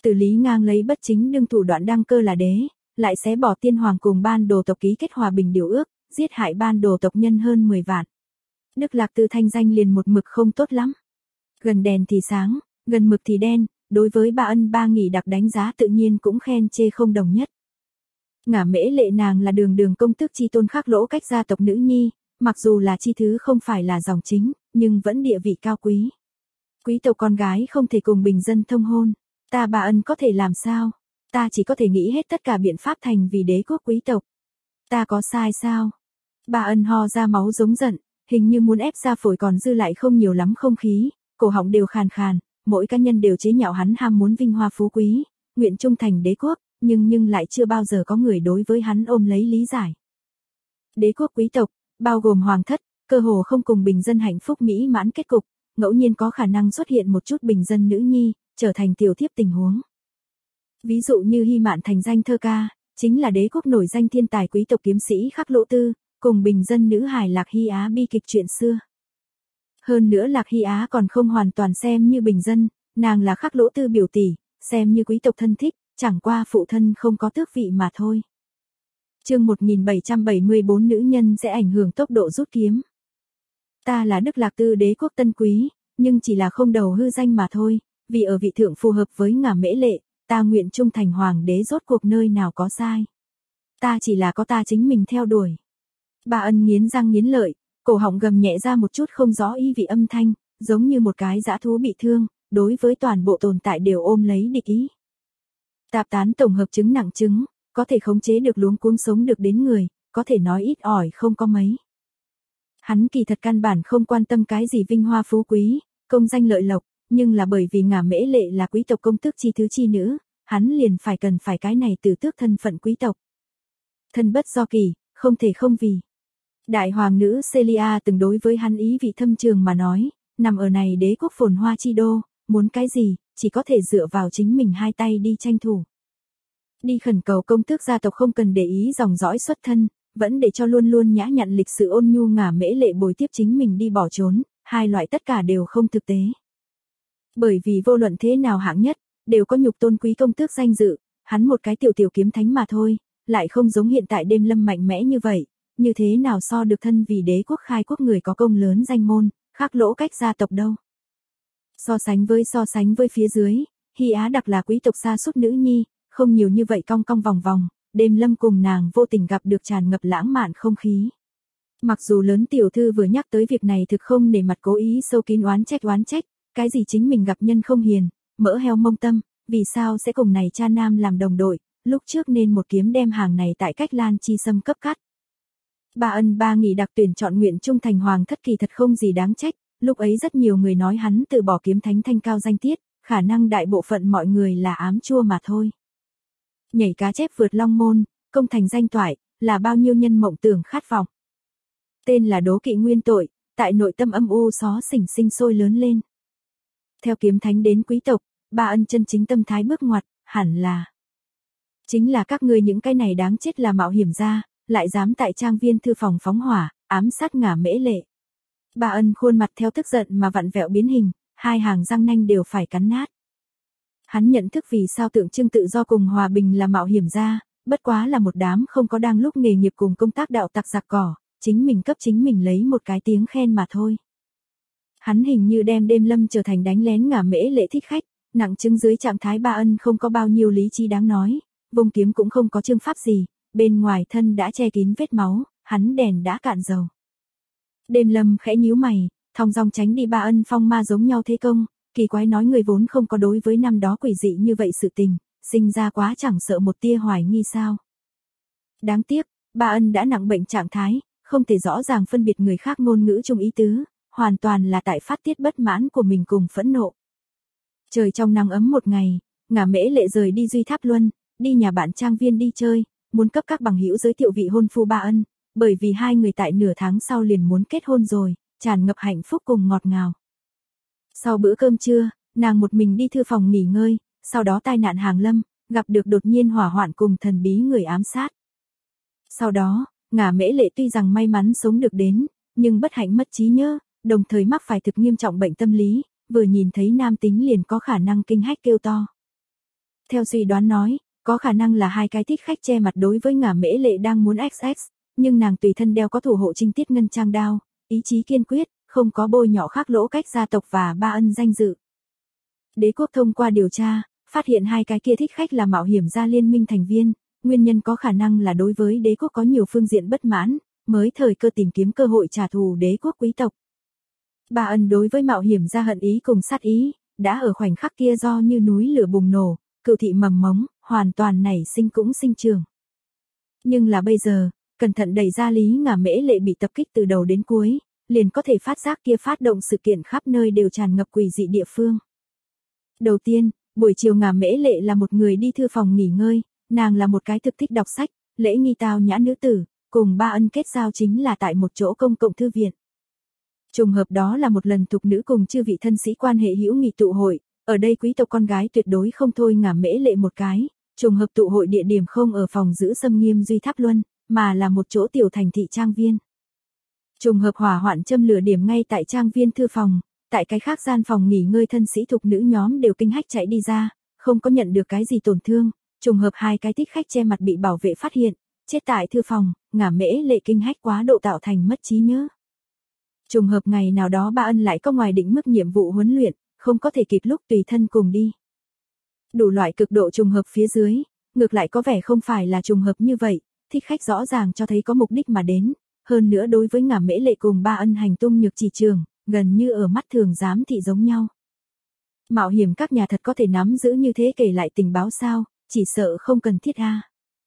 Từ Lý Ngang lấy bất chính đương thủ đoạn đăng cơ là đế, lại xé bỏ tiên hoàng cùng ban đồ tộc ký kết hòa bình điều ước, giết hại ban đồ tộc nhân hơn 10 vạn. Đức Lạc Tư thanh danh liền một mực không tốt lắm. Gần đèn thì sáng, gần mực thì đen, đối với Ba Ân Ba Nghỉ Đặc đánh giá tự nhiên cũng khen chê không đồng nhất. Ngả Mễ Lệ nàng là đường đường công tước chi tôn Khắc Lỗ Cách gia tộc nữ nhi, mặc dù là chi thứ không phải là dòng chính, nhưng vẫn địa vị cao quý. Quý tộc con gái không thể cùng bình dân thông hôn, ta Ba Ân có thể làm sao? Ta chỉ có thể nghĩ hết tất cả biện pháp thành vì đế quốc quý tộc. Ta có sai sao? Ba Ân ho ra máu giống giận, hình như muốn ép ra phổi còn dư lại không nhiều lắm không khí, cổ họng đều khàn khàn, mỗi cá nhân đều chế nhạo hắn ham muốn vinh hoa phú quý, nguyện trung thành đế quốc, nhưng lại chưa bao giờ có người đối với hắn ôm lấy lý giải. Đế quốc quý tộc, bao gồm hoàng thất, cơ hồ không cùng bình dân hạnh phúc mỹ mãn kết cục, ngẫu nhiên có khả năng xuất hiện một chút bình dân nữ nhi, trở thành tiểu thiếp tình huống. Ví dụ như Hy Mạn thành danh thơ ca, chính là đế quốc nổi danh thiên tài quý tộc kiếm sĩ Khắc Lỗ Tư, cùng bình dân nữ hài Lạc Hy Á bi kịch chuyện xưa. Hơn nữa Lạc Hy Á còn không hoàn toàn xem như bình dân, nàng là Khắc Lỗ Tư biểu tỷ, xem như quý tộc thân thích, chẳng qua phụ thân không có tước vị mà thôi. Chương 1774 nữ nhân sẽ ảnh hưởng tốc độ rút kiếm. Ta là Đức Lạc Tư đế quốc tân quý, nhưng chỉ là không đầu hư danh mà thôi, vì ở vị thượng phù hợp với Ngả Mễ Lệ, ta nguyện trung thành hoàng đế rốt cuộc nơi nào có sai. Ta chỉ là có ta chính mình theo đuổi. Ba Ân nghiến răng nghiến lợi, cổ họng gầm nhẹ ra một chút không rõ ý vị âm thanh, giống như một cái dã thú bị thương, đối với toàn bộ tồn tại đều ôm lấy địch ý. Tạp tán tổng hợp chứng nặng chứng, có thể khống chế được luống cuống sống được đến người, có thể nói ít ỏi không có mấy. Hắn kỳ thật căn bản không quan tâm cái gì vinh hoa phú quý, công danh lợi lộc, nhưng là bởi vì Ngả Mễ Lệ là quý tộc công tước chi thứ chi nữ, hắn liền cần phải cái này từ tước thân phận quý tộc. Thân bất do kỳ, không thể không vì. Đại hoàng nữ Celia từng đối với hắn ý vị thâm trường mà nói, nằm ở này đế quốc phồn hoa chi đô, muốn cái gì, chỉ có thể dựa vào chính mình hai tay đi tranh thủ. Đi khẩn cầu công tước gia tộc không cần để ý dòng dõi xuất thân, vẫn để cho luôn luôn nhã nhặn lịch sự ôn nhu Ngả Mễ Lệ bồi tiếp chính mình đi bỏ trốn, hai loại tất cả đều không thực tế. Bởi vì vô luận thế nào hạng nhất, đều có nhục tôn quý công tước danh dự, hắn một cái tiểu kiếm thánh mà thôi, lại không giống hiện tại Đêm Lâm mạnh mẽ như vậy, như thế nào so được thân vì đế quốc khai quốc người có công lớn danh môn, Khắc Lỗ Cách gia tộc đâu. So sánh với phía dưới, Hy Á Đặc là quý tộc sa sút nữ nhi, không nhiều như vậy cong cong vòng vòng, Đêm Lâm cùng nàng vô tình gặp được tràn ngập lãng mạn không khí. Mặc dù lớn tiểu thư vừa nhắc tới việc này thực không nể mặt cố ý sâu kín oán trách, cái gì chính mình gặp nhân không hiền, mỡ heo mông tâm, vì sao sẽ cùng này cha nam làm đồng đội, lúc trước nên một kiếm đem hàng này tại Cách Lan Chi Sâm cấp cắt. Ba Ân Ba Nghỉ Đặc tuyển chọn nguyện trung thành hoàng thất kỳ thật không gì đáng trách, lúc ấy rất nhiều người nói hắn từ bỏ kiếm thánh thanh cao danh tiết, khả năng đại bộ phận mọi người là ám chua mà thôi. Nhảy cá chép vượt long môn, công thành danh toại, là bao nhiêu nhân mộng tưởng khát vọng. Tên là đố kỵ nguyên tội, tại nội tâm âm u xó xỉnh sinh sôi lớn lên. Theo kiếm thánh đến quý tộc, Ba Ân chân chính tâm thái bước ngoặt, hẳn là. Chính là các ngươi những cái này đáng chết là mạo hiểm ra, lại dám tại trang viên thư phòng phóng hỏa, ám sát Ngả Mễ Lệ. Ba Ân khuôn mặt theo tức giận mà vặn vẹo biến hình, hai hàng răng nanh đều phải cắn nát. Hắn nhận thức vì sao tượng trưng tự do cùng hòa bình là mạo hiểm ra, bất quá là một đám không có đang lúc nghề nghiệp cùng công tác đạo tặc giặc cỏ, chính mình cấp chính mình lấy một cái tiếng khen mà thôi. Hắn hình như đem Đêm Lâm trở thành đánh lén Ngả Mễ Lệ thích khách, nặng chứng dưới trạng thái Ba Ân không có bao nhiêu lý trí đáng nói, vung kiếm cũng không có chương pháp gì, bên ngoài thân đã che kín vết máu, hắn đèn đã cạn dầu. Đêm Lâm khẽ nhíu mày, thong dong tránh đi Ba Ân phong ma giống nhau thế công, kỳ quái nói người vốn không có đối với năm đó quỷ dị như vậy sự tình, sinh ra quá chẳng sợ một tia hoài nghi sao. Đáng tiếc, Ba Ân đã nặng bệnh trạng thái, không thể rõ ràng phân biệt người khác ngôn ngữ chung ý tứ, hoàn toàn là tại phát tiết bất mãn của mình cùng phẫn nộ. Trời trong nắng ấm một ngày, Ngả Mễ Lệ rời đi Duy Tháp Luân, đi nhà bạn trang viên đi chơi, muốn cấp các bằng hữu giới thiệu vị hôn phu Ba Ân, bởi vì hai người tại nửa tháng sau liền muốn kết hôn rồi, tràn ngập hạnh phúc cùng ngọt ngào. Sau bữa cơm trưa, nàng một mình đi thư phòng nghỉ ngơi, sau đó tai nạn hàng lâm, gặp được đột nhiên hỏa hoạn cùng thần bí người ám sát. Sau đó, Ngả Mễ Lệ tuy rằng may mắn sống được đến, nhưng bất hạnh mất trí nhớ, đồng thời mắc phải thực nghiêm trọng bệnh tâm lý, vừa nhìn thấy nam tính liền có khả năng kinh hách kêu to. Theo suy đoán nói, có khả năng là hai cái thích khách che mặt đối với Ngả Mễ Lệ đang muốn XX, nhưng nàng tùy thân đeo có thủ hộ trinh tiết ngân trang đao, ý chí kiên quyết, không có bôi nhọ khắc lỗ cách gia tộc và Ba Ân danh dự. Đế quốc thông qua điều tra, phát hiện hai cái kia thích khách là mạo hiểm gia liên minh thành viên, nguyên nhân có khả năng là đối với đế quốc có nhiều phương diện bất mãn, mới thời cơ tìm kiếm cơ hội trả thù đế quốc quý tộc. Ba Ân đối với mạo hiểm gia hận ý cùng sát ý, đã ở khoảnh khắc kia do như núi lửa bùng nổ, cựu thị mầm mống, hoàn toàn nảy sinh cũng sinh trưởng. Nhưng là bây giờ, cẩn thận đẩy ra Lý Ngả Mễ Lệ bị tập kích từ đầu đến cuối, liền có thể phát giác kia phát động sự kiện khắp nơi đều tràn ngập quỷ dị địa phương. Đầu tiên, buổi chiều Ngả Mễ Lệ là một người đi thư phòng nghỉ ngơi, nàng là một cái thực thích đọc sách, lễ nghi tao nhã nữ tử, cùng Ba Ân kết giao chính là tại một chỗ công cộng thư viện. Trùng hợp đó là một lần thục nữ cùng chư vị thân sĩ quan hệ hữu nghị tụ hội, ở đây quý tộc con gái tuyệt đối không thôi Ngả Mễ Lệ một cái, trùng hợp tụ hội địa điểm không ở phòng giữ xâm nghiêm Duy Tháp Luân, mà là một chỗ tiểu thành thị trang viên. Trùng hợp hỏa hoạn châm lửa điểm ngay tại trang viên thư phòng, tại cái khác gian phòng nghỉ ngơi thân sĩ thục nữ nhóm đều kinh hách chạy đi ra, không có nhận được cái gì tổn thương, trùng hợp hai cái thích khách che mặt bị bảo vệ phát hiện, chết tại thư phòng, Ngả Mễ Lệ kinh hách quá độ tạo thành mất trí nhớ. Trùng hợp ngày nào đó Ba Ân lại có ngoài định mức nhiệm vụ huấn luyện, không có thể kịp lúc tùy thân cùng đi. Đủ loại cực độ trùng hợp phía dưới, ngược lại có vẻ không phải là trùng hợp như vậy, thích khách rõ ràng cho thấy có mục đích mà đến, hơn nữa đối với Ngả Mễ Lệ cùng Ba Ân hành tung nhược chỉ trường, gần như ở mắt thường giám thị giống nhau. Mạo hiểm các nhà thật có thể nắm giữ như thế kể lại tình báo sao, chỉ sợ không cần thiết a.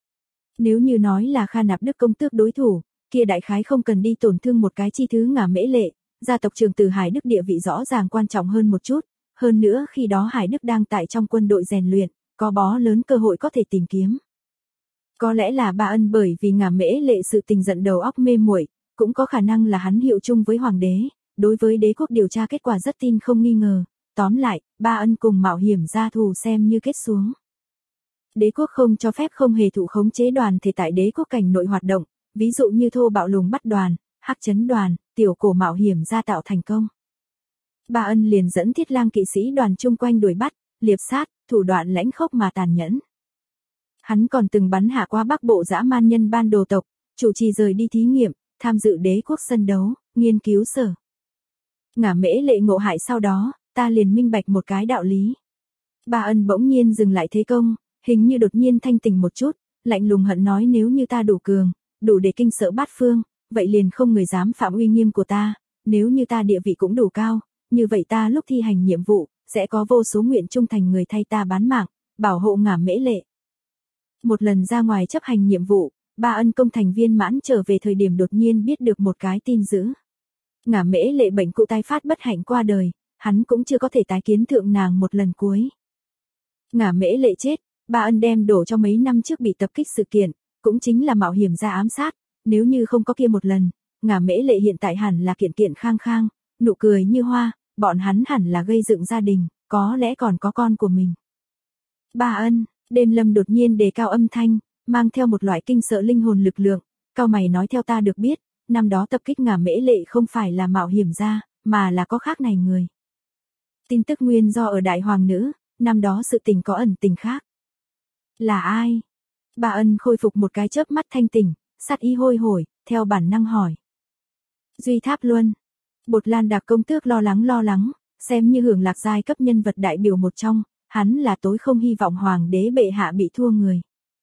Nếu như nói là Kha Nạp Đức công tước đối thủ, kia đại khái không cần đi tổn thương một cái chi thứ Ngả Mễ Lệ, gia tộc Trường Từ Hải Đức địa vị rõ ràng quan trọng hơn một chút, hơn nữa khi đó Hải Đức đang tại trong quân đội rèn luyện, có bó lớn cơ hội có thể tìm kiếm. Có lẽ là Ba Ân bởi vì Ngả Mễ Lệ sự tình giận đầu óc mê muội, cũng có khả năng là hắn hiệu chung với hoàng đế, đối với đế quốc điều tra kết quả rất tin không nghi ngờ, tóm lại, Ba Ân cùng mạo hiểm gia thù xem như kết xuống. Đế quốc không cho phép không hề thụ khống chế đoàn thể tại đế quốc cảnh nội hoạt động, ví dụ như thô bạo lùng bắt đoàn, hắc chấn đoàn, tiểu cổ mạo hiểm gia tạo thành công. Ba Ân liền dẫn thiết lang kỵ sĩ đoàn chung quanh đuổi bắt, liệp sát, thủ đoạn lãnh khốc mà tàn nhẫn. Hắn còn từng bắn hạ qua Bắc Bộ dã man nhân ban đồ tộc, chủ trì rời đi thí nghiệm, tham dự đế quốc sân đấu, nghiên cứu sở. Ngả Mễ Lệ ngộ hại sau đó, ta liền minh bạch một cái đạo lý. Ba Ân bỗng nhiên dừng lại thế công, hình như đột nhiên thanh tỉnh một chút, lạnh lùng hận nói nếu như ta đủ cường, đủ để kinh sợ bát phương, vậy liền không người dám phạm uy nghiêm của ta, nếu như ta địa vị cũng đủ cao, như vậy ta lúc thi hành nhiệm vụ, sẽ có vô số nguyện trung thành người thay ta bán mạng, bảo hộ Ngả Mễ Lệ. Một lần ra ngoài chấp hành nhiệm vụ, Ba Ân công thành viên mãn trở về thời điểm đột nhiên biết được một cái tin dữ. Ngả Mễ Lệ bệnh cụ tai phát bất hạnh qua đời, hắn cũng chưa có thể tái kiến thượng nàng một lần cuối. Ngả Mễ Lệ chết, Ba Ân đem đổ cho mấy năm trước bị tập kích sự kiện, cũng chính là mạo hiểm ra ám sát, nếu như không có kia một lần, Ngả Mễ Lệ hiện tại hẳn là kiện kiện khang khang, nụ cười như hoa, bọn hắn hẳn là gây dựng gia đình, có lẽ còn có con của mình. Ba Ân, Đêm Lâm đột nhiên đề cao âm thanh, mang theo một loại kinh sợ linh hồn lực lượng, cao mày nói theo ta được biết, năm đó tập kích Ngả Mễ Lệ không phải là mạo hiểm gia, mà là có khác này người. Tin tức nguyên do ở đại hoàng nữ, năm đó sự tình có ẩn tình khác. Là ai? Ba Ân khôi phục một cái chớp mắt thanh tỉnh, sát ý hôi hổi, theo bản năng hỏi. Duy Tháp Luân. Bột Lan Đạc công tước lo lắng, xem như hưởng lạc giai cấp nhân vật đại biểu một trong, hắn là tối không hy vọng hoàng đế bệ hạ bị thua người.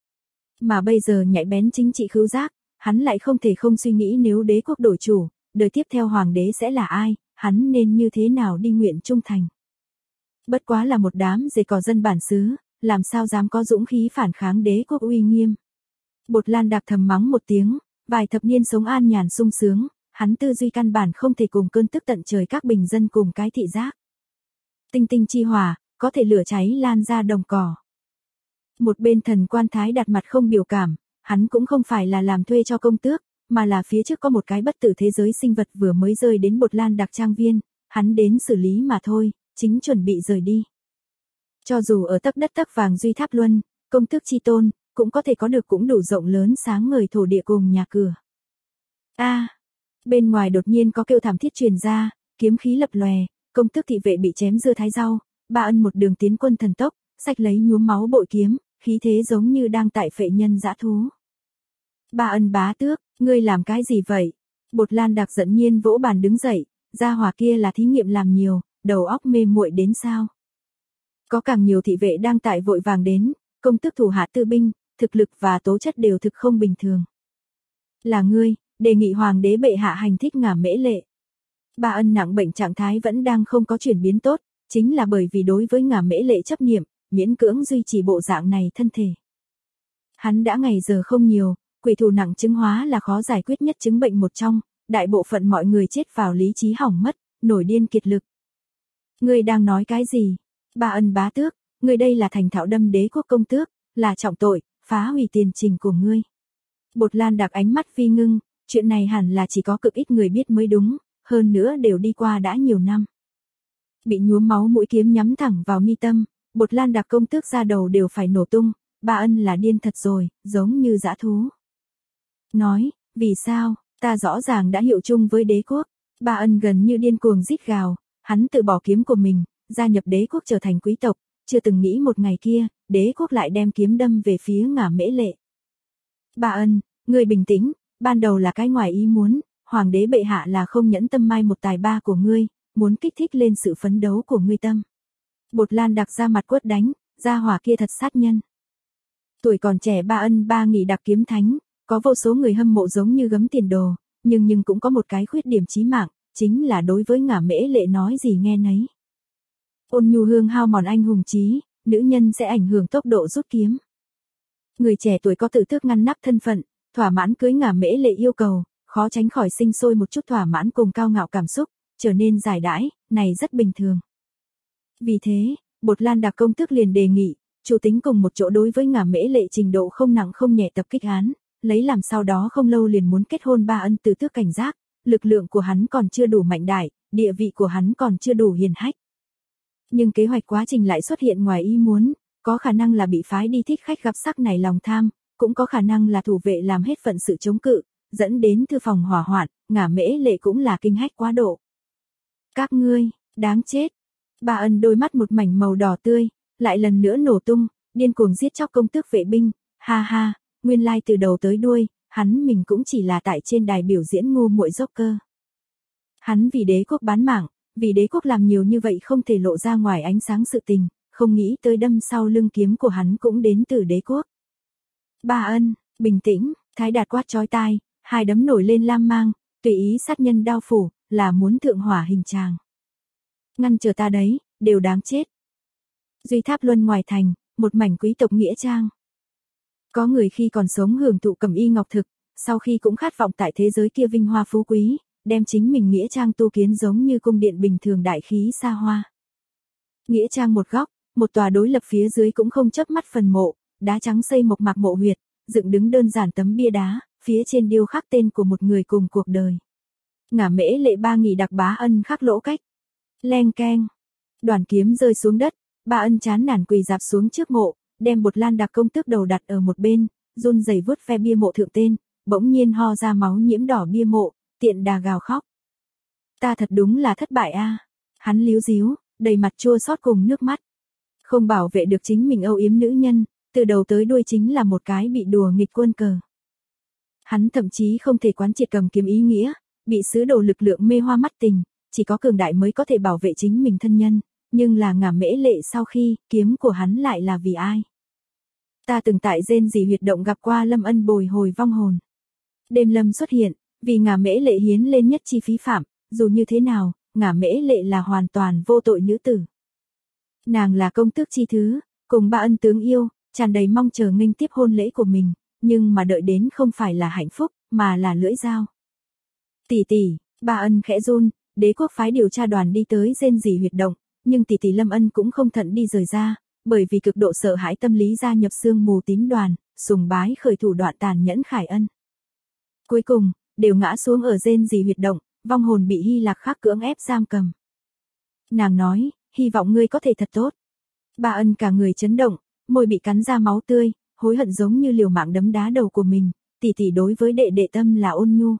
Mà bây giờ nhạy bén chính trị khứu giác, hắn lại không thể không suy nghĩ nếu đế quốc đổi chủ, đời tiếp theo hoàng đế sẽ là ai, hắn nên như thế nào đi nguyện trung thành. Bất quá là một đám dề cò dân bản xứ, làm sao dám có dũng khí phản kháng đế quốc uy nghiêm. Bột Lan Đạc thầm mắng một tiếng, vài thập niên sống an nhàn sung sướng, hắn tư duy căn bản không thể cùng cơn tức tận trời các bình dân cùng cái thị giác. Tinh tinh chi hỏa, có thể lửa cháy lan ra đồng cỏ. Một bên thần quan thái đặt mặt không biểu cảm, hắn cũng không phải là làm thuê cho công tước, mà là phía trước có một cái bất tử thế giới sinh vật vừa mới rơi đến Bột Lan Đạc trang viên, hắn đến xử lý mà thôi, chính chuẩn bị rời đi. Cho dù ở tấc đất tấc vàng Duy Tháp Luân, công tước chi tôn, cũng có thể có được cũng đủ rộng lớn sáng ngời thổ địa cùng nhà cửa. Bên ngoài đột nhiên có kêu thảm thiết truyền ra, kiếm khí lập lòe, công tước thị vệ bị chém dưa thái rau, Ba Ân một đường tiến quân thần tốc, xách lấy nhuốm máu bội kiếm, khí thế giống như đang tại phệ nhân dã thú. Ba Ân bá tước, ngươi làm cái gì vậy? Bột Lan Đặc giận nhiên vỗ bàn đứng dậy, gia hỏa kia là thí nghiệm làm nhiều, đầu óc mê muội đến sao? Có càng nhiều thị vệ đang tại vội vàng đến, công tước thủ hạ tư binh, thực lực và tố chất đều thực không bình thường. Là ngươi, đề nghị hoàng đế bệ hạ hành thích Ngả Mễ Lệ. Ba Ân nặng bệnh trạng thái vẫn đang không có chuyển biến tốt, chính là bởi vì đối với Ngả Mễ Lệ chấp niệm, miễn cưỡng duy trì bộ dạng này thân thể. Hắn đã ngày giờ không nhiều, quỷ thủ nặng chứng hóa là khó giải quyết nhất chứng bệnh một trong, đại bộ phận mọi người chết vào lý trí hỏng mất, nổi điên kiệt lực. Ngươi đang nói cái gì? Ba Ân bá tước, ngươi đây là thành thạo đâm đế quốc công tước, là trọng tội, phá hủy tiền trình của ngươi. Bột Lan Đặc ánh mắt phi ngưng, chuyện này hẳn là chỉ có cực ít người biết mới đúng, hơn nữa đều đi qua đã nhiều năm. Bị nhuốm máu mũi kiếm nhắm thẳng vào mi tâm, Bột Lan Đặc công tước ra đầu đều phải nổ tung, Ba Ân là điên thật rồi, giống như dã thú. Nói, vì sao, ta rõ ràng đã hiệu chung với đế quốc. Ba Ân gần như điên cuồng rít gào, hắn tự bỏ kiếm của mình, gia nhập đế quốc trở thành quý tộc, chưa từng nghĩ một ngày kia, đế quốc lại đem kiếm đâm về phía Ngả Mễ Lệ. Ba Ân, ngươi bình tĩnh, ban đầu là cái ngoài ý muốn, hoàng đế bệ hạ là không nhẫn tâm mai một tài ba của ngươi, muốn kích thích lên sự phấn đấu của ngươi tâm. Bột Lan Đặc ra mặt quất đánh, gia hỏa kia thật sát nhân. Tuổi còn trẻ Ba Ân ba nghị đặc kiếm thánh, có vô số người hâm mộ giống như gấm tiền đồ, nhưng cũng có một cái khuyết điểm chí mạng, chính là đối với Ngả Mễ Lệ nói gì nghe nấy. Ôn nhu hương hao mòn anh hùng trí, nữ nhân sẽ ảnh hưởng tốc độ rút kiếm. Người trẻ tuổi có tự tước ngăn nắp thân phận, thỏa mãn cưới Ngả Mễ Lệ yêu cầu, khó tránh khỏi sinh sôi một chút thỏa mãn cùng cao ngạo cảm xúc, trở nên giải đãi, này rất bình thường. Vì thế, Bột Lan Đặc công tước liền đề nghị, chủ tính cùng một chỗ đối với Ngả Mễ Lệ trình độ không nặng không nhẹ tập kích án, lấy làm sau đó không lâu liền muốn kết hôn. Ba Ân tự tước cảnh giác, lực lượng của hắn còn chưa đủ mạnh đại, địa vị của hắn còn chưa đủ hiền hách. Nhưng kế hoạch quá trình lại xuất hiện ngoài ý muốn, có khả năng là bị phái đi thích khách gặp sắc này lòng tham, cũng có khả năng là thủ vệ làm hết phận sự chống cự, dẫn đến thư phòng hỏa hoạn, Ngả Mễ Lệ cũng là kinh hách quá độ. Các ngươi, đáng chết. Ba Ân đôi mắt một mảnh màu đỏ tươi, lại lần nữa nổ tung, điên cuồng giết chóc công tước vệ binh, ha ha, nguyên lai từ đầu tới đuôi, hắn mình cũng chỉ là tại trên đài biểu diễn ngu muội dốc cơ. Hắn vì đế quốc bán mạng, vì đế quốc làm nhiều như vậy không thể lộ ra ngoài ánh sáng sự tình, không nghĩ tới đâm sau lưng kiếm của hắn cũng đến từ đế quốc. Ba Ân, bình tĩnh, Thái Đạt quát chói tai, hai đấm nổi lên lam mang, tùy ý sát nhân đao phủ, là muốn thượng hỏa hình tràng. Ngăn chờ ta đấy, đều đáng chết. Duy Tháp Luân ngoài thành, một mảnh quý tộc nghĩa trang. Có người khi còn sống hưởng thụ cẩm y ngọc thực, sau khi cũng khát vọng tại thế giới kia vinh hoa phú quý, đem chính mình nghĩa trang tu kiến giống như cung điện bình thường đại khí xa hoa. Nghĩa trang một góc, một tòa đối lập phía dưới cũng không chớp mắt phần mộ, đá trắng xây mộc mạc mộ huyệt, dựng đứng đơn giản tấm bia đá, phía trên điêu khắc tên của một người cùng cuộc đời. Ngả Mễ Lệ ba nghị đặc Bá Ân khắc lỗ cách. Leng keng. Đoàn kiếm rơi xuống đất, Ba Ân chán nản quỳ dạp xuống trước mộ, đem Bột Lan Đặc công tước đầu đặt ở một bên, run rẩy vuốt ve bia mộ thượng tên, bỗng nhiên ho ra máu nhiễm đỏ bia mộ, tiện đà gào khóc. Ta thật đúng là thất bại a. Hắn líu díu, đầy mặt chua xót cùng nước mắt. Không bảo vệ được chính mình âu yếm nữ nhân, từ đầu tới đuôi chính là một cái bị đùa nghịch quân cờ. Hắn thậm chí không thể quán triệt cầm kiếm ý nghĩa, bị sứ đồ lực lượng mê hoa mắt tình, chỉ có cường đại mới có thể bảo vệ chính mình thân nhân, nhưng là Ngả Mễ Lệ sau khi, kiếm của hắn lại là vì ai? Ta từng tại rên rỉ huyệt động gặp qua Lâm Ân bồi hồi vong hồn. Đêm Lâm xuất hiện, vì Ngả Mễ Lệ hiến lên nhất chi phí phạm, dù như thế nào, Ngả Mễ Lệ là hoàn toàn vô tội nữ tử. Nàng là công tước chi thứ, cùng Ba Ân tướng yêu, tràn đầy mong chờ nghênh tiếp hôn lễ của mình, nhưng mà đợi đến không phải là hạnh phúc, mà là lưỡi dao. Tỷ tỷ, Ba Ân khẽ run, đế quốc phái điều tra đoàn đi tới rên rỉ huyệt động, nhưng tỷ tỷ Lâm Ân cũng không thận đi rời ra, bởi vì cực độ sợ hãi tâm lý gia nhập sương mù tín đoàn, sùng bái khởi thủ đoạn tàn nhẫn Khải Ân. Cuối cùng, đều ngã xuống ở rên rỉ huyệt động, vong hồn bị Hy Lạc Khắc cưỡng ép giam cầm. Nàng nói, hy vọng ngươi có thể thật tốt. Ba Ân cả người chấn động, môi bị cắn ra máu tươi, hối hận giống như liều mạng đấm đá đầu của mình, tỷ tỷ đối với đệ đệ tâm là ôn nhu.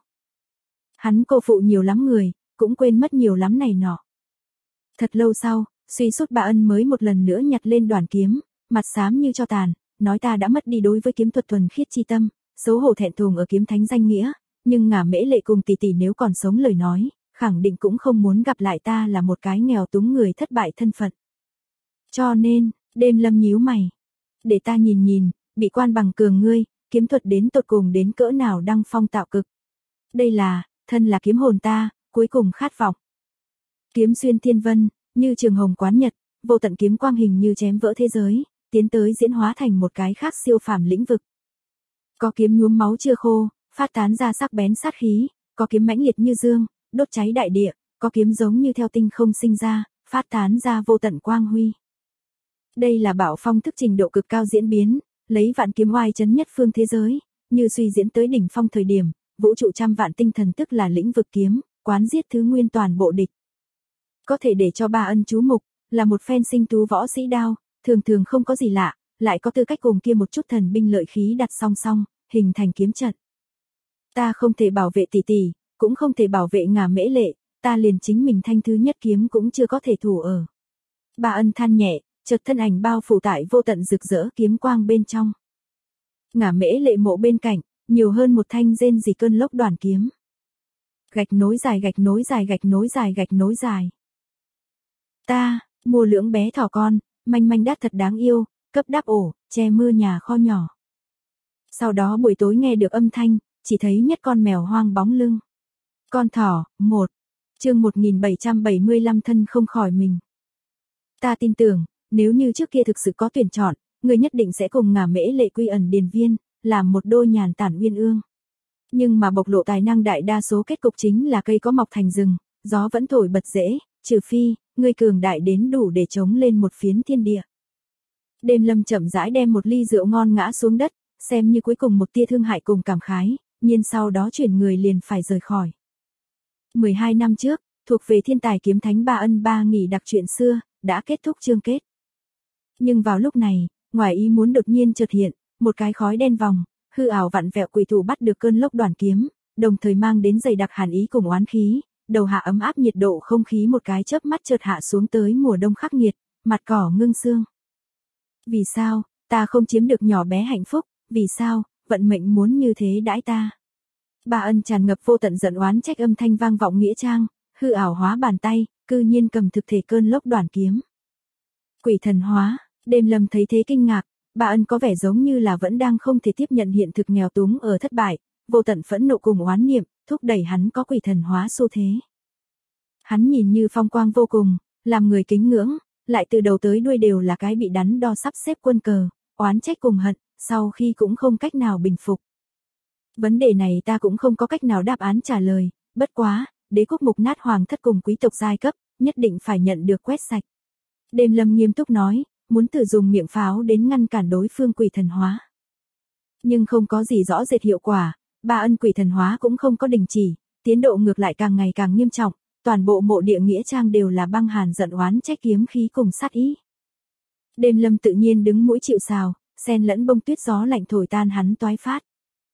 Hắn cô phụ nhiều lắm người, cũng quên mất nhiều lắm này nọ. Thật lâu sau, suy sút Ba Ân mới một lần nữa nhặt lên đoàn kiếm, mặt xám như tro tàn, nói ta đã mất đi đối với kiếm thuật thuần khiết chi tâm, xấu hổ thẹn thùng ở kiếm thánh danh nghĩa, nhưng Ngả Mễ Lệ cùng tỷ tỷ nếu còn sống lời nói, khẳng định cũng không muốn gặp lại ta là một cái nghèo túng người thất bại thân phận. Cho nên, Đêm Lâm nhíu mày. Để ta nhìn nhìn, bị quan bằng cường ngươi, kiếm thuật đến tột cùng đến cỡ nào đăng phong tạo cực. Đây là, thân là kiếm hồn ta, cuối cùng khát vọng. Kiếm xuyên thiên vân, như trường hồng quán nhật, vô tận kiếm quang hình như chém vỡ thế giới, tiến tới diễn hóa thành một cái khác siêu phàm lĩnh vực. Có kiếm nhuốm máu chưa khô, phát tán ra sắc bén sát khí, có kiếm mãnh liệt như dương, đốt cháy đại địa, có kiếm giống như theo tinh không sinh ra, phát tán ra vô tận quang huy. Đây là Bảo Phong thức trình độ cực cao diễn biến, lấy vạn kiếm oai chấn nhất phương thế giới, như suy diễn tới đỉnh phong thời điểm, vũ trụ trăm vạn tinh thần tức là lĩnh vực kiếm, quán giết thứ nguyên toàn bộ địch. Có thể để cho Ba Ân chú mục, là một phen sinh tú võ sĩ đao, thường thường không có gì lạ, lại có tư cách cùng kia một chút thần binh lợi khí đặt song song, hình thành kiếm trận. Ta không thể bảo vệ tỷ tỷ, cũng không thể bảo vệ Ngả Mễ Lệ, ta liền chính mình thanh thứ nhất kiếm cũng chưa có thể thủ ở. Ba Ân than nhẹ, chợt thân ảnh bao phủ tại vô tận rực rỡ kiếm quang bên trong. Ngả Mễ Lệ mộ bên cạnh, nhiều hơn một thanh rên rỉ cơn lốc đoàn kiếm. Gạch nối dài gạch nối dài gạch nối dài gạch nối dài. Ta, mua lưỡng bé thỏ con, manh manh đắt thật đáng yêu, cấp đáp ổ, che mưa nhà kho nhỏ. Sau đó buổi tối nghe được âm thanh, chỉ thấy nhất con mèo hoang bóng lưng. Con thỏ, chương 1775 thân không khỏi mình. Ta tin tưởng, nếu như trước kia thực sự có tuyển chọn, người nhất định sẽ cùng Ngả Mễ Lệ quy ẩn điền viên, làm một đôi nhàn tản uyên ương. Nhưng mà bộc lộ tài năng đại đa số kết cục chính là cây có mọc thành rừng, gió vẫn thổi bật rễ, trừ phi, ngươi cường đại đến đủ để chống lên một phiến thiên địa. Đêm Lâm chậm rãi đem một ly rượu ngon ngã xuống đất, xem như cuối cùng một tia thương hại cùng cảm khái, nhiên sau đó chuyển người liền phải rời khỏi. 12 năm trước, thuộc về thiên tài kiếm thánh Ba Ân Ba Nghỉ đặc chuyện xưa, đã kết thúc chương kết. Nhưng vào lúc này, ngoài ý muốn đột nhiên chợt hiện, một cái khói đen vòng, hư ảo vặn vẹo quỷ thủ bắt được cơn lốc đoàn kiếm, đồng thời mang đến dày đặc hàn ý cùng oán khí, đầu hạ ấm áp nhiệt độ không khí một cái chớp mắt chợt hạ xuống tới mùa đông khắc nghiệt, mặt cỏ ngưng xương. Vì sao, ta không chiếm được nhỏ bé hạnh phúc, vì sao, vận mệnh muốn như thế đãi ta. Ba Ân tràn ngập vô tận giận oán trách âm thanh vang vọng nghĩa trang, hư ảo hóa bàn tay, cư nhiên cầm thực thể cơn lốc đoàn kiếm. Quỷ thần hóa, Đêm Lâm thấy thế kinh ngạc, Ba Ân có vẻ giống như là vẫn đang không thể tiếp nhận hiện thực nghèo túng ở thất bại, vô tận phẫn nộ cùng oán niệm, thúc đẩy hắn có quỷ thần hóa xu thế. Hắn nhìn như phong quang vô cùng, làm người kính ngưỡng, lại từ đầu tới đuôi đều là cái bị đắn đo sắp xếp quân cờ, oán trách cùng hận, sau khi cũng không cách nào bình phục. Vấn đề này ta cũng không có cách nào đáp án trả lời, bất quá, đế quốc mục nát hoàng thất cùng quý tộc giai cấp, nhất định phải nhận được quét sạch. Đêm Lâm nghiêm túc nói, muốn thử dùng miệng pháo đến ngăn cản đối phương quỷ thần hóa. Nhưng không có gì rõ rệt hiệu quả, Ba Ân quỷ thần hóa cũng không có đình chỉ, tiến độ ngược lại càng ngày càng nghiêm trọng, toàn bộ mộ địa nghĩa trang đều là băng hàn giận oán trách kiếm khí cùng sát ý. Đêm Lâm tự nhiên đứng mũi chịu sào, xen lẫn bông tuyết gió lạnh thổi tan hắn toái phát.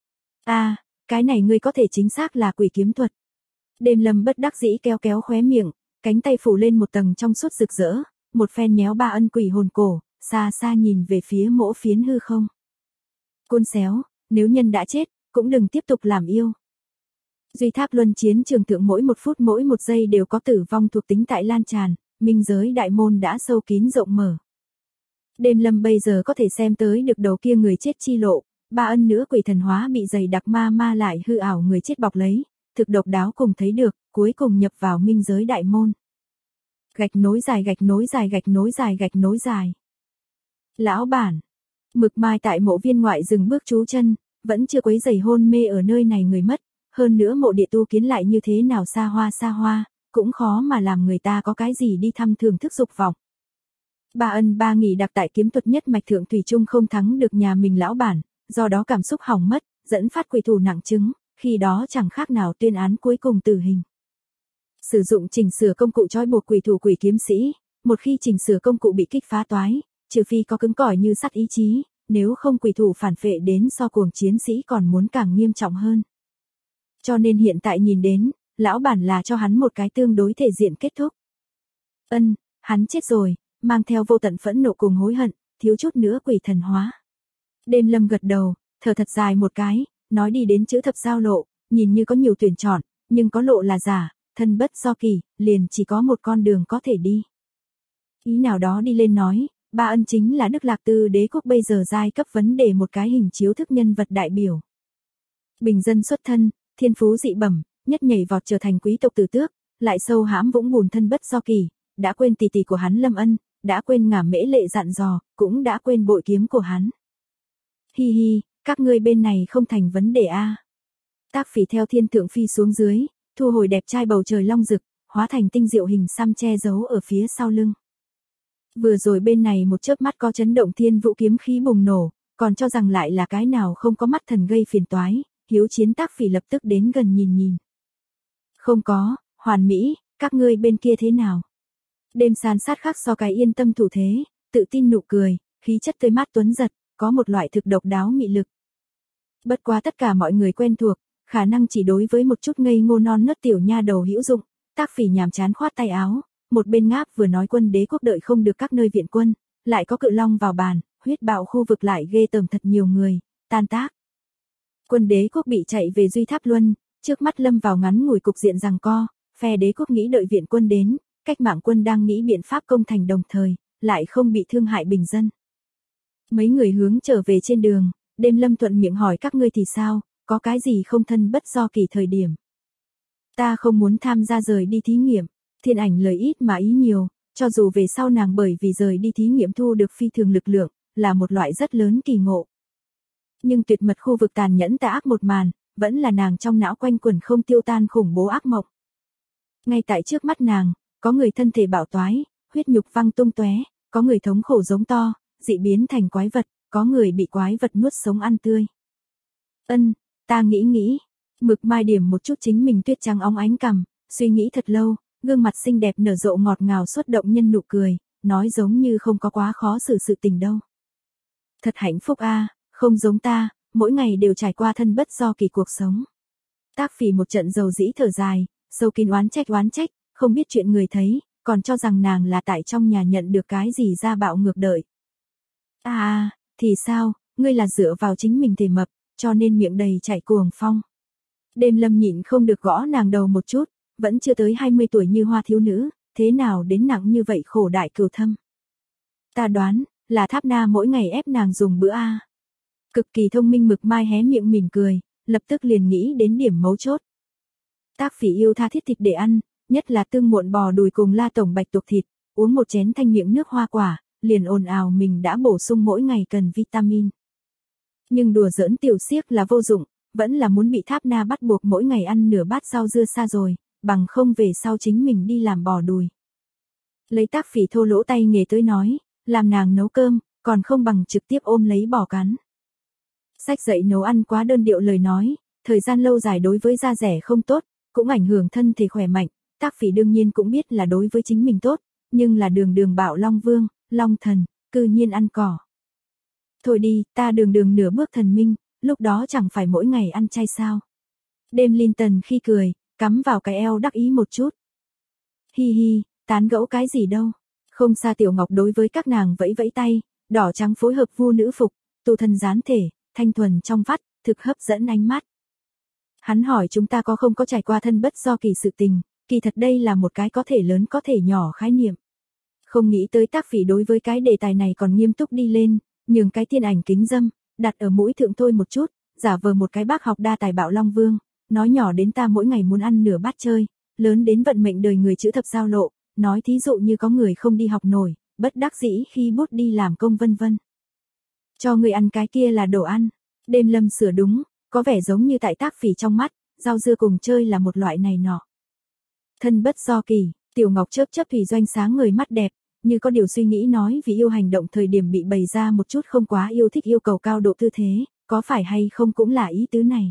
Cái này ngươi có thể chính xác là quỷ kiếm thuật. Đêm Lâm bất đắc dĩ kéo kéo khóe miệng, cánh tay phủ lên một tầng trong suốt rực rỡ, một phen nhéo Ba Ân quỷ hồn cổ, xa xa nhìn về phía mỗ phiến hư không. Côn xéo, nếu nhân đã chết, cũng đừng tiếp tục làm yêu. Duy tháp luân chiến trường thượng mỗi một phút mỗi một giây đều có tử vong thuộc tính tại lan tràn, minh giới đại môn đã sâu kín rộng mở. Đêm Lâm bây giờ có thể xem tới được đầu kia người chết chi lộ, Ba Ân nữa quỷ thần hóa bị dày đặc ma lại hư ảo người chết bọc lấy, thực độc đáo cùng thấy được, cuối cùng nhập vào minh giới đại môn. Gạch nối dài gạch nối dài gạch nối dài gạch nối dài. Lão bản, Mực Mai tại mộ viên ngoại dừng bước trú chân, vẫn chưa quấy rầy hôn mê ở nơi này người mất, hơn nữa mộ địa tu kiến lại như thế nào xa hoa, cũng khó mà làm người ta có cái gì đi thăm thưởng thức dục vọng. Ba Ân Ba Nghỉ đặc tại kiếm thuật nhất mạch thượng thủy chung không thắng được nhà mình lão bản, do đó cảm xúc hỏng mất, dẫn phát quỷ thủ nặng chứng, khi đó chẳng khác nào tuyên án cuối cùng tử hình. Sử dụng chỉnh sửa công cụ trói buộc quỷ thủ quỷ kiếm sĩ, một khi chỉnh sửa công cụ bị kích phá toái, trừ phi có cứng cỏi như sắt ý chí, nếu không quỷ thủ phản phệ đến so cuồng chiến sĩ còn muốn càng nghiêm trọng hơn. Cho nên hiện tại nhìn đến, lão bản là cho hắn một cái tương đối thể diện kết thúc. Hắn chết rồi, mang theo vô tận phẫn nộ cùng hối hận, thiếu chút nữa quỷ thần hóa. Đêm Lâm gật đầu, thở thật dài một cái, nói đi đến chữ thập giao lộ, nhìn như có nhiều tuyển chọn, nhưng có lộ là giả, thân bất do kỳ, liền chỉ có một con đường có thể đi. Ý nào đó đi lên nói, Ba Ân chính là Đức Lạc Tư đế quốc bây giờ giai cấp vấn đề một cái hình chiếu thức nhân vật đại biểu. Bình dân xuất thân, thiên phú dị bẩm, nhất nhảy vọt trở thành quý tộc tử tước, lại sâu hãm vũng bùn thân bất do kỳ, đã quên tỷ tỷ của hắn Lâm Ân, đã quên Ngả Mễ Lệ dặn dò, cũng đã quên bội kiếm của hắn. Hi hi, các ngươi bên này không thành vấn đề a. Tác Phỉ theo thiên thượng phi xuống dưới, thu hồi đẹp trai bầu trời long rực, hóa thành tinh diệu hình xăm che giấu ở phía sau lưng. Vừa rồi bên này một chớp mắt có chấn động thiên vũ kiếm khí bùng nổ, còn cho rằng lại là cái nào không có mắt thần gây phiền toái, hiếu chiến Tác Phỉ lập tức đến gần nhìn. Không có, hoàn mỹ, các ngươi bên kia thế nào? Đêm san sát khắc so cái yên tâm thủ thế, tự tin nụ cười, khí chất tươi mát tuấn giật, có một loại thực độc đáo mị lực. Bất quá tất cả mọi người quen thuộc, khả năng chỉ đối với một chút ngây ngô non nớt tiểu nha đầu hữu dụng, Tác Phỉ nhàm chán khoát tay áo, một bên ngáp vừa nói quân đế quốc đợi không được các nơi viện quân, lại có cự long vào bàn, huyết bạo khu vực lại ghê tởm thật nhiều người, tan tác. Quân đế quốc bị chạy về Duy Tháp Luân, trước mắt lâm vào ngắn ngủi cục diện giằng co, phe đế quốc nghĩ đợi viện quân đến, cách mạng quân đang nghĩ biện pháp công thành đồng thời, lại không bị thương hại bình dân. Mấy người hướng trở về trên đường, Đêm Lâm thuận miệng hỏi các ngươi thì sao, có cái gì không thân bất do kỳ thời điểm. Ta không muốn tham gia rời đi thí nghiệm, Thiên Ảnh lời ít mà ý nhiều, cho dù về sau nàng bởi vì rời đi thí nghiệm thu được phi thường lực lượng, là một loại rất lớn kỳ ngộ. Nhưng tuyệt mật khu vực tàn nhẫn tà ác một màn, vẫn là nàng trong não quanh quẩn không tiêu tan khủng bố ác mộng. Ngay tại trước mắt nàng, có người thân thể bạo toái, huyết nhục văng tung tóe, có người thống khổ giống to, dị biến thành quái vật, có người bị quái vật nuốt sống ăn tươi. Ta nghĩ, Mực Mai điểm một chút chính mình tuyết trắng óng ánh cằm, suy nghĩ thật lâu, gương mặt xinh đẹp nở rộ ngọt ngào xuất động nhân nụ cười, nói giống như không có quá khó xử sự tình đâu. Thật hạnh phúc a, không giống ta, mỗi ngày đều trải qua thân bất do kỳ cuộc sống. Tác Phỉ một trận dầu dĩ thở dài, sâu kín oán trách, không biết chuyện người thấy, còn cho rằng nàng là tại trong nhà nhận được cái gì ra bạo ngược đợi. Thì sao, ngươi là dựa vào chính mình thể mập, cho nên miệng đầy chảy cuồng phong. Đêm Lâm nhịn không được gõ nàng đầu một chút, vẫn chưa tới 20 tuổi như hoa thiếu nữ, thế nào đến nặng như vậy khổ đại cừu thâm. Ta đoán, là Tháp Na mỗi ngày ép nàng dùng bữa a. Cực kỳ thông minh Mực Mai hé miệng mỉm cười, lập tức liền nghĩ đến điểm mấu chốt. Tác Phỉ yêu tha thiết thịt để ăn, nhất là tương muộn bò đùi cùng la tổng bạch tuộc thịt, uống một chén thanh miệng nước hoa quả, liền ồn ào mình đã bổ sung mỗi ngày cần vitamin. Nhưng đùa giỡn tiểu xiếc là vô dụng, vẫn là muốn bị Tháp Na bắt buộc mỗi ngày ăn nửa bát rau dưa xa rồi, bằng không về sau chính mình đi làm bò đùi. Lấy Tác Phỉ thô lỗ tay nghề tới nói, làm nàng nấu cơm, còn không bằng trực tiếp ôm lấy bò cắn. Sách dạy nấu ăn quá đơn điệu lời nói, thời gian lâu dài đối với da rẻ không tốt, cũng ảnh hưởng thân thể khỏe mạnh, Tác Phỉ đương nhiên cũng biết là đối với chính mình tốt, nhưng là đường bảo Long Vương, Long Thần, cư nhiên ăn cỏ. Thôi đi, ta đường nửa bước thần minh, lúc đó chẳng phải mỗi ngày ăn chay sao. Đêm Linton khi cười, cắm vào cái eo đắc ý một chút. Hi hi, tán gẫu cái gì đâu. Không xa Tiểu Ngọc đối với các nàng vẫy vẫy tay, đỏ trắng phối hợp vu nữ phục, tu thân dán thể, thanh thuần trong vắt, thực hấp dẫn ánh mắt. Hắn hỏi chúng ta có không có trải qua thân bất do kỳ sự tình, kỳ thật đây là một cái có thể lớn có thể nhỏ khái niệm. Không nghĩ tới Tác Phỉ đối với cái đề tài này còn nghiêm túc đi lên, nhường cái Thiên Ảnh kính dâm, đặt ở mũi thượng thôi một chút, giả vờ một cái bác học đa tài bạo Long Vương, nói nhỏ đến ta mỗi ngày muốn ăn nửa bát chơi, lớn đến vận mệnh đời người chữ thập giao lộ, nói thí dụ như có người không đi học nổi, bất đắc dĩ khi bút đi làm công vân vân. Cho người ăn cái kia là đồ ăn. Đêm Lâm sửa đúng, có vẻ giống như tại Tác Phỉ trong mắt, rau dưa cùng chơi là một loại này nọ. Thân bất do kỳ, Tiểu Ngọc chớp thủy doanh sáng người mắt đẹp, như có điều suy nghĩ nói vì yêu hành động thời điểm bị bày ra một chút không quá yêu thích yêu cầu cao độ tư thế, có phải hay không cũng là ý tứ này.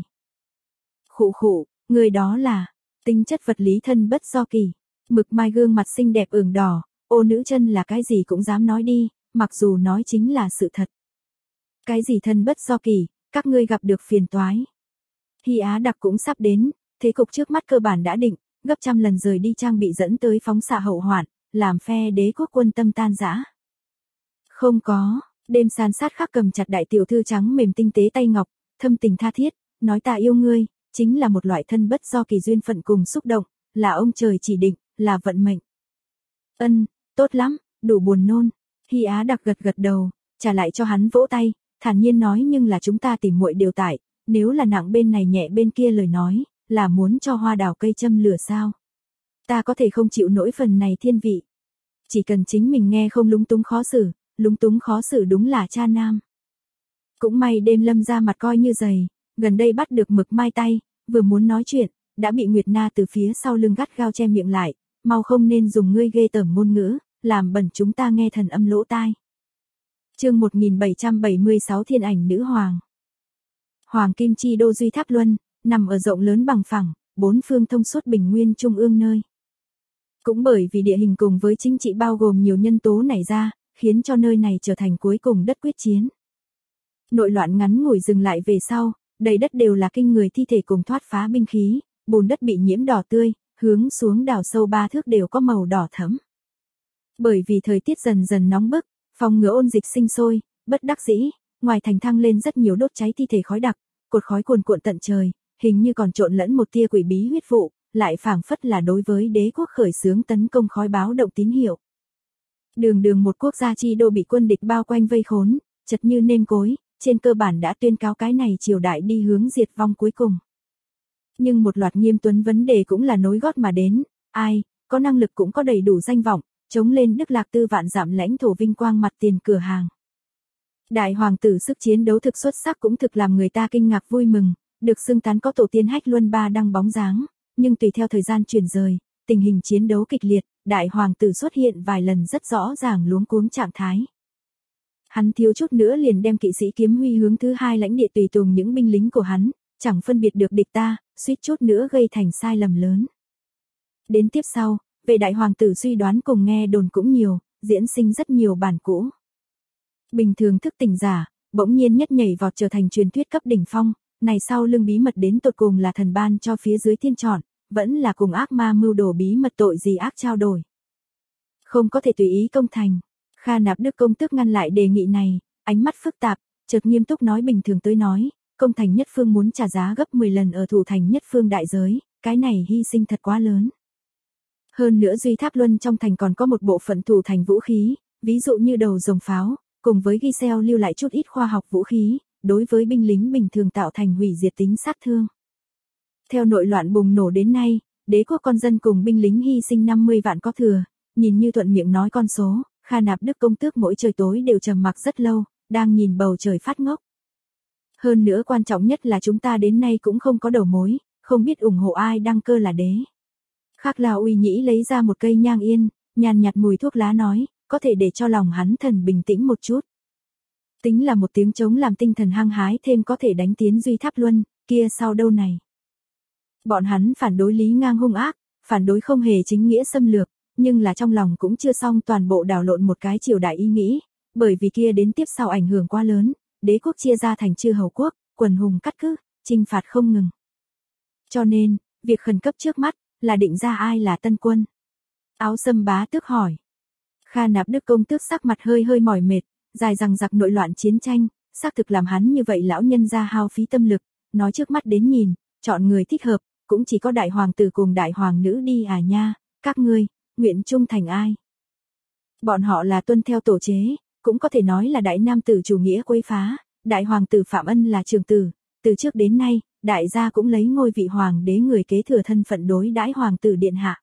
Khụ, người đó là, tính chất vật lý thân bất do kỳ. Mực Mai gương mặt xinh đẹp ửng đỏ, ô nữ chân là cái gì cũng dám nói đi, mặc dù nói chính là sự thật. Cái gì thân bất do kỳ, các ngươi gặp được phiền toái. Hy Á Đặc cũng sắp đến, thế cục trước mắt cơ bản đã định, gấp trăm lần rời đi trang bị dẫn tới phóng xạ hậu hoạn, làm phe đế quốc quân tâm tan rã. Không có, Đêm san sát khắc cầm chặt đại tiểu thư trắng mềm tinh tế tay ngọc, thâm tình tha thiết, nói ta yêu ngươi, chính là một loại thân bất do kỳ duyên phận cùng xúc động, là ông trời chỉ định, là vận mệnh. Ân, tốt lắm, đủ buồn nôn. Hy Á đặc gật gật đầu, trả lại cho hắn vỗ tay, thản nhiên nói nhưng là chúng ta tìm muội điều tải, nếu là nặng bên này nhẹ bên kia lời nói, là muốn cho hoa đào cây châm lửa sao? Ta có thể không chịu nổi phần này thiên vị. Chỉ cần chính mình nghe không lúng túng khó xử đúng là cha nam. Cũng may đêm Lâm ra mặt coi như dày, gần đây bắt được mực mai tay, vừa muốn nói chuyện, đã bị Nguyệt Na từ phía sau lưng gắt gao che miệng lại, mau không nên dùng ngươi ghê tởm ngôn ngữ, làm bẩn chúng ta nghe thần âm lỗ tai. Chương 1776 Thiên ảnh nữ hoàng. Hoàng Kim Chi đô Duy Tháp Luân, nằm ở rộng lớn bằng phẳng, bốn phương thông suốt bình nguyên trung ương nơi. Cũng bởi vì địa hình cùng với chính trị bao gồm nhiều nhân tố nảy ra, khiến cho nơi này trở thành cuối cùng đất quyết chiến. Nội loạn ngắn ngủi dừng lại về sau, đầy đất đều là kinh người thi thể cùng thoát phá binh khí, bùn đất bị nhiễm đỏ tươi, hướng xuống đào sâu 3 thước đều có màu đỏ thẫm. Bởi vì thời tiết dần dần nóng bức, phòng ngừa ôn dịch sinh sôi, bất đắc dĩ, ngoài thành thăng lên rất nhiều đốt cháy thi thể khói đặc, cột khói cuồn cuộn tận trời, hình như còn trộn lẫn một tia quỷ bí huyết vụ, lại phảng phất là đối với đế quốc khởi xướng tấn công khói báo động tín hiệu. Đường đường một quốc gia chi đô bị quân địch bao quanh vây khốn, chật như nêm cối, trên cơ bản đã tuyên cáo cái này triều đại đi hướng diệt vong cuối cùng. Nhưng một loạt nghiêm tuấn vấn đề cũng là nối gót mà đến, ai, có năng lực cũng có đầy đủ danh vọng, chống lên Đức Lạc Tư vạn dặm lãnh thổ vinh quang mặt tiền cửa hàng. Đại hoàng tử sức chiến đấu thực xuất sắc cũng thực làm người ta kinh ngạc vui mừng, được xưng tán có tổ tiên Hách Luân Ba đăng bóng dáng, nhưng tùy theo thời gian chuyển rời, tình hình chiến đấu kịch liệt, đại hoàng tử xuất hiện vài lần rất rõ ràng luống cuống trạng thái. Hắn thiếu chút nữa liền đem kỵ sĩ kiếm huy hướng thứ hai lãnh địa tùy tùng những binh lính của hắn, chẳng phân biệt được địch ta, suýt chút nữa gây thành sai lầm lớn. Đến tiếp sau, về đại hoàng tử suy đoán cùng nghe đồn cũng nhiều, diễn sinh rất nhiều bản cũ. Bình thường thức tỉnh giả, bỗng nhiên nhất nhảy vọt trở thành truyền thuyết cấp đỉnh phong, này sau lưng bí mật đến tột cùng là thần ban cho phía dưới thiên chọn, vẫn là cùng ác ma mưu đồ bí mật tội gì ác trao đổi. Không có thể tùy ý công thành. Kha Nạp Đức công tước ngăn lại đề nghị này, ánh mắt phức tạp, chợt nghiêm túc nói bình thường tới nói, công thành nhất phương muốn trả giá gấp 10 lần ở thủ thành nhất phương đại giới, cái này hy sinh thật quá lớn. Hơn nữa Duy Tháp Luân trong thành còn có một bộ phận thủ thành vũ khí, ví dụ như đầu rồng pháo, cùng với Giselle lưu lại chút ít khoa học vũ khí, đối với binh lính bình thường tạo thành hủy diệt tính sát thương. Theo nội loạn bùng nổ đến nay, đế quốc con dân cùng binh lính hy sinh 50 vạn có thừa, nhìn như thuận miệng nói con số, Kha Nạp Đức công tước mỗi trời tối đều trầm mặc rất lâu, đang nhìn bầu trời phát ngốc. Hơn nữa quan trọng nhất là chúng ta đến nay cũng không có đầu mối, không biết ủng hộ ai đăng cơ là đế. Khắc Lao Uy Nhĩ lấy ra một cây nhang yên, nhàn nhạt mùi thuốc lá nói, có thể để cho lòng hắn thần bình tĩnh một chút. Tính là một tiếng trống làm tinh thần hăng hái thêm có thể đánh tiến Duy Tháp Luân, kia sau đâu này. Bọn hắn phản đối Lý Ngang hung ác, phản đối không hề chính nghĩa xâm lược, nhưng là trong lòng cũng chưa xong toàn bộ đảo lộn một cái triều đại ý nghĩ, bởi vì kia đến tiếp sau ảnh hưởng quá lớn, đế quốc chia ra thành chư hầu quốc, quần hùng cắt cứ, chinh phạt không ngừng. Cho nên, việc khẩn cấp trước mắt, là định ra ai là tân quân. Áo Sâm bá tước hỏi. Kha Nạp Đức công tước sắc mặt hơi hơi mỏi mệt, dài dằng dặc nội loạn chiến tranh, xác thực làm hắn như vậy lão nhân ra hao phí tâm lực, nói trước mắt đến nhìn, chọn người thích hợp, cũng chỉ có đại hoàng tử cùng đại hoàng nữ đi à nha, các ngươi, nguyện trung thành ai? Bọn họ là tuân theo tổ chế, cũng có thể nói là đại nam tử chủ nghĩa quấy phá, đại hoàng tử Phạm Ân là trường tử, từ trước đến nay, đại gia cũng lấy ngôi vị hoàng đế người kế thừa thân phận đối đãi hoàng tử điện hạ.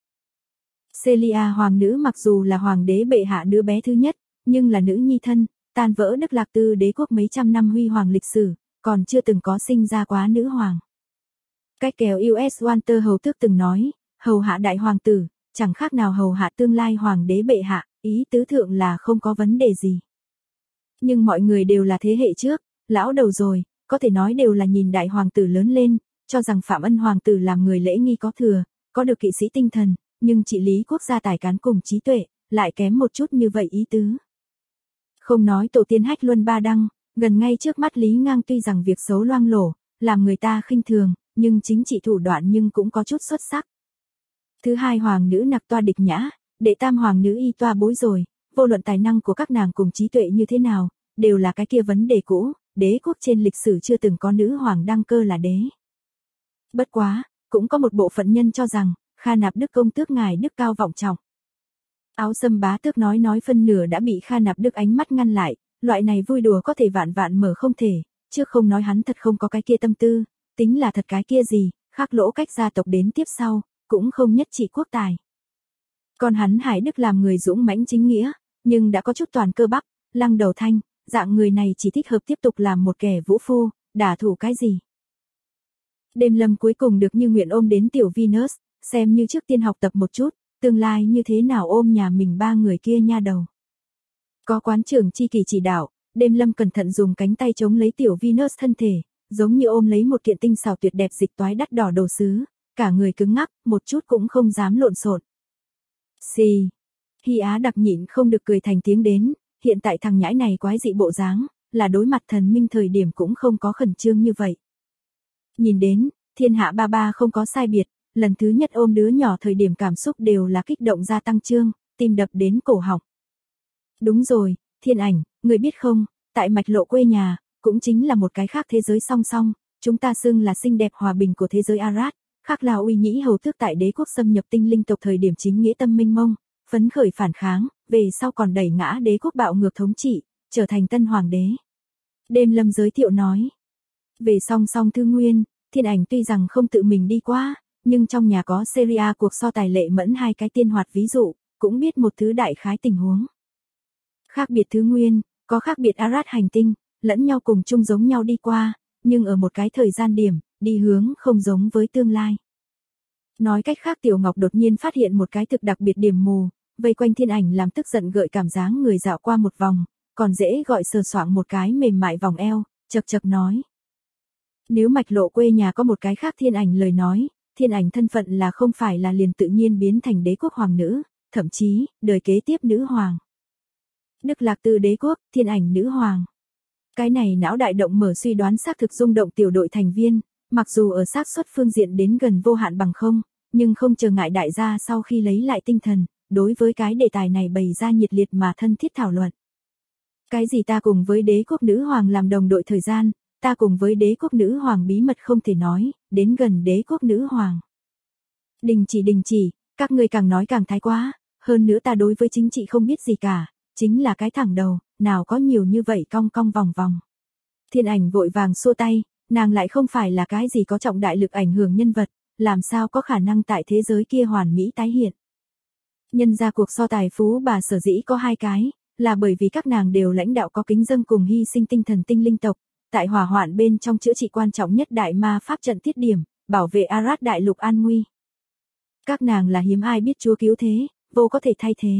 Celia hoàng nữ mặc dù là hoàng đế bệ hạ đứa bé thứ nhất, nhưng là nữ nhi thân, tan vỡ Đức Lạc Tư đế quốc mấy trăm năm huy hoàng lịch sử, còn chưa từng có sinh ra quá nữ hoàng. Cách kèo US Walter hầu tước từng nói, hầu hạ đại hoàng tử, chẳng khác nào hầu hạ tương lai hoàng đế bệ hạ, ý tứ thượng là không có vấn đề gì. Nhưng mọi người đều là thế hệ trước, lão đầu rồi, có thể nói đều là nhìn đại hoàng tử lớn lên, cho rằng Phạm Ân hoàng tử làm người lễ nghi có thừa, có được kỵ sĩ tinh thần, nhưng trị lý quốc gia tài cán cùng trí tuệ, lại kém một chút như vậy ý tứ. Không nói tổ tiên Hách Luân Ba đăng, gần ngay trước mắt Lý Ngang tuy rằng việc xấu loang lổ, làm người ta khinh thường, nhưng chính trị thủ đoạn nhưng cũng có chút xuất sắc. Thứ hai hoàng nữ Nặc Toa Địch Nhã, đệ tam hoàng nữ Y Toa Bối rồi, vô luận tài năng của các nàng cùng trí tuệ như thế nào, đều là cái kia vấn đề cũ, đế quốc trên lịch sử chưa từng có nữ hoàng đăng cơ là đế. Bất quá, cũng có một bộ phận nhân cho rằng, Kha Nạp Đức công tước ngài đức cao vọng trọng. Áo Sâm bá tước nói phân nửa đã bị Kha Nạp Đức ánh mắt ngăn lại, loại này vui đùa có thể vạn vạn mở không thể, chứ không nói hắn thật không có cái kia tâm tư, tính là thật cái kia gì, khác lỗ cách gia tộc đến tiếp sau, cũng không nhất trị quốc tài. Còn hắn Hải Đức làm người dũng mãnh chính nghĩa, nhưng đã có chút toàn cơ bắp, lăng đầu thanh, dạng người này chỉ thích hợp tiếp tục làm một kẻ vũ phu, đả thủ cái gì. Đêm Lâm cuối cùng được như nguyện ôm đến tiểu Venus, xem như trước tiên học tập một chút, tương lai như thế nào ôm nhà mình ba người kia nha đầu. Có quán trưởng chi kỳ chỉ đạo, Đêm Lâm cẩn thận dùng cánh tay chống lấy tiểu Venus thân thể, giống như ôm lấy một kiện tinh xảo tuyệt đẹp dịch toái đắt đỏ đồ sứ, cả người cứng ngắc, một chút cũng không dám lộn xộn. Xì. Hy Á đặc nhịn không được cười thành tiếng đến, hiện tại thằng nhãi này quái dị bộ dáng, là đối mặt thần minh thời điểm cũng không có khẩn trương như vậy. Nhìn đến, thiên hạ ba ba không có sai biệt, lần thứ nhất ôm đứa nhỏ thời điểm cảm xúc đều là kích động gia tăng trương, tim đập đến cổ họng. Đúng rồi, Thiên Ảnh, người biết không, tại mạch lộ quê nhà, cũng chính là một cái khác thế giới song song, chúng ta xưng là xinh đẹp hòa bình của thế giới Arad, khác là uy nhĩ hầu tước tại đế quốc xâm nhập tinh linh tộc thời điểm chính nghĩa tâm minh mông, phấn khởi phản kháng, về sau còn đẩy ngã đế quốc bạo ngược thống trị, trở thành tân hoàng đế. Đêm Lâm giới thiệu nói, về song song thư nguyên, Thiên Ảnh tuy rằng không tự mình đi qua, nhưng trong nhà có Syria cuộc so tài lệ mẫn hai cái tiên hoạt ví dụ, cũng biết một thứ đại khái tình huống. Khác biệt thứ nguyên, có khác biệt Arad hành tinh, lẫn nhau cùng chung giống nhau đi qua, nhưng ở một cái thời gian điểm, đi hướng không giống với tương lai. Nói cách khác Tiểu Ngọc đột nhiên phát hiện một cái thực đặc biệt điểm mù, vây quanh Thiên Ảnh làm tức giận gợi cảm dáng người dạo qua một vòng, còn dễ gọi sờ soạng một cái mềm mại vòng eo, chật chật nói. Nếu mạch lộ quê nhà có một cái khác Thiên Ảnh lời nói, Thiên Ảnh thân phận là không phải là liền tự nhiên biến thành đế quốc hoàng nữ, thậm chí, đời kế tiếp nữ hoàng. Đức Lạc Tư đế quốc, Thiên Ảnh nữ hoàng. Cái này não đại động mở suy đoán xác thực rung động tiểu đội thành viên, mặc dù ở xác suất phương diện đến gần vô hạn bằng không, nhưng không chờ ngại đại gia sau khi lấy lại tinh thần, đối với cái đề tài này bày ra nhiệt liệt mà thân thiết thảo luận. Cái gì ta cùng với đế quốc nữ hoàng làm đồng đội thời gian, ta cùng với đế quốc nữ hoàng bí mật không thể nói, đến gần đế quốc nữ hoàng. Đình chỉ, các ngươi càng nói càng thái quá, hơn nữa ta đối với chính trị không biết gì cả, chính là cái thẳng đầu, nào có nhiều như vậy cong cong vòng vòng. Thiên Ảnh vội vàng xua tay, nàng lại không phải là cái gì có trọng đại lực ảnh hưởng nhân vật, làm sao có khả năng tại thế giới kia hoàn mỹ tái hiện. Nhân ra cuộc so tài phú bà sở dĩ có hai cái, là bởi vì các nàng đều lãnh đạo có kính dâng cùng hy sinh tinh thần tinh linh tộc, tại hỏa hoạn bên trong chữa trị quan trọng nhất đại ma pháp trận tiết điểm, bảo vệ Arad đại lục an nguy. Các nàng là hiếm ai biết Chúa cứu thế, vô có thể thay thế.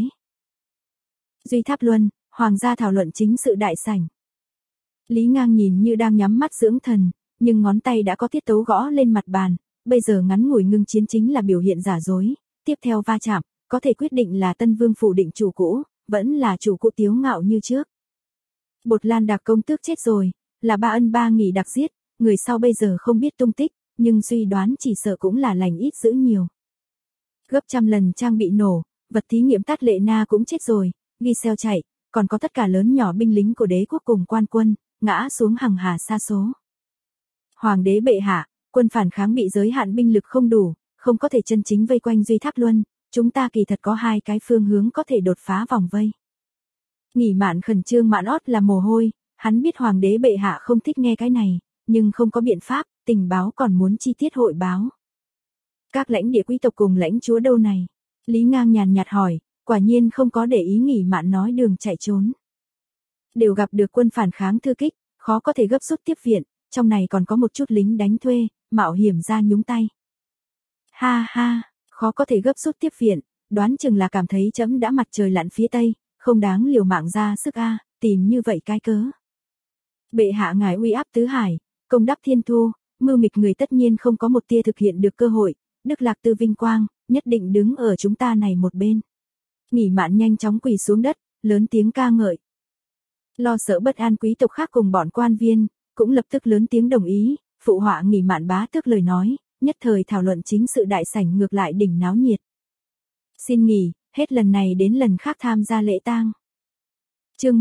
Duy Tháp Luân, hoàng gia thảo luận chính sự đại sảnh. Lý Ngang nhìn như đang nhắm mắt dưỡng thần, nhưng ngón tay đã có tiết tấu gõ lên mặt bàn, bây giờ ngắn ngủi ngưng chiến chính là biểu hiện giả dối, tiếp theo va chạm, có thể quyết định là Tân Vương phủ định chủ cũ, vẫn là chủ cũ tiếu ngạo như trước. Bột Lan Đạc công tước chết rồi, là ba ân ba nghỉ đặc giết, người sau bây giờ không biết tung tích, nhưng suy đoán chỉ sợ cũng là lành ít dữ nhiều. Gấp trăm lần trang bị nổ, vật thí nghiệm Tát Lệ Na cũng chết rồi, Giselle chạy, còn có tất cả lớn nhỏ binh lính của đế quốc cùng quan quân, ngã xuống hằng hà sa số. Hoàng đế bệ hạ, quân phản kháng bị giới hạn binh lực không đủ, không có thể chân chính vây quanh Duy Tháp Luân, chúng ta kỳ thật có hai cái phương hướng có thể đột phá vòng vây. Nghỉ Mạn khẩn trương mạn ót là mồ hôi, hắn biết hoàng đế bệ hạ không thích nghe cái này, nhưng không có biện pháp, tình báo còn muốn chi tiết hội báo. Các lãnh địa quý tộc cùng lãnh chúa đâu này? Lý Ngang nhàn nhạt hỏi, quả nhiên không có để ý Nghỉ Mạn nói đường chạy trốn. Đều gặp được quân phản kháng thư kích, khó có thể gấp rút tiếp viện, trong này còn có một chút lính đánh thuê, mạo hiểm ra nhúng tay. Ha ha, khó có thể gấp rút tiếp viện, đoán chừng là cảm thấy chấm đã mặt trời lặn phía tây, không đáng liều mạng ra sức tìm như vậy cái cớ. Bệ hạ ngài uy áp tứ hải, công đắp thiên thu, mưu mịch người tất nhiên không có một tia thực hiện được cơ hội, Đức Lạc Tư vinh quang, nhất định đứng ở chúng ta này một bên. Nghỉ Mạn nhanh chóng quỳ xuống đất, lớn tiếng ca ngợi. Lo sợ bất an quý tộc khác cùng bọn quan viên, cũng lập tức lớn tiếng đồng ý, phụ họa Nghỉ Mạn bá tước lời nói, nhất thời thảo luận chính sự đại sảnh ngược lại đỉnh náo nhiệt. Xin nghỉ, hết lần này đến lần khác tham gia lễ tang. Chương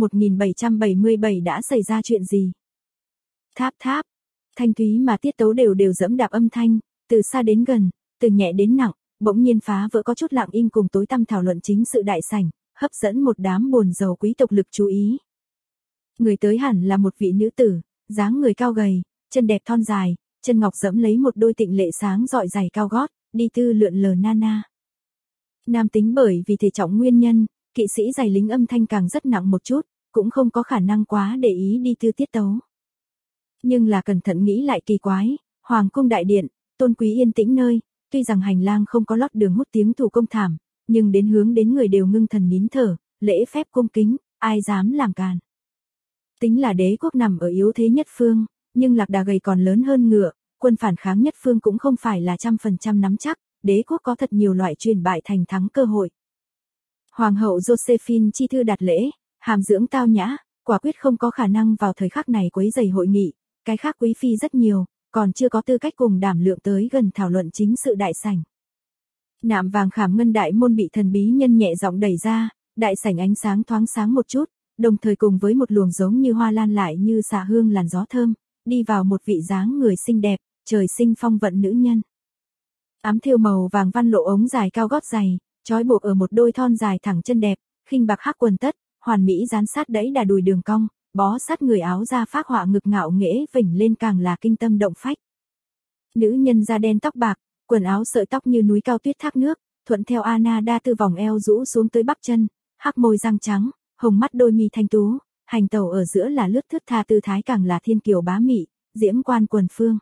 1777 đã xảy ra chuyện gì? Tháp tháp, thanh thúy mà tiết tấu đều đều dẫm đạp âm thanh, từ xa đến gần, từ nhẹ đến nặng, bỗng nhiên phá vỡ có chút lặng im cùng tối tăm thảo luận chính sự đại sảnh, hấp dẫn một đám buồn giàu quý tộc lực chú ý. Người tới hẳn là một vị nữ tử, dáng người cao gầy, chân đẹp thon dài, chân ngọc dẫm lấy một đôi tịnh lệ sáng rọi giày cao gót, đi tư lượn lờ nana. Nam tính bởi vì thể trọng nguyên nhân, kỵ sĩ giày lính âm thanh càng rất nặng một chút, cũng không có khả năng quá để ý đi tư tiết tấu. Nhưng là cẩn thận nghĩ lại kỳ quái, hoàng cung đại điện, tôn quý yên tĩnh nơi, tuy rằng hành lang không có lót đường hút tiếng thủ công thảm, nhưng đến hướng đến người đều ngưng thần nín thở, lễ phép cung kính, ai dám làm càn. Tính là đế quốc nằm ở yếu thế nhất phương, nhưng lạc đà gầy còn lớn hơn ngựa, quân phản kháng nhất phương cũng không phải là 100% nắm chắc, đế quốc có thật nhiều loại truyền bại thành thắng cơ hội. Hoàng hậu Josephine chi thư đạt lễ, hàm dưỡng tao nhã, quả quyết không có khả năng vào thời khắc này quấy rầy hội nghị, cái khác quý phi rất nhiều, còn chưa có tư cách cùng đảm lượng tới gần thảo luận chính sự đại sảnh. Nạm vàng khảm ngân đại môn bị thần bí nhân nhẹ giọng đẩy ra, đại sảnh ánh sáng thoáng sáng một chút, đồng thời cùng với một luồng giống như hoa lan lại như xạ hương làn gió thơm, đi vào một vị dáng người xinh đẹp, trời sinh phong vận nữ nhân. Ám thêu màu vàng văn lộ ống dài cao gót giày, trói buộc ở một đôi thon dài thẳng chân đẹp, khinh bạc hắc quần tất, hoàn mỹ dán sát đẫy đà đùi đường cong, bó sát người áo da phác họa ngực ngạo nghễ vểnh lên càng là kinh tâm động phách. Nữ nhân da đen tóc bạc, quần áo sợi tóc như núi cao tuyết thác nước, thuận theo Anna đa từ vòng eo rũ xuống tới bắp chân, hắc môi răng trắng, hồng mắt đôi mi thanh tú, hành tẩu ở giữa là lướt thướt tha tư thái càng là thiên kiều bá mị, diễm quan quần phương.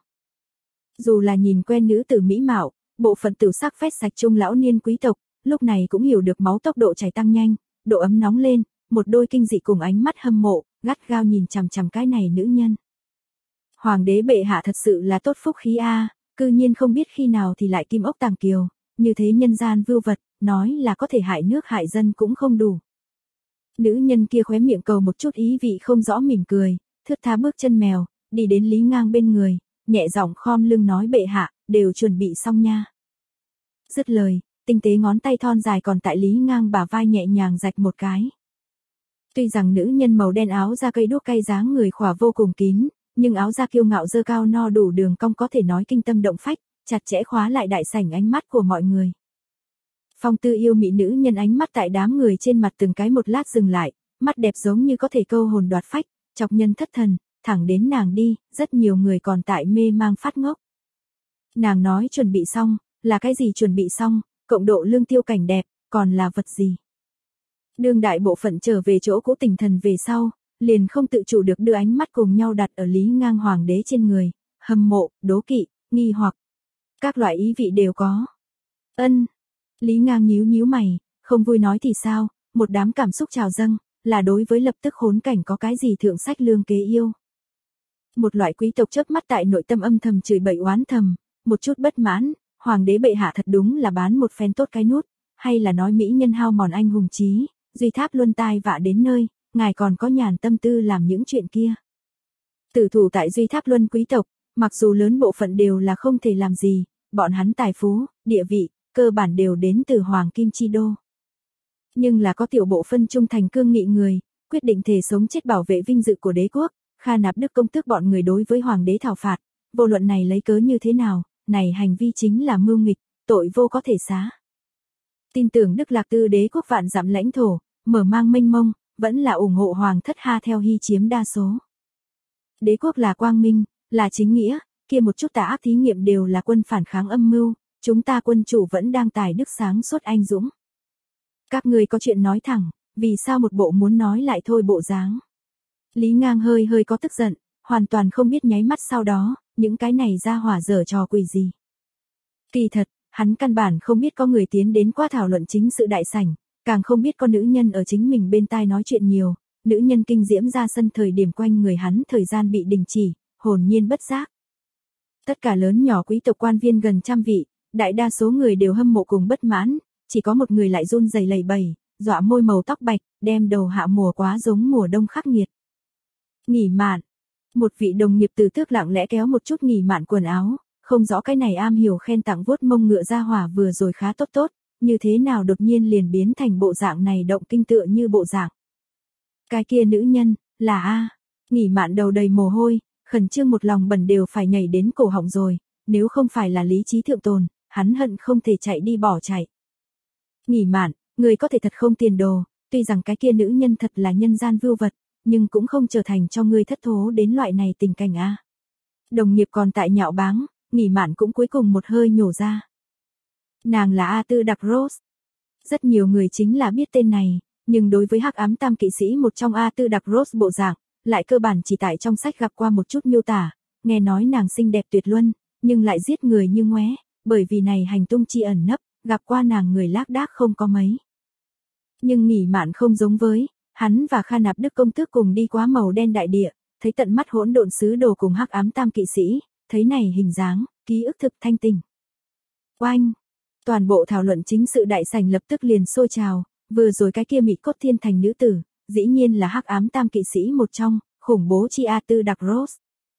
Dù là nhìn quen nữ tử mỹ mạo, bộ phận tiểu sắc phét sạch trung lão niên quý tộc, lúc này cũng hiểu được máu tốc độ chảy tăng nhanh, độ ấm nóng lên, một đôi kinh dị cùng ánh mắt hâm mộ, gắt gao nhìn chằm chằm cái này nữ nhân. Hoàng đế bệ hạ thật sự là tốt phúc khí a, cư nhiên không biết khi nào thì lại kim ốc tàng kiều, như thế nhân gian vưu vật, nói là có thể hại nước hại dân cũng không đủ. Nữ nhân kia khóe miệng cầu một chút ý vị không rõ mỉm cười, thướt tha bước chân mèo, đi đến Lý Ngang bên người, nhẹ giọng khom lưng nói bệ hạ, đều chuẩn bị xong nha. Dứt lời, tinh tế ngón tay thon dài còn tại Lý Ngang bả vai nhẹ nhàng rạch một cái. Tuy rằng nữ nhân màu đen áo da cây đuốc cay dáng người khỏa vô cùng kín, nhưng áo da kiêu ngạo dơ cao no đủ đường cong có thể nói kinh tâm động phách, chặt chẽ khóa lại đại sảnh ánh mắt của mọi người. Phong tư yêu mị nữ nhân ánh mắt tại đám người trên mặt từng cái một lát dừng lại, mắt đẹp giống như có thể câu hồn đoạt phách, chọc nhân thất thần, thẳng đến nàng đi, rất nhiều người còn tại mê mang phát ngốc. Nàng nói chuẩn bị xong, là cái gì chuẩn bị xong, cộng độ lương tiêu cảnh đẹp, còn là vật gì? Đương đại bộ phận trở về chỗ cũ tình thần về sau, liền không tự chủ được đưa ánh mắt cùng nhau đặt ở Lý Ngang hoàng đế trên người, hâm mộ, đố kỵ, nghi hoặc. Các loại ý vị đều có. Lý Ngang nhíu nhíu mày, không vui nói thì sao, một đám cảm xúc trào dâng, là đối với lập tức khốn cảnh có cái gì thượng sách lương kế yêu. Một loại quý tộc chớp mắt tại nội tâm âm thầm chửi bậy oán thầm, một chút bất mãn, hoàng đế bệ hạ thật đúng là bán một phen tốt cái nút, hay là nói mỹ nhân hao mòn anh hùng trí, duy tháp luân tai vạ đến nơi, ngài còn có nhàn tâm tư làm những chuyện kia. Tử thủ tại duy tháp luân quý tộc, mặc dù lớn bộ phận đều là không thể làm gì, bọn hắn tài phú, địa vị, cơ bản đều đến từ hoàng kim chi đô. Nhưng là có tiểu bộ phân trung thành cương nghị người, quyết định thể sống chết bảo vệ vinh dự của đế quốc, Kha Nạp Đức công tước bọn người đối với hoàng đế thảo phạt, vô luận này lấy cớ như thế nào, này hành vi chính là mưu nghịch, tội vô có thể xá. Tin tưởng Đức Lạc Tư đế quốc vạn dặm lãnh thổ, mở mang mênh mông, vẫn là ủng hộ hoàng thất Ha theo Hy chiếm đa số. Đế quốc là quang minh, là chính nghĩa, kia một chút tà ác thí nghiệm đều là quân phản kháng âm mưu, chúng ta quân chủ vẫn đang tài đức sáng suốt anh dũng. Các người có chuyện nói thẳng, vì sao một bộ muốn nói lại thôi bộ dáng. Lý Ngang hơi hơi có tức giận, hoàn toàn không biết nháy mắt sau đó, những cái này ra hỏa dở trò quỷ gì. Kỳ thật, hắn căn bản không biết có người tiến đến qua thảo luận chính sự đại sảnh, càng không biết có nữ nhân ở chính mình bên tai nói chuyện nhiều, nữ nhân kinh diễm ra sân thời điểm quanh người hắn thời gian bị đình chỉ, hồn nhiên bất giác. Tất cả lớn nhỏ quý tộc quan viên gần 100 vị, đại đa số người đều hâm mộ cùng bất mãn, chỉ có một người lại run rẩy lẩy bẩy, dọa môi màu tóc bạch, đem đầu hạ mùa quá giống mùa đông khắc nghiệt. Nghỉ mạn. Một vị đồng nghiệp từ tước lặng lẽ kéo một chút nghỉ mạn quần áo, không rõ cái này am hiểu khen tặng vuốt mông ngựa ra hỏa vừa rồi khá tốt, như thế nào đột nhiên liền biến thành bộ dạng này động kinh tựa như bộ dạng. Cái kia nữ nhân, là A. Nghỉ mạn đầu đầy mồ hôi, khẩn trương một lòng bẩn đều phải nhảy đến cổ họng rồi, nếu không phải là lý trí thượng tồn, hắn hận không thể chạy đi bỏ chạy. Nghỉ mạn, người có thể thật không tiền đồ, tuy rằng cái kia nữ nhân thật là nhân gian vưu vật, nhưng cũng không trở thành cho ngươi thất thố đến loại này tình cảnh A. Đồng nghiệp còn tại nhạo báng, nghỉ mạn cũng cuối cùng một hơi nhổ ra. Nàng là A Tư Đặc Rose. Rất nhiều người chính là biết tên này, nhưng đối với hắc ám tam kỵ sĩ một trong A Tư Đặc Rose bộ dạng, lại cơ bản chỉ tại trong sách gặp qua một chút miêu tả, nghe nói nàng xinh đẹp tuyệt luân, nhưng lại giết người như ngoé, bởi vì này hành tung chi ẩn nấp, gặp qua nàng người lác đác không có mấy. Nhưng nghỉ mạn không giống với, hắn và Kha Nạp Đức công tước cùng đi qua màu đen đại địa, thấy tận mắt hỗn độn sứ đồ cùng hắc ám tam kỵ sĩ, thấy này hình dáng, ký ức thực thanh tình. Oanh! Toàn bộ thảo luận chính sự đại sảnh lập tức liền sôi trào, vừa rồi cái kia mị cốt thiên thành nữ tử, dĩ nhiên là hắc ám tam kỵ sĩ một trong, khủng bố chi A Tư Đặc Rose.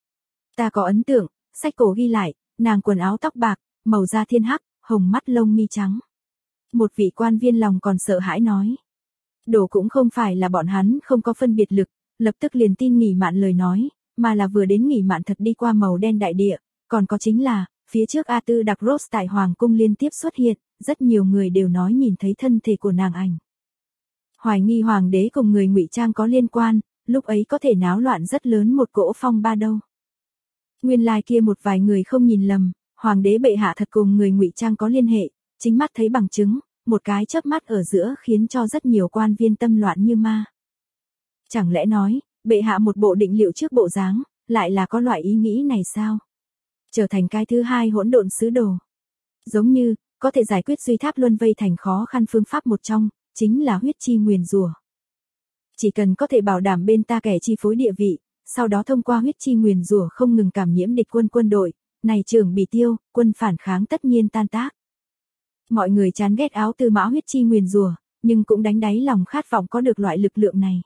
Ta có ấn tượng, sách cổ ghi lại, nàng quần áo tóc bạc, màu da thiên hắc, hồng mắt lông mi trắng. Một vị quan viên lòng còn sợ hãi nói. Đổ cũng không phải là bọn hắn không có phân biệt lực, lập tức liền tin nghỉ mạn lời nói, mà là vừa đến nghỉ mạn thật đi qua màu đen đại địa, còn có chính là, phía trước A Tư Đặc Rose tại Hoàng cung liên tiếp xuất hiện, rất nhiều người đều nói nhìn thấy thân thể của nàng ảnh. Hoài nghi hoàng đế cùng người ngụy trang có liên quan, lúc ấy có thể náo loạn rất lớn một cỗ phong ba đâu. Nguyên lai kia một vài người không nhìn lầm, hoàng đế bệ hạ thật cùng người ngụy trang có liên hệ, chính mắt thấy bằng chứng, một cái chớp mắt ở giữa khiến cho rất nhiều quan viên tâm loạn như ma. Chẳng lẽ nói, bệ hạ một bộ định liệu trước bộ dáng, lại là có loại ý nghĩ này sao? Trở thành cái thứ hai hỗn độn sứ đồ. Giống như, có thể giải quyết duy tháp luân vây thành khó khăn phương pháp một trong, chính là huyết chi nguyền rủa. Chỉ cần có thể bảo đảm bên ta kẻ chi phối địa vị, sau đó thông qua huyết chi nguyền rủa không ngừng cảm nhiễm địch quân đội, này trưởng bị tiêu, quân phản kháng tất nhiên tan tác. Mọi người chán ghét áo tư mã huyết chi nguyền rủa, nhưng cũng đánh đáy lòng khát vọng có được loại lực lượng này.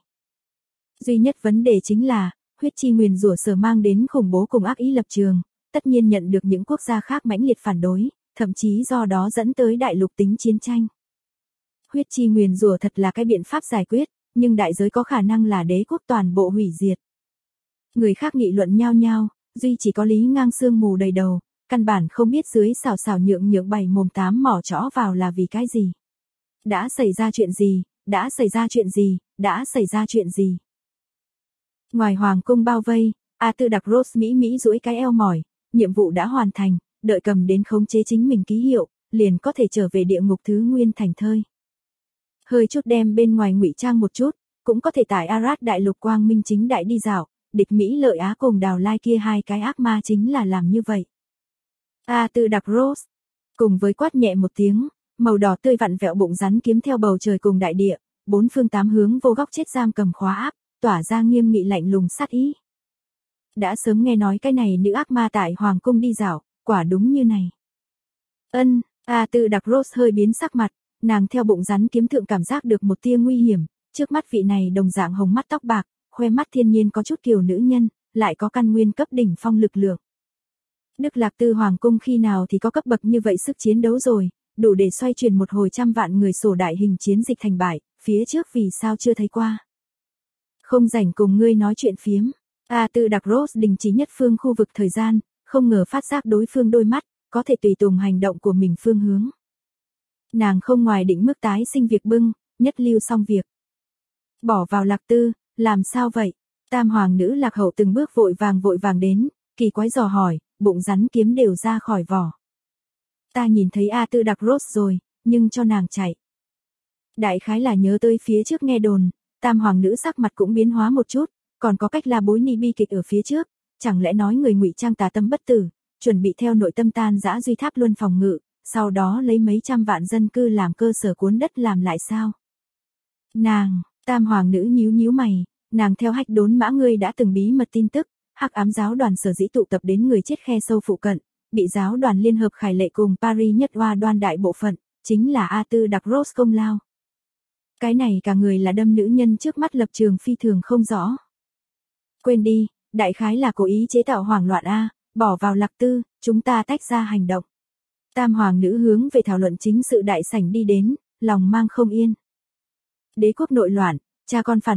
Duy nhất vấn đề chính là, huyết chi nguyền rủa sở mang đến khủng bố cùng ác ý lập trường, tất nhiên nhận được những quốc gia khác mãnh liệt phản đối, thậm chí do đó dẫn tới đại lục tính chiến tranh. Huyết chi nguyền rủa thật là cái biện pháp giải quyết, nhưng đại giới có khả năng là đế quốc toàn bộ hủy diệt. Người khác nghị luận nhao nhao, duy chỉ có Lý Ngang sương mù đầy đầu, căn bản không biết dưới xào xào nhượng bày mồm tám mỏ chõ vào là vì cái gì. Đã xảy ra chuyện gì, đã xảy ra chuyện gì, đã xảy ra chuyện gì. Ngoài hoàng cung bao vây, A Tư Đặc Rose mỹ duỗi cái eo mỏi, nhiệm vụ đã hoàn thành, đợi cầm đến khống chế chính mình ký hiệu, liền có thể trở về địa ngục thứ nguyên thành thơi. Hơi chút đem bên ngoài ngụy trang một chút, cũng có thể tại Arad đại lục quang minh chính đại đi dạo, địch Mỹ lợi Á cùng Đào Lai kia hai cái ác ma chính là làm như vậy. A Tư Đặc Rose, cùng với quát nhẹ một tiếng, màu đỏ tươi vặn vẹo bụng rắn kiếm theo bầu trời cùng đại địa, bốn phương tám hướng vô góc chết giam cầm khóa áp, tỏa ra nghiêm nghị lạnh lùng sát ý. Đã sớm nghe nói cái này nữ ác ma tại hoàng cung đi dạo, quả đúng như này. A Tư Đặc Rose hơi biến sắc mặt, nàng theo bụng rắn kiếm thượng cảm giác được một tia nguy hiểm, trước mắt vị này đồng dạng hồng mắt tóc bạc, khoe mắt thiên nhiên có chút kiều nữ nhân, lại có căn nguyên cấp đỉnh phong lực lượng. Đức Lạc Tư hoàng cung khi nào thì có cấp bậc như vậy sức chiến đấu rồi, đủ để xoay chuyển một hồi trăm vạn người sổ đại hình chiến dịch thành bại, phía trước vì sao chưa thấy qua. Không rảnh cùng ngươi nói chuyện phiếm. A Tư Đặc Rose đình chỉ nhất phương khu vực thời gian, không ngờ phát giác đối phương đôi mắt, có thể tùy tùng hành động của mình phương hướng. Nàng không ngoài định mức tái sinh việc bưng, nhất lưu xong việc. Bỏ vào Lạc Tư, làm sao vậy? Tam hoàng nữ Lạc Hậu từng bước vội vàng đến, kỳ quái dò hỏi, bụng rắn kiếm đều ra khỏi vỏ. Ta nhìn thấy A Tư Đặc Rose rồi, nhưng cho nàng chạy. Đại khái là nhớ tới phía trước nghe đồn, tam hoàng nữ sắc mặt cũng biến hóa một chút, còn có cách là bối ni bi kịch ở phía trước, chẳng lẽ nói người ngụy trang tà tâm bất tử, chuẩn bị theo nội tâm tan dã duy tháp luân phòng ngự, sau đó lấy mấy trăm vạn dân cư làm cơ sở cuốn đất làm lại sao? Nàng, tam hoàng nữ nhíu mày, nàng theo hách đốn mã ngươi đã từng bí mật tin tức, hắc ám giáo đoàn sở dĩ tụ tập đến người chết khe sâu phụ cận, bị giáo đoàn liên hợp khải lệ cùng Paris nhất hoa đoan đại bộ phận, chính là A Tư Đặc Rose công lao. Cái này cả người là đâm nữ nhân trước mắt lập trường phi thường không rõ. Quên đi, đại khái là cố ý chế tạo hoảng loạn A, bỏ vào Lạc Tư, chúng ta tách ra hành động. Tam hoàng nữ hướng về thảo luận chính sự đại sảnh đi đến, lòng mang không yên. Đế quốc nội loạn, cha con phản bội,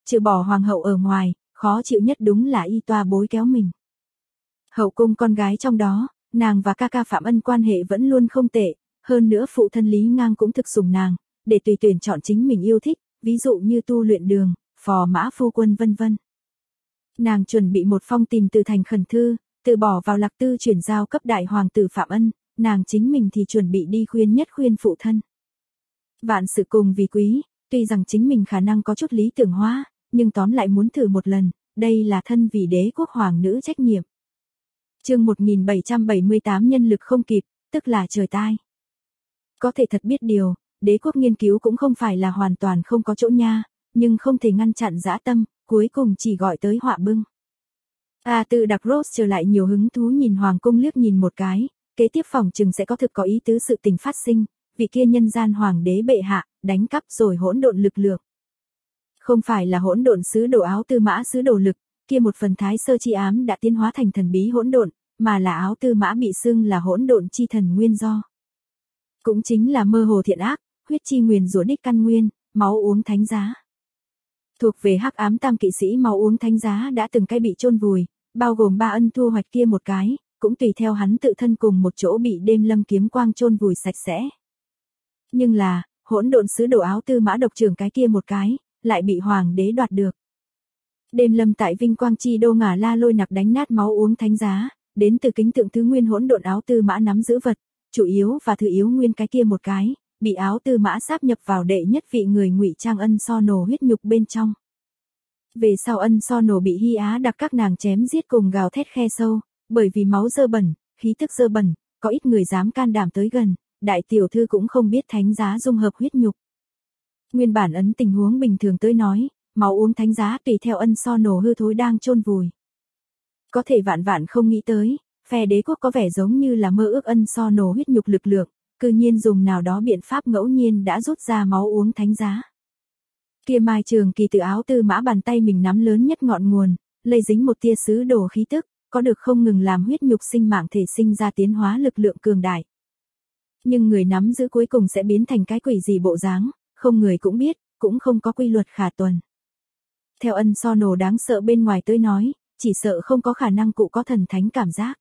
trừ bỏ hoàng hậu ở ngoài, khó chịu nhất đúng là y toa bối kéo mình. Hậu cung con gái trong đó, nàng và ca ca Phạm Ân quan hệ vẫn luôn không tệ, hơn nữa phụ thân Lý Ngang cũng thực sủng nàng, để tùy tuyển chọn chính mình yêu thích, ví dụ như tu luyện đường, phò mã phu quân vân vân. Nàng chuẩn bị một phong tìm từ thành khẩn thư, từ bỏ vào Lạc Tư chuyển giao cấp đại hoàng tử Phạm Ân, nàng chính mình thì chuẩn bị đi khuyên phụ thân. Vạn sự cùng vì quý, tuy rằng chính mình khả năng có chút lý tưởng hóa, nhưng tóm lại muốn thử một lần, đây là thân vì đế quốc hoàng nữ trách nhiệm. Chương 1778 nhân lực không kịp, tức là trời tai. Có thể thật biết điều, đế quốc nghiên cứu cũng không phải là hoàn toàn không có chỗ nha, nhưng không thể ngăn chặn dã tâm, cuối cùng chỉ gọi tới họa bưng. Tự đặc Rose trở lại nhiều hứng thú nhìn hoàng cung liếc nhìn một cái, kế tiếp phòng chừng sẽ có thực có ý tứ sự tình phát sinh, vị kia nhân gian hoàng đế bệ hạ, đánh cắp rồi hỗn độn lực lượng. Không phải là hỗn độn sứ đồ áo tư mã sứ đồ lực, kia một phần thái sơ chi ám đã tiến hóa thành thần bí hỗn độn, mà là áo tư mã bị xưng là hỗn độn chi thần nguyên do. Cũng chính là mơ hồ thiện ác, huyết chi nguyền rủa đích căn nguyên, máu uống thánh giá. Thuộc về hắc ám tam kỵ sĩ máu uống thánh giá đã từng cái bị chôn vùi, bao gồm 3 ân thu hoạch kia một cái, cũng tùy theo hắn tự thân cùng một chỗ bị đêm lâm kiếm quang chôn vùi sạch sẽ. Nhưng là, hỗn độn sứ đồ áo tư mã độc trưởng cái kia một cái, lại bị hoàng đế đoạt được. Đêm lâm tại vinh quang chi đô ngả la lôi nặc đánh nát máu uống thánh giá, đến từ kính tượng thứ nguyên hỗn độn áo tư mã nắm giữ vật, chủ yếu và thứ yếu nguyên cái kia một cái, bị áo tư mã sáp nhập vào đệ nhất vị người ngụy trang ân so nổ huyết nhục bên trong. Về sau ân so nổ bị Hy Á đặc các nàng chém giết cùng gào thét khe sâu, bởi vì máu dơ bẩn, khí tức dơ bẩn, có ít người dám can đảm tới gần, đại tiểu thư cũng không biết thánh giá dung hợp huyết nhục. Nguyên bản ấn tình huống bình thường tới nói, máu uống thánh giá tùy theo ân so nổ hư thối đang chôn vùi. Có thể vạn vạn không nghĩ tới, phe đế quốc có vẻ giống như là mơ ước ân so nổ huyết nhục lực lượng, cư nhiên dùng nào đó biện pháp ngẫu nhiên đã rút ra máu uống thánh giá. Kia Mai Trường Kỳ tự áo tư mã bàn tay mình nắm lớn nhất ngọn nguồn, lây dính một tia sứ đồ khí tức, có được không ngừng làm huyết nhục sinh mạng thể sinh ra tiến hóa lực lượng cường đại. Nhưng người nắm giữ cuối cùng sẽ biến thành cái quỷ gì bộ dáng, không người cũng biết, cũng không có quy luật khả tuần. Theo ân so nổ đáng sợ bên ngoài tới nói, chỉ sợ không có khả năng cụ có thần thánh cảm giác.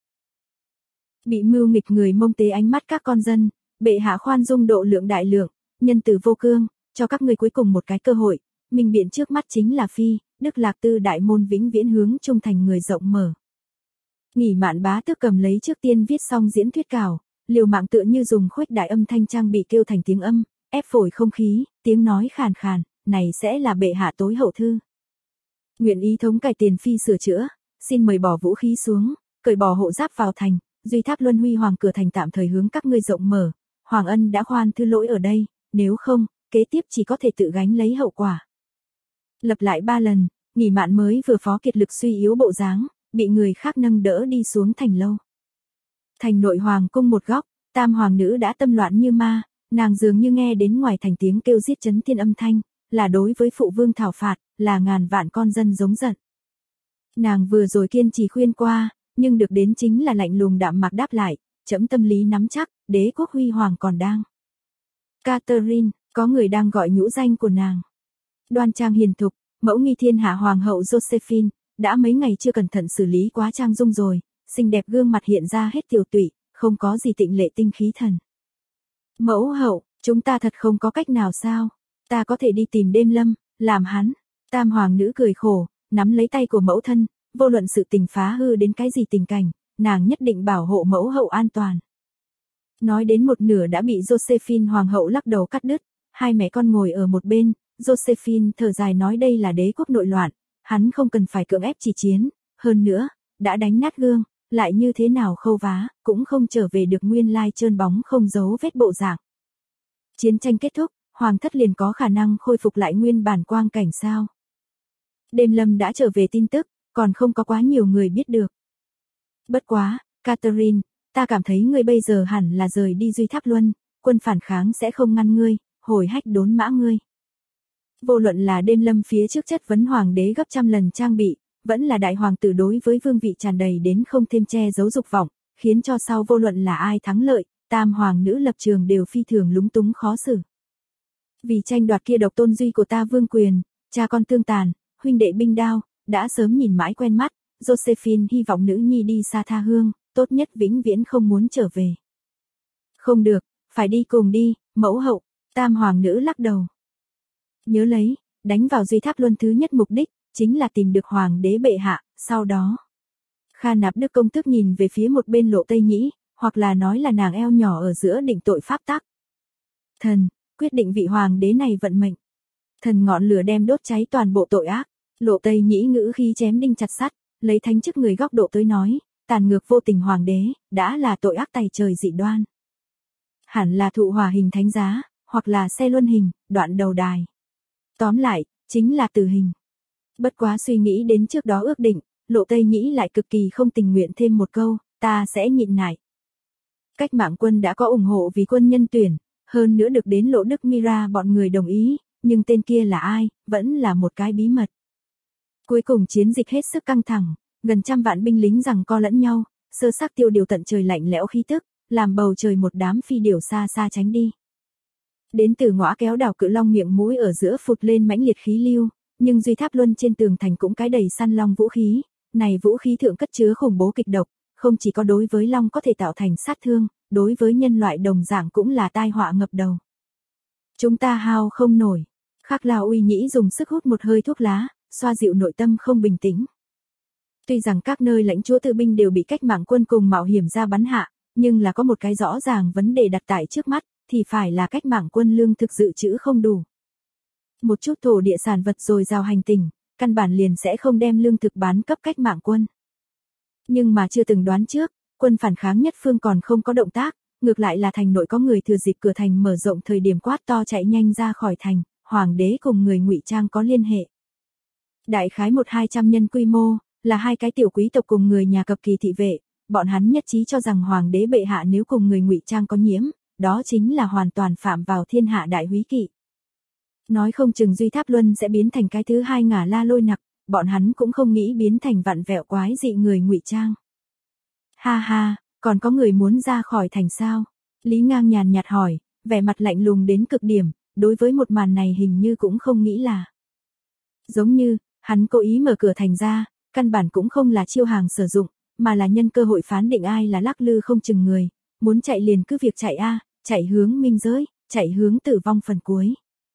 Bị mưu nghịch người Mông tế ánh mắt các con dân, bệ hạ khoan dung độ lượng đại lượng, nhân từ vô cương, cho các ngươi cuối cùng một cái cơ hội, minh biện trước mắt chính là phi, Đức Lạc Tư đại môn vĩnh viễn hướng trung thành người rộng mở. Nghỉ mạn bá tước cầm lấy trước tiên viết xong diễn thuyết cảo, liều mạng tựa như dùng khuếch đại âm thanh trang bị kêu thành tiếng âm, ép phổi không khí, tiếng nói khàn khàn, này sẽ là bệ hạ tối hậu thư. Nguyện ý thống cải tiền phi sửa chữa, xin mời bỏ vũ khí xuống, cởi bỏ hộ giáp vào thành, duy tháp luân huy hoàng cửa thành tạm thời hướng các ngươi rộng mở, Hoàng Ân đã khoan thứ lỗi ở đây, nếu không, kế tiếp chỉ có thể tự gánh lấy hậu quả. Lập lại 3 lần, nghỉ mạn mới vừa phó kiệt lực suy yếu bộ dáng, bị người khác nâng đỡ đi xuống thành lâu. Thành nội hoàng cung một góc, tam hoàng nữ đã tâm loạn như ma, nàng dường như nghe đến ngoài thành tiếng kêu giết chấn thiên âm thanh, là đối với phụ vương thảo phạt, là ngàn vạn con dân giống giận. Nàng vừa rồi kiên trì khuyên qua, nhưng được đến chính là lạnh lùng đạm mạc đáp lại, trẫm tâm lý nắm chắc, đế quốc huy hoàng còn đang. Catherine, có người đang gọi nhũ danh của nàng. Đoan trang hiền thục, mẫu nghi thiên hạ hoàng hậu Josephine, đã mấy ngày chưa cẩn thận xử lý quá trang dung rồi, xinh đẹp gương mặt hiện ra hết tiều tụy, không có gì tịnh lệ tinh khí thần. Mẫu hậu, chúng ta thật không có cách nào sao? Ta có thể đi tìm đêm lâm, làm hắn. Tam hoàng nữ cười khổ, nắm lấy tay của mẫu thân, vô luận sự tình phá hư đến cái gì tình cảnh, nàng nhất định bảo hộ mẫu hậu an toàn. Nói đến một nửa đã bị Josephine hoàng hậu lắc đầu cắt đứt, hai mẹ con ngồi ở một bên, Josephine thở dài nói đây là đế quốc nội loạn, hắn không cần phải cưỡng ép chỉ chiến, hơn nữa, đã đánh nát gương, lại như thế nào khâu vá, cũng không trở về được nguyên lai trơn bóng không dấu vết bộ dạng. Chiến tranh kết thúc, hoàng thất liền có khả năng khôi phục lại nguyên bản quang cảnh sao? Đêm lâm đã trở về tin tức, còn không có quá nhiều người biết được. Bất quá, Catherine, ta cảm thấy ngươi bây giờ hẳn là rời đi Duy Tháp Luân, quân phản kháng sẽ không ngăn ngươi, hồi hách đốn mã ngươi. Vô luận là đêm lâm phía trước chất vấn hoàng đế gấp trăm lần trang bị, vẫn là đại hoàng tử đối với vương vị tràn đầy đến không thêm che giấu dục vọng, khiến cho sau vô luận là ai thắng lợi, tam hoàng nữ lập trường đều phi thường lúng túng khó xử. Vì tranh đoạt kia độc tôn duy của ta vương quyền, cha con tương tàn, huynh đệ binh đao, đã sớm nhìn mãi quen mắt, Josephine hy vọng nữ nhi đi xa tha hương, tốt nhất vĩnh viễn không muốn trở về. Không được, phải đi cùng đi, mẫu hậu, tam hoàng nữ lắc đầu. Nhớ lấy, đánh vào Duy Tháp Luân thứ nhất mục đích, chính là tìm được hoàng đế bệ hạ, sau đó. Kha Nạp Đức công tước nhìn về phía một bên Lộ Tây Nhĩ, hoặc là nói là nàng eo nhỏ ở giữa định tội pháp tắc. Thần, quyết định vị hoàng đế này vận mệnh. Thần ngọn lửa đem đốt cháy toàn bộ tội ác, Lộ Tây Nhĩ ngữ khí chém đinh chặt sắt, lấy thánh chức người góc độ tới nói, tàn ngược vô tình hoàng đế, đã là tội ác tày trời dị đoan. Hẳn là thụ hỏa hình thánh giá, hoặc là xe luân hình, đoạn đầu đài. Tóm lại, chính là tử hình. Bất quá suy nghĩ đến trước đó ước định, Lộ Tây Nhĩ lại cực kỳ không tình nguyện thêm một câu, ta sẽ nhịn nại. Cách mạng quân đã có ủng hộ vì quân nhân tuyển, hơn nữa được đến Lộ Đức Mira bọn người đồng ý, nhưng tên kia là ai, vẫn là một cái bí mật. Cuối cùng chiến dịch hết sức căng thẳng, gần 100 vạn binh lính giằng co lẫn nhau, sơ xác tiêu điều tận trời lạnh lẽo khí tức, làm bầu trời một đám phi điểu xa xa tránh đi. Đến từ ngõa kéo đảo Cự Long miệng mũi ở giữa phụt lên mãnh liệt khí lưu, nhưng Duy Tháp Luân trên tường thành cũng cái đầy săn long vũ khí, này vũ khí thượng cất chứa khủng bố kịch độc, không chỉ có đối với long có thể tạo thành sát thương, đối với nhân loại đồng dạng cũng là tai họa ngập đầu. Chúng ta hao không nổi. Khắc Lao Uy Nhĩ dùng sức hút một hơi thuốc lá, xoa dịu nội tâm không bình tĩnh. Tuy rằng các nơi lãnh chúa tự binh đều bị cách mạng quân cùng mạo hiểm ra bắn hạ, nhưng là có một cái rõ ràng vấn đề đặt tại trước mắt, thì phải là cách mạng quân lương thực dự trữ không đủ. Một chút thổ địa sản vật dồi dào hành tình, căn bản liền sẽ không đem lương thực bán cấp cách mạng quân. Nhưng mà chưa từng đoán trước, quân phản kháng nhất phương còn không có động tác, ngược lại là thành nội có người thừa dịp cửa thành mở rộng thời điểm quát to chạy nhanh ra khỏi thành, hoàng đế cùng người ngụy trang có liên hệ. Đại khái 100-200 nhân quy mô, là hai cái tiểu quý tộc cùng người nhà cập kỳ thị vệ, bọn hắn nhất trí cho rằng hoàng đế bệ hạ nếu cùng người ngụy trang có nhiễm, đó chính là hoàn toàn phạm vào thiên hạ đại húy kỵ. Nói không chừng Duy Tháp Luân sẽ biến thành cái thứ hai Ngả La Lôi Nặc, bọn hắn cũng không nghĩ biến thành vặn vẹo quái dị người ngụy trang. Ha ha, còn có người muốn ra khỏi thành sao? Lý Ngang nhàn nhạt hỏi, vẻ mặt lạnh lùng đến cực điểm, đối với một màn này hình như cũng không nghĩ là. Giống như, hắn cố ý mở cửa thành ra, căn bản cũng không là chiêu hàng sử dụng, mà là nhân cơ hội phán định ai là lắc lư không chừng người, muốn chạy liền cứ việc chạy chạy hướng minh giới, chạy hướng tử vong phần cuối.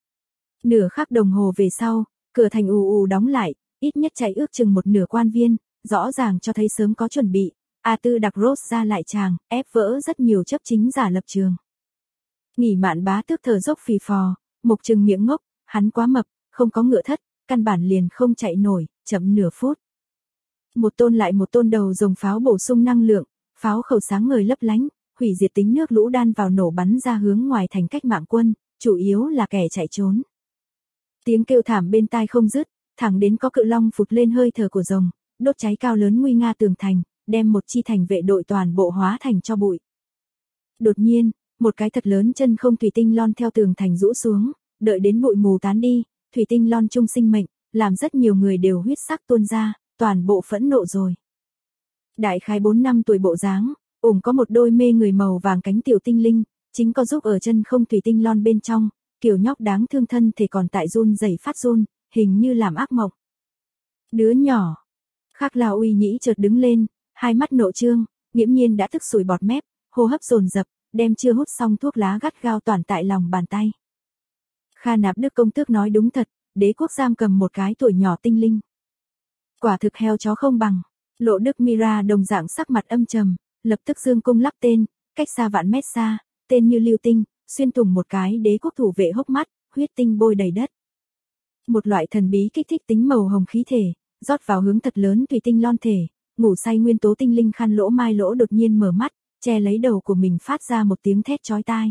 Nửa khắc đồng hồ về sau, cửa thành ù ù đóng lại, ít nhất chạy ước chừng một nửa quan viên, rõ ràng cho thấy sớm có chuẩn bị. A Tư Đặc Rốt ra lại tràng, ép vỡ rất nhiều chấp chính giả lập trường. Nghỉ mạn bá tước thở dốc phì phò, Mục Trừng miệng ngốc, hắn quá mập, không có ngựa thất, căn bản liền không chạy nổi, chậm nửa phút. Một tôn lại một tôn đầu rồng pháo bổ sung năng lượng, pháo khẩu sáng ngời lấp lánh, hủy diệt tính nước lũ đan vào nổ bắn ra hướng ngoài thành cách mạng quân, chủ yếu là kẻ chạy trốn. Tiếng kêu thảm bên tai không dứt, thẳng đến có Cự Long phụt lên hơi thở của rồng, đốt cháy cao lớn nguy nga tường thành, đem một chi thành vệ đội toàn bộ hóa thành tro bụi. Đột nhiên, một cái thật lớn chân không thủy tinh lon theo tường thành rũ xuống, đợi đến bụi mù tán đi, thủy tinh lon trung sinh mệnh, làm rất nhiều người đều huyết sắc tuôn ra, toàn bộ phẫn nộ rồi. Đại khái 4 năm tuổi bộ dáng, có một đôi mê người màu vàng cánh tiểu tinh linh, chính có giúp ở chân không thủy tinh lon bên trong, kiểu nhóc đáng thương thân thể còn tại run rẩy phát run, hình như làm ác mộng. Đứa nhỏ. Khắc Lao Uy Nhĩ chợt đứng lên, hai mắt nộ trương, nghiễm nhiên đã tức sùi bọt mép, hô hấp dồn dập, đem chưa hút xong thuốc lá gắt gao toàn tại lòng bàn tay. Kha Nạp Đức công tước nói đúng thật, đế quốc giam cầm một cái tuổi nhỏ tinh linh. Quả thực heo chó không bằng. Lộ Đức Mira đồng dạng sắc mặt âm trầm, lập tức dương cung lắp tên, cách xa vạn mét xa, tên như lưu tinh, xuyên thủng một cái đế quốc thủ vệ hốc mắt, huyết tinh bôi đầy đất. Một loại thần bí kích thích tính màu hồng khí thể, rót vào hướng thật lớn thủy tinh lon thể, ngủ say nguyên tố tinh linh khăn lỗ mai lỗ đột nhiên mở mắt, che lấy đầu của mình phát ra một tiếng thét chói tai.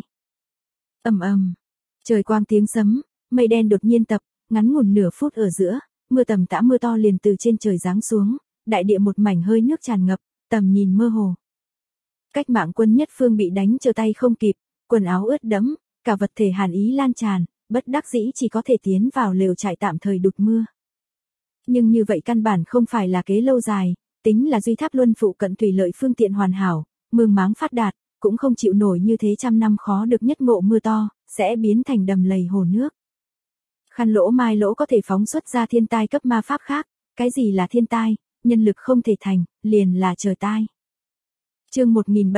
Ầm ầm, trời quang tiếng sấm, mây đen đột nhiên tập, ngắn ngủn nửa phút ở giữa, mưa tầm tã mưa to liền từ trên trời giáng xuống, đại địa một mảnh hơi nước tràn ngập, tầm nhìn mơ hồ. Cách mạng quân nhất phương bị đánh trở tay không kịp, quần áo ướt đẫm, cả vật thể hàn ý lan tràn, bất đắc dĩ chỉ có thể tiến vào lều trại tạm thời đụt mưa. Nhưng như vậy căn bản không phải là kế lâu dài, tính là Duy Tháp Luân phụ cận thủy lợi phương tiện hoàn hảo, mương máng phát đạt, cũng không chịu nổi như thế trăm năm khó được nhất ngộ mưa to, sẽ biến thành đầm lầy hồ nước. Khăn lỗ mai lỗ có thể phóng xuất ra thiên tai cấp ma pháp khác, cái gì là thiên tai, nhân lực không thể thành, liền là trời tai. Chương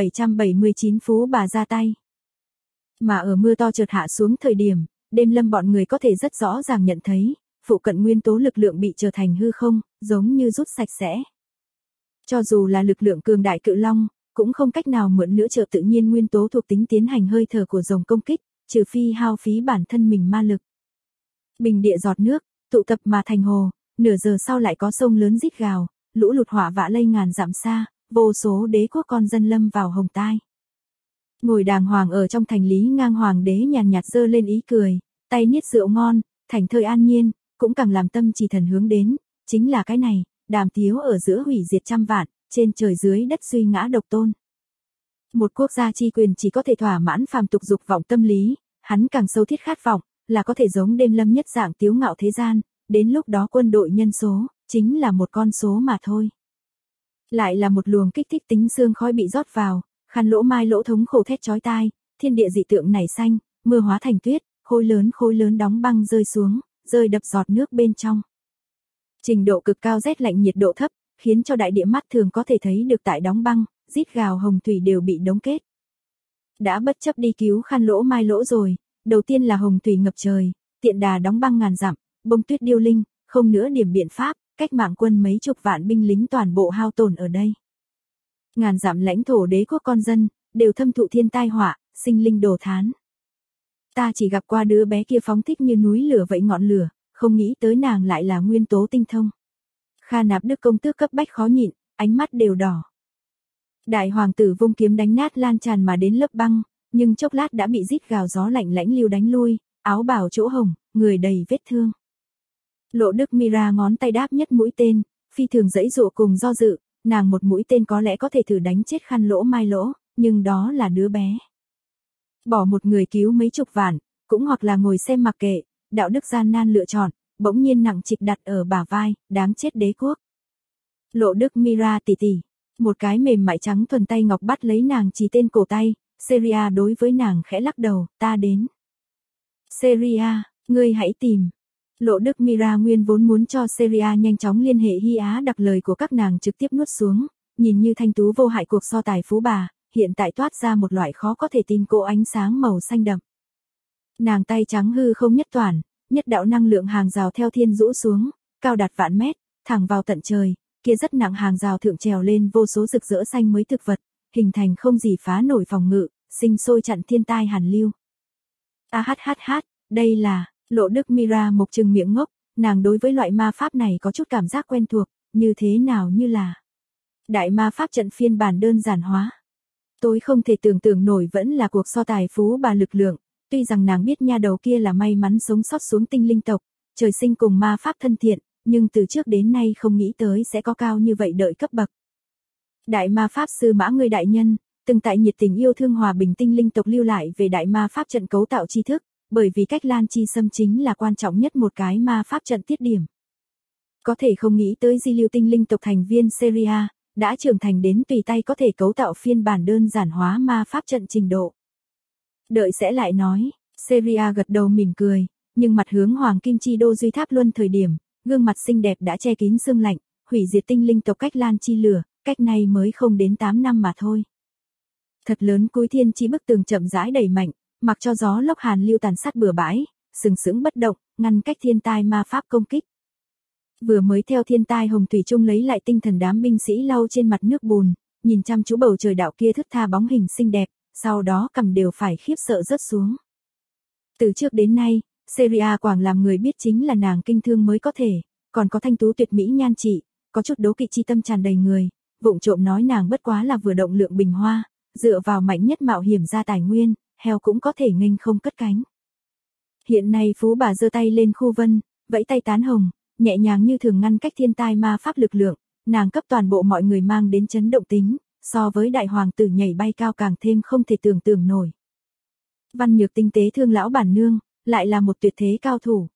1779 Phú bà ra tay. Mà ở mưa to chợt hạ xuống thời điểm, Đêm Lâm bọn người có thể rất rõ ràng nhận thấy, phụ cận nguyên tố lực lượng bị trở thành hư không, giống như rút sạch sẽ. Cho dù là lực lượng cường đại cự long, cũng không cách nào mượn nữa trợ tự nhiên nguyên tố thuộc tính tiến hành hơi thở của rồng công kích, trừ phi hao phí bản thân mình ma lực. Bình địa giọt nước, tụ tập mà thành hồ, nửa giờ sau lại có sông lớn rít gào, lũ lụt hỏa vã lây ngàn dặm xa, vô số đế quốc con dân lâm vào hồng tai. Ngồi đàng hoàng ở trong thành lý ngang hoàng đế nhàn nhạt giơ lên ý cười, tay niết rượu ngon, thành thơi an nhiên, cũng càng làm tâm trì thần hướng đến, chính là cái này, đàm tiếu ở giữa hủy diệt trăm vạn, trên trời dưới đất suy ngã độc tôn. Một quốc gia chi quyền chỉ có thể thỏa mãn phàm tục dục vọng tâm lý, hắn càng sâu thiết khát vọng, là có thể giống Đêm Lâm nhất dạng tiếu ngạo thế gian, đến lúc đó quân đội nhân số, chính là một con số mà thôi. Lại là một luồng kích thích tính xương khói bị rót vào, Khăn lỗ mai lỗ thống khổ thét chói tai, thiên địa dị tượng nảy xanh, mưa hóa thành tuyết, khối lớn đóng băng rơi xuống, rơi đập giọt nước bên trong. Trình độ cực cao rét lạnh nhiệt độ thấp, khiến cho đại địa mắt thường có thể thấy được tại đóng băng, rít gào hồng thủy đều bị đóng kết. Đã bất chấp đi cứu Khăn lỗ mai lỗ rồi, đầu tiên là hồng thủy ngập trời, tiện đà đóng băng ngàn dặm, bông tuyết điêu linh, không nữa điểm biện pháp, cách mạng quân mấy chục vạn binh lính toàn bộ hao tổn ở đây. Ngàn dặm lãnh thổ đế quốc con dân, đều thâm thụ thiên tai họa, sinh linh đồ thán. Ta chỉ gặp qua đứa bé kia phóng thích như núi lửa vậy ngọn lửa, không nghĩ tới nàng lại là nguyên tố tinh thông. Kha Nạp Đức công tước cấp bách khó nhịn, ánh mắt đều đỏ. Đại hoàng tử vung kiếm đánh nát lan tràn mà đến lớp băng, nhưng chốc lát đã bị rít gào gió lạnh lãnh lưu đánh lui, áo bào chỗ hồng, người đầy vết thương. Lộ Đức Mira ngón tay đáp nhất mũi tên, phi thường dãy dụa cùng do dự, nàng một mũi tên có lẽ có thể thử đánh chết Khăn lỗ mai lỗ, nhưng đó là đứa bé. Bỏ một người cứu mấy chục vạn, cũng hoặc là ngồi xem mặc kệ, đạo đức gian nan lựa chọn, bỗng nhiên nặng trịch đặt ở bả vai, đáng chết đế quốc. Lộ Đức Mira tỉ tỉ, một cái mềm mại trắng thuần tay ngọc bắt lấy nàng chỉ tên cổ tay, Seria đối với nàng khẽ lắc đầu, ta đến. Seria, ngươi hãy tìm. Lộ Đức Mira nguyên vốn muốn cho Seria nhanh chóng liên hệ Hy Á đặc lời của các nàng trực tiếp nuốt xuống, nhìn như thanh tú vô hại cuộc so tài phú bà, hiện tại toát ra một loại khó có thể tin cô ánh sáng màu xanh đậm. Nàng tay trắng hư không nhất toàn, nhất đạo năng lượng hàng rào theo thiên rũ xuống, cao đạt vạn mét, thẳng vào tận trời, kia rất nặng hàng rào thượng trèo lên vô số rực rỡ xanh mới thực vật, hình thành không gì phá nổi phòng ngự, sinh sôi chặn thiên tai hàn lưu. Đây là, Lộ Đức Mira mộc trừng miệng ngốc, nàng đối với loại ma pháp này có chút cảm giác quen thuộc, như thế nào như là đại ma pháp trận phiên bản đơn giản hóa. Tôi không thể tưởng tượng nổi vẫn là cuộc so tài phú bà lực lượng, tuy rằng nàng biết nha đầu kia là may mắn sống sót xuống tinh linh tộc, trời sinh cùng ma pháp thân thiện, nhưng từ trước đến nay không nghĩ tới sẽ có cao như vậy đợi cấp bậc. Đại ma pháp sư Mã Ngươi đại nhân, từng tại nhiệt tình yêu thương hòa bình tinh linh tộc lưu lại về đại ma pháp trận cấu tạo tri thức, bởi vì cách lan chi xâm chính là quan trọng nhất một cái ma pháp trận tiết điểm. Có thể không nghĩ tới di lưu tinh linh tộc thành viên Seria, đã trưởng thành đến tùy tay có thể cấu tạo phiên bản đơn giản hóa ma pháp trận trình độ. Đợi sẽ lại nói, Seria gật đầu mỉm cười, nhưng mặt hướng Hoàng Kim Chi Đô Duy Tháp Luân thời điểm, gương mặt xinh đẹp đã che kín sương lạnh, hủy diệt tinh linh tộc cách lan chi lửa, cách này mới không đến 8 năm mà thôi. Thật lớn cúi thiên chi bức tường chậm rãi đẩy mạnh, mặc cho gió lốc hàn lưu tàn sát bừa bãi, sừng sững bất động, ngăn cách thiên tai ma pháp công kích. Vừa mới theo thiên tai hồng thủy trung lấy lại tinh thần đám binh sĩ lau trên mặt nước bùn, nhìn chăm chú bầu trời đạo kia thướt tha bóng hình xinh đẹp, sau đó cầm đều phải khiếp sợ rớt xuống. Từ trước đến nay, Seria Quảng làm người biết chính là nàng kinh thương mới có thể, còn có thanh tú tuyệt mỹ nhan trị, có chút đố kỵ chi tâm tràn đầy người, vụng trộm nói nàng bất quá là vừa động lượng bình hoa, dựa vào mạnh nhất mạo hiểm ra tài nguyên, heo cũng có thể nghênh không cất cánh. Hiện nay phú bà giơ tay lên khu vân, vẫy tay tán hồng, nhẹ nhàng như thường ngăn cách thiên tai ma pháp lực lượng, nàng cấp toàn bộ mọi người mang đến chấn động tính, so với đại hoàng tử nhảy bay cao càng thêm không thể tưởng tượng nổi. Văn Nhược tinh tế thương lão bản nương, lại là một tuyệt thế cao thủ.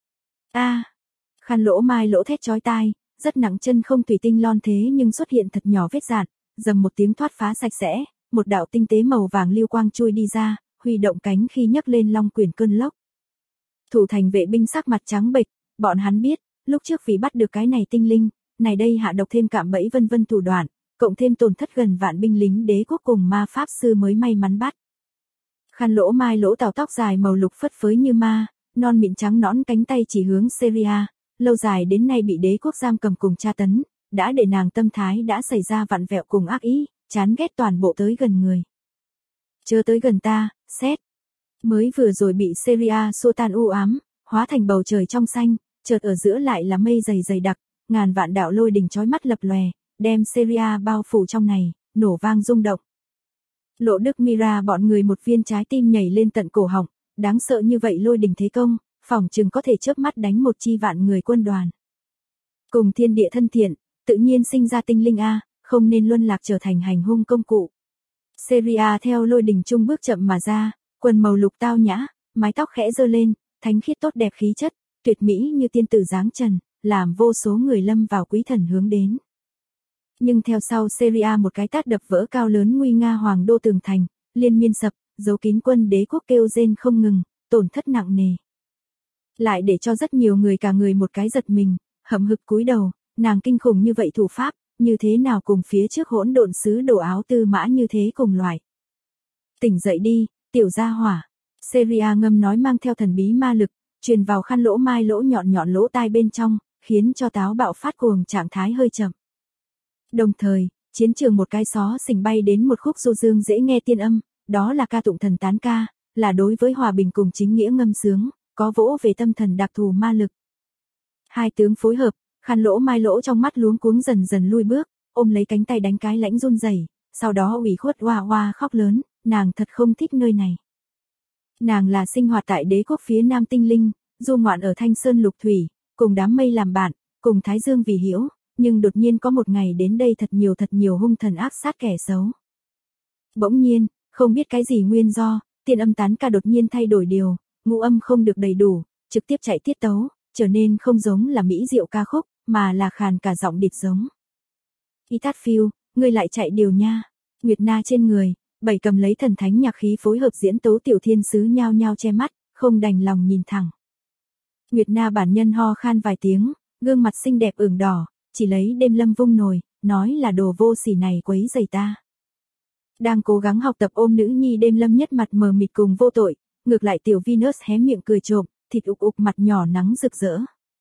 Khăn lỗ mai lỗ thét chói tai, rất nặng chân không thủy tinh lon thế nhưng xuất hiện thật nhỏ vết dạn, dầm một tiếng thoát phá sạch sẽ, một đạo tinh tế màu vàng lưu quang chui đi ra, huy động cánh khi nhấc lên long quyển cơn lốc. Thủ thành vệ binh sắc mặt trắng bệch, bọn hắn biết, lúc trước vì bắt được cái này tinh linh, này đây hạ độc thêm cạm bẫy vân vân thủ đoạn, cộng thêm tổn thất gần vạn binh lính đế quốc cùng ma pháp sư mới may mắn bắt. Khăn lỗ mai lỗ tào tóc dài màu lục phất phới như ma, non mịn trắng nõn cánh tay chỉ hướng Syria, lâu dài đến nay bị đế quốc giam cầm cùng tra tấn, đã để nàng tâm thái đã xảy ra vặn vẹo cùng ác ý, chán ghét toàn bộ tới gần người. Chớ tới gần ta, xét. Mới vừa rồi bị Syria xua tan u ám, hóa thành bầu trời trong xanh, chợt ở giữa lại là mây dày dày đặc, ngàn vạn đạo lôi đình chói mắt lập lòe, đem Syria bao phủ trong này, nổ vang rung động. Lộ Đức Mira bọn người một viên trái tim nhảy lên tận cổ họng, đáng sợ như vậy lôi đình thế công, phỏng chừng có thể chớp mắt đánh một chi vạn người quân đoàn. Cùng thiên địa thân thiện, tự nhiên sinh ra tinh linh A, không nên luân lạc trở thành hành hung công cụ. Syria theo lôi đình trung bước chậm mà ra, quần màu lục tao nhã, mái tóc khẽ giơ lên, thánh khiết tốt đẹp khí chất, tuyệt mỹ như tiên tử dáng trần, làm vô số người lâm vào quý thần hướng đến. Nhưng theo sau Syria một cái tát đập vỡ cao lớn nguy nga hoàng đô tường thành, liên miên sập, giấu kín quân đế quốc kêu rên không ngừng, tổn thất nặng nề. Lại để cho rất nhiều người cả người một cái giật mình, hậm hực cúi đầu, nàng kinh khủng như vậy thủ pháp, như thế nào cùng phía trước hỗn độn sứ đồ áo tư mã như thế cùng loại. Tỉnh dậy đi, tiểu gia hỏa. Syria ngâm nói mang theo thần bí ma lực, truyền vào khăn lỗ mai lỗ nhọn lỗ tai bên trong, khiến cho táo bạo phát cuồng trạng thái hơi chậm. Đồng thời, chiến trường một cái xó xỉnh bay đến một khúc du dương dễ nghe tiên âm, đó là ca tụng thần tán ca, là đối với hòa bình cùng chính nghĩa ngâm sướng, có vỗ về tâm thần đặc thù ma lực. Hai tướng phối hợp, khăn lỗ mai lỗ trong mắt luống cuống dần dần lui bước, ôm lấy cánh tay đánh cái lãnh run rẩy, sau đó ủy khuất oa oa khóc lớn, nàng thật không thích nơi này. Nàng là sinh hoạt tại đế quốc phía nam tinh linh, du ngoạn ở Thanh Sơn Lục Thủy, cùng đám mây làm bạn, cùng Thái Dương vì hiểu, nhưng đột nhiên có một ngày đến đây thật nhiều hung thần ác sát kẻ xấu. Bỗng nhiên, không biết cái gì nguyên do, tiên âm tán ca đột nhiên thay đổi điều, ngũ âm không được đầy đủ, trực tiếp chạy tiết tấu, trở nên không giống là mỹ diệu ca khúc, mà là khàn cả giọng địt giống. Y Tát Phiêu, ngươi lại chạy điều nha. Nguyệt Na trên người, bảy cầm lấy thần thánh nhạc khí phối hợp diễn tấu tiểu thiên sứ nhao nhao che mắt, không đành lòng nhìn thẳng. Nguyệt Na bản nhân ho khan vài tiếng, gương mặt xinh đẹp ửng đỏ, chỉ lấy Đêm Lâm vung nồi, nói là đồ vô sỉ này quấy rầy ta. Đang cố gắng học tập ôm nữ nhi Đêm Lâm nhất mặt mờ mịt cùng vô tội, ngược lại tiểu Venus hé miệng cười trộm, thịt ục ục mặt nhỏ nắng rực rỡ.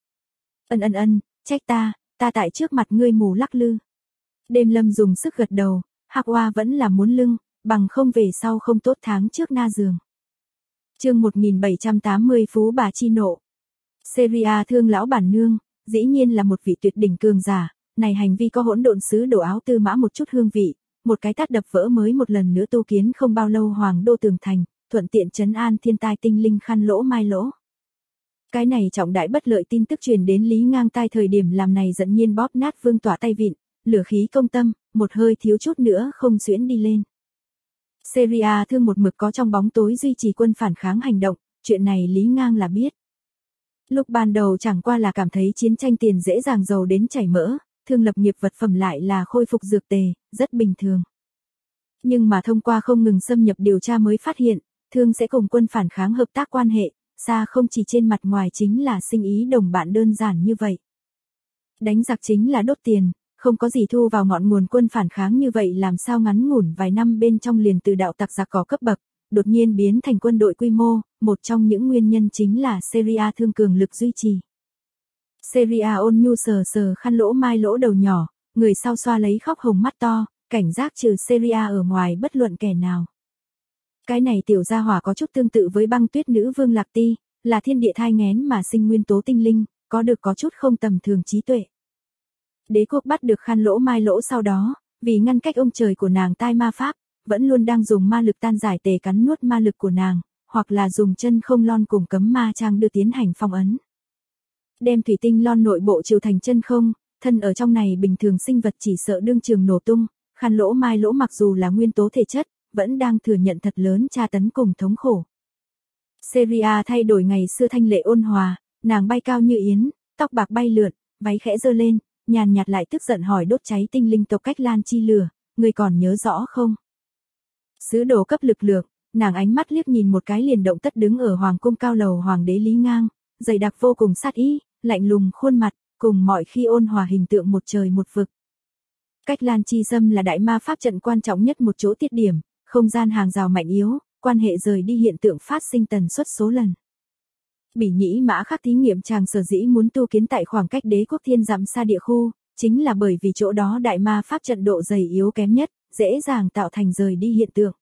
Ân, trách ta tại trước mặt ngươi mù lắc lư. Đêm Lâm dùng sức gật đầu, Hạc Oa vẫn là muốn lưng, bằng không về sau không tốt tháng trước na giường. Chương 1780 Phú bà chi nộ. Syria thương lão bản nương, dĩ nhiên là một vị tuyệt đỉnh cường giả, này hành vi có hỗn độn sứ đồ áo tư mã một chút hương vị, một cái tát đập vỡ mới một lần nữa tu kiến không bao lâu hoàng đô tường thành, thuận tiện trấn an thiên tai tinh linh khăn lỗ mai lỗ. Cái này trọng đại bất lợi tin tức truyền đến Lý Ngang tai thời điểm làm này giận nhiên bóp nát Vương Tỏa tay vịn, lửa khí công tâm, một hơi thiếu chút nữa không xuyễn đi lên. Syria thương một mực có trong bóng tối duy trì quân phản kháng hành động, chuyện này Lý Ngang là biết. Lúc ban đầu chẳng qua là cảm thấy chiến tranh tiền dễ dàng giàu đến chảy mỡ, thương lập nghiệp vật phẩm lại là khôi phục dược tề, rất bình thường. Nhưng mà thông qua không ngừng xâm nhập điều tra mới phát hiện, thương sẽ cùng quân phản kháng hợp tác quan hệ, xa không chỉ trên mặt ngoài chính là sinh ý đồng bạn đơn giản như vậy. Đánh giặc chính là đốt tiền, không có gì thu vào ngọn nguồn quân phản kháng như vậy làm sao ngắn ngủn vài năm bên trong liền từ đạo tặc giặc cỏ cấp bậc, đột nhiên biến thành quân đội quy mô, một trong những nguyên nhân chính là Syria thương cường lực duy trì. Syria ôn nhu sờ khăn lỗ mai lỗ đầu nhỏ, người sau xoa lấy khóc hồng mắt to, cảnh giác trừ Syria ở ngoài bất luận kẻ nào. Cái này tiểu gia hỏa có chút tương tự với băng tuyết nữ vương Lạc Ti, là thiên địa thai nghén mà sinh nguyên tố tinh linh, có chút không tầm thường trí tuệ. Đế quốc bắt được khăn lỗ mai lỗ sau đó, vì ngăn cách ông trời của nàng tai ma pháp, vẫn luôn đang dùng ma lực tan giải tề cắn nuốt ma lực của nàng, hoặc là dùng chân không lon cùng cấm ma trang đưa tiến hành phong ấn. Đem thủy tinh lon nội bộ trừ thành chân không, thân ở trong này bình thường sinh vật chỉ sợ đương trường nổ tung, khăn lỗ mai lỗ mặc dù là nguyên tố thể chất, vẫn đang thừa nhận thật lớn tra tấn cùng thống khổ. Syria thay đổi ngày xưa thanh lệ ôn hòa, nàng bay cao như yến, tóc bạc bay lượn, váy khẽ giơ lên, nhàn nhạt lại tức giận hỏi đốt cháy tinh linh tộc cách Lan Chi lửa, người còn nhớ rõ không? Sứ đồ cấp lực lượng, Nàng ánh mắt liếc nhìn một cái liền động tất đứng ở hoàng cung cao lầu hoàng đế Lý Ngang, dày đặc vô cùng sát ý, lạnh lùng khuôn mặt, cùng mọi khi ôn hòa hình tượng một trời một vực. Cách Lan Chi Dâm là đại ma pháp trận quan trọng nhất một chỗ tiết điểm, không gian hàng rào mạnh yếu, quan hệ rời đi hiện tượng phát sinh tần suất số lần. Bỉ Nhĩ Mã Khắc thí nghiệm chàng sở dĩ muốn tu kiến tại khoảng cách đế quốc thiên dặm xa địa khu, chính là bởi vì chỗ đó đại ma pháp trận độ dày yếu kém nhất, dễ dàng tạo thành rời đi hiện tượng.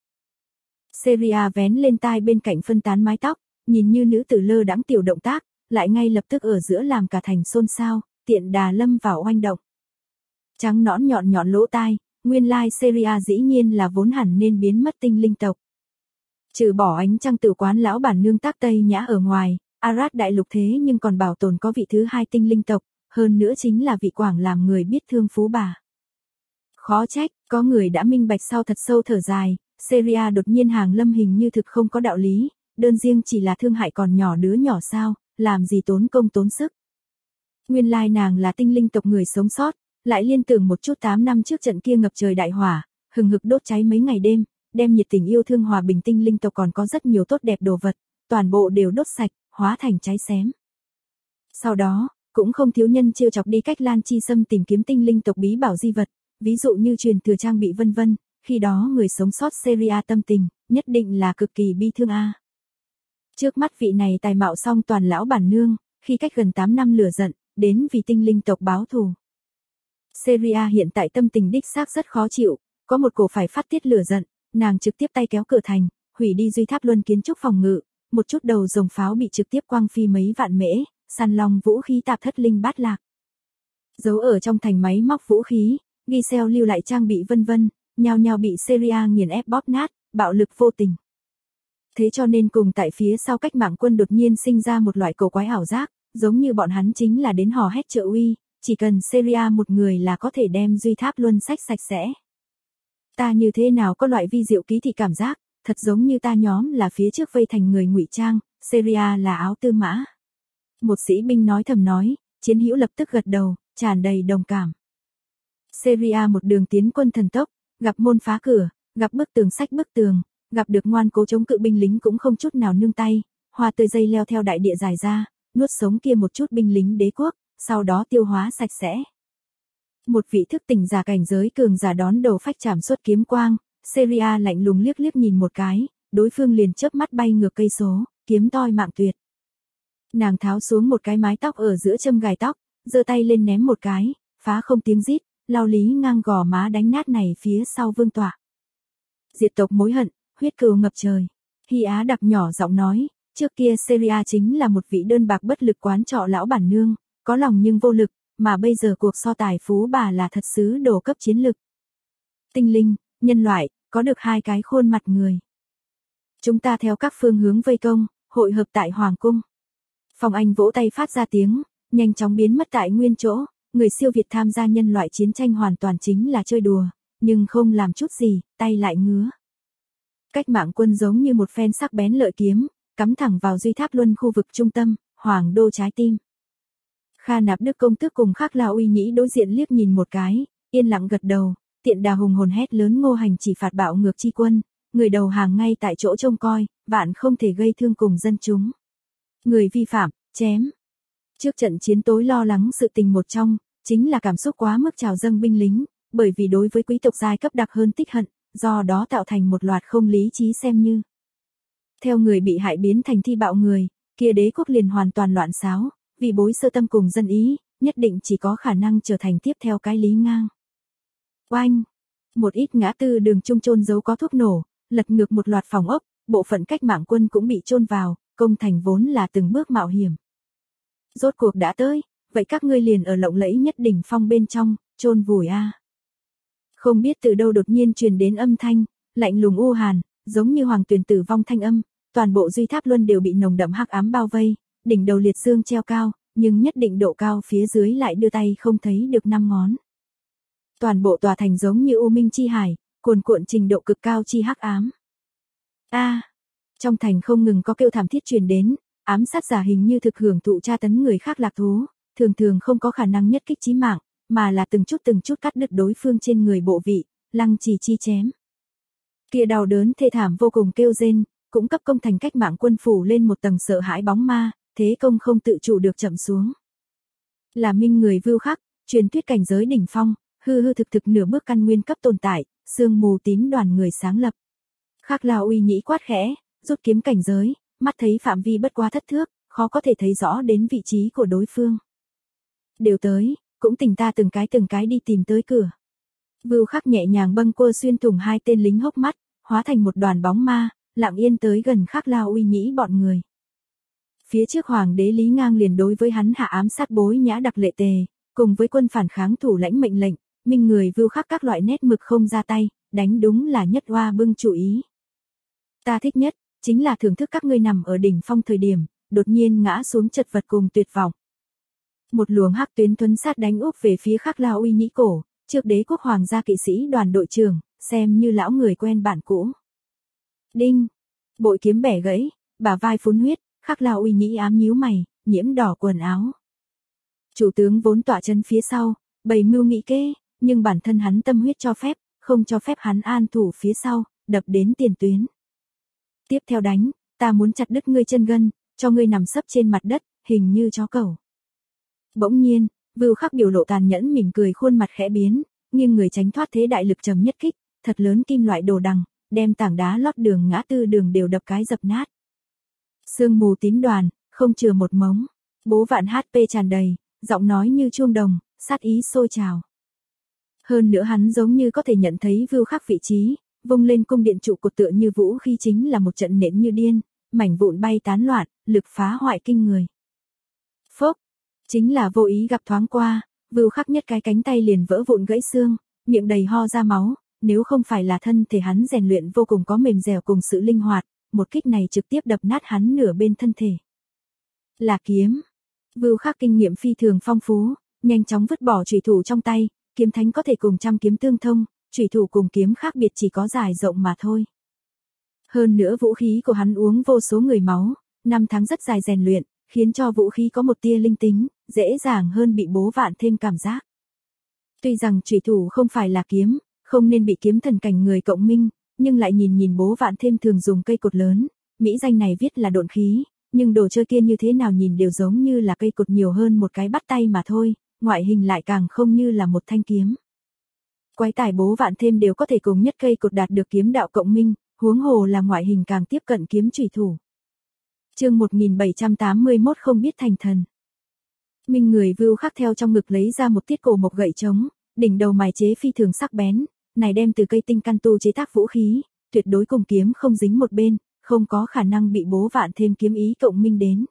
Seria vén lên tai bên cạnh phân tán mái tóc, nhìn như nữ tử lơ đãng tiểu động tác, lại ngay lập tức ở giữa làm cả thành xôn xao, tiện đà lâm vào oanh động. Trắng nõn nhọn nhọn lỗ tai, nguyên lai Seria dĩ nhiên là vốn hẳn nên biến mất tinh linh tộc. Trừ bỏ ánh trăng tự quán lão bản nương tác Tây Nhã ở ngoài, Arad đại lục thế nhưng còn bảo tồn có vị thứ hai tinh linh tộc, hơn nữa chính là vị quảng làm người biết thương phú bà. Khó trách, có người đã minh bạch sau thật sâu thở dài, Seria đột nhiên hàng lâm hình như thực không có đạo lý, đơn riêng chỉ là thương hại còn nhỏ đứa nhỏ sao, làm gì tốn công tốn sức. Nguyên lai nàng là tinh linh tộc người sống sót, lại liên tưởng một chút 8 năm trước trận kia ngập trời đại hỏa, hừng hực đốt cháy mấy ngày đêm, đem nhiệt tình yêu thương hòa bình tinh linh tộc còn có rất nhiều tốt đẹp đồ vật, toàn bộ đều đốt sạch, hóa thành cháy xém. Sau đó, cũng không thiếu nhân trêu chọc đi cách Lan Chi Sâm tìm kiếm tinh linh tộc bí bảo di vật, ví dụ như truyền thừa trang bị vân vân, khi đó người sống sót Seria tâm tình, nhất định là cực kỳ bi thương a. Trước mắt vị này tài mạo song toàn lão bản nương, khi cách gần 8 năm lửa giận, đến vì tinh linh tộc báo thù. Seria hiện tại tâm tình đích xác rất khó chịu, có một cổ phải phát tiết lửa giận, nàng trực tiếp tay kéo cửa thành, hủy đi duy tháp luân kiến trúc phòng ngự, một chút đầu rồng pháo bị trực tiếp quăng phi mấy vạn mễ, săn long vũ khí tạp thất linh bát lạc. Giấu ở trong thành máy móc vũ khí, ghi xeo lưu lại trang bị vân vân, nhao nhao bị Seria nghiền ép bóp nát, bạo lực vô tình. Thế cho nên cùng tại phía sau cách mạng quân đột nhiên sinh ra một loại cổ quái ảo giác, giống như bọn hắn chính là đến hò hét trợ uy, chỉ cần Seria một người là có thể đem duy tháp luân sách sạch sẽ. Ta như thế nào có loại vi diệu ký thị cảm giác, thật giống như ta nhóm là phía trước vây thành người ngụy trang, Seria là áo tư mã. Một sĩ binh nói thầm nói, chiến hữu lập tức gật đầu, tràn đầy đồng cảm. Seria một đường tiến quân thần tốc, gặp môn phá cửa, gặp bức tường sách bức tường, gặp được ngoan cố chống cự binh lính cũng không chút nào nương tay, hoa tươi dây leo theo đại địa dài ra, nuốt sống kia một chút binh lính đế quốc, sau đó tiêu hóa sạch sẽ. Một vị thức tỉnh giả cảnh giới cường giả đón đầu phách chạm xuất kiếm quang, Seria lạnh lùng liếc liếc nhìn một cái, đối phương liền chớp mắt bay ngược cây số, kiếm toi mạng tuyệt. Nàng tháo xuống một cái mái tóc ở giữa châm gài tóc, giơ tay lên ném một cái, phá không tiếng rít, lao Lý Ngang gò má đánh nát này phía sau vương tọa. Diệt tộc mối hận, huyết cừu ngập trời. Hy Á đặc nhỏ giọng nói, trước kia Seria chính là một vị đơn bạc bất lực quán trọ lão bản nương, có lòng nhưng vô lực, mà bây giờ cuộc so tài phú bà là thật sứ đồ cấp chiến lực. Tinh linh, nhân loại, có được hai cái khuôn mặt người. Chúng ta theo các phương hướng vây công, hội hợp tại Hoàng Cung. Phong Anh vỗ tay phát ra tiếng, nhanh chóng biến mất tại nguyên chỗ, người siêu việt tham gia nhân loại chiến tranh hoàn toàn chính là chơi đùa, nhưng không làm chút gì, tay lại ngứa. Cách mạng quân giống như một phen sắc bén lợi kiếm, cắm thẳng vào duy tháp luân khu vực trung tâm, hoàng đô trái tim. Kha Nạp Đức công tước cùng Khắc La Uy Nhĩ đối diện liếc nhìn một cái, yên lặng gật đầu, tiện đà hùng hồn hét lớn Ngô Hành chỉ phạt bạo ngược chi quân, người đầu hàng ngay tại chỗ trông coi, vạn không thể gây thương cùng dân chúng. Người vi phạm, chém. Trước trận chiến tối lo lắng sự tình một trong, chính là cảm xúc quá mức trào dâng binh lính, bởi vì đối với quý tộc giai cấp đặc hơn tích hận, do đó tạo thành một loạt không lý trí xem như. Theo người bị hại biến thành thi bạo người, kia đế quốc liền hoàn toàn loạn xáo, vì bối sơ tâm cùng dân ý, nhất định chỉ có khả năng trở thành tiếp theo cái Lý Ngang. Oanh! Một ít ngã tư đường trung chôn giấu có thuốc nổ, lật ngược một loạt phòng ốc, bộ phận cách mạng quân cũng bị chôn vào, công thành vốn là từng bước mạo hiểm. Rốt cuộc đã tới, vậy các ngươi liền ở lộng lẫy nhất đỉnh phong bên trong, chôn vùi a. Không biết từ đâu đột nhiên truyền đến âm thanh, lạnh lùng u hàn, giống như hoàng tuyền tử vong thanh âm, toàn bộ duy tháp luân đều bị nồng đậm hắc ám bao vây, đỉnh đầu liệt dương treo cao, nhưng nhất định độ cao phía dưới lại đưa tay không thấy được 5 ngón. Toàn bộ tòa thành giống như u minh chi hải, cuồn cuộn trình độ cực cao chi hắc ám. Trong thành không ngừng có kêu thảm thiết truyền đến, ám sát giả hình như thực hưởng thụ tra tấn người khác lạc thú, thường thường không có khả năng nhất kích chí mạng, mà là từng chút cắt đứt đối phương trên người bộ vị, lăng trì chi chém. Kia đau đớn thê thảm vô cùng kêu rên, cũng cấp công thành cách mạng quân phủ lên một tầng sợ hãi bóng ma, thế công không tự chủ được chậm xuống. Là Minh người Vưu Khắc, truyền thuyết cảnh giới đỉnh phong, hư hư thực thực nửa bước căn nguyên cấp tồn tại, sương mù tím đoàn người sáng lập. Khắc Lao uy nhĩ quát khẽ, rút kiếm cảnh giới, mắt thấy phạm vi bất quá thất thước, khó có thể thấy rõ đến vị trí của đối phương. Đều tới, cũng tình ta từng cái đi tìm tới cửa. Vưu Khắc nhẹ nhàng bâng quơ xuyên thủng hai tên lính hốc mắt, hóa thành một đoàn bóng ma, lặng yên tới gần Khắc Lao uy nhĩ bọn người. Phía trước hoàng đế Lý Ngang liền đối với hắn hạ ám sát Bối Nhã Đặc Lệ Tề, cùng với quân phản kháng thủ lãnh mệnh lệnh, Minh người Vưu Khắc các loại nét mực không ra tay, đánh đúng là nhất hoa bưng chủ ý. Ta thích nhất, chính là thưởng thức các ngươi nằm ở đỉnh phong thời điểm, đột nhiên ngã xuống chật vật cùng tuyệt vọng. Một luồng hắc tuyến thuấn sát đánh úp về phía Khắc Lao uy nhĩ cổ, trước đế quốc hoàng gia kỵ sĩ đoàn đội trưởng, xem như lão người quen bản cũ. Đinh, bội kiếm bẻ gãy, bả vai phun huyết, Khắc Lao uy nhĩ ám nhíu mày, nhiễm đỏ quần áo. Chủ tướng vốn tọa chân phía sau, bày mưu nghĩ kế, nhưng bản thân hắn tâm huyết cho phép, không cho phép hắn an thủ phía sau, đập đến tiền tuyến. Tiếp theo đánh, ta muốn chặt đứt ngươi chân gân, cho ngươi nằm sấp trên mặt đất, hình như chó cẩu. Bỗng nhiên, Vưu Khắc biểu lộ tàn nhẫn mỉm cười, khuôn mặt khẽ biến, nghiêng người tránh thoát thế đại lực trầm nhất kích, thật lớn kim loại đồ đằng, đem tảng đá lót đường ngã tư đường đều đập cái dập nát. Sương mù tím đoàn, không chừa một mống, Bố Vạn HP tràn đầy, giọng nói như chuông đồng, sát ý sôi trào. Hơn nữa hắn giống như có thể nhận thấy Vưu Khắc vị trí, vung lên cung điện trụ cột tựa như vũ khí chính là một trận nện như điên, mảnh vụn bay tán loạn, lực phá hoại kinh người. Phốc, chính là vô ý gặp thoáng qua, Vưu Khắc nhất cái cánh tay liền vỡ vụn gãy xương, miệng đầy ho ra máu, nếu không phải là thân thể hắn rèn luyện vô cùng có mềm dẻo cùng sự linh hoạt, một kích này trực tiếp đập nát hắn nửa bên thân thể. Là kiếm. Vưu Khắc kinh nghiệm phi thường phong phú, nhanh chóng vứt bỏ chủy thủ trong tay, kiếm thánh có thể cùng trăm kiếm tương thông, chủy thủ cùng kiếm khác biệt chỉ có dài rộng mà thôi. Hơn nữa vũ khí của hắn uống vô số người máu, 5 tháng rất dài rèn luyện, khiến cho vũ khí có một tia linh tính, dễ dàng hơn bị Bố Vạn thêm cảm giác. Tuy rằng chủy thủ không phải là kiếm, không nên bị kiếm thần cảnh người cộng minh, nhưng lại nhìn Bố Vạn thêm thường dùng cây cột lớn, mỹ danh này viết là độn khí, nhưng đồ chơi kia như thế nào nhìn đều giống như là cây cột nhiều hơn một cái bắt tay mà thôi, ngoại hình lại càng không như là một thanh kiếm. Quái tải Bố Vạn thêm đều có thể cùng nhất cây cột đạt được kiếm đạo cộng minh, huống hồ là ngoại hình càng tiếp cận kiếm chủy thủ. Chương 1781 không biết thành thần. Minh người Vưu Khắc theo trong ngực lấy ra một tiết cổ mộc gậy trống, đỉnh đầu mài chế phi thường sắc bén, này đem từ cây tinh căn tu chế tác vũ khí, tuyệt đối cùng kiếm không dính một bên, không có khả năng bị Bố Vạn thêm kiếm ý cộng minh đến.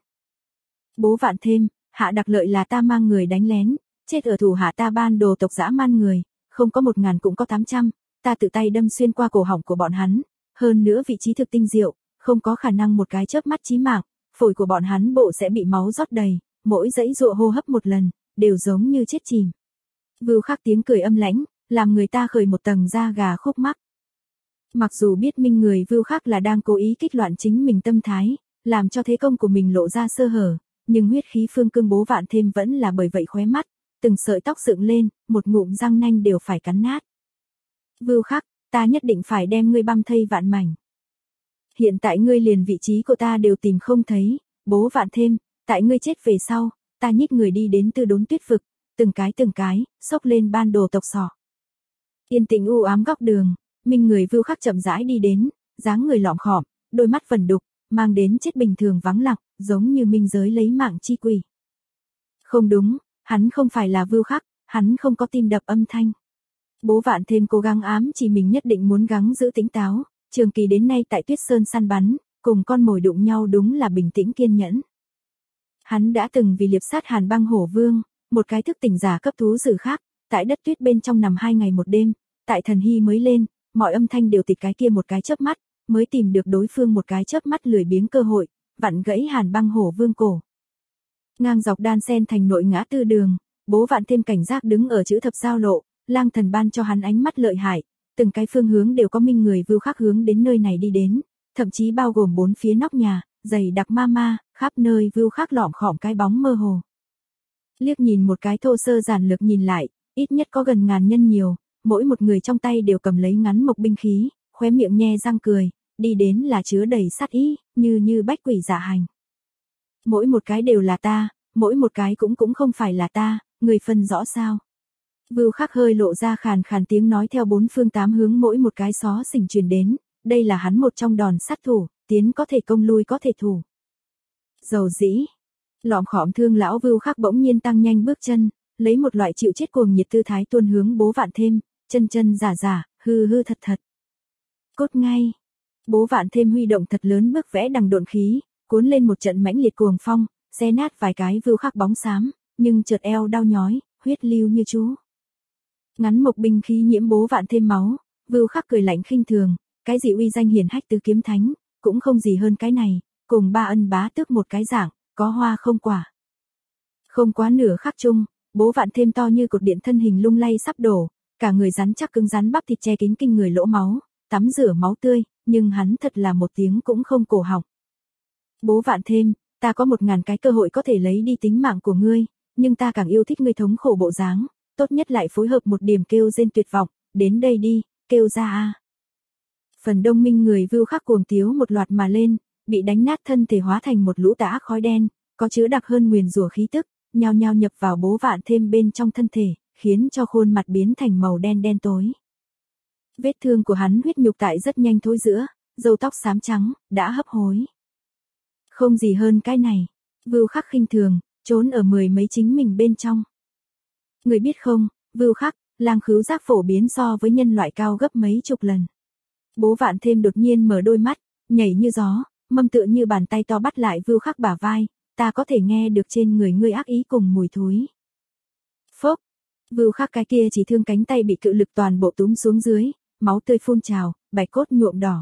Bố Vạn thêm, Hạ Đặc Lợi là ta mang người đánh lén, chết ở thủ hạ ta ban đồ tộc dã man người, không có 1000 cũng có 800, ta tự tay đâm xuyên qua cổ họng của bọn hắn, hơn nữa vị trí thực tinh diệu, không có khả năng một cái chớp mắt chí mạng, phổi của bọn hắn bộ sẽ bị máu rót đầy, mỗi dãy dụa hô hấp một lần, đều giống như chết chìm. Vưu Khắc tiếng cười âm lãnh, làm người ta khởi một tầng da gà khúc mắc. Mặc dù biết Minh người Vưu Khắc là đang cố ý kích loạn chính mình tâm thái, làm cho thế công của mình lộ ra sơ hở, nhưng huyết khí phương cương Bố Vạn thêm vẫn là bởi vậy khóe mắt, từng sợi tóc dựng lên, một ngụm răng nanh đều phải cắn nát. Vưu Khắc, ta nhất định phải đem ngươi băm thây vạn mảnh. Hiện tại ngươi liền vị trí của ta đều tìm không thấy, Bố Vạn thêm, tại ngươi chết về sau, ta nhích người đi đến Tư Đốn Tuyết vực, từng cái, xốc lên ban đồ tộc sọ. Yên tĩnh u ám góc đường, Minh người Vưu Khắc chậm rãi đi đến, dáng người lọm khọm, đôi mắt vẩn đục, mang đến chết bình thường vắng lặng, giống như minh giới lấy mạng chi quỷ. Không đúng, hắn không phải là Vưu Khắc, hắn không có tim đập âm thanh. Bố Vạn thêm cố gắng ám chỉ mình nhất định muốn gắng giữ tỉnh táo, trường kỳ đến nay tại Tuyết Sơn săn bắn, cùng con mồi đụng nhau đúng là bình tĩnh kiên nhẫn. Hắn đã từng vì liệp sát Hàn Băng Hổ Vương, một cái thức tỉnh giả cấp thú dữ khác, tại đất tuyết bên trong nằm 2 ngày một đêm, tại thần hy mới lên, mọi âm thanh đều tịt cái kia một cái chớp mắt, mới tìm được đối phương một cái chớp mắt lười biếng cơ hội, vặn gãy Hàn Băng Hổ Vương cổ. Ngang dọc đan sen thành nội ngã tư đường, Bố Vạn thêm cảnh giác đứng ở chữ thập giao lộ, lang thần ban cho hắn ánh mắt lợi hại, từng cái phương hướng đều có Minh người Vưu Khắc hướng đến nơi này đi đến, thậm chí bao gồm 4 phía nóc nhà, dày đặc ma, khắp nơi Vưu Khắc lỏm khỏm cái bóng mơ hồ. Liếc nhìn một cái thô sơ giản lược nhìn lại, ít nhất có gần 1000 nhân nhiều, mỗi một người trong tay đều cầm lấy ngắn mộc binh khí, khóe miệng nhe răng cười, đi đến là chứa đầy sát ý, như bách quỷ dạ hành. Mỗi một cái đều là ta, mỗi một cái cũng không phải là ta, người phân rõ sao? Vưu Khắc hơi lộ ra khàn khàn tiếng nói theo bốn phương tám hướng mỗi một cái xó xỉnh truyền đến, đây là hắn một trong đòn sát thủ, tiến có thể công lui có thể thủ. Dầu dĩ, lọm khọm thương lão Vưu Khắc bỗng nhiên tăng nhanh bước chân, lấy một loại chịu chết cuồng nhiệt tư thái tuôn hướng Bố Vạn Thêm, chân giả, hư thật. Cốt ngay. Bố Vạn Thêm huy động thật lớn bước vẽ đằng độn khí, cuốn lên một trận mãnh liệt cuồng phong, xé nát vài cái Vưu Khắc bóng xám, nhưng chợt eo đau nhói, huyết lưu như chú. Ngắn mộc binh khí nhiễm Bố Vạn Thêm máu, Vưu Khắc cười lạnh khinh thường, cái gì uy danh hiển hách tứ kiếm thánh, cũng không gì hơn cái này, cùng ba ân bá tước một cái dạng, có hoa không quả. Không quá nửa khắc chung, Bố Vạn Thêm to như cột điện thân hình lung lay sắp đổ, cả người rắn chắc cứng rắn bắp thịt che kín kinh người lỗ máu, tắm rửa máu tươi, nhưng hắn thật là một tiếng cũng không cổ họng. Bố Vạn Thêm, ta có 1000 cái cơ hội có thể lấy đi tính mạng của ngươi, nhưng ta càng yêu thích ngươi thống khổ bộ dáng, tốt nhất lại phối hợp một điểm kêu rên tuyệt vọng, đến đây đi, kêu ra a. Phần đông minh người Vưu Khắc cuồng tiếu một loạt mà lên, bị đánh nát thân thể hóa thành một lũ tã khói đen, có chứa đặc hơn nguyền rủa khí tức, nhao nhao nhập vào Bố Vạn Thêm bên trong thân thể, khiến cho khuôn mặt biến thành màu đen đen tối. Vết thương của hắn huyết nhục tại rất nhanh thối rữa, râu tóc xám trắng, đã hấp hối. Không gì hơn cái này, Vưu Khắc khinh thường, trốn ở 10 mấy chính mình bên trong. Người biết không, Vưu Khắc, lang khứu giác phổ biến so với nhân loại cao gấp mấy chục lần. Bố Vạn Thêm đột nhiên mở đôi mắt, nhảy như gió, mâm tựa như bàn tay to bắt lại Vưu Khắc bả vai, ta có thể nghe được trên người ngươi ác ý cùng mùi thối. Phốc, Vưu Khắc cái kia chỉ thương cánh tay bị cự lực toàn bộ túm xuống dưới, máu tươi phun trào, bạch cốt nhuộm đỏ.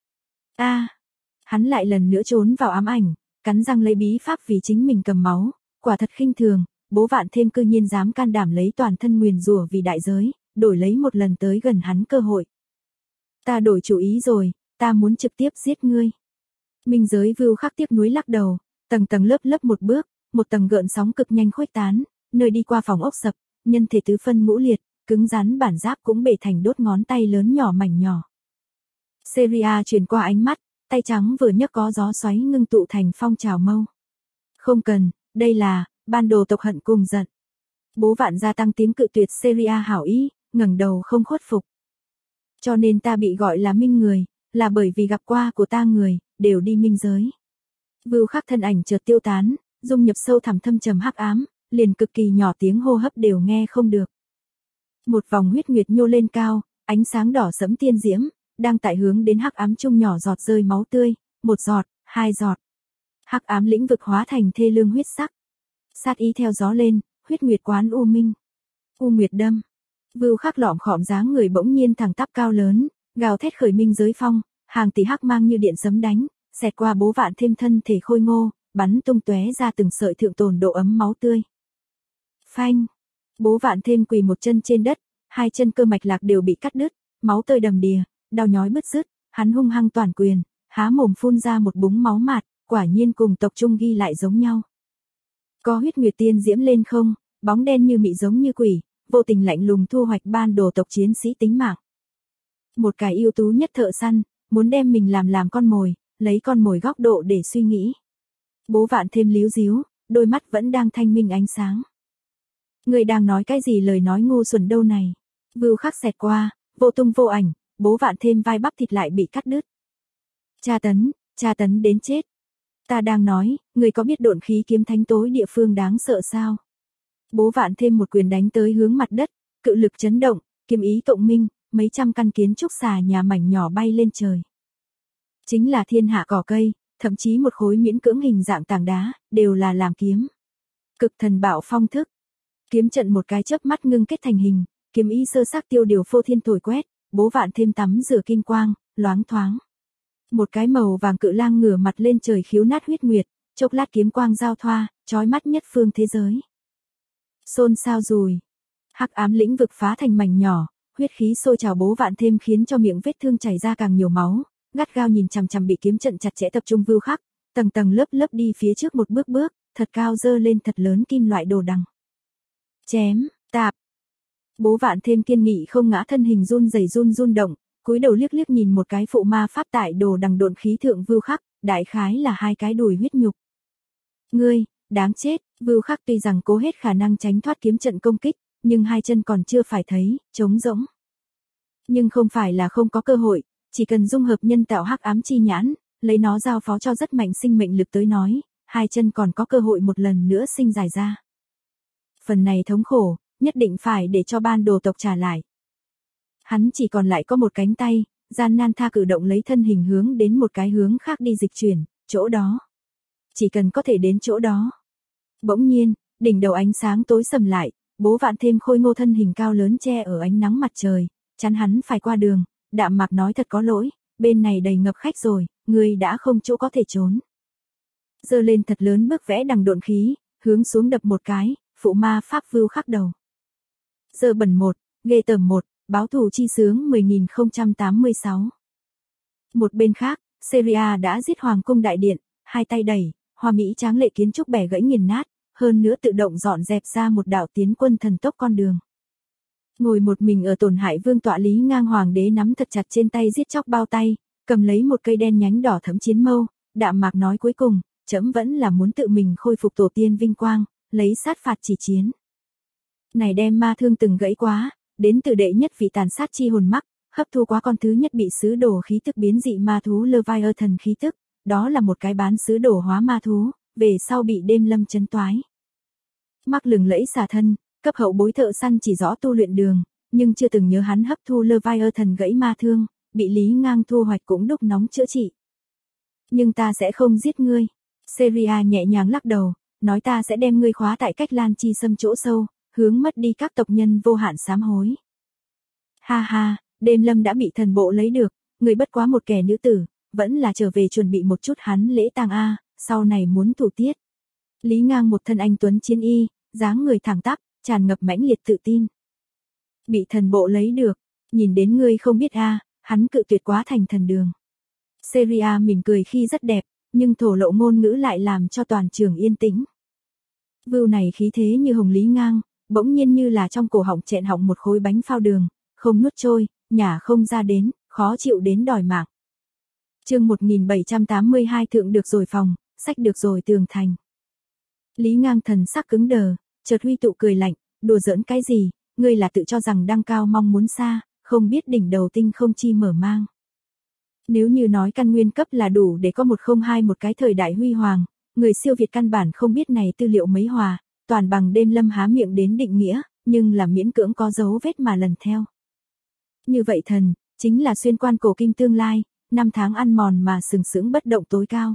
Hắn lại lần nữa trốn vào ám ảnh, cắn răng lấy bí pháp vì chính mình cầm máu, quả thật khinh thường, Bố Vạn Thêm cư nhiên dám can đảm lấy toàn thân nguyền rủa vì đại giới, đổi lấy một lần tới gần hắn cơ hội. Ta đổi chủ ý rồi, ta muốn trực tiếp giết ngươi. Minh giới Vưu Khắc tiếc nuối lắc đầu, tầng lớp một bước, một tầng gợn sóng cực nhanh khuếch tán, nơi đi qua phòng ốc sập, nhân thể tứ phân ngũ liệt, cứng rắn bản giáp cũng bể thành đốt ngón tay lớn nhỏ mảnh nhỏ. Seria truyền qua ánh mắt, tay trắng vừa nhấc có gió xoáy ngưng tụ thành phong trào mâu. Không cần, đây là ban đồ tộc hận cùng giận. Bố Vạn gia tăng tiếng cự tuyệt Seria hảo ý, ngẩng đầu không khuất phục. Cho nên ta bị gọi là minh người, là bởi vì gặp qua của ta người, đều đi minh giới. Vưu Khắc thân ảnh chợt tiêu tán, dung nhập sâu thẳm thâm trầm hắc ám, liền cực kỳ nhỏ tiếng hô hấp đều nghe không được. Một vòng huyết nguyệt nhô lên cao, ánh sáng đỏ sẫm tiên diễm, đang tại hướng đến hắc ám trung nhỏ giọt rơi máu tươi, 1 giọt, 2 giọt. Hắc ám lĩnh vực hóa thành thê lương huyết sắc. Sát ý theo gió lên, huyết nguyệt quán u minh. U nguyệt đâm. Vưu Khắc lọm khọm dáng người bỗng nhiên thẳng tắp cao lớn, gào thét khởi minh giới phong, hàng tỷ hắc mang như điện sấm đánh, xẹt qua Bố Vạn Thêm thân thể khôi ngô, bắn tung tóe ra từng sợi thượng tồn độ ấm máu tươi. Phanh. Bố Vạn Thêm quỳ một chân trên đất, hai chân cơ mạch lạc đều bị cắt đứt, máu tươi đầm đìa, đau nhói bứt rứt, hắn hung hăng toàn quyền, há mồm phun ra một búng máu mạt, quả nhiên cùng tộc trung ghi lại giống nhau. Có huyết nguyệt tiên diễm lên không, bóng đen như mị giống như quỷ, vô tình lạnh lùng thu hoạch ban đồ tộc chiến sĩ tính mạng. Một cái ưu tú nhất thợ săn, muốn đem mình làm con mồi, lấy con mồi góc độ để suy nghĩ. Bố Vạn Thêm líu díu, đôi mắt vẫn đang thanh minh ánh sáng. Người đang nói cái gì lời nói ngu xuẩn đâu này? Vưu Khắc xẹt qua, vô tung vô ảnh, Bố Vạn Thêm vai bắp thịt lại bị cắt đứt. Tra tấn đến chết. Ta đang nói, người có biết độn khí kiếm thánh tối địa phương đáng sợ sao? Bố Vạn Thêm một quyền đánh tới hướng mặt đất, cự lực chấn động, kiếm ý cộng minh, mấy trăm căn kiến trúc xà nhà mảnh nhỏ bay lên trời. Chính là thiên hạ cỏ cây, thậm chí một khối miễn cưỡng hình dạng tảng đá, đều là làm kiếm. Cực thần bạo phong thức. Kiếm trận một cái chớp mắt ngưng kết thành hình, kiếm ý sơ sắc tiêu điều phô thiên thổi quét, Bố Vạn Thêm tắm rửa kim quang, loáng thoáng. Một cái màu vàng cự lang ngửa mặt lên trời khiếu nát huyết nguyệt, chốc lát kiếm quang giao thoa, chói mắt nhất phương thế giới. Xôn xao rùi. Hắc ám lĩnh vực phá thành mảnh nhỏ, huyết khí sôi trào. Bố Vạn Thêm khiến cho miệng vết thương chảy ra càng nhiều máu, gắt gao nhìn chằm chằm bị kiếm trận chặt chẽ tập trung Vưu Khắc, tầng lớp đi phía trước một bước, thật cao dơ lên thật lớn kim loại đồ đằng. Chém, tạp. Bố Vạn Thêm kiên nghị không ngã thân hình run rẩy run động, cúi đầu liếc liếc nhìn một cái phụ ma pháp tại đồ đằng độn khí thượng Vưu Khắc, đại khái là hai cái đùi huyết nhục. Ngươi, đáng chết, Vưu Khắc tuy rằng cố hết khả năng tránh thoát kiếm trận công kích, nhưng hai chân còn chưa phải thấy, trống rỗng. Nhưng không phải là không có cơ hội, chỉ cần dung hợp nhân tạo hắc ám chi nhãn, lấy nó giao phó cho rất mạnh sinh mệnh lực tới nói, hai chân còn có cơ hội một lần nữa sinh dài ra. Phần này thống khổ, nhất định phải để cho ban đồ tộc trả lại. Hắn chỉ còn lại có một cánh tay, gian nan tha cử động lấy thân hình hướng đến một cái hướng khác đi dịch chuyển, chỗ đó. Chỉ cần có thể đến chỗ đó. Bỗng nhiên, đỉnh đầu ánh sáng tối sầm lại, Bố Vạn thêm khôi ngô thân hình cao lớn che ở ánh nắng mặt trời, chắn hắn phải qua đường, đạm mạc nói thật có lỗi, bên này đầy ngập khách rồi, ngươi đã không chỗ có thể trốn. Giơ lên thật lớn bước vẽ đằng độn khí, hướng xuống đập một cái, phụ ma pháp Vưu Khắc đầu. Dơ bẩn 1, ghê tởm 1, báo thù chi sướng 10086. Một bên khác, Syria đã giết Hoàng cung đại điện, hai tay đẩy, hoa mỹ tráng lệ kiến trúc bẻ gãy nghiền nát, hơn nữa tự động dọn dẹp ra một đạo tiến quân thần tốc con đường. Ngồi một mình ở tổn hại vương tọa Lý Ngang hoàng đế nắm thật chặt trên tay giết chóc bao tay, cầm lấy một cây đen nhánh đỏ thẫm chiến mâu, đạm mạc nói cuối cùng, trẫm vẫn là muốn tự mình khôi phục tổ tiên vinh quang, lấy sát phạt chỉ chiến. Này đem ma thương từng gãy quá, đến từ đệ nhất vị tàn sát chi hồn mắc, hấp thu quá con thứ nhất bị sứ đồ khí tức biến dị ma thú Leviathan khí tức, đó là một cái bán sứ đồ hóa ma thú, về sau bị đêm lâm chấn toái. Mắc lừng lẫy xả thân, cấp hậu bối thợ săn chỉ rõ tu luyện đường, nhưng chưa từng nhớ hắn hấp thu Leviathan gãy ma thương, bị Lý Ngang thu hoạch cũng đúc nóng chữa trị. Nhưng ta sẽ không giết ngươi. Syria nhẹ nhàng lắc đầu, nói ta sẽ đem ngươi khóa tại cách Lan Chi Sâm chỗ sâu, hướng mất đi các tộc nhân vô hạn sám hối. Ha ha, đêm lâm đã bị thần bộ lấy được, người bất quá một kẻ nữ tử, vẫn là trở về chuẩn bị một chút hắn lễ tang a, sau này muốn thủ tiết. Lý Ngang một thân anh tuấn chiến y, dáng người thẳng tắp, tràn ngập mãnh liệt tự tin. Bị thần bộ lấy được, nhìn đến ngươi không biết a, hắn cự tuyệt quá thành thần đường. Syria mỉm cười khi rất đẹp, nhưng thổ lộ ngôn ngữ lại làm cho toàn trường yên tĩnh. Vưu này khí thế như hồng Lý Ngang, bỗng nhiên như là trong cổ họng chẹn họng một khối bánh phao đường, không nuốt trôi, nhả không ra đến, khó chịu đến đòi mạng. Chương 1782 thượng được rồi phòng, sách được rồi tường thành. Lý Ngang thần sắc cứng đờ, chợt huy tụ cười lạnh, đùa giỡn cái gì, ngươi là tự cho rằng đăng cao mong muốn xa, không biết đỉnh đầu tinh không chi mở mang. Nếu như nói căn nguyên cấp là đủ để có 102 một cái thời đại huy hoàng, người siêu việt căn bản không biết này tư liệu mấy hòa, toàn bằng đêm lâm há miệng đến định nghĩa, nhưng là miễn cưỡng có dấu vết mà lần theo. Như vậy thần, chính là xuyên quan cổ kim tương lai, năm tháng ăn mòn mà sừng sững bất động tối cao.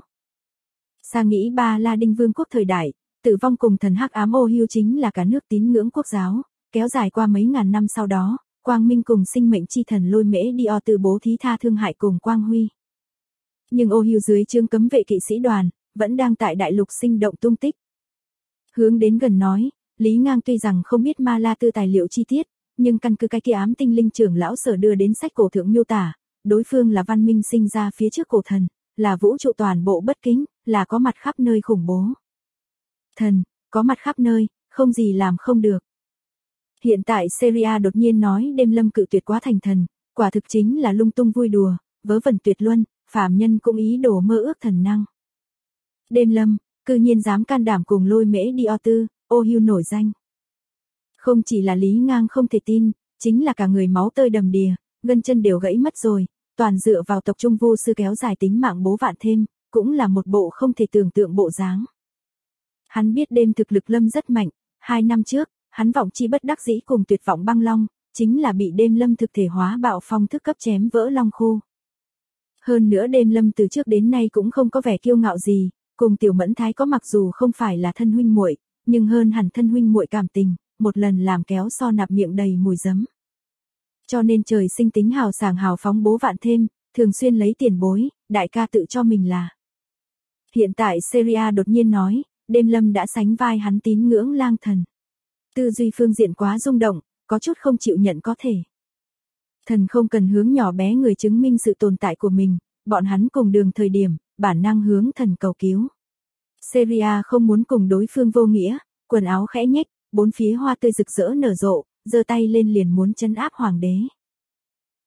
Sa nghĩ Ba La Đinh Vương quốc thời đại, tử vong cùng thần hắc ám ô hiu chính là cả nước tín ngưỡng quốc giáo, kéo dài qua mấy ngàn năm sau đó, quang minh cùng sinh mệnh chi thần Lôi Mễ Dio từ bố thí tha thương hại cùng quang huy. Nhưng ô hiu dưới chương cấm vệ kỵ sĩ đoàn, vẫn đang tại đại lục sinh động tung tích. Hướng đến gần nói, Lý Ngang tuy rằng không biết Ma La Tư tài liệu chi tiết, nhưng căn cứ cái kia ám tinh linh trưởng lão sở đưa đến sách cổ thượng miêu tả, đối phương là văn minh sinh ra phía trước cổ thần, là vũ trụ toàn bộ bất kính, là có mặt khắp nơi khủng bố. Thần, có mặt khắp nơi, không gì làm không được. Hiện tại Syria đột nhiên nói đêm lâm cự tuyệt quá thành thần, quả thực chính là lung tung vui đùa, vớ vẩn tuyệt luân, phàm nhân cũng ý đồ mơ ước thần năng. Đêm lâm, cư nhiên dám can đảm cùng Lôi Mễ Dio tư, ô hiu nổi danh. Không chỉ là Lý Ngang không thể tin, chính là cả người máu tơi đầm đìa, gân chân đều gãy mất rồi, toàn dựa vào tộc trung vu sư kéo dài tính mạng Bố Vạn thêm, cũng là một bộ không thể tưởng tượng bộ dáng. Hắn biết đêm thực lực lâm rất mạnh, 2 năm trước, hắn vọng chi bất đắc dĩ cùng tuyệt vọng băng long, chính là bị đêm lâm thực thể hóa bạo phong thức cấp chém vỡ long khu. Hơn nữa đêm lâm từ trước đến nay cũng không có vẻ kiêu ngạo gì, cùng Tiểu Mẫn Thái có mặc dù không phải là thân huynh muội, nhưng hơn hẳn thân huynh muội cảm tình, một lần làm kéo so nạp miệng đầy mùi giấm. Cho nên trời sinh tính hào sảng hào phóng Bố Vạn thêm, thường xuyên lấy tiền bối, đại ca tự cho mình là. Hiện tại Syria đột nhiên nói, đêm lâm đã sánh vai hắn tín ngưỡng lang thần. Tư duy phương diện quá rung động, có chút không chịu nhận có thể. Thần không cần hướng nhỏ bé người chứng minh sự tồn tại của mình, bọn hắn cùng đường thời điểm, bản năng hướng thần cầu cứu. Syria không muốn cùng đối phương vô nghĩa, quần áo khẽ nhếch, bốn phía hoa tươi rực rỡ nở rộ, giơ tay lên liền muốn trấn áp hoàng đế.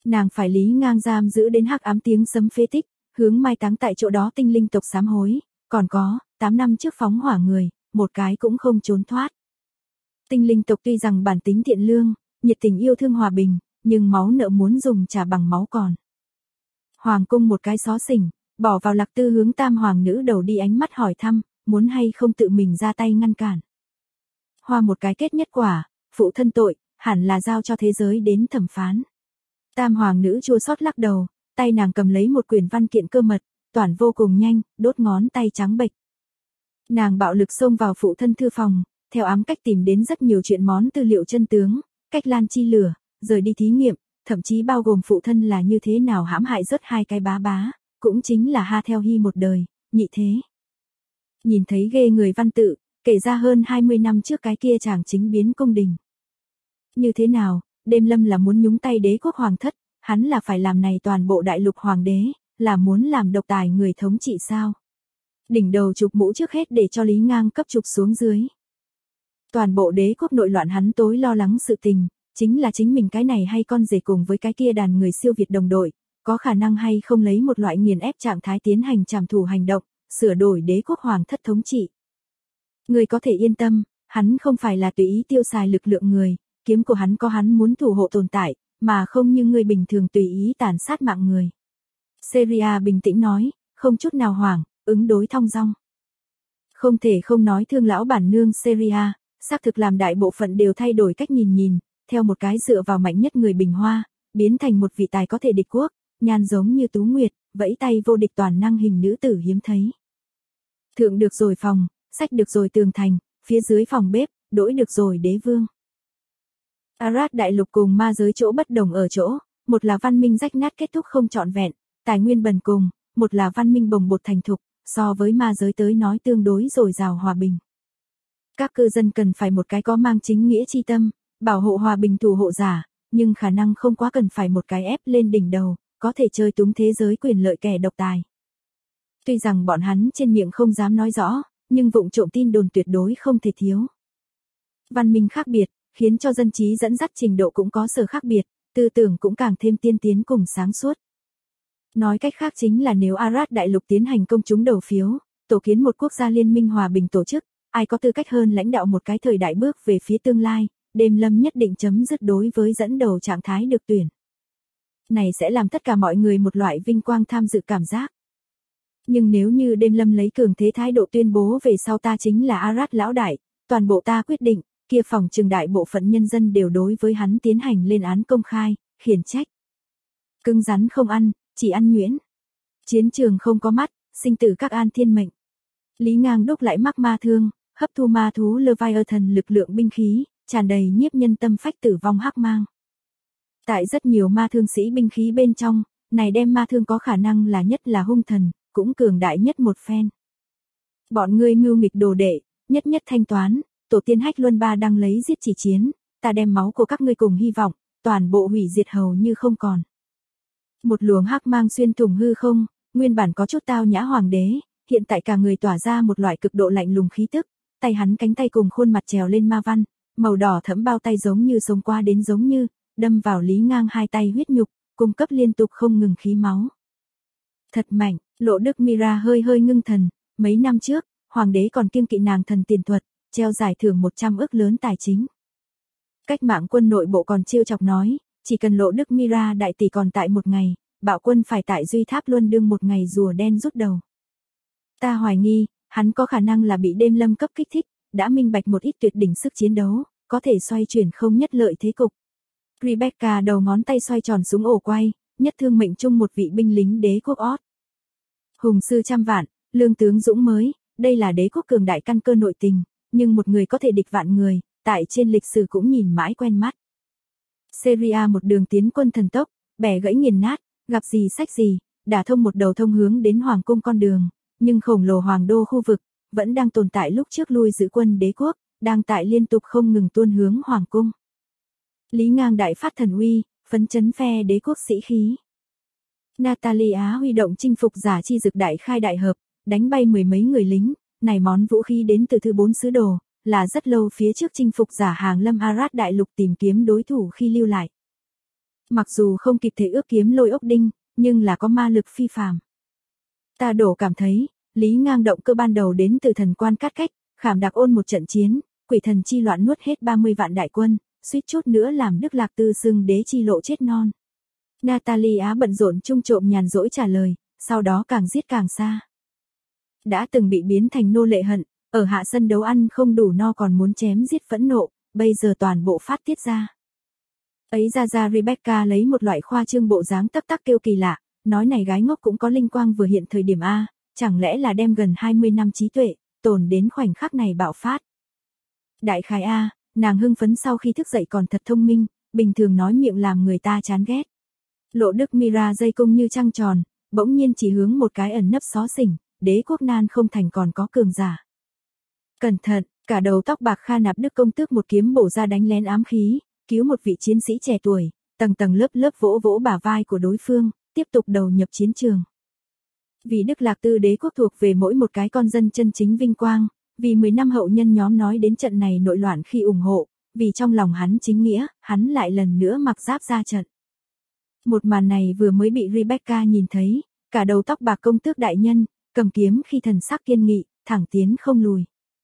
Nàng phải Lý Ngang giam giữ đến hắc ám tiếng sấm phế tích, hướng mai táng tại chỗ đó tinh linh tộc sám hối, còn có, 8 năm trước phóng hỏa người, một cái cũng không trốn thoát. Tinh linh tộc tuy rằng bản tính thiện lương, nhiệt tình yêu thương hòa bình, nhưng máu nợ muốn dùng trả bằng máu còn. Hoàng cung một cái xó xỉnh, bỏ vào Lạc Tư hướng tam hoàng nữ đầu đi ánh mắt hỏi thăm, muốn hay không tự mình ra tay ngăn cản. Hoa một cái kết nhất quả, phụ thân tội, hẳn là giao cho thế giới đến thẩm phán. Tam hoàng nữ chua xót lắc đầu, tay nàng cầm lấy một quyển văn kiện cơ mật, toản vô cùng nhanh, đốt ngón tay trắng bệch. Nàng bạo lực xông vào phụ thân thư phòng, theo ám cách tìm đến rất nhiều chuyện món tư liệu chân tướng, cách lan chi lửa, rời đi thí nghiệm, thậm chí bao gồm phụ thân là như thế nào hãm hại rớt 2 cái bá, cũng chính là Ha Theo Hy một đời, nhị thế. Nhìn thấy ghê người văn tự, kể ra hơn 20 năm trước cái kia chàng chính biến cung đình. Như thế nào, Đêm Lâm là muốn nhúng tay đế quốc hoàng thất, hắn là phải làm này toàn bộ đại lục hoàng đế, là muốn làm độc tài người thống trị sao? Đỉnh đầu chụp mũ trước hết để cho Lý Ngang cấp chụp xuống dưới. Toàn bộ đế quốc nội loạn hắn tối lo lắng sự tình, chính là chính mình cái này hay con rể cùng với cái kia đàn người siêu việt đồng đội, có khả năng hay không lấy một loại nghiền ép trạng thái tiến hành trảm thủ hành động, sửa đổi đế quốc hoàng thất thống trị. Người có thể yên tâm, hắn không phải là tùy ý tiêu xài lực lượng người, kiếm của hắn có hắn muốn thủ hộ tồn tại, mà không như người bình thường tùy ý tàn sát mạng người. Seria bình tĩnh nói, không chút nào hoảng, ứng đối thong dong. Không thể không nói thương lão bản nương Seria, xác thực làm đại bộ phận đều thay đổi cách nhìn, theo một cái dựa vào mạnh nhất người bình hoa, biến thành một vị tài có thể địch quốc, nhan giống như Tú Nguyệt, vẫy tay vô địch toàn năng hình nữ tử hiếm thấy. Thượng được rồi phòng, sách được rồi tường thành, phía dưới phòng bếp, đổi được rồi đế vương. Arad đại lục cùng ma giới chỗ bất đồng ở chỗ, một là văn minh rách nát kết thúc không trọn vẹn, tài nguyên bần cùng, một là văn minh bồng bột thành thục, so với ma giới tới nói tương đối dồi dào hòa bình. Các cư dân cần phải một cái có mang chính nghĩa chi tâm, bảo hộ hòa bình thủ hộ giả, nhưng khả năng không quá cần phải một cái ép lên đỉnh đầu, có thể chơi túng thế giới quyền lợi kẻ độc tài. Tuy rằng bọn hắn trên miệng không dám nói rõ, nhưng vụng trộm tin đồn tuyệt đối không thể thiếu. Văn minh khác biệt, khiến cho dân trí dẫn dắt trình độ cũng có sở khác biệt, tư tưởng cũng càng thêm tiên tiến cùng sáng suốt. Nói cách khác chính là nếu Arad đại lục tiến hành công chúng đầu phiếu, tổ kiến một quốc gia liên minh hòa bình tổ chức, ai có tư cách hơn lãnh đạo một cái thời đại bước về phía tương lai, Đêm Lâm nhất định chấm dứt đối với dẫn đầu trạng thái được tuyển. Này sẽ làm tất cả mọi người một loại vinh quang tham dự cảm giác. Nhưng nếu như Đêm Lâm lấy cường thế thái độ tuyên bố về sau ta chính là Arad lão đại, toàn bộ ta quyết định, kia phòng trường đại bộ phận nhân dân đều đối với hắn tiến hành lên án công khai, khiển trách. Cứng rắn không ăn, chỉ ăn nhuyễn. Chiến trường không có mắt, sinh tử các an thiên mệnh. Lý Ngang đúc lại mắc ma thương, hấp thu ma thú Leviathan lực lượng binh khí, tràn đầy nhiếp nhân tâm phách tử vong hắc mang. Tại rất nhiều ma thương sĩ binh khí bên trong, này đem ma thương có khả năng là nhất là hung thần, cũng cường đại nhất một phen. Bọn ngươi mưu nghịch đồ đệ, nhất thanh toán, tổ tiên Hách Luân Ba đang lấy giết chỉ chiến, ta đem máu của các ngươi cùng hy vọng, toàn bộ hủy diệt hầu như không còn. Một luồng hắc mang xuyên thủng hư không, nguyên bản có chút tao nhã hoàng đế, hiện tại cả người tỏa ra một loại cực độ lạnh lùng khí tức, tay hắn cánh tay cùng khuôn mặt trèo lên ma văn, màu đỏ thẫm bao tay giống như sống qua đến giống như, đâm vào Lý Ngang hai tay huyết nhục, cung cấp liên tục không ngừng khí máu. Thật mạnh, Lộ Đức Mira hơi ngưng thần, mấy năm trước, hoàng đế còn kiêng kỵ nàng thần tiền thuật, treo giải thưởng 100 ức lớn tài chính. Cách mạng quân nội bộ còn trêu chọc nói, chỉ cần Lộ Đức Mira đại tỷ còn tại một ngày, bạo quân phải tại Duy Tháp Luân đương một ngày rùa đen rút đầu. Ta hoài nghi, hắn có khả năng là bị Đêm Lâm cấp kích thích, đã minh bạch một ít tuyệt đỉnh sức chiến đấu, có thể xoay chuyển không nhất lợi thế cục. Rebecca đầu ngón tay xoay tròn súng ổ quay, nhất thương mệnh chung một vị binh lính đế quốc Ót. Hùng sư trăm vạn, lương tướng dũng mới, đây là đế quốc cường đại căn cơ nội tình, nhưng một người có thể địch vạn người, tại trên lịch sử cũng nhìn mãi quen mắt. Syria một đường tiến quân thần tốc, bẻ gãy nghiền nát, gặp gì sách gì, đả thông một đầu thông hướng đến hoàng cung con đường, nhưng khổng lồ hoàng đô khu vực vẫn đang tồn tại lúc trước lui giữ quân đế quốc, đang tại liên tục không ngừng tuôn hướng hoàng cung. Lý Ngang đại phát thần uy, phấn chấn phe đế quốc sĩ khí. Natalia huy động chinh phục giả chi dực đại khai đại hợp, đánh bay mười mấy người lính, này món vũ khí đến từ thứ 4 sứ đồ, là rất lâu phía trước chinh phục giả hàng lâm Arad đại lục tìm kiếm đối thủ khi lưu lại. Mặc dù không kịp thể ước kiếm lôi ốc đinh, nhưng là có ma lực phi phàm. Ta đổ cảm thấy, Lý Ngang động cơ ban đầu đến từ thần quan cát cách, khảm đặc ôn một trận chiến, quỷ thần chi loạn nuốt hết 30 vạn đại quân, suýt chút nữa làm Đức Lạc Tư xưng đế chi lộ chết non. Natalie Á bận rộn chung trộm nhàn rỗi trả lời, sau đó càng giết càng xa. Đã từng bị biến thành nô lệ hận, ở hạ sân đấu ăn không đủ no còn muốn chém giết phẫn nộ, bây giờ toàn bộ phát tiết ra. Ấy ra Rebecca lấy một loại khoa trương bộ dáng tắc tắc kêu kỳ lạ, nói này gái ngốc cũng có linh quang vừa hiện thời điểm A, chẳng lẽ là đem gần 20 năm trí tuệ, tồn đến khoảnh khắc này bạo phát. Đại khái A, nàng hưng phấn sau khi thức dậy còn thật thông minh, bình thường nói miệng làm người ta chán ghét. Lộ Đức Mira dây cung như trăng tròn, bỗng nhiên chỉ hướng một cái ẩn nấp xó xỉnh, đế quốc nan không thành còn có cường giả. Cẩn thận, cả đầu tóc bạc Kha Nạp Đức công tước một kiếm bổ ra đánh lén ám khí, cứu một vị chiến sĩ trẻ tuổi, tầng tầng lớp lớp vỗ vỗ bả vai của đối phương, tiếp tục đầu nhập chiến trường. Vì Đức Lạc Tư đế quốc thuộc về mỗi một cái con dân chân chính vinh quang, vì 10 năm hậu nhân nhóm nói đến trận này nội loạn khi ủng hộ, vì trong lòng hắn chính nghĩa, hắn lại lần nữa mặc giáp ra trận. Một màn này vừa mới bị Rebecca nhìn thấy, cả đầu tóc bạc công tước đại nhân, cầm kiếm khi thần sắc kiên nghị, thẳng tiến không lùi.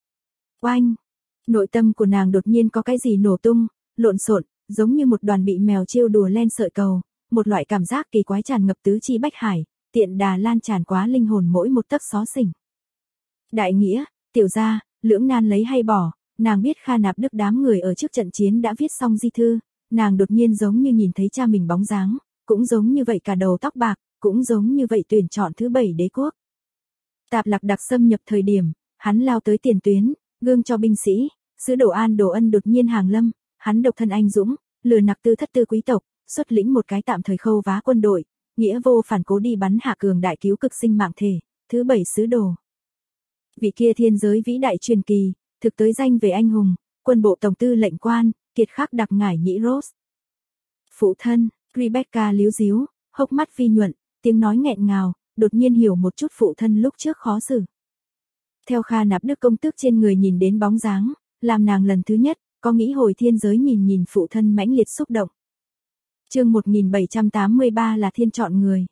Oanh! Nội tâm của nàng đột nhiên có cái gì nổ tung, lộn xộn, giống như một đoàn bị mèo trêu đùa len sợi cầu, một loại cảm giác kỳ quái tràn ngập tứ chi bách hải, tiện đà lan tràn quá linh hồn mỗi một tấc xó xỉnh. Đại nghĩa, tiểu gia, lưỡng nan lấy hay bỏ, nàng biết Kha Nạp Đức đám người ở trước trận chiến đã viết xong di thư, nàng đột nhiên giống như nhìn thấy cha mình bóng dáng, cũng giống như vậy cả đầu tóc bạc, cũng giống như vậy tuyển chọn thứ 7 đế quốc. Tạp Lạc Đặc xâm nhập thời điểm, hắn lao tới tiền tuyến, gương cho binh sĩ, sứ đồ An Đồ Ân đột nhiên hàng lâm, hắn độc thân anh dũng, lừa nặc tư thất tư quý tộc, xuất lĩnh một cái tạm thời khâu vá quân đội, nghĩa vô phản cố đi bắn hạ cường đại cứu cực sinh mạng thể, thứ 7 sứ đồ. Vị kia thiên giới vĩ đại truyền kỳ, thực tới danh về anh hùng, quân bộ tổng tư lệnh quan, kiệt khắc đặc ngải nhĩ Rose. Phụ thân, Rebecca líu díu, hốc mắt vi nhuận, tiếng nói nghẹn ngào, đột nhiên hiểu một chút phụ thân lúc trước khó xử. Theo Kha Nạp Đức công tước trên người nhìn đến bóng dáng, làm nàng lần thứ nhất, có nghĩ hồi thiên giới nhìn phụ thân mãnh liệt xúc động. Chương 1783 là thiên chọn người.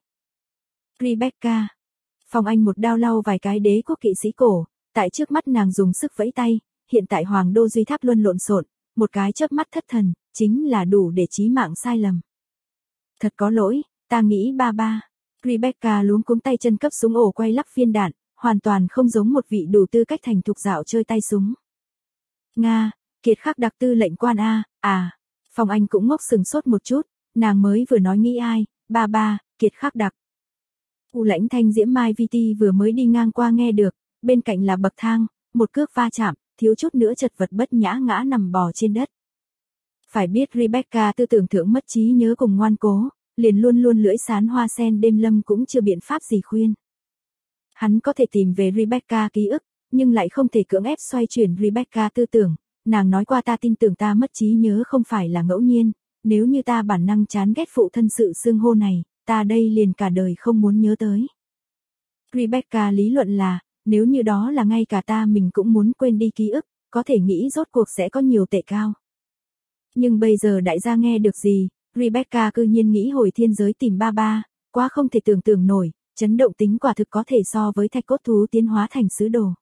Rebecca. Phong Anh một đao lau vài cái đế quốc kỵ sĩ cổ, tại trước mắt nàng dùng sức vẫy tay, hiện tại Hoàng đô Duy Tháp luân lộn xộn, một cái chớp mắt thất thần, chính là đủ để chí mạng sai lầm. Thật có lỗi, ta nghĩ ba. Rebecca luống cuống tay chân cấp súng ổ quay lắp viên đạn, hoàn toàn không giống một vị đủ tư cách thành thục dạo chơi tay súng. Nga, kiệt khắc đặc tư lệnh quan A, Phong Anh cũng ngốc sừng sốt một chút, nàng mới vừa nói nghĩ ai, ba, kiệt khắc đặc. U lãnh thanh diễm Mai VT vừa mới đi ngang qua nghe được, bên cạnh là bậc thang, một cước va chạm, thiếu chút nữa chật vật bất nhã ngã nằm bò trên đất. Phải biết Rebecca tư tưởng thượng mất trí nhớ cùng ngoan cố, liền luôn lưỡi sán hoa sen đêm lâm cũng chưa biện pháp gì khuyên. Hắn có thể tìm về Rebecca ký ức, nhưng lại không thể cưỡng ép xoay chuyển Rebecca tư tưởng, nàng nói qua ta tin tưởng ta mất trí nhớ không phải là ngẫu nhiên, nếu như ta bản năng chán ghét phụ thân sự xưng hô này, ta đây liền cả đời không muốn nhớ tới. Rebecca lý luận là, nếu như đó là ngay cả ta mình cũng muốn quên đi ký ức, có thể nghĩ rốt cuộc sẽ có nhiều tệ cao. Nhưng bây giờ đại gia nghe được gì, Rebecca cư nhiên nghĩ hồi thiên giới tìm ba, quá không thể tưởng tượng nổi, chấn động tính quả thực có thể so với thạch cốt thú tiến hóa thành sứ đồ.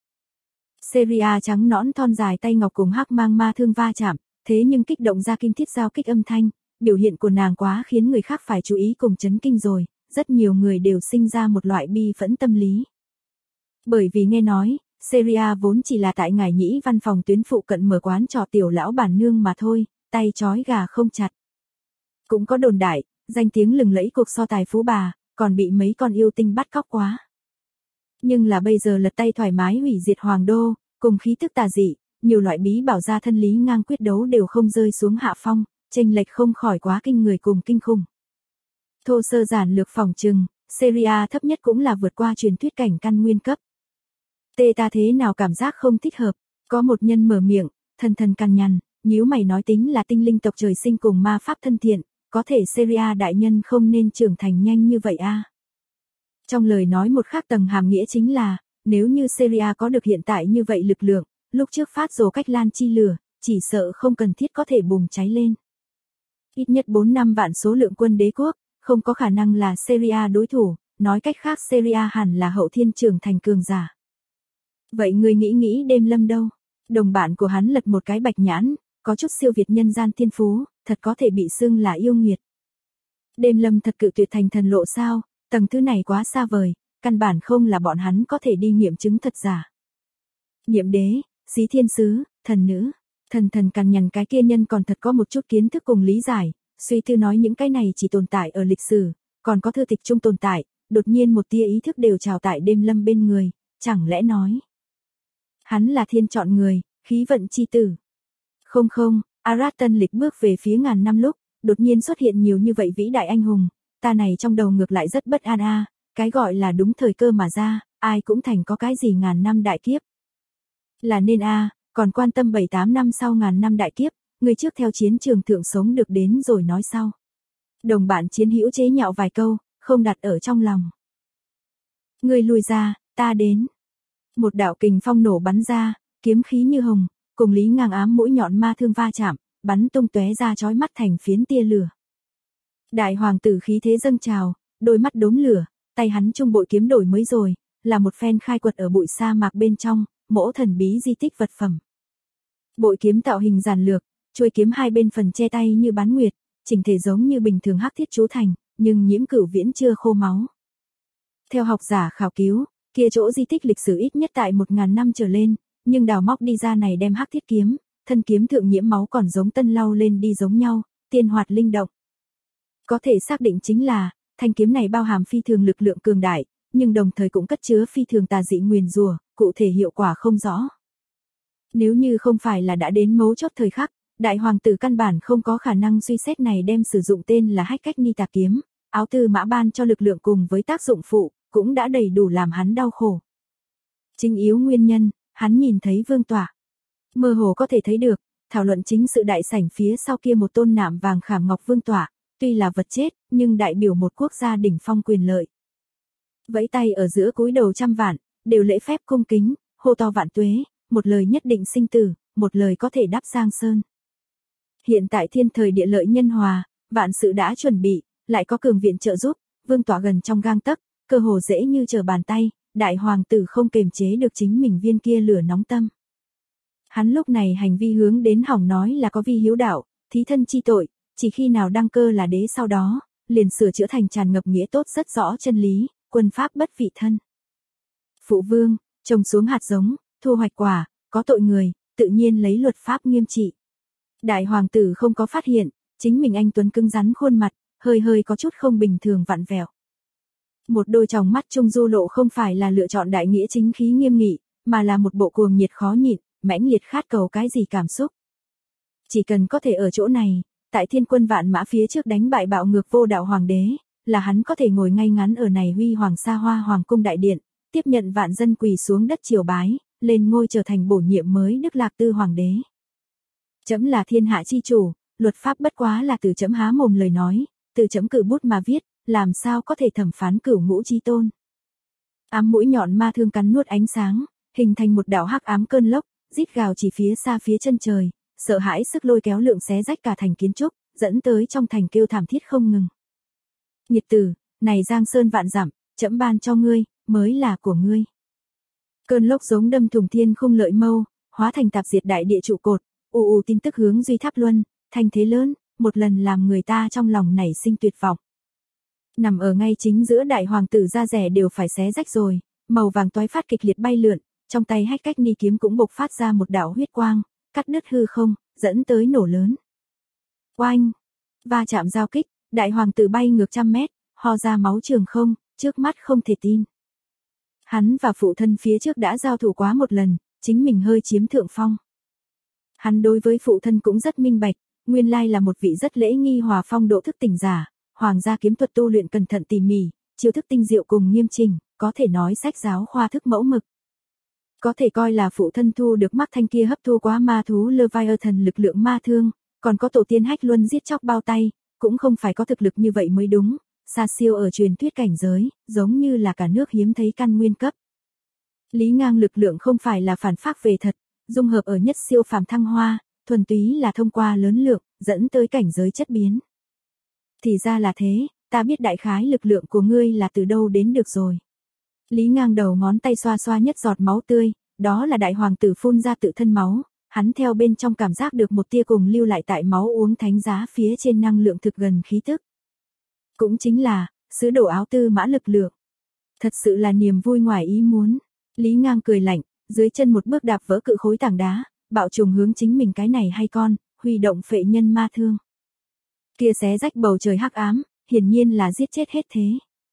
Seria trắng nõn thon dài tay ngọc cùng hắc mang ma thương va chạm, thế nhưng kích động ra kim thiết giao kích âm thanh, biểu hiện của nàng quá khiến người khác phải chú ý cùng chấn kinh rồi, rất nhiều người đều sinh ra một loại bi phẫn tâm lý. Bởi vì nghe nói, Seria vốn chỉ là tại ngải nhĩ văn phòng tuyến phụ cận mở quán trò tiểu lão bản nương mà thôi, tay trói gà không chặt. Cũng có đồn đại, danh tiếng lừng lẫy cuộc so tài phú bà, còn bị mấy con yêu tinh bắt cóc quá. Nhưng là bây giờ lật tay thoải mái hủy diệt hoàng đô, cùng khí tức tà dị, nhiều loại bí bảo ra thân lý ngang quyết đấu đều không rơi xuống hạ phong, chênh lệch không khỏi quá kinh người cùng kinh khủng. Thô sơ giản lược phòng trừng, Seria thấp nhất cũng là vượt qua truyền thuyết cảnh căn nguyên cấp. Tê ta thế nào cảm giác không thích hợp, có một nhân mở miệng, thần cằn nhằn, nhíu mày nói tính là tinh linh tộc trời sinh cùng ma pháp thân thiện, có thể Seria đại nhân không nên trưởng thành nhanh như vậy a. Trong lời nói một khác tầng hàm nghĩa chính là, nếu như Seria có được hiện tại như vậy lực lượng, lúc trước phát rồ cách lan chi lửa, chỉ sợ không cần thiết có thể bùng cháy lên. Ít nhất 4-5 vạn số lượng quân đế quốc, không có khả năng là Syria đối thủ, nói cách khác Syria hẳn là hậu thiên trưởng thành cường giả. Vậy người nghĩ Đêm Lâm đâu? Đồng bạn của hắn lật một cái bạch nhãn, có chút siêu việt nhân gian thiên phú, thật có thể bị xưng là yêu nghiệt. Đêm Lâm thật cự tuyệt thành thần lộ sao? Tầng thứ này quá xa vời, căn bản không là bọn hắn có thể đi nghiệm chứng thật giả. Nhiệm đế, xí thiên sứ, thần nữ, thần cằn nhằn cái kia nhân còn thật có một chút kiến thức cùng lý giải, suy tư nói những cái này chỉ tồn tại ở lịch sử, còn có thư tịch chung tồn tại, đột nhiên một tia ý thức đều trào tại Đêm Lâm bên người, chẳng lẽ nói. Hắn là thiên chọn người, khí vận chi tử. Không, Arad Tân Lịch bước về phía ngàn năm lúc, đột nhiên xuất hiện nhiều như vậy vĩ đại anh hùng, ta này trong đầu ngược lại rất bất an a, cái gọi là đúng thời cơ mà ra, ai cũng thành có cái gì ngàn năm đại kiếp. Là nên còn quan tâm 7-8 năm sau ngàn năm đại kiếp, người trước theo chiến trường thượng sống được đến rồi nói sau. Đồng bạn chiến hữu chế nhạo vài câu, không đặt ở trong lòng. Người lùi ra, ta đến. Một đạo kình phong nổ bắn ra, kiếm khí như hồng, cùng Lý Ngang ám mũi nhọn ma thương va chạm, bắn tung tóe ra chói mắt thành phiến tia lửa. Đại hoàng tử khí thế dâng trào, đôi mắt đốm lửa, tay hắn trung bội kiếm đổi mới rồi, là một phen khai quật ở bụi sa mạc bên trong, mỗ thần bí di tích vật phẩm. Bội kiếm tạo hình giản lược, chuôi kiếm hai bên phần che tay như bán nguyệt, chỉnh thể giống như bình thường hắc thiết chú thành, nhưng nhiễm cửu viễn chưa khô máu. Theo học giả khảo cứu, kia chỗ di tích lịch sử ít nhất tại 1000 năm trở lên, nhưng đào móc đi ra này đem hắc thiết kiếm, thân kiếm thượng nhiễm máu còn giống tân lau lên đi giống nhau, tiên hoạt linh động. Có thể xác định chính là, thanh kiếm này bao hàm phi thường lực lượng cường đại, nhưng đồng thời cũng cất chứa phi thường tà dị nguyền rủa, cụ thể hiệu quả không rõ. Nếu như không phải là đã đến mấu chốt thời khắc, đại hoàng tử căn bản không có khả năng suy xét này đem sử dụng tên là Hách Cách Ni tà kiếm, áo tư mã ban cho lực lượng cùng với tác dụng phụ, cũng đã đầy đủ làm hắn đau khổ. Chính yếu nguyên nhân, hắn nhìn thấy vương tọa. Mơ hồ có thể thấy được, thảo luận chính sự đại sảnh phía sau kia một tôn nạm vàng khảm ngọc vương tọa, tuy là vật chết, nhưng đại biểu một quốc gia đỉnh phong quyền lợi. Vẫy tay ở giữa cúi đầu trăm vạn, đều lễ phép cung kính, hô to vạn tuế, một lời nhất định sinh tử, một lời có thể đắp giang sơn. Hiện tại thiên thời địa lợi nhân hòa, vạn sự đã chuẩn bị, lại có cường viện trợ giúp, vương tọa gần trong gang tấc, cơ hồ dễ như trở bàn tay, đại hoàng tử không kềm chế được chính mình viên kia lửa nóng tâm. Hắn lúc này hành vi hướng đến hỏng nói là có vi hiếu đạo, thí thân chi tội, chỉ khi nào đăng cơ là đế sau đó, liền sửa chữa thành tràn ngập nghĩa tốt rất rõ chân lý, quân pháp bất vị thân. Phụ vương, trồng xuống hạt giống, thu hoạch quả, có tội người, tự nhiên lấy luật pháp nghiêm trị. Đại hoàng tử không có phát hiện, chính mình anh tuấn cứng rắn khuôn mặt, hơi có chút không bình thường vặn vẹo. Một đôi tròng mắt trung du lộ không phải là lựa chọn đại nghĩa chính khí nghiêm nghị, mà là một bộ cuồng nhiệt khó nhịn, mãnh liệt khát cầu cái gì cảm xúc. Chỉ cần có thể ở chỗ này, tại thiên quân vạn mã phía trước đánh bại bạo ngược vô đạo hoàng đế, là hắn có thể ngồi ngay ngắn ở này huy hoàng sa hoa hoàng cung đại điện, tiếp nhận vạn dân quỳ xuống đất triều bái, lên ngôi trở thành bổ nhiệm mới Đức Lạc Tư hoàng đế. Chấm là thiên hạ chi chủ, luật pháp bất quá là từ chấm há mồm lời nói, từ chấm cử bút mà viết, làm sao có thể thẩm phán cửu ngũ chi tôn. Ám mũi nhọn ma thương cắn nuốt ánh sáng, hình thành một đạo hắc ám cơn lốc, rít gào chỉ phía xa phía chân trời, sợ hãi sức lôi kéo lượng xé rách cả thành kiến trúc, dẫn tới trong thành kêu thảm thiết không ngừng. Nghiệt tử, này giang sơn vạn dặm, chấm ban cho ngươi, mới là của ngươi. Cơn lốc giống đâm thủng thiên khung lợi mâu, hóa thành tạp diệt đại địa trụ cột, ù tin tức hướng duy tháp luân, thành thế lớn, một lần làm người ta trong lòng nảy sinh tuyệt vọng. Nằm ở ngay chính giữa đại hoàng tử da rẻ đều phải xé rách rồi, màu vàng toái phát kịch liệt bay lượn, trong tay Hách Cách Ni kiếm cũng bộc phát ra một đạo huyết quang, cắt đứt hư không, dẫn tới nổ lớn. Oanh! Va chạm giao kích, đại hoàng tử bay ngược 100 mét, ho ra máu trường không, trước mắt không thể tin. Hắn và phụ thân phía trước đã giao thủ quá một lần, chính mình hơi chiếm thượng phong. Hắn đối với phụ thân cũng rất minh bạch, nguyên lai là một vị rất lễ nghi hòa phong độ thức tỉnh giả, hoàng gia kiếm thuật tu luyện cẩn thận tỉ mỉ, chiêu thức tinh diệu cùng nghiêm chỉnh, có thể nói sách giáo khoa thức mẫu mực. Có thể coi là phụ thân thu được Mắc Thanh kia hấp thu quá ma thú Leviathan lực lượng ma thương, còn có tổ tiên Hách Luân giết chóc bao tay, cũng không phải có thực lực như vậy mới đúng, xa siêu ở truyền thuyết cảnh giới, giống như là cả nước hiếm thấy căn nguyên cấp. Lý Ngang lực lượng không phải là phản phác về thật, dung hợp ở nhất siêu phàm thăng hoa, thuần túy là thông qua lớn lượng, dẫn tới cảnh giới chất biến. Thì ra là thế, ta biết đại khái lực lượng của ngươi là từ đâu đến được rồi. Lý Ngang đầu ngón tay xoa xoa nhất giọt máu tươi, đó là đại hoàng tử phun ra tự thân máu, hắn theo bên trong cảm giác được một tia cùng lưu lại tại máu uống thánh giá phía trên năng lượng thực gần khí tức. Cũng chính là, sứ đồ áo tư mã lực lượng. Thật sự là niềm vui ngoài ý muốn. Lý Ngang cười lạnh, dưới chân một bước đạp vỡ cự khối tảng đá, bạo trùng hướng chính mình cái này hay con, huy động phệ nhân ma thương. Kia xé rách bầu trời hắc ám, hiển nhiên là giết chết hết thế.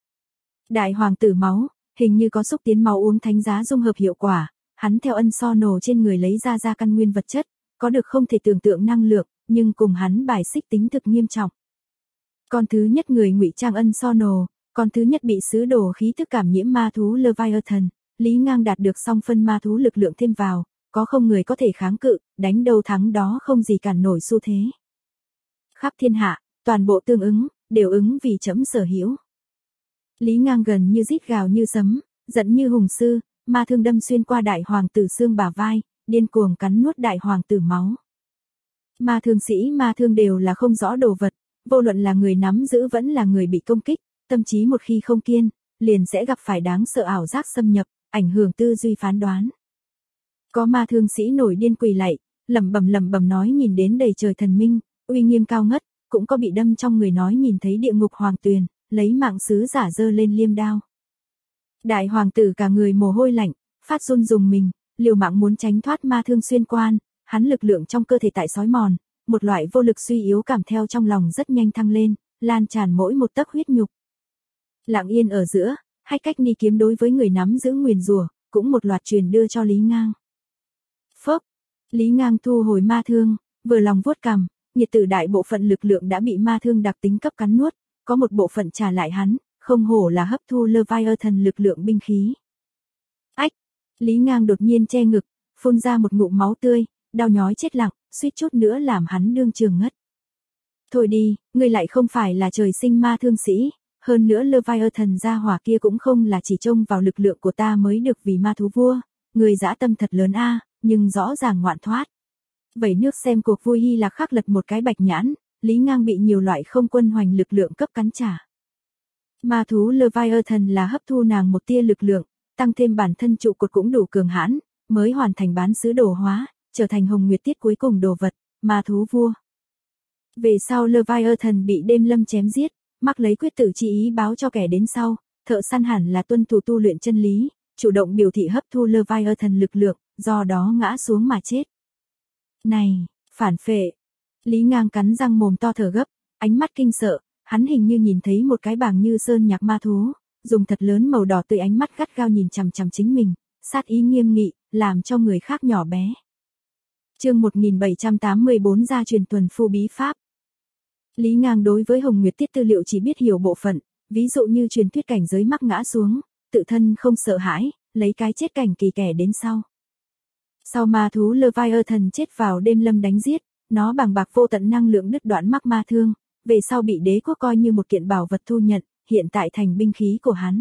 Đại hoàng tử máu, hình như có xúc tiến máu uống thánh giá dung hợp hiệu quả, hắn theo ân so nổ trên người lấy ra căn nguyên vật chất, có được không thể tưởng tượng năng lượng, nhưng cùng hắn bài xích tính thực nghiêm trọng. Con thứ nhất người ngụy trang ân so nổ, con thứ nhất bị sứ đồ khí tức cảm nhiễm ma thú Leviathan, Lý Ngang đạt được song phân ma thú lực lượng thêm vào, có không người có thể kháng cự, đánh đâu thắng đó không gì cản nổi xu thế. Khắp thiên hạ, toàn bộ tương ứng, đều ứng vì chấm sở hữu. Lý Ngang gần như rít gào như sấm, giận như hùng sư, ma thương đâm xuyên qua đại hoàng tử xương bả vai, điên cuồng cắn nuốt đại hoàng tử máu. Ma thương sĩ ma thương đều là không rõ đồ vật, vô luận là người nắm giữ vẫn là người bị công kích, tâm trí một khi không kiên, liền sẽ gặp phải đáng sợ ảo giác xâm nhập, ảnh hưởng tư duy phán đoán. Có ma thương sĩ nổi điên quỳ lạy, lẩm bẩm nói nhìn đến đầy trời thần minh, uy nghiêm cao ngất, cũng có bị đâm trong người nói nhìn thấy địa ngục hoàng tuyền, lấy mạng sứ giả giơ lên liêm đao. Đại hoàng tử cả người mồ hôi lạnh, phát run rùng mình, liều mạng muốn tránh thoát ma thương xuyên quan, hắn lực lượng trong cơ thể tại sói mòn, một loại vô lực suy yếu cảm theo trong lòng rất nhanh thăng lên, lan tràn mỗi một tấc huyết nhục. Lặng yên ở giữa, hay cách ni kiếm đối với người nắm giữ nguyền rủa, cũng một loạt truyền đưa cho Lý Ngang. Phốc, Lý Ngang thu hồi ma thương, vừa lòng vuốt cằm, nhiệt tử đại bộ phận lực lượng đã bị ma thương đặc tính cấp cắn nuốt, có một bộ phận trả lại hắn, không hổ là hấp thu Leviathan lực lượng binh khí. Ách, Lý Ngang đột nhiên che ngực, phun ra một ngụm máu tươi, đau nhói chết lặng, suýt chút nữa làm hắn đương trường ngất. Thôi đi, ngươi lại không phải là trời sinh ma thương sĩ, hơn nữa Leviathan gia hỏa kia cũng không là chỉ trông vào lực lượng của ta mới được vì ma thú vua, người dã tâm thật lớn a, nhưng rõ ràng ngoạn thoát. Vẩy nước xem cuộc vui Hy Lạc khắc lật một cái bạch nhãn, Lý Ngang bị nhiều loại không quân hoành lực lượng cấp cắn trả. Ma thú Leviathan là hấp thu nàng một tia lực lượng, tăng thêm bản thân trụ cột cũng đủ cường hãn, mới hoàn thành bán sứ đồ hóa, trở thành hồng nguyệt tiết cuối cùng đồ vật, ma thú vua. Về sau Leviathan bị đêm lâm chém giết, mắc lấy quyết tử chi ý báo cho kẻ đến sau, thợ săn hẳn là tuân thủ tu luyện chân lý, chủ động biểu thị hấp thu Leviathan lực lượng, do đó ngã xuống mà chết. Này, phản phệ. Lý Ngang cắn răng mồm to thở gấp, ánh mắt kinh sợ, hắn hình như nhìn thấy một cái bảng như sơn nhạc ma thú, dùng thật lớn màu đỏ tươi ánh mắt gắt gao nhìn chằm chằm chính mình, sát ý nghiêm nghị, làm cho người khác nhỏ bé. Chương 1784 gia truyền tuần phu bí pháp. Lý Ngang đối với Hồng Nguyệt Tiết tư liệu chỉ biết hiểu bộ phận, ví dụ như truyền thuyết cảnh giới mắc ngã xuống, tự thân không sợ hãi, lấy cái chết cảnh kỳ kẻ đến sau. Sau ma thú Leviathan chết vào đêm lâm đánh giết, nó bằng bạc vô tận năng lượng đứt đoạn mắc ma thương, về sau bị đế quốc coi như một kiện bảo vật thu nhận, hiện tại thành binh khí của hắn.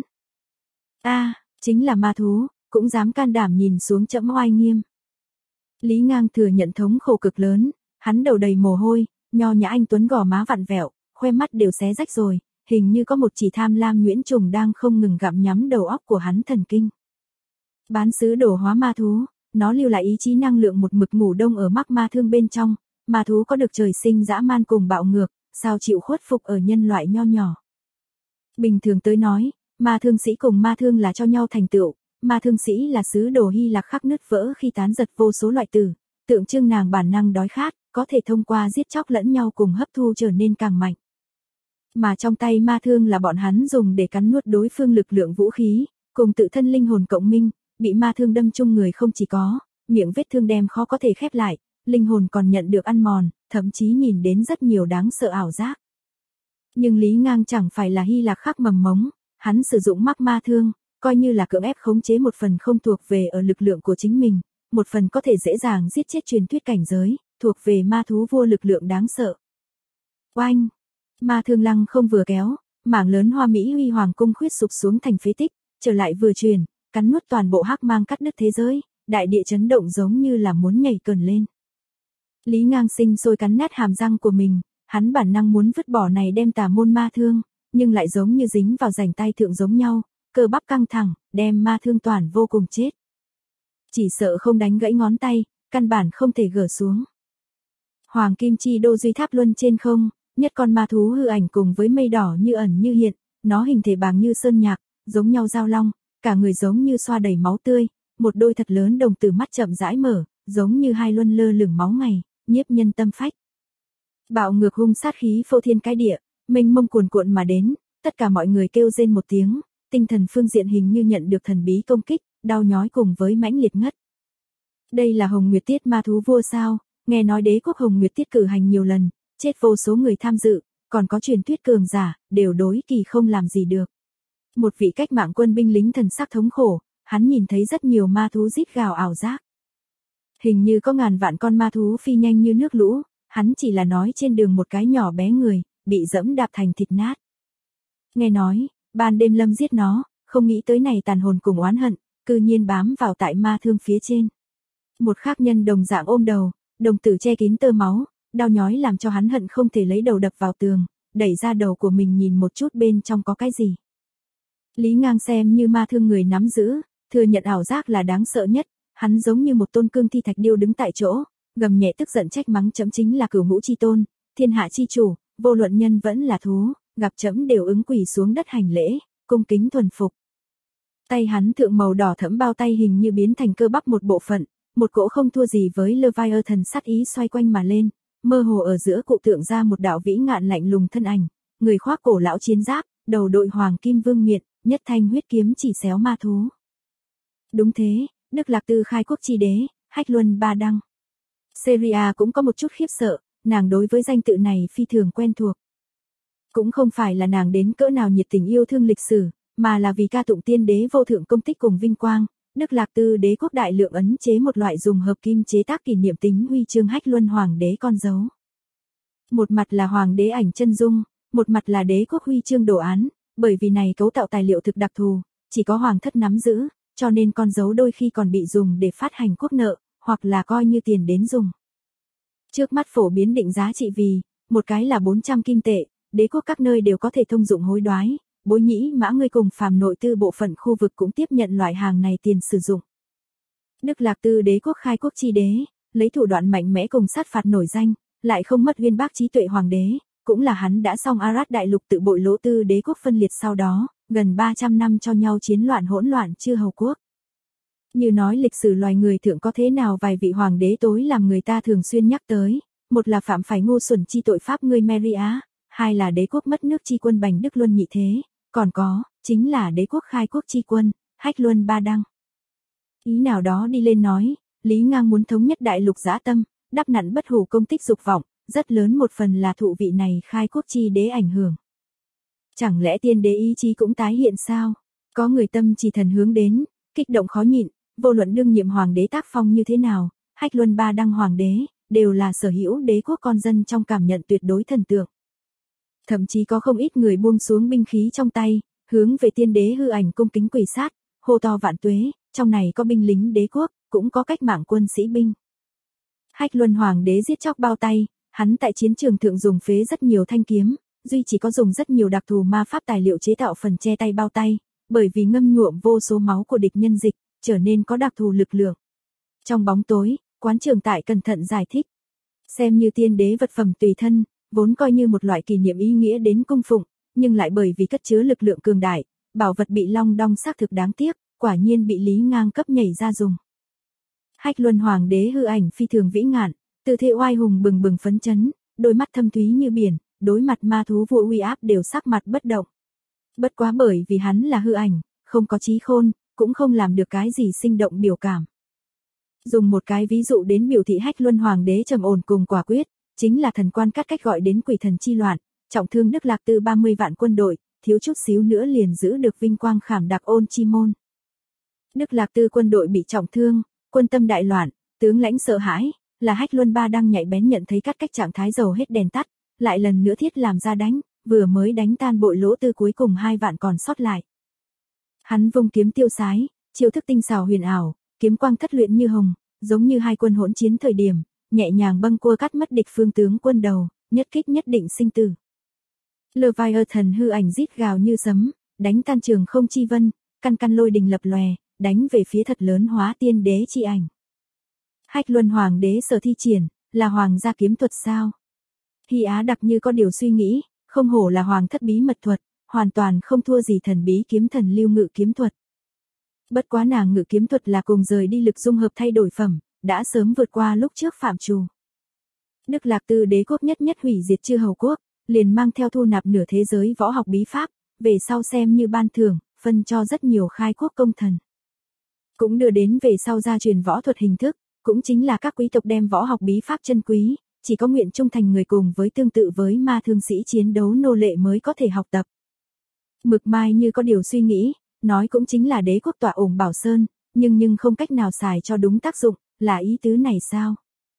Chính là ma thú, cũng dám can đảm nhìn xuống trẫm oai nghiêm. Lý Ngang thừa nhận thống khổ cực lớn, hắn đầu đầy mồ hôi, nho nhã anh tuấn gò má vặn vẹo, khoe mắt đều xé rách rồi, hình như có một chỉ tham lam nhuyễn trùng đang không ngừng gặm nhắm đầu óc của hắn thần kinh. Bán sứ đồ hóa ma thú, nó lưu lại ý chí năng lượng một mực ngủ đông ở mắc ma thương bên trong, ma thú có được trời sinh dã man cùng bạo ngược, sao chịu khuất phục ở nhân loại nho nhỏ. Bình thường tới nói, ma thương sĩ cùng ma thương là cho nhau thành tựu, ma thương sĩ là sứ đồ Hy Lạc khắc nứt vỡ khi tán giật vô số loại tử, tượng trưng nàng bản năng đói khát, có thể thông qua giết chóc lẫn nhau cùng hấp thu trở nên càng mạnh. Mà trong tay ma thương là bọn hắn dùng để cắn nuốt đối phương lực lượng vũ khí, cùng tự thân linh hồn cộng minh, bị ma thương đâm chung người không chỉ có, miệng vết thương đem khó có thể khép lại, linh hồn còn nhận được ăn mòn, thậm chí nhìn đến rất nhiều đáng sợ ảo giác. Nhưng Lý Ngang chẳng phải là Hy Lạc khắc mầm mống, hắn sử dụng mắc ma thương, coi như là cưỡng ép khống chế một phần không thuộc về ở lực lượng của chính mình, một phần có thể dễ dàng giết chết truyền thuyết cảnh giới, thuộc về ma thú vua lực lượng đáng sợ. Oanh! Ma thương lăng không vừa kéo, mảng lớn Hoa Mỹ Huy Hoàng cung khuyết sụp xuống thành phế tích, trở lại vừa truyền, cắn nuốt toàn bộ hắc mang cắt đứt thế giới, đại địa chấn động giống như là muốn nhảy cờn lên. Lý Ngang sinh sôi cắn nát hàm răng của mình, hắn bản năng muốn vứt bỏ này đem tà môn ma thương, nhưng lại giống như dính vào rảnh tay thượng giống nhau, cơ bắp căng thẳng, đem ma thương toàn vô cùng chết. Chỉ sợ không đánh gãy ngón tay, căn bản không thể gỡ xuống. Hoàng kim chi đô duy tháp luân trên không, nhất con ma thú hư ảnh cùng với mây đỏ như ẩn như hiện, nó hình thể bàng như sơn nhạc, giống nhau giao long, cả người giống như xoa đầy máu tươi, một đôi thật lớn đồng tử mắt chậm rãi mở, giống như hai luân lơ lửng máu ngày, nhiếp nhân tâm phách. Bạo ngược hung sát khí phô thiên cái địa, mênh mông cuồn cuộn mà đến, tất cả mọi người kêu rên một tiếng, tinh thần phương diện hình như nhận được thần bí công kích, đau nhói cùng với mãnh liệt ngất. Đây là Hồng Nguyệt Tiết ma thú vua sao? Nghe nói đế quốc Hồng Nguyệt Tiết cử hành nhiều lần, chết vô số người tham dự, còn có truyền thuyết cường giả, đều đối kỳ không làm gì được. Một vị cách mạng quân binh lính thần sắc thống khổ, hắn nhìn thấy rất nhiều ma thú rít gào ảo giác. Hình như có ngàn vạn con ma thú phi nhanh như nước lũ, hắn chỉ là nói trên đường một cái nhỏ bé người, bị dẫm đạp thành thịt nát. Nghe nói, ban đêm lâm giết nó, không nghĩ tới này tàn hồn cùng oán hận, cư nhiên bám vào tại ma thương phía trên. Một khác nhân đồng dạng ôm đầu, đồng tử che kín tơ máu, đau nhói làm cho hắn hận không thể lấy đầu đập vào tường, đẩy ra đầu của mình nhìn một chút bên trong có cái gì. Lý Ngang xem như ma thương người nắm giữ, thừa nhận ảo giác là đáng sợ nhất, hắn giống như một tôn cương thi thạch điêu đứng tại chỗ, gầm nhẹ tức giận trách mắng chấm chính là cửu ngũ chi tôn, thiên hạ chi chủ, vô luận nhân vẫn là thú, gặp chấm đều ứng quỳ xuống đất hành lễ, cung kính thuần phục. Tay hắn thượng màu đỏ thẫm bao tay hình như biến thành cơ bắp một bộ phận, một cỗ không thua gì với Leviathan sát ý xoay quanh mà lên, mơ hồ ở giữa cụ tượng ra một đạo vĩ ngạn lạnh lùng thân ảnh, người khoác cổ lão chiến giáp, đầu đội hoàng kim vương miện, nhất thanh huyết kiếm chỉ xéo ma thú. Đúng thế, Đức Lạc Tư khai quốc chi đế, Hách Luân Ba Đăng. Syria cũng có một chút khiếp sợ, nàng đối với danh tự này phi thường quen thuộc. Cũng không phải là nàng đến cỡ nào nhiệt tình yêu thương lịch sử, mà là vì ca tụng tiên đế vô thượng công tích cùng vinh quang, Đức Lạc Tư đế quốc đại lượng ấn chế một loại dùng hợp kim chế tác kỷ niệm tính huy chương Hách Luân hoàng đế con dấu. Một mặt là hoàng đế ảnh chân dung, một mặt là đế quốc huy chương đồ án, bởi vì này cấu tạo tài liệu thực đặc thù, chỉ có hoàng thất nắm giữ, cho nên con dấu đôi khi còn bị dùng để phát hành quốc nợ, hoặc là coi như tiền đến dùng. Trước mắt phổ biến định giá trị vì, một cái là 400 kim tệ, đế quốc các nơi đều có thể thông dụng hối đoái, Bối Nhĩ Mã ngươi cùng phàm nội tư bộ phận khu vực cũng tiếp nhận loại hàng này tiền sử dụng. Đức Lạc Tư đế quốc khai quốc chi đế, lấy thủ đoạn mạnh mẽ cùng sát phạt nổi danh, lại không mất uyên bác trí tuệ hoàng đế, cũng là hắn đã xong Arad đại lục tự bội lỗ tư đế quốc phân liệt sau đó, gần 300 năm cho nhau chiến loạn hỗn loạn chư hầu quốc. Như nói lịch sử loài người thượng có thế nào vài vị hoàng đế tối làm người ta thường xuyên nhắc tới, một là phạm phải ngu xuẩn chi tội pháp ngươi Maria, hai là đế quốc mất nước chi quân Bành Đức Luân nhị thế, còn có, chính là đế quốc khai quốc chi quân, Hách Luân Ba Đăng. Ý nào đó đi lên nói, Lý Ngang muốn thống nhất đại lục dã tâm, đắp nặn bất hủ công tích dục vọng, rất lớn một phần là thụ vị này khai quốc chi đế ảnh hưởng. Chẳng lẽ tiên đế ý chí cũng tái hiện sao? Có người tâm chỉ thần hướng đến, kích động khó nhịn, vô luận đương nhiệm hoàng đế tác phong như thế nào, Hách Luân Ba Đăng hoàng đế, đều là sở hữu đế quốc con dân trong cảm nhận tuyệt đối thần tượng. Thậm chí có không ít người buông xuống binh khí trong tay, hướng về tiên đế hư ảnh cung kính quỳ sát, hô to vạn tuế, trong này có binh lính đế quốc, cũng có cách mạng quân sĩ binh. Hách Luân hoàng đế giết chóc bao tay, hắn tại chiến trường thượng dùng phế rất nhiều thanh kiếm, duy chỉ có dùng rất nhiều đặc thù ma pháp tài liệu chế tạo phần che tay bao tay, bởi vì ngâm nhuộm vô số máu của địch nhân dịch, trở nên có đặc thù lực lượng. Trong bóng tối, quán trưởng tại cẩn thận giải thích, xem như tiên đế vật phẩm tùy thân, vốn coi như một loại kỷ niệm ý nghĩa đến cung phụng, nhưng lại bởi vì cất chứa lực lượng cường đại, bảo vật bị long đong xác thực đáng tiếc, quả nhiên bị Lý Ngang cấp nhảy ra dùng. Hách Luân hoàng đế hư ảnh phi thường vĩ ngạn, tư thế oai hùng bừng bừng phấn chấn, đôi mắt thâm thúy như biển, đối mặt ma thú vua uy áp đều sắc mặt bất động. Bất quá bởi vì hắn là hư ảnh, không có trí khôn, cũng không làm được cái gì sinh động biểu cảm. Dùng một cái ví dụ đến biểu thị Hách Luân hoàng đế trầm ổn cùng quả quyết, chính là thần quan cắt cách gọi đến quỷ thần chi loạn, trọng thương Đức Lạc Tư 30 vạn quân đội, thiếu chút xíu nữa liền giữ được vinh quang khảm đặc ôn chi môn. Đức Lạc Tư quân đội bị trọng thương, quân tâm đại loạn, tướng lãnh sợ hãi, là Hách Luân Ba Đăng nhạy bén nhận thấy cắt cách trạng thái dầu hết đèn tắt, lại lần nữa thiết làm ra đánh, vừa mới đánh tan bội lỗ tư cuối cùng 2 vạn còn sót lại. Hắn vung kiếm tiêu sái, chiêu thức tinh xảo huyền ảo, kiếm quang thất luyện như hồng, giống như hai quân hỗn chiến thời điểm, nhẹ nhàng bâng cua cắt mất địch phương tướng quân đầu, nhất kích nhất định sinh tử. Leviathan hư ảnh rít gào như sấm, đánh tan trường không chi vân, căn căn lôi đình lập lòe, đánh về phía thật lớn Hóa Tiên Đế chi ảnh. Hách Luân Hoàng đế sở thi triển, là hoàng gia kiếm thuật sao? Hy Á đặc như có điều suy nghĩ, không hổ là hoàng thất bí mật thuật, hoàn toàn không thua gì thần bí kiếm thần Lưu Ngự kiếm thuật. Bất quá nàng ngự kiếm thuật là cùng rời đi lực dung hợp thay đổi phẩm, đã sớm vượt qua lúc trước phạm trù. Đức Lạc Tư đế quốc nhất nhất hủy diệt chư hầu quốc, liền mang theo thu nạp nửa thế giới võ học bí pháp, về sau xem như ban thưởng, phân cho rất nhiều khai quốc công thần. Cũng đưa đến về sau gia truyền võ thuật hình thức, cũng chính là các quý tộc đem võ học bí pháp chân quý, chỉ có nguyện trung thành người cùng với tương tự với ma thương sĩ chiến đấu nô lệ mới có thể học tập. Mực Mai như có điều suy nghĩ, nói cũng chính là đế quốc tọa ủng Bảo Sơn, nhưng không cách nào xài cho đúng tác dụng, là ý tứ này sao?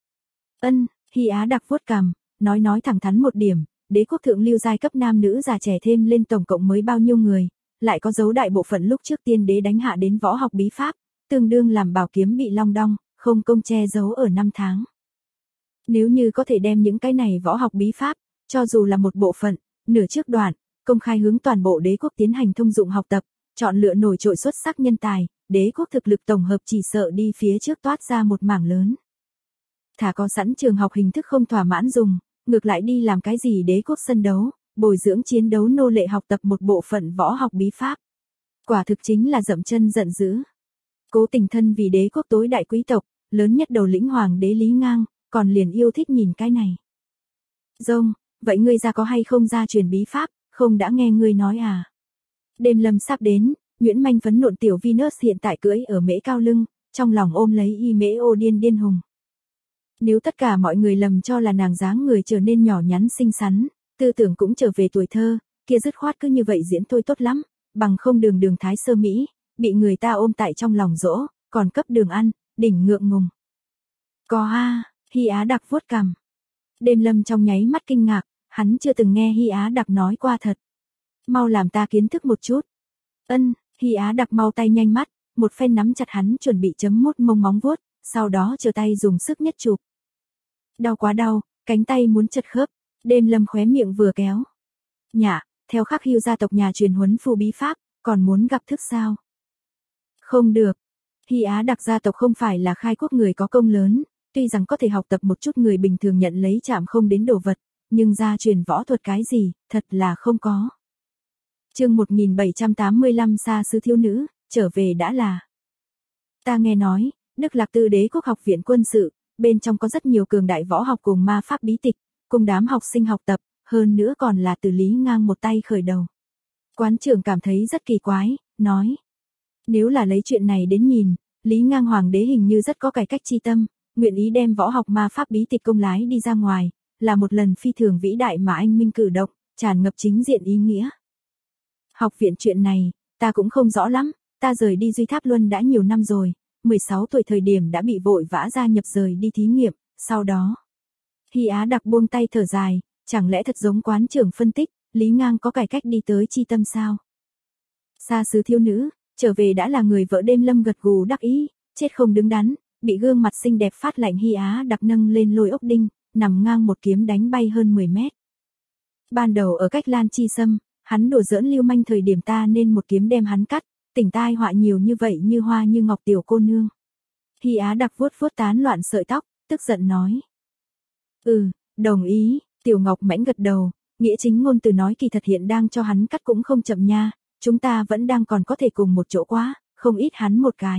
Ân, Hy Á đặc vuốt cằm, nói thẳng thắn một điểm, đế quốc thượng lưu giai cấp nam nữ già trẻ thêm lên tổng cộng mới bao nhiêu người, lại có dấu đại bộ phận lúc trước tiên đế đánh hạ đến võ học bí pháp, tương đương làm bảo kiếm bị long đong, không công che giấu ở 5 tháng. Nếu như có thể đem những cái này võ học bí pháp, cho dù là một bộ phận, nửa trước đoạn, công khai hướng toàn bộ đế quốc tiến hành thông dụng học tập, chọn lựa nổi trội xuất sắc nhân tài, đế quốc thực lực tổng hợp chỉ sợ đi phía trước toát ra một mảng lớn. Thả có sẵn trường học hình thức không thỏa mãn dùng, ngược lại đi làm cái gì đế quốc sân đấu, bồi dưỡng chiến đấu nô lệ học tập một bộ phận võ học bí pháp. Quả thực chính là dậm chân giận dữ. Cố Tình thân vì đế quốc tối đại quý tộc, lớn nhất đầu lĩnh hoàng đế Lý Ngang, còn liền yêu thích nhìn cái này. Dông, vậy ngươi ra có hay không ra truyền bí pháp, không đã nghe ngươi nói à? Đêm lâm sắp đến, Nguyễn Manh phấn nộn tiểu Venus hiện tại cưỡi ở mễ cao lưng, trong lòng ôm lấy y mễ ô điên hùng. Nếu tất cả mọi người lầm cho là nàng dáng người trở nên nhỏ nhắn xinh xắn, tư tưởng cũng trở về tuổi thơ, kia dứt khoát cứ như vậy diễn thôi tốt lắm, bằng không đường thái sơ Mỹ, bị người ta ôm tại trong lòng dỗ, còn cấp đường ăn, đỉnh ngượng ngùng. Có ha, Hy Á đặc vuốt cằm. Đêm lâm trong nháy mắt kinh ngạc, hắn chưa từng nghe Hy Á đặc nói qua thật. Mau làm ta kiến thức một chút. Ân, Hy Á đặc mau tay nhanh mắt, một phen nắm chặt hắn chuẩn bị chấm mút mông móng vuốt, sau đó chờ tay dùng sức nhất chụp. Đau quá đau, cánh tay muốn chật khớp, đêm lâm khóe miệng vừa kéo. Nhạ, theo Khắc Hưu gia tộc nhà truyền huấn phù bí pháp, còn muốn gặp thức sao? Không được. Hy Á đặc gia tộc không phải là khai quốc người có công lớn, tuy rằng có thể học tập một chút người bình thường nhận lấy chạm không đến đồ vật, nhưng gia truyền võ thuật cái gì, thật là không có. Chương 1785 Xa xứ thiếu nữ, trở về đã là. Ta nghe nói, Đức Lạc Tư đế quốc học viện quân sự, bên trong có rất nhiều cường đại võ học cùng ma pháp bí tịch, cùng đám học sinh học tập, hơn nữa còn là từ Lý Ngang một tay khởi đầu. Quán trưởng cảm thấy rất kỳ quái, nói. Nếu là lấy chuyện này đến nhìn, Lý Ngang hoàng đế hình như rất có cải cách chi tâm, nguyện ý đem võ học ma pháp bí tịch công lái đi ra ngoài, là một lần phi thường vĩ đại mà anh minh cử động, tràn ngập chính diện ý nghĩa. Học viện chuyện này, ta cũng không rõ lắm, ta rời đi Duy Tháp Luân đã nhiều năm rồi, 16 tuổi thời điểm đã bị vội vã gia nhập rời đi thí nghiệm, sau đó. Hy Á đặc buông tay thở dài, chẳng lẽ thật giống quán trưởng phân tích, Lý Ngang có cải cách đi tới chi tâm sao? Xa xứ thiếu nữ, trở về đã là người vợ đêm lâm gật gù đắc ý, chết không đứng đắn, bị gương mặt xinh đẹp phát lạnh Hy Á đặc nâng lên lôi ốc đinh, nằm ngang một kiếm đánh bay hơn 10 mét. Ban đầu ở cách Lan Chi Sâm, hắn đùa giỡn lưu manh thời điểm ta nên một kiếm đem hắn cắt, tỉnh tai họa nhiều như vậy như hoa như ngọc tiểu cô nương. Hy Á đặc vuốt tán loạn sợi tóc, tức giận nói. Đồng ý, tiểu ngọc mãnh gật đầu, nghĩa chính ngôn từ nói kỳ thật hiện đang cho hắn cắt cũng không chậm nha, chúng ta vẫn đang còn có thể cùng một chỗ quá, không ít hắn một cái.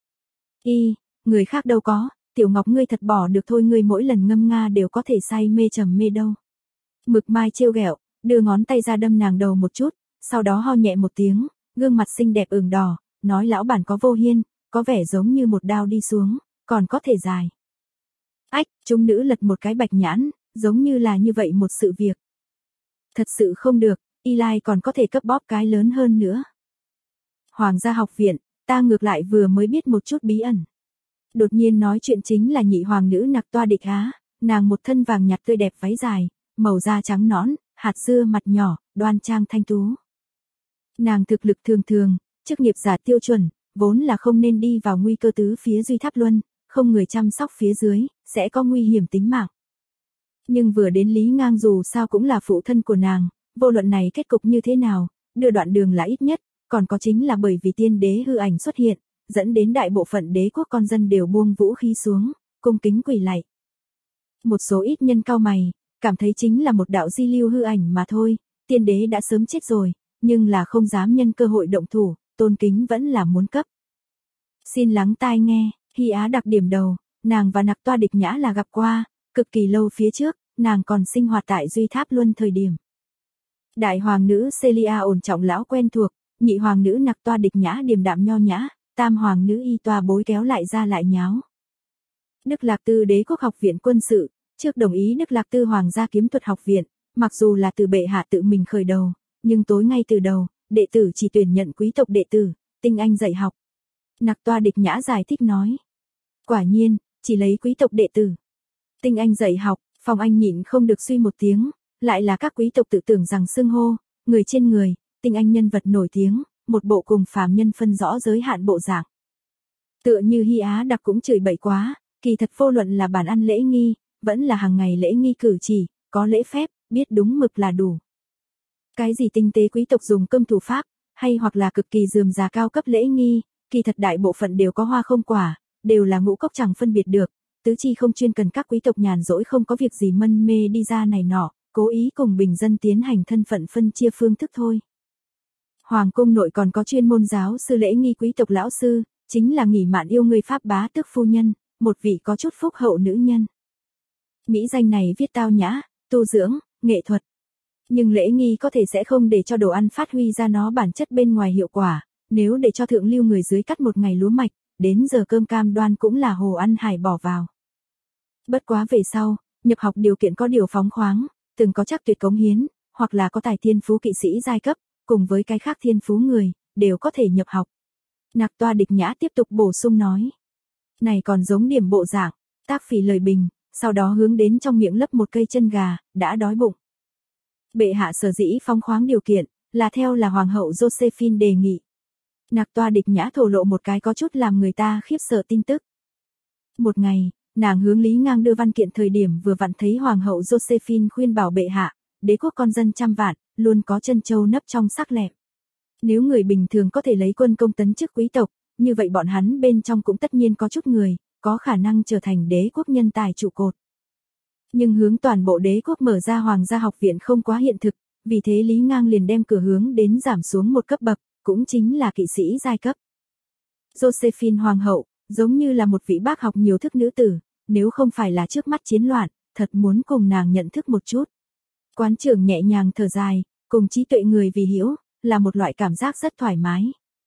Người khác đâu có, tiểu ngọc ngươi thật bỏ được thôi, ngươi mỗi lần ngâm nga đều có thể say mê trầm mê đâu. Mực Mai trêu ghẹo, đưa ngón tay ra đâm nàng đầu một chút, sau đó ho nhẹ một tiếng, gương mặt xinh đẹp ửng đỏ, nói lão bản có vô hiên, có vẻ giống như một đao đi xuống, còn có thể dài. Chúng nữ lật một cái bạch nhãn, giống như là như vậy một sự việc. Thật sự không được, Eli còn có thể cấp bóp cái lớn hơn nữa. Hoàng gia học viện, ta ngược lại vừa mới biết một chút bí ẩn. Đột nhiên nói chuyện chính là nhị hoàng nữ Nặc Toa Địch Á, nàng một thân vàng nhạt tươi đẹp váy dài, màu da trắng nõn, hạt dưa mặt nhỏ, đoan trang thanh tú. Nàng thực lực thường, chức nghiệp giả tiêu chuẩn, vốn là không nên đi vào nguy cơ tứ phía Duy Tháp Luân, không người chăm sóc phía dưới, sẽ có nguy hiểm tính mạng. Nhưng vừa đến Lý Ngang dù sao cũng là phụ thân của nàng, vô luận này kết cục như thế nào, đưa đoạn đường là ít nhất, còn có chính là bởi vì tiên đế hư ảnh xuất hiện, dẫn đến đại bộ phận đế quốc con dân đều buông vũ khí xuống, cung kính quỳ lạy. Một số ít nhân cao mày, cảm thấy chính là một đạo di lưu hư ảnh mà thôi, tiên đế đã sớm chết rồi, nhưng là không dám nhân cơ hội động thủ, tôn kính vẫn là muốn cấp. Xin lắng tai nghe, Hy Á đặc điểm đầu, nàng và Nặc Toa Địch Nhã là gặp qua, cực kỳ lâu phía trước, nàng còn sinh hoạt tại Duy Tháp Luân thời điểm. Đại hoàng nữ Celia ổn trọng lão quen thuộc, nhị hoàng nữ Nặc Toa Địch Nhã điềm đạm nho nhã, tam hoàng nữ Y Toa bối kéo lại ra lại nháo. Đức Lạc Tư Đế quốc học viện quân sự, trước đồng ý Đức Lạc Tư Hoàng gia kiếm thuật học viện, mặc dù là từ bệ hạ tự mình khởi đầu, nhưng tối ngay từ đầu, đệ tử chỉ tuyển nhận quý tộc đệ tử, tinh anh dạy học. Nặc Toa Địch Nhã giải thích nói. Quả nhiên, chỉ lấy quý tộc đệ tử. Tinh anh dạy học, Phong Anh nhịn không được suy một tiếng, lại là các quý tộc tự tưởng rằng xưng hô, người trên người, tinh anh nhân vật nổi tiếng, một bộ cùng phàm nhân phân rõ giới hạn bộ dạng. Tựa như Hy Á đặc cũng chửi bậy quá, kỳ thật vô luận là bản ăn lễ nghi, vẫn là hàng ngày lễ nghi cử chỉ, có lễ phép, biết đúng mực là đủ. Cái gì tinh tế quý tộc dùng cơm thủ pháp, hay hoặc là cực kỳ rườm rà cao cấp lễ nghi, kỳ thật đại bộ phận đều có hoa không quả, đều là ngũ cốc chẳng phân biệt được, tứ chi không chuyên cần các quý tộc nhàn rỗi không có việc gì mân mê đi ra này nọ, cố ý cùng bình dân tiến hành thân phận phân chia phương thức thôi. Hoàng cung nội còn có chuyên môn giáo sư lễ nghi quý tộc lão sư, chính là nghỉ mạn yêu người Pháp bá tước phu nhân, một vị có chút phúc hậu nữ nhân. Mỹ danh này viết tao nhã, tu dưỡng, nghệ thuật. Nhưng lễ nghi có thể sẽ không để cho đồ ăn phát huy ra nó bản chất bên ngoài hiệu quả, nếu để cho thượng lưu người dưới cắt một ngày lúa mạch, đến giờ cơm cam đoan cũng là hồ ăn hải bỏ vào. Bất quá về sau, nhập học điều kiện có điều phóng khoáng, từng có chắc tuyệt cống hiến, hoặc là có tài thiên phú kỵ sĩ giai cấp, cùng với cái khác thiên phú người, đều có thể nhập học. Nặc Toa Địch Nhã tiếp tục bổ sung nói. Này còn giống điểm bộ dạng, tác phỉ lời bình, sau đó hướng đến trong miệng lấp một cây chân gà, đã đói bụng. Bệ hạ sở dĩ phóng khoáng điều kiện, là theo là Hoàng hậu Josephine đề nghị. Nặc Toa Địch Nhã thổ lộ một cái có chút làm người ta khiếp sợ tin tức. Một ngày, nàng hướng Lý Ngang đưa văn kiện thời điểm vừa vặn thấy Hoàng hậu Josephine khuyên bảo bệ hạ, đế quốc con dân trăm vạn, luôn có chân châu nấp trong sắc lẹm. Nếu người bình thường có thể lấy quân công tấn chức quý tộc, như vậy bọn hắn bên trong cũng tất nhiên có chút người, có khả năng trở thành đế quốc nhân tài trụ cột. Nhưng hướng toàn bộ đế quốc mở ra hoàng gia học viện không quá hiện thực, vì thế Lý Ngang liền đem cửa hướng đến giảm xuống một cấp bậc, cũng chính là kỵ sĩ giai cấp. Josephine Hoàng hậu, giống như là một vị bác học nhiều thức nữ tử, nếu không phải là trước mắt chiến loạn, thật muốn cùng nàng nhận thức một chút. Quán trưởng nhẹ nhàng thở dài, cùng trí tuệ người vì hiểu, là một loại cảm giác rất thoải mái.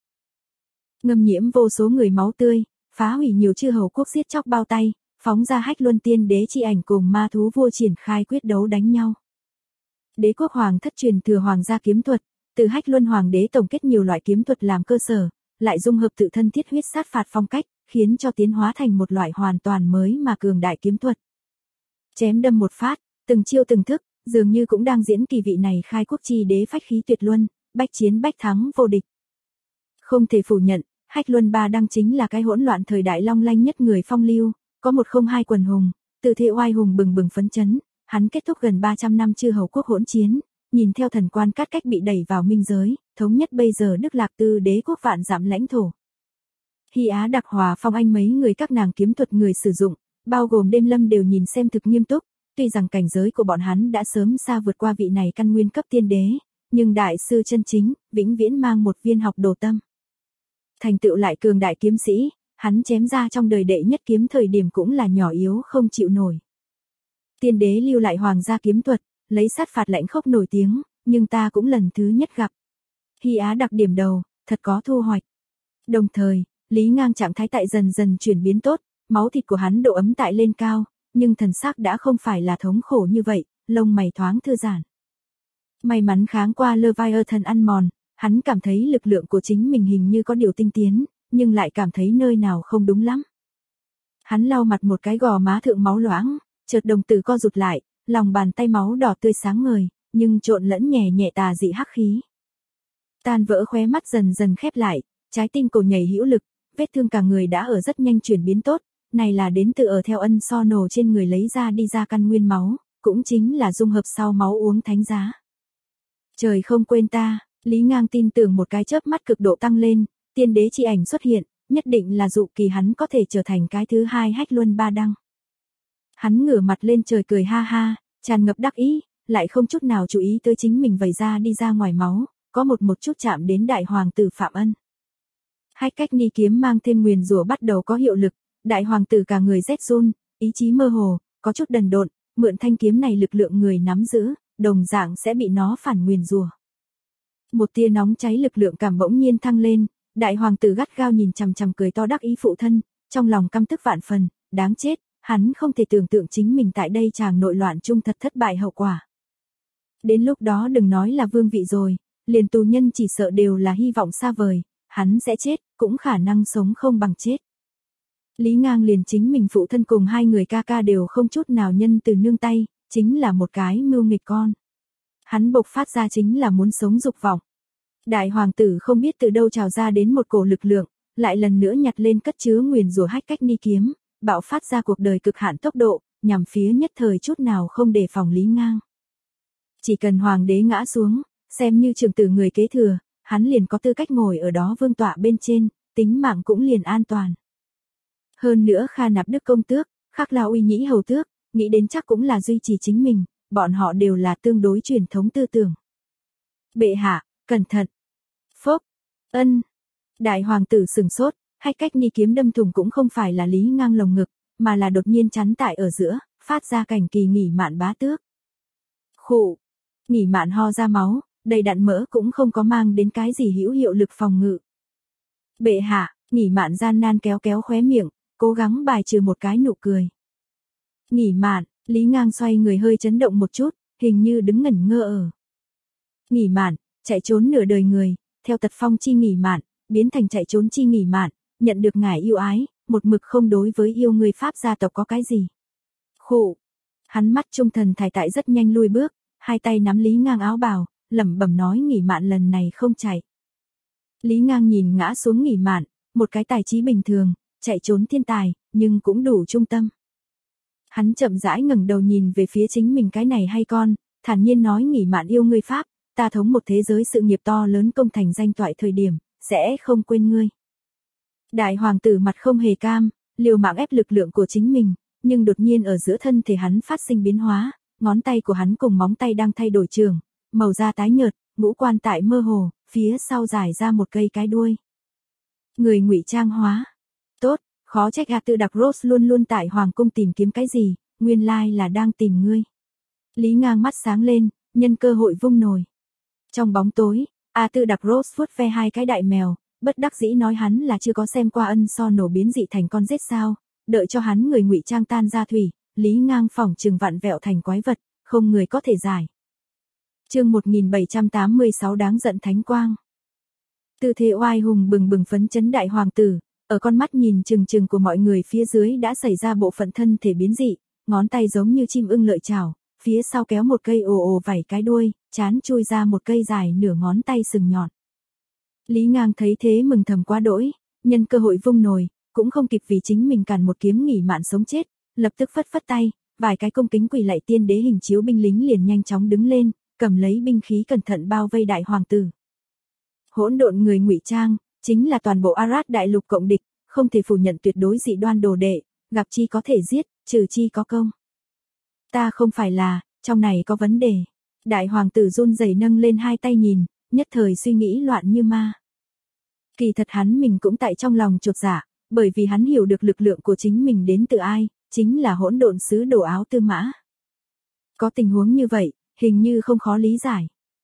Ngâm nhiễm vô số người máu tươi, phá hủy nhiều chư hầu quốc giết chóc bao tay, phóng ra Hách Luân tiên đế chi ảnh cùng ma thú vua triển khai quyết đấu đánh nhau. Đế quốc hoàng thất truyền thừa hoàng gia kiếm thuật, từ Hách Luân hoàng đế tổng kết nhiều loại kiếm thuật làm cơ sở, lại dung hợp tự thân thiết huyết sát phạt phong cách, khiến cho tiến hóa thành một loại hoàn toàn mới mà cường đại kiếm thuật. Chém đâm một phát, từng chiêu từng thức, dường như cũng đang diễn kỳ vị này khai quốc chi đế phách khí tuyệt luân, bách chiến bách thắng vô địch. Không thể phủ nhận, Hách Luân Ba Đăng chính là cái hỗn loạn thời đại long lanh nhất người phong lưu, có một không hai quần hùng, từ thế oai hùng bừng bừng phấn chấn, hắn kết thúc gần 300 năm chư hầu quốc hỗn chiến, nhìn theo thần quan cát cách bị đẩy vào minh giới, thống nhất bây giờ Đức Lạc Tư đế quốc vạn dặm lãnh thổ. Hy Á đặc hòa Phong Anh mấy người các nàng kiếm thuật người sử dụng, bao gồm Đêm Lâm đều nhìn xem thực nghiêm túc, tuy rằng cảnh giới của bọn hắn đã sớm xa vượt qua vị này căn nguyên cấp tiên đế, nhưng đại sư chân chính, vĩnh viễn mang một viên học đồ tâm. Thành tựu lại cường đại kiếm sĩ, hắn chém ra trong đời đệ nhất kiếm thời điểm cũng là nhỏ yếu không chịu nổi. Tiên đế lưu lại hoàng gia kiếm thuật, lấy sát phạt lãnh khốc nổi tiếng, nhưng ta cũng lần thứ nhất gặp. Hy Á đặc điểm đầu, thật có thu hoạch. Đồng thời, Lý Ngang trạng thái tại dần dần chuyển biến tốt, máu thịt của hắn độ ấm tại lên cao, nhưng thần sắc đã không phải là thống khổ như vậy, lông mày thoáng thư giãn. May mắn kháng qua Leviathan ăn mòn, hắn cảm thấy lực lượng của chính mình hình như có điều tinh tiến, nhưng lại cảm thấy nơi nào không đúng lắm. Hắn lau mặt một cái gò má thượng máu loãng, chợt đồng tử co rụt lại, lòng bàn tay máu đỏ tươi sáng ngời, nhưng trộn lẫn nhẹ nhẹ tà dị hắc khí. Tan vỡ khóe mắt dần dần khép lại, trái tim cổ nhảy hữu lực, vết thương cả người đã ở rất nhanh chuyển biến tốt, này là đến từ ở theo ân so nổ trên người lấy ra đi ra căn nguyên máu, cũng chính là dung hợp sau máu uống thánh giá. Trời không quên ta, Lý Ngang tin tưởng một cái chớp mắt cực độ tăng lên, tiên đế chi ảnh xuất hiện, nhất định là dụ kỳ hắn có thể trở thành cái thứ hai Hách Luân Ba Đăng. Hắn ngửa mặt lên trời cười ha ha, tràn ngập đắc ý, lại không chút nào chú ý tới chính mình vẩy ra đi ra ngoài máu, có một chút chạm đến đại hoàng tử Phạm Ân. Hách Cách Ni kiếm mang thêm nguyền rủa bắt đầu có hiệu lực, đại hoàng tử cả người rét run, ý chí mơ hồ, có chút đần độn, mượn thanh kiếm này lực lượng người nắm giữ, đồng dạng sẽ bị nó phản nguyền rủa. Một tia nóng cháy lực lượng cảm bỗng nhiên thăng lên, đại hoàng tử gắt gao nhìn chằm chằm cười to đắc ý phụ thân, trong lòng căm tức vạn phần, đáng chết, hắn không thể tưởng tượng chính mình tại đây chàng nội loạn chung thật thất bại hậu quả. Đến lúc đó đừng nói là vương vị rồi, liền tù nhân chỉ sợ đều là hy vọng xa vời, hắn sẽ chết, cũng khả năng sống không bằng chết. Lý Ngang liền chính mình phụ thân cùng hai người ca ca đều không chút nào nhân từ nương tay, chính là một cái mưu nghịch con. Hắn bộc phát ra chính là muốn sống dục vọng. Đại hoàng tử không biết từ đâu trào ra đến một cổ lực lượng, lại lần nữa nhặt lên cất chứa nguyền rủa Hách Cách Ni kiếm, bạo phát ra cuộc đời cực hạn tốc độ, nhằm phía nhất thời chút nào không đề phòng Lý Ngang. Chỉ cần hoàng đế ngã xuống, xem như trưởng tử người kế thừa, hắn liền có tư cách ngồi ở đó vương tọa bên trên, tính mạng cũng liền an toàn. Hơn nữa Kha Nạp Đức công tước, Khắc La Uy Nhĩ hầu tước, nghĩ đến chắc cũng là duy trì chính mình, bọn họ đều là tương đối truyền thống tư tưởng. Bệ hạ, cẩn thận. Phốc, ân. Đại hoàng tử sừng sốt, Hách Cách Ni kiếm đâm thủng cũng không phải là Lý Ngang lồng ngực, mà là đột nhiên chắn tại ở giữa, phát ra cảnh kỳ Nghỉ Mạn bá tước. Khụ, Nghỉ Mạn ho ra máu, đầy đặn mỡ cũng không có mang đến cái gì hữu hiệu lực phòng ngự. Bệ hạ, Nghỉ Mạn gian nan kéo kéo khóe miệng, cố gắng bài trừ một cái nụ cười. Nghỉ Mạn, Lý Ngang xoay người hơi chấn động một chút, hình như đứng ngẩn ngơ ở. Nghỉ Mạn, chạy trốn nửa đời người, theo tật phong chi Nghỉ Mạn, biến thành chạy trốn chi Nghỉ Mạn, nhận được ngài yêu ái, một mực không đối với yêu người Pháp gia tộc có cái gì. Khụ, hắn mắt trung thần thải tại rất nhanh lui bước, hai tay nắm Lý Ngang áo bào, lẩm bẩm nói Nghỉ Mạn lần này không chạy. Lý Ngang nhìn ngã xuống Nghỉ Mạn, một cái tài trí bình thường, chạy trốn thiên tài, nhưng cũng đủ trung tâm. Hắn chậm rãi ngẩng đầu nhìn về phía chính mình cái này hay con, thản nhiên nói Nghỉ Mạn yêu ngươi Pháp, ta thống một thế giới sự nghiệp to lớn công thành danh toại thời điểm, sẽ không quên ngươi. Đại hoàng tử mặt không hề cam, liều mạng ép lực lượng của chính mình, nhưng đột nhiên ở giữa thân thể hắn phát sinh biến hóa, ngón tay của hắn cùng móng tay đang thay đổi trường, màu da tái nhợt, ngũ quan tại mơ hồ, phía sau dài ra một cây cái đuôi. Người ngụy trang hóa. Tốt, khó trách A Tư Đặc Rose luôn luôn tại hoàng cung tìm kiếm cái gì, nguyên lai là đang tìm ngươi. Lý Ngang mắt sáng lên, nhân cơ hội vung nồi. Trong bóng tối, A Tư Đặc Rose vuốt ve hai cái đại mèo, bất đắc dĩ nói hắn là chưa có xem qua ân so nổ biến dị thành con rết sao, đợi cho hắn người ngụy trang tan ra thủy, Lý Ngang phỏng chừng vặn vẹo thành quái vật, không người có thể giải. Chương 1786 đáng giận thánh quang. Tư thế oai hùng bừng bừng phấn chấn đại hoàng tử, ở con mắt nhìn chừng chừng của mọi người phía dưới đã xảy ra bộ phận thân thể biến dị, ngón tay giống như chim ưng lợi chảo, phía sau kéo một cây ồ ồ vảy cái đuôi, chán chui ra một cây dài nửa ngón tay sừng nhọn. Lý Ngang thấy thế mừng thầm quá đỗi, nhân cơ hội vung nồi, cũng không kịp vì chính mình cản một kiếm Nghỉ Mạn sống chết, lập tức phất phất tay, vài cái công kính quỳ lạy tiên đế hình chiếu binh lính liền nhanh chóng đứng lên, cầm lấy binh khí cẩn thận bao vây đại hoàng tử. Hỗn độn người ngụy trang, chính là toàn bộ Arad đại lục cộng địch, không thể phủ nhận tuyệt đối dị đoan đồ đệ, gặp chi có thể giết, trừ chi có công. Ta không phải là, trong này có vấn đề. Đại hoàng tử run rẩy nâng lên hai tay nhìn, nhất thời suy nghĩ loạn như ma. Kỳ thật hắn mình cũng tại trong lòng chột dạ, bởi vì hắn hiểu được lực lượng của chính mình đến từ ai, chính là hỗn độn sứ đồ áo Tư Mã. Có tình huống như vậy, hình như không khó lý giải.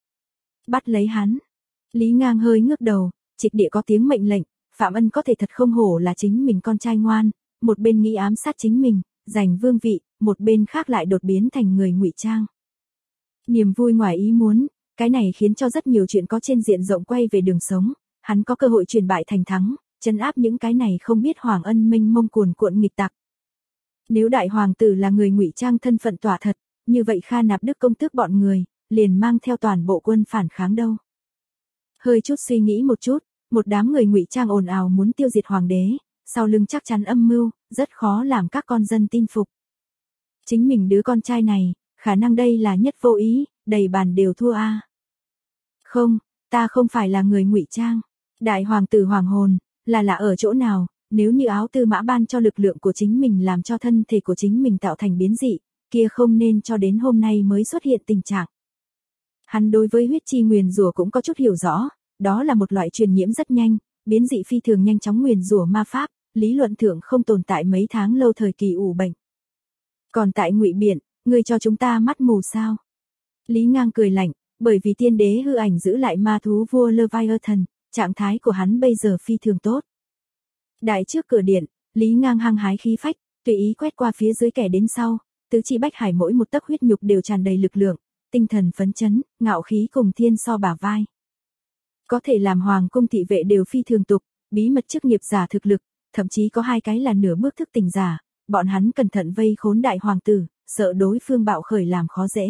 Bắt lấy hắn. Lý Ngang hơi ngước đầu, trịch địa có tiếng mệnh lệnh, Phạm Ân có thể thật không hổ là chính mình con trai ngoan, một bên nghĩ ám sát chính mình, giành vương vị, một bên khác lại đột biến thành người ngụy trang. Niềm vui ngoài ý muốn, cái này khiến cho rất nhiều chuyện có trên diện rộng quay về đường sống, hắn có cơ hội chuyển bại thành thắng, trấn áp những cái này không biết Hoàng Ân mênh mông cuồn cuộn nghịch tặc. Nếu đại hoàng tử là người ngụy trang thân phận tỏa thật, như vậy Kha Nạp Đức công tước bọn người, liền mang theo toàn bộ quân phản kháng đâu. Hơi chút suy nghĩ một chút, một đám người ngụy trang ồn ào muốn tiêu diệt hoàng đế, sau lưng chắc chắn âm mưu, rất khó làm các con dân tin phục. Chính mình đứa con trai này, khả năng đây là nhất vô ý, đầy bàn đều thua a. Không, ta không phải là người ngụy trang. Đại hoàng tử hoàng hồn, là ở chỗ nào, nếu như áo tư mã ban cho lực lượng của chính mình làm cho thân thể của chính mình tạo thành biến dị, kia không nên cho đến hôm nay mới xuất hiện tình trạng. Hắn đối với huyết chi nguyền rủa cũng có chút hiểu rõ, đó là một loại truyền nhiễm rất nhanh, biến dị phi thường nhanh chóng nguyền rủa ma pháp, lý luận thượng không tồn tại mấy tháng lâu thời kỳ ủ bệnh. Còn tại Ngụy Biện, ngươi cho chúng ta mắt mù sao? Lý Ngang cười lạnh, bởi vì tiên đế hư ảnh giữ lại ma thú vua Leviathan, trạng thái của hắn bây giờ phi thường tốt. Đại trước cửa điện, Lý Ngang hăng hái khí phách, tùy ý quét qua phía dưới kẻ đến sau, tứ chi bách hải mỗi một tấc huyết nhục đều tràn đầy lực lượng, tinh thần phấn chấn, ngạo khí cùng thiên so bả vai. Có thể làm hoàng cung thị vệ đều phi thường tục, bí mật chức nghiệp giả thực lực, thậm chí có 2 cái là nửa bước thức tỉnh giả, bọn hắn cẩn thận vây khốn đại hoàng tử, sợ đối phương bạo khởi làm khó dễ.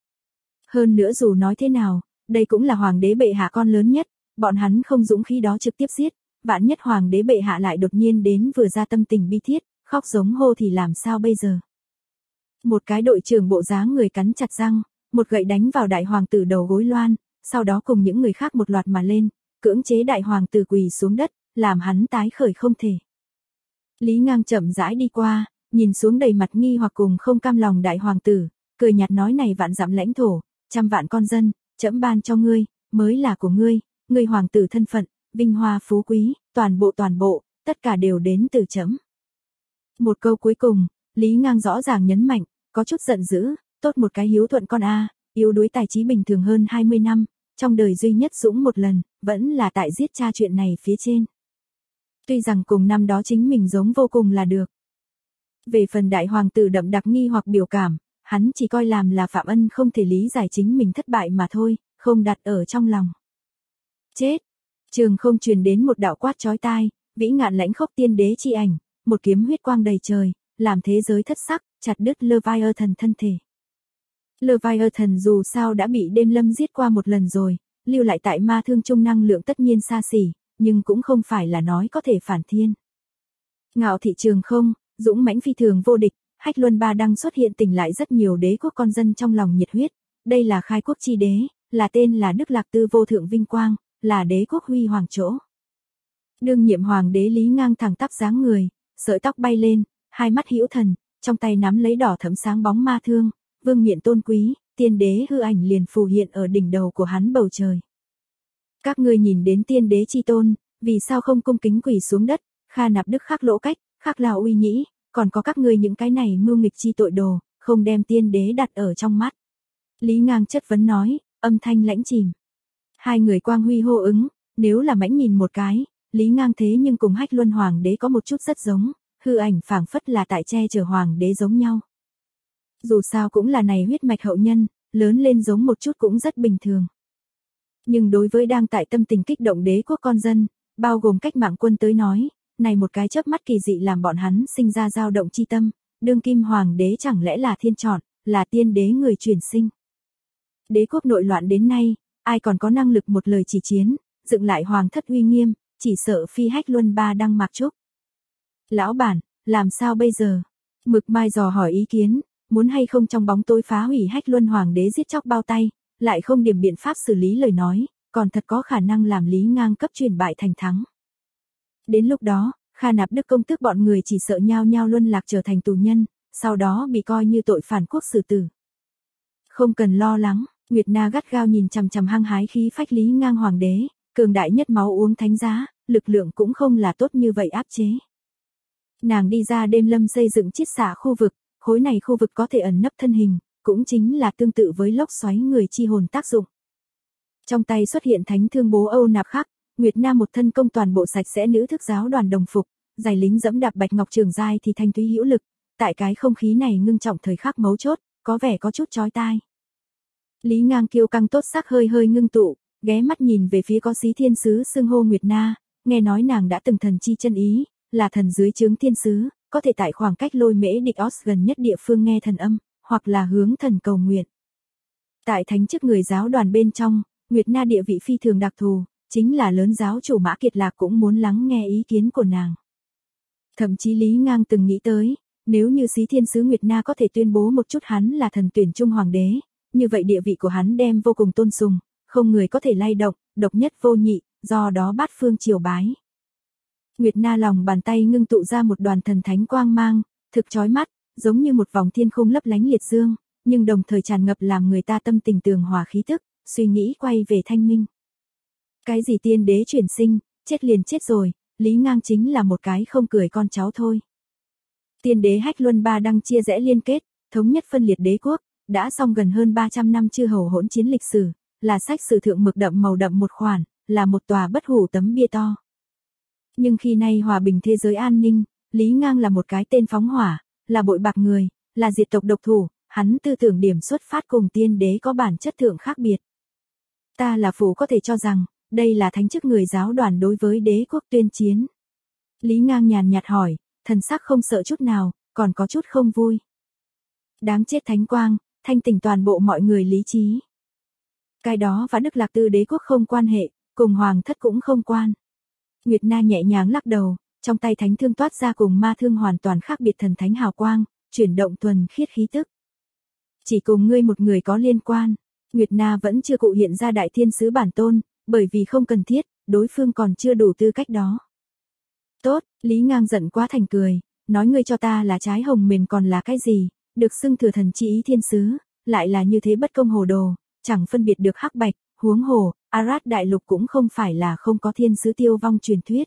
Hơn nữa dù nói thế nào, đây cũng là hoàng đế bệ hạ con lớn nhất, bọn hắn không dũng khí đó trực tiếp giết, vạn nhất hoàng đế bệ hạ lại đột nhiên đến vừa ra tâm tình bi thiết, khóc giống hô thì làm sao bây giờ? Một cái đội trưởng bộ dáng người cắn chặt răng, một gậy đánh vào đại hoàng tử đầu gối loan, sau đó cùng những người khác một loạt mà lên, cưỡng chế đại hoàng tử quỳ xuống đất, làm hắn tái khởi không thể. Lý Ngang chậm rãi đi qua, nhìn xuống đầy mặt nghi hoặc cùng không cam lòng đại hoàng tử, cười nhạt nói này vạn dặm lãnh thổ, trăm vạn con dân, trẫm ban cho ngươi, mới là của ngươi, ngươi hoàng tử thân phận, vinh hoa phú quý, toàn bộ, tất cả đều đến từ trẫm. Một câu cuối cùng, Lý Ngang rõ ràng nhấn mạnh, có chút giận dữ, tốt một cái hiếu thuận con a, yếu đuối tài trí bình thường hơn 20 năm, trong đời duy nhất dũng một lần, vẫn là tại giết cha chuyện này phía trên. Tuy rằng cùng năm đó chính mình giống vô cùng là được. Về phần đại hoàng tử đậm đặc nghi hoặc biểu cảm, hắn chỉ coi làm là Phạm Ân không thể lý giải chính mình thất bại mà thôi, không đặt ở trong lòng. Chết! Trường không truyền đến một đạo quát chói tai, vĩ ngạn lãnh khốc tiên đế chi ảnh, một kiếm huyết quang đầy trời, làm thế giới thất sắc, chặt đứt Leviathan thân thể. Leviathan dù sao đã bị đêm lâm giết qua một lần rồi, lưu lại tại ma thương trung năng lượng tất nhiên xa xỉ, nhưng cũng không phải là nói có thể phản thiên. Ngạo thị trường không, dũng mãnh phi thường vô địch, Hách Luân Ba Đăng xuất hiện tỉnh lại rất nhiều đế quốc con dân trong lòng nhiệt huyết, đây là khai quốc chi đế, là tên là Đức Lạc Tư vô thượng vinh quang, là đế quốc huy hoàng chỗ. Đương nhiệm hoàng đế Lý Ngang thẳng tắp dáng người, sợi tóc bay lên, hai mắt hữu thần, trong tay nắm lấy đỏ thẫm sáng bóng ma thương, vương miện tôn quý, tiên đế hư ảnh liền phù hiện ở đỉnh đầu của hắn bầu trời. Các ngươi nhìn đến tiên đế chi tôn, vì sao không cung kính quỳ xuống đất, Kha Nạp Đức Khắc Lỗ Cách, Khắc Lào Uy Nhĩ, còn có các ngươi những cái này mưu nghịch chi tội đồ, không đem tiên đế đặt ở trong mắt. Lý Ngang chất vấn nói, âm thanh lãnh chìm. Hai người quang huy hô ứng, nếu là mãnh nhìn một cái, Lý Ngang thế nhưng cùng Hách Luân Hoàng đế có một chút rất giống, hư ảnh phảng phất là tại che chở Hoàng đế giống nhau. Dù sao cũng là này huyết mạch hậu nhân, lớn lên giống một chút cũng rất bình thường. Nhưng đối với đang tại tâm tình kích động đế quốc con dân, bao gồm cách mạng quân tới nói, này một cái chớp mắt kỳ dị làm bọn hắn sinh ra dao động chi tâm, đương kim hoàng đế chẳng lẽ là thiên chọn, là tiên đế người chuyển sinh. Đế quốc nội loạn đến nay, ai còn có năng lực một lời chỉ chiến, dựng lại hoàng thất uy nghiêm, chỉ sợ phi Hách Luân Ba Đăng mặc trúc. Lão bản, làm sao bây giờ? Mực Mai dò hỏi ý kiến, muốn hay không trong bóng tối phá hủy Hách Luân Hoàng đế giết chóc bao tay, lại không điểm biện pháp xử lý lời nói, còn thật có khả năng làm Lý Ngang cấp truyền bại thành thắng. Đến lúc đó, Kha Nạp Đức công tước bọn người chỉ sợ nhao nhao luân lạc trở thành tù nhân, sau đó bị coi như tội phản quốc xử tử. Không cần lo lắng, Nguyệt Na gắt gao nhìn chằm chằm hăng hái khí phách Lý Ngang hoàng đế, cường đại nhất máu uống thánh giá, lực lượng cũng không là tốt như vậy áp chế. Nàng đi ra đêm lâm xây dựng chiết xạ khu vực, khối này khu vực có thể ẩn nấp thân hình, cũng chính là tương tự với lốc xoáy người chi hồn tác dụng. Trong tay xuất hiện thánh thương bố Âu Nạp Khắc, Nguyệt Na một thân công toàn bộ sạch sẽ nữ thức giáo đoàn đồng phục, giày lính dẫm đạp bạch ngọc trường giai thì thanh thúy hữu lực, tại cái không khí này ngưng trọng thời khắc mấu chốt, có vẻ có chút chói tai. Lý Ngang kiêu căng tốt sắc hơi hơi ngưng tụ, ghé mắt nhìn về phía có xí thiên sứ xưng hô Nguyệt Na, nghe nói nàng đã từng thần chi chân ý, là thần dưới trướng thiên sứ, có thể tại khoảng cách lôi mễ địch Os gần nhất địa phương nghe thần âm, hoặc là hướng thần cầu nguyện. Tại thánh chức người giáo đoàn bên trong, Nguyệt Na địa vị phi thường đặc thù, chính là lớn giáo chủ Mã Kiệt Lạc cũng muốn lắng nghe ý kiến của nàng. Thậm chí Lý Ngang từng nghĩ tới, Nếu như Xí Thiên Sứ Nguyệt Na có thể tuyên bố một chút hắn là thần tuyển trung hoàng đế, như vậy địa vị của hắn đem vô cùng tôn sùng, không người có thể lay động, độc nhất vô nhị, do đó bát phương triều bái. Nguyệt Na lòng bàn tay ngưng tụ ra một đoàn thần thánh quang mang, thực chói mắt, giống như một vòng thiên không lấp lánh liệt dương, nhưng đồng thời tràn ngập làm người ta tâm tình tường hòa khí tức, suy nghĩ quay về thanh minh. Cái gì tiên đế chuyển sinh, chết liền chết rồi, Lý Ngang chính là một cái không cười con cháu thôi. Tiên đế Hách Luân Ba Đăng chia rẽ liên kết, thống nhất phân liệt đế quốc, đã xong gần hơn 300 năm chư hầu hỗn chiến lịch sử, là sách sử thượng mực đậm màu đậm một khoản, là một tòa bất hủ tấm bia to. Nhưng khi nay hòa bình thế giới an ninh, Lý Ngang là một cái tên phóng hỏa, là bội bạc người, là diệt tộc độc thủ, hắn tư tưởng điểm xuất phát cùng tiên đế có bản chất thượng khác biệt. Ta là phủ có thể cho rằng, đây là thánh chức người giáo đoàn đối với đế quốc tuyên chiến. Lý Ngang nhàn nhạt hỏi, thần sắc không sợ chút nào, còn có chút không vui. Đáng chết thánh quang, thanh tỉnh toàn bộ mọi người lý trí. Cái đó và Đức Lạc Tư đế quốc không quan hệ, cùng hoàng thất cũng không quan. Nguyệt Na nhẹ nhàng lắc đầu, trong tay thánh thương toát ra cùng ma thương hoàn toàn khác biệt thần thánh hào quang, chuyển động thuần khiết khí tức. Chỉ cùng ngươi một người có liên quan, Nguyệt Na vẫn chưa cụ hiện ra đại thiên sứ bản tôn, bởi vì không cần thiết, đối phương còn chưa đủ tư cách đó. Tốt, Lý Ngang giận quá thành cười, nói ngươi cho ta là trái hồng mềm còn là cái gì, được xưng thừa thần chi ý thiên sứ, lại là như thế bất công hồ đồ, chẳng phân biệt được hắc bạch, huống hồ, Arad đại lục cũng không phải là không có thiên sứ tiêu vong truyền thuyết.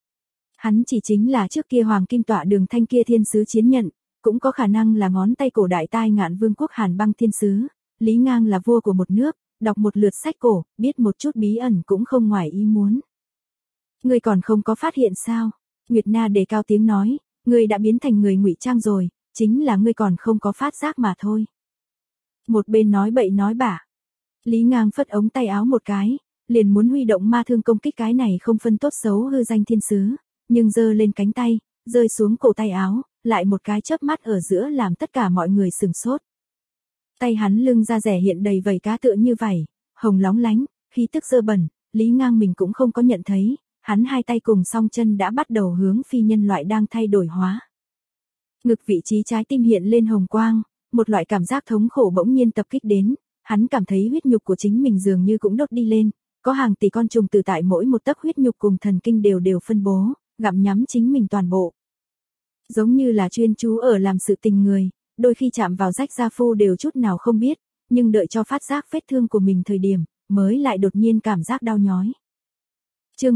Hắn chỉ chính là trước kia hoàng kim tọa đường thanh kia thiên sứ chiến nhận, cũng có khả năng là ngón tay cổ đại tai ngạn vương quốc Hàn Băng thiên sứ, Lý Ngang là vua của một nước, đọc một lượt sách cổ, biết một chút bí ẩn cũng không ngoài ý muốn. Ngươi còn không có phát hiện sao? Nguyệt Na đề cao tiếng nói, ngươi đã biến thành người ngụy trang rồi, chính là ngươi còn không có phát giác mà thôi. Một bên nói bậy nói bạ. Lý Ngang phất ống tay áo một cái, liền muốn huy động ma thương công kích cái này không phân tốt xấu hư danh thiên sứ, nhưng giơ lên cánh tay, rơi xuống cổ tay áo, lại một cái chớp mắt ở giữa làm tất cả mọi người sửng sốt. Tay hắn lưng ra rẻ hiện đầy vảy cá tựa như vảy, hồng lóng lánh, khí tức dơ bẩn, Lý Ngang mình cũng không có nhận thấy, hắn hai tay cùng song chân đã bắt đầu hướng phi nhân loại đang thay đổi hóa. Ngực vị trí trái tim hiện lên hồng quang, một loại cảm giác thống khổ bỗng nhiên tập kích đến, hắn cảm thấy huyết nhục của chính mình dường như cũng đốt đi lên, có hàng tỷ con trùng từ tại mỗi một tấc huyết nhục cùng thần kinh đều phân bố, gặm nhắm chính mình toàn bộ. Giống như là chuyên chú ở làm sự tình người, đôi khi chạm vào rách da phu đều chút nào không biết, nhưng đợi cho phát giác vết thương của mình thời điểm, mới lại đột nhiên cảm giác đau nhói. Chương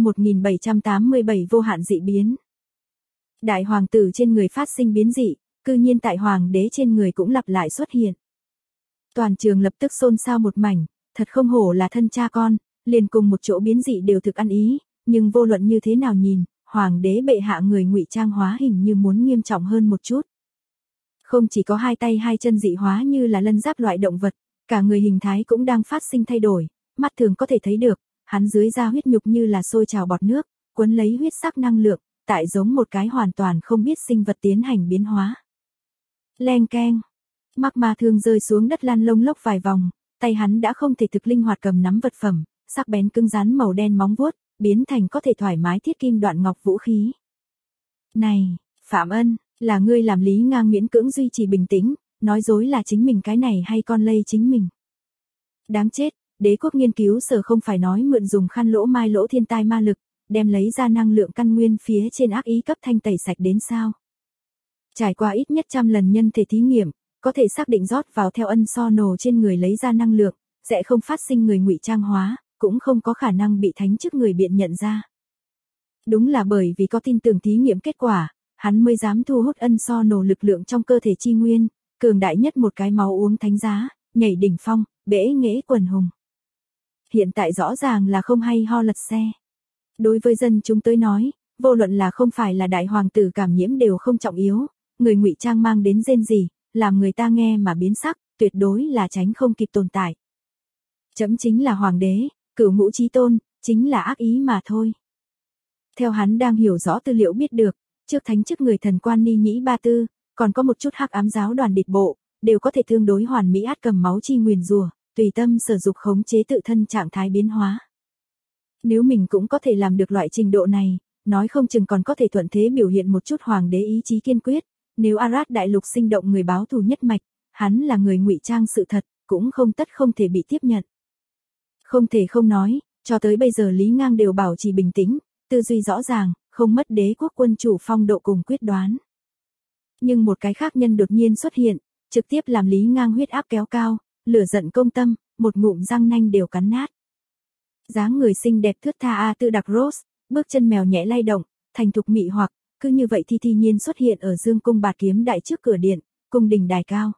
1787 vô hạn dị biến. Đại hoàng tử trên người phát sinh biến dị, cư nhiên tại hoàng đế trên người cũng lặp lại xuất hiện. Toàn trường lập tức xôn xao một mảnh, thật không hổ là thân cha con, liền cùng một chỗ biến dị đều thực ăn ý, nhưng vô luận như thế nào nhìn, hoàng đế bệ hạ người ngụy trang hóa hình như muốn nghiêm trọng hơn một chút. Không chỉ có hai tay hai chân dị hóa như là lân giáp loại động vật, cả người hình thái cũng đang phát sinh thay đổi, mắt thường có thể thấy được, hắn dưới da huyết nhục như là sôi trào bọt nước, cuốn lấy huyết sắc năng lượng, tại giống một cái hoàn toàn không biết sinh vật tiến hành biến hóa. Leng keng, mắc ma thương rơi xuống đất lăn lông lốc vài vòng, tay hắn đã không thể thực linh hoạt cầm nắm vật phẩm, sắc bén cứng rắn màu đen móng vuốt, biến thành có thể thoải mái thiết kim đoạn ngọc vũ khí. Này, Phạm Ân, là ngươi làm Lý Ngang miễn cưỡng duy trì bình tĩnh, nói dối là chính mình cái này hay con lây chính mình. Đáng chết, đế quốc nghiên cứu sở không phải nói mượn dùng khăn lỗ mai lỗ thiên tai ma lực, đem lấy ra năng lượng căn nguyên phía trên ác ý cấp thanh tẩy sạch đến sao. Trải qua ít nhất 100 lần nhân thể thí nghiệm, có thể xác định rót vào theo ân so nổ trên người lấy ra năng lượng, sẽ không phát sinh người ngụy trang hóa, cũng không có khả năng bị thánh chức người biện nhận ra. Đúng là bởi vì có tin tưởng thí nghiệm kết quả, hắn mới dám thu hút ân so nổ lực lượng trong cơ thể chi nguyên, cường đại nhất một cái máu uống thánh giá, nhảy đỉnh phong, bể nghễ quần hùng. Hiện tại rõ ràng là không hay ho lật xe. Đối với dân chúng tới nói, vô luận là không phải là đại hoàng tử cảm nhiễm đều không trọng yếu, người ngụy trang mang đến rên gì, làm người ta nghe mà biến sắc, tuyệt đối là tránh không kịp tồn tại. Chấm chính là hoàng đế, cửu ngũ chí tôn, chính là ác ý mà thôi. Theo hắn đang hiểu rõ tư liệu biết được, trước thánh chức người thần quan Ni Nhĩ Ba Tư, còn có một chút hắc ám giáo đoàn địch bộ, đều có thể tương đối hoàn mỹ át cầm máu chi nguyền rủa, tùy tâm sử dụng khống chế tự thân trạng thái biến hóa. Nếu mình cũng có thể làm được loại trình độ này, nói không chừng còn có thể thuận thế biểu hiện một chút hoàng đế ý chí kiên quyết, Nếu Arad đại lục sinh động người báo thù nhất mạch, hắn là người ngụy trang sự thật, cũng không thể bị tiếp nhận. Không thể không nói, cho tới bây giờ Lý Ngang đều bảo trì bình tĩnh, tư duy rõ ràng, không mất đế quốc quân chủ phong độ cùng quyết đoán. Nhưng một cái khác nhân đột nhiên xuất hiện, trực tiếp làm Lý Ngang huyết áp kéo cao, lửa giận công tâm, một ngụm răng nanh đều cắn nát. Dáng người xinh đẹp thướt tha A Tư Đặc Rose, bước chân mèo nhẹ lay động, thành thục mị hoặc, cứ như vậy thi nhiên xuất hiện ở dương cung bạt kiếm đại trước cửa điện, cung đình đài cao.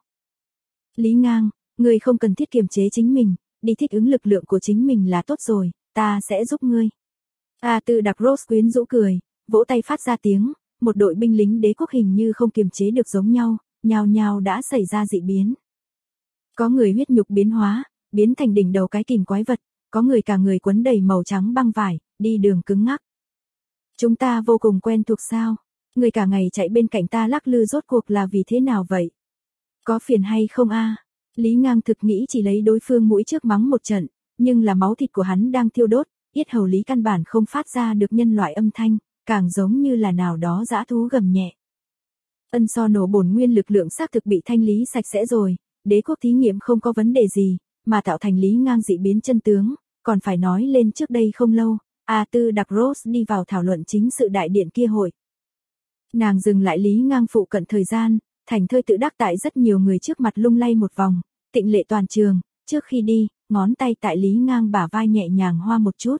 Lý Ngang, ngươi không cần thiết kiềm chế chính mình, đi thích ứng lực lượng của chính mình là tốt rồi, ta sẽ giúp ngươi. A Tư Đặc Rose quyến rũ cười, vỗ tay phát ra tiếng, một đội binh lính đế quốc hình như không kiềm chế được giống nhau, nhao nhao đã xảy ra dị biến. Có người huyết nhục biến hóa, biến thành đỉnh đầu cái kìm quái vật, có người cả người quấn đầy màu trắng băng vải, đi đường cứng ngắc. Chúng ta vô cùng quen thuộc sao? Người cả ngày chạy bên cạnh ta lắc lư rốt cuộc là vì thế nào vậy? Có phiền hay không a? Lý Ngang thực nghĩ chỉ lấy đối phương mũi trước mắng một trận, nhưng là máu thịt của hắn đang thiêu đốt, yết hầu Lý căn bản không phát ra được nhân loại âm thanh, càng giống như là nào đó dã thú gầm nhẹ. Ân so nổ bổn nguyên lực lượng xác thực bị thanh lý sạch sẽ rồi, đế quốc thí nghiệm không có vấn đề gì, mà tạo thành Lý Ngang dị biến chân tướng, còn phải nói lên trước đây không lâu, A Tư Đặc Rose đi vào thảo luận chính sự đại điện kia hội. Nàng dừng lại Lý Ngang phụ cận thời gian, thành thơi tự đắc tại rất nhiều người trước mặt lung lay một vòng, tịnh lệ toàn trường, trước khi đi, ngón tay tại Lý Ngang bả vai nhẹ nhàng hoa một chút.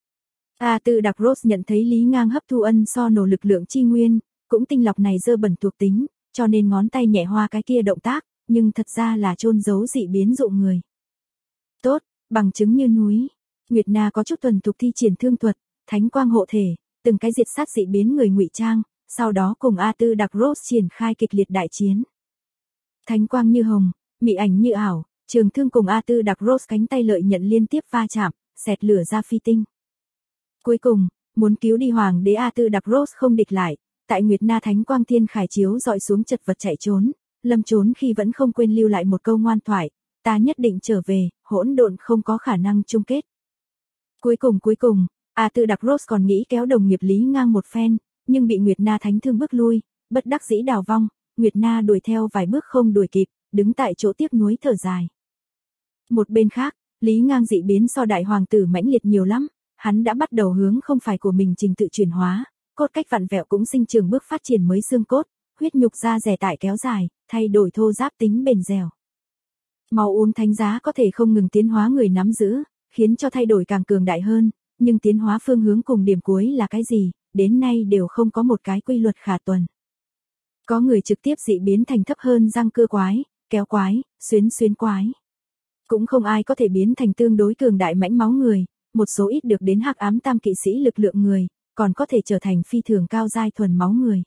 A Tư Đặc Rose nhận thấy Lý Ngang hấp thu ân so nổ lực lượng chi nguyên, cũng tinh lọc này dơ bẩn thuộc tính, cho nên ngón tay nhẹ hoa cái kia động tác, nhưng thật ra là chôn giấu dị biến dụ người. Tốt, bằng chứng như núi. Nguyệt Na có chút thuần thục thi triển thương thuật, thánh quang hộ thể, từng cái diệt sát dị biến người ngụy trang, sau đó cùng A Tư Đặc Rose triển khai kịch liệt đại chiến. Thánh quang như hồng, mị ảnh như ảo, trường thương cùng A Tư Đặc Rose cánh tay lợi nhận liên tiếp va chạm, xẹt lửa ra phi tinh. Cuối cùng, muốn cứu đi hoàng đế A Tư Đặc Rose không địch lại, tại Nguyệt Na thánh quang thiên khải chiếu dọi xuống chật vật chạy trốn, lâm trốn khi vẫn không quên lưu lại một câu ngoan thoại, ta nhất định trở về, hỗn độn không có khả năng chung kết. Cuối cùng, A Tư Đặc Rose còn nghĩ kéo đồng nghiệp Lý Ngang một phen, nhưng bị Nguyệt Na thánh thương bước lui, bất đắc dĩ đào vong, Nguyệt Na đuổi theo vài bước không đuổi kịp, đứng tại chỗ tiếc nuối thở dài. Một bên khác, Lý Ngang dị biến so đại hoàng tử mãnh liệt nhiều lắm, hắn đã bắt đầu hướng không phải của mình trình tự chuyển hóa, cốt cách vặn vẹo cũng sinh trưởng bước phát triển mới xương cốt, huyết nhục da dẻ tải kéo dài, thay đổi thô ráp tính bền dẻo. Máu uống thánh giá có thể không ngừng tiến hóa người nắm giữ, khiến cho thay đổi càng cường đại hơn, nhưng tiến hóa phương hướng cùng điểm cuối là cái gì, đến nay đều không có một cái quy luật khả tuần. Có người trực tiếp dị biến thành thấp hơn răng cưa quái, kéo quái, xuyến quái. Cũng không ai có thể biến thành tương đối cường đại mãnh máu người, một số ít được đến hắc ám tam kỵ sĩ lực lượng người, còn có thể trở thành phi thường cao giai thuần máu người.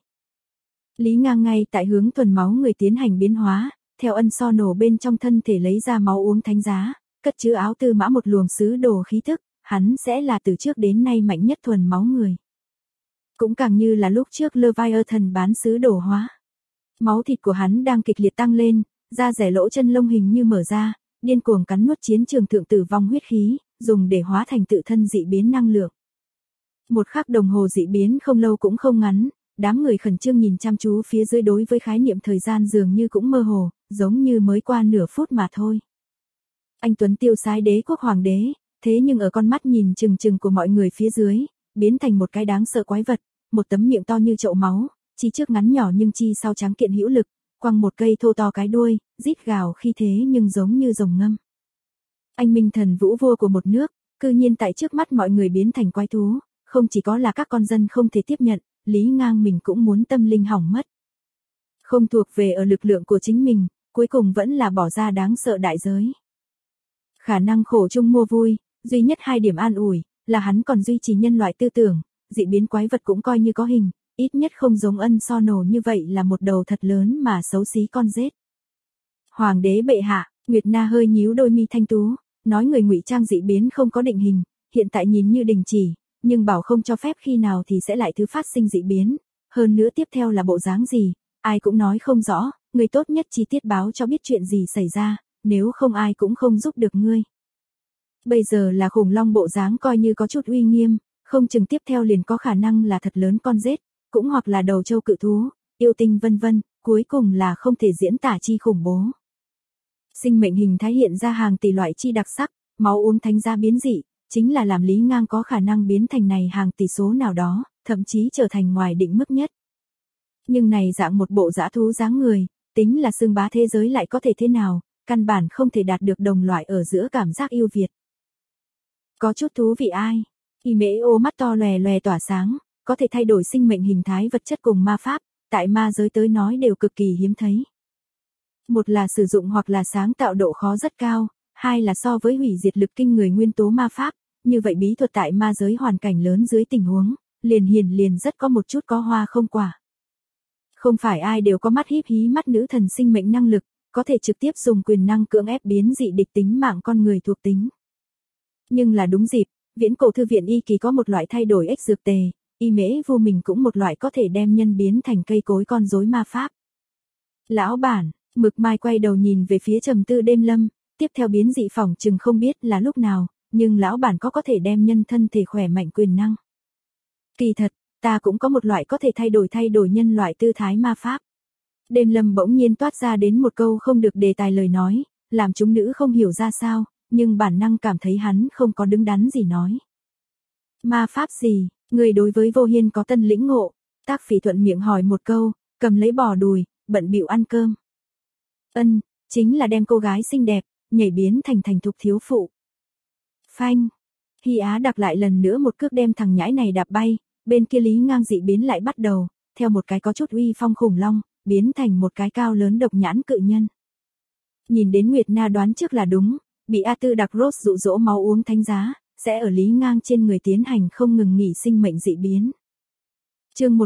Lý Ngang ngay tại hướng thuần máu người tiến hành biến hóa, theo ân so nổ bên trong thân thể lấy ra máu uống thánh giá, cất chứa áo tư mã một luồng sứ đồ khí thức, hắn sẽ là từ trước đến nay mạnh nhất thuần máu người. Cũng càng như là lúc trước Leviathan bán sứ đồ hóa. Máu thịt của hắn đang kịch liệt tăng lên, da rẻ lỗ chân lông hình như mở ra, điên cuồng cắn nuốt chiến trường thượng tử vong huyết khí, dùng để hóa thành tự thân dị biến năng lượng. Một khắc đồng hồ dị biến không lâu cũng không ngắn, đám người khẩn trương nhìn chăm chú phía dưới đối với khái niệm thời gian dường như cũng mơ hồ, giống như mới qua nửa phút mà thôi. Anh Tuấn tiêu sái đế quốc hoàng đế, thế nhưng ở con mắt nhìn chừng chừng của mọi người phía dưới, biến thành một cái đáng sợ quái vật, một tấm miệng to như chậu máu, chi trước ngắn nhỏ nhưng chi sau trắng kiện hữu lực, quăng một cây thô to cái đuôi, rít gào khi thế nhưng giống như rồng ngâm. Anh minh thần vũ vua của một nước, cư nhiên tại trước mắt mọi người biến thành quái thú, không chỉ có là các con dân không thể tiếp nhận, Lý Ngang mình cũng muốn tâm linh hỏng mất. Không thuộc về ở lực lượng của chính mình, cuối cùng vẫn là bỏ ra đáng sợ đại giới. Khả năng khổ chung mua vui, duy nhất hai điểm an ủi, là hắn còn duy trì nhân loại tư tưởng, dị biến quái vật cũng coi như có hình, ít nhất không giống ân so nổ như vậy là một đầu thật lớn mà xấu xí con rết. Hoàng đế bệ hạ, Nguyệt Na hơi nhíu đôi mi thanh tú, nói người ngụy trang dị biến không có định hình, hiện tại nhìn như đình chỉ, nhưng bảo không cho phép khi nào thì sẽ lại thứ phát sinh dị biến, hơn nữa tiếp theo là bộ dáng gì, ai cũng nói không rõ, người tốt nhất chi tiết báo cho biết chuyện gì xảy ra, nếu không ai cũng không giúp được ngươi. Bây giờ là khủng long bộ dáng coi như có chút uy nghiêm, không chừng tiếp theo liền có khả năng là thật lớn con rết, cũng hoặc là đầu châu cự thú, yêu tinh vân vân, cuối cùng là không thể diễn tả chi khủng bố. Sinh mệnh hình thái hiện ra hàng tỷ loại chi đặc sắc, máu uống thánh giá biến dị, chính là làm Lý Ngang có khả năng biến thành này hàng tỷ số nào đó, thậm chí trở thành ngoài định mức nhất. Nhưng này dạng một bộ dã thú dáng người, tính là xưng bá thế giới lại có thể thế nào, căn bản không thể đạt được đồng loại ở giữa cảm giác yêu Việt. Có chút thú vị ai? Y Mễ Ô mắt to lòe lòe tỏa sáng, có thể thay đổi sinh mệnh hình thái vật chất cùng ma pháp, tại ma giới tới nói đều cực kỳ hiếm thấy. Một là sử dụng hoặc là sáng tạo độ khó rất cao, hai là so với hủy diệt lực kinh người nguyên tố ma pháp, như vậy bí thuật tại ma giới hoàn cảnh lớn dưới tình huống, liền rất có một chút có hoa không quả. Không phải ai đều có mắt híp hí mắt nữ thần sinh mệnh năng lực, có thể trực tiếp dùng quyền năng cưỡng ép biến dị địch tính mạng con người thuộc tính. Nhưng là đúng dịp, viễn cổ thư viện y kỳ có một loại thay đổi ếch dược tề, y mễ vô mình cũng một loại có thể đem nhân biến thành cây cối con rối ma pháp. Lão bản, Mực Mai quay đầu nhìn về phía trầm tư đêm lâm, tiếp theo biến dị phỏng chừng không biết là lúc nào, nhưng lão bản có thể đem nhân thân thể khỏe mạnh quyền năng. Kỳ thật, ta cũng có một loại có thể thay đổi nhân loại tư thái ma pháp. Đêm lâm bỗng nhiên toát ra đến một câu không được đề tài lời nói, làm chúng nữ không hiểu ra sao, nhưng bản năng cảm thấy hắn không có đứng đắn gì nói. Ma pháp gì, người đối với Vô Hiên có tân lĩnh ngộ, Tác Phỉ thuận miệng hỏi một câu, cầm lấy bò đùi, bận bịu ăn cơm. Chính là đem cô gái xinh đẹp, nhảy biến thành thục thiếu phụ. Phanh, Hy Á đạp lại lần nữa một cước đem thằng nhãi này đạp bay, bên kia Lý Ngang dị biến lại bắt đầu, theo một cái có chút uy phong khủng long, biến thành một cái cao lớn độc nhãn cự nhân. Nhìn đến Nguyệt Na đoán trước là đúng, bị A Tư đặc Rose dụ dỗ máu uống thánh giá, sẽ ở Lý Ngang trên người tiến hành không ngừng nghỉ sinh mệnh dị biến. Chương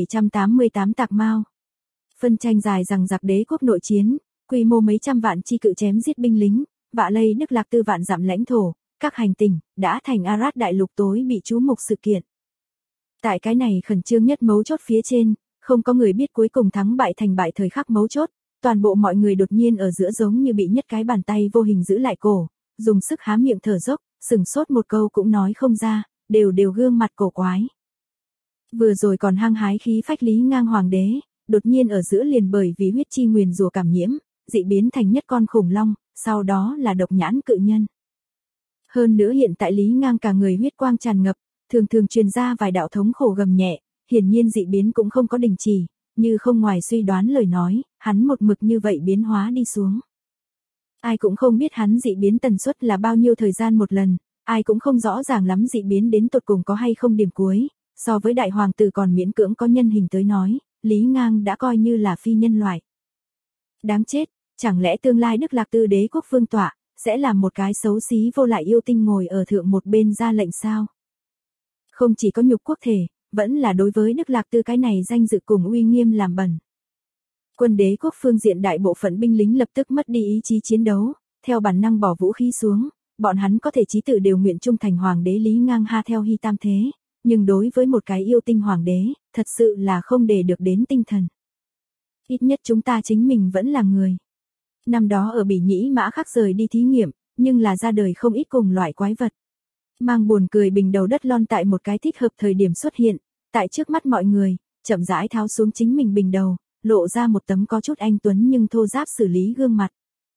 1788 Tạc Mao. Phân tranh dài rằng giặc đế quốc nội chiến, quy mô mấy trăm vạn chi cự chém giết binh lính, vạ lây Đức Lạc tư vạn dặm lãnh thổ, các hành tinh đã thành Arad đại lục tối bị chú mục sự kiện. Tại cái này khẩn trương nhất mấu chốt phía trên, không có người biết cuối cùng thắng bại thành bại thời khắc mấu chốt, toàn bộ mọi người đột nhiên ở giữa giống như bị nhất cái bàn tay vô hình giữ lại cổ, dùng sức há miệng thở dốc, sừng sốt một câu cũng nói không ra, đều gương mặt cổ quái. Vừa rồi còn hăng hái khí phách Lý Ngang hoàng đế, đột nhiên ở giữa liền bởi vì huyết chi nguyền rủa cảm nhiễm, dị biến thành nhất con khủng long, sau đó là độc nhãn cự nhân. Hơn nữa hiện tại Lý Ngang cả người huyết quang tràn ngập, thường truyền ra vài đạo thống khổ gầm nhẹ, hiển nhiên dị biến cũng không có đình chỉ, như không ngoài suy đoán lời nói, hắn một mực như vậy biến hóa đi xuống. Ai cũng không biết hắn dị biến tần suất là bao nhiêu thời gian một lần, ai cũng không rõ ràng lắm dị biến đến tột cùng có hay không điểm cuối, so với đại hoàng tử còn miễn cưỡng có nhân hình tới nói, Lý Ngang đã coi như là phi nhân loại. Đáng chết, chẳng lẽ tương lai Đức Lạc Tư đế quốc vương tọa, sẽ làm một cái xấu xí vô lại yêu tinh ngồi ở thượng một bên ra lệnh sao? Không chỉ có nhục quốc thể, vẫn là đối với Đức Lạc Tư cái này danh dự cùng uy nghiêm làm bẩn. Quân đế quốc phương diện đại bộ phận binh lính lập tức mất đi ý chí chiến đấu, theo bản năng bỏ vũ khí xuống, bọn hắn có thể chí tự đều nguyện trung thành hoàng đế Lý Ngang ha theo hy tam thế, nhưng đối với một cái yêu tinh hoàng đế, thật sự là không để được đến tinh thần. Ít nhất chúng ta chính mình vẫn là người. Năm đó ở Bỉ Nhĩ Mã Khắc rời đi thí nghiệm, nhưng là ra đời không ít cùng loại quái vật. Mang buồn cười bình đầu đất lon tại một cái thích hợp thời điểm xuất hiện, tại trước mắt mọi người, chậm rãi tháo xuống chính mình bình đầu, lộ ra một tấm có chút anh tuấn nhưng thô ráp xử lý gương mặt.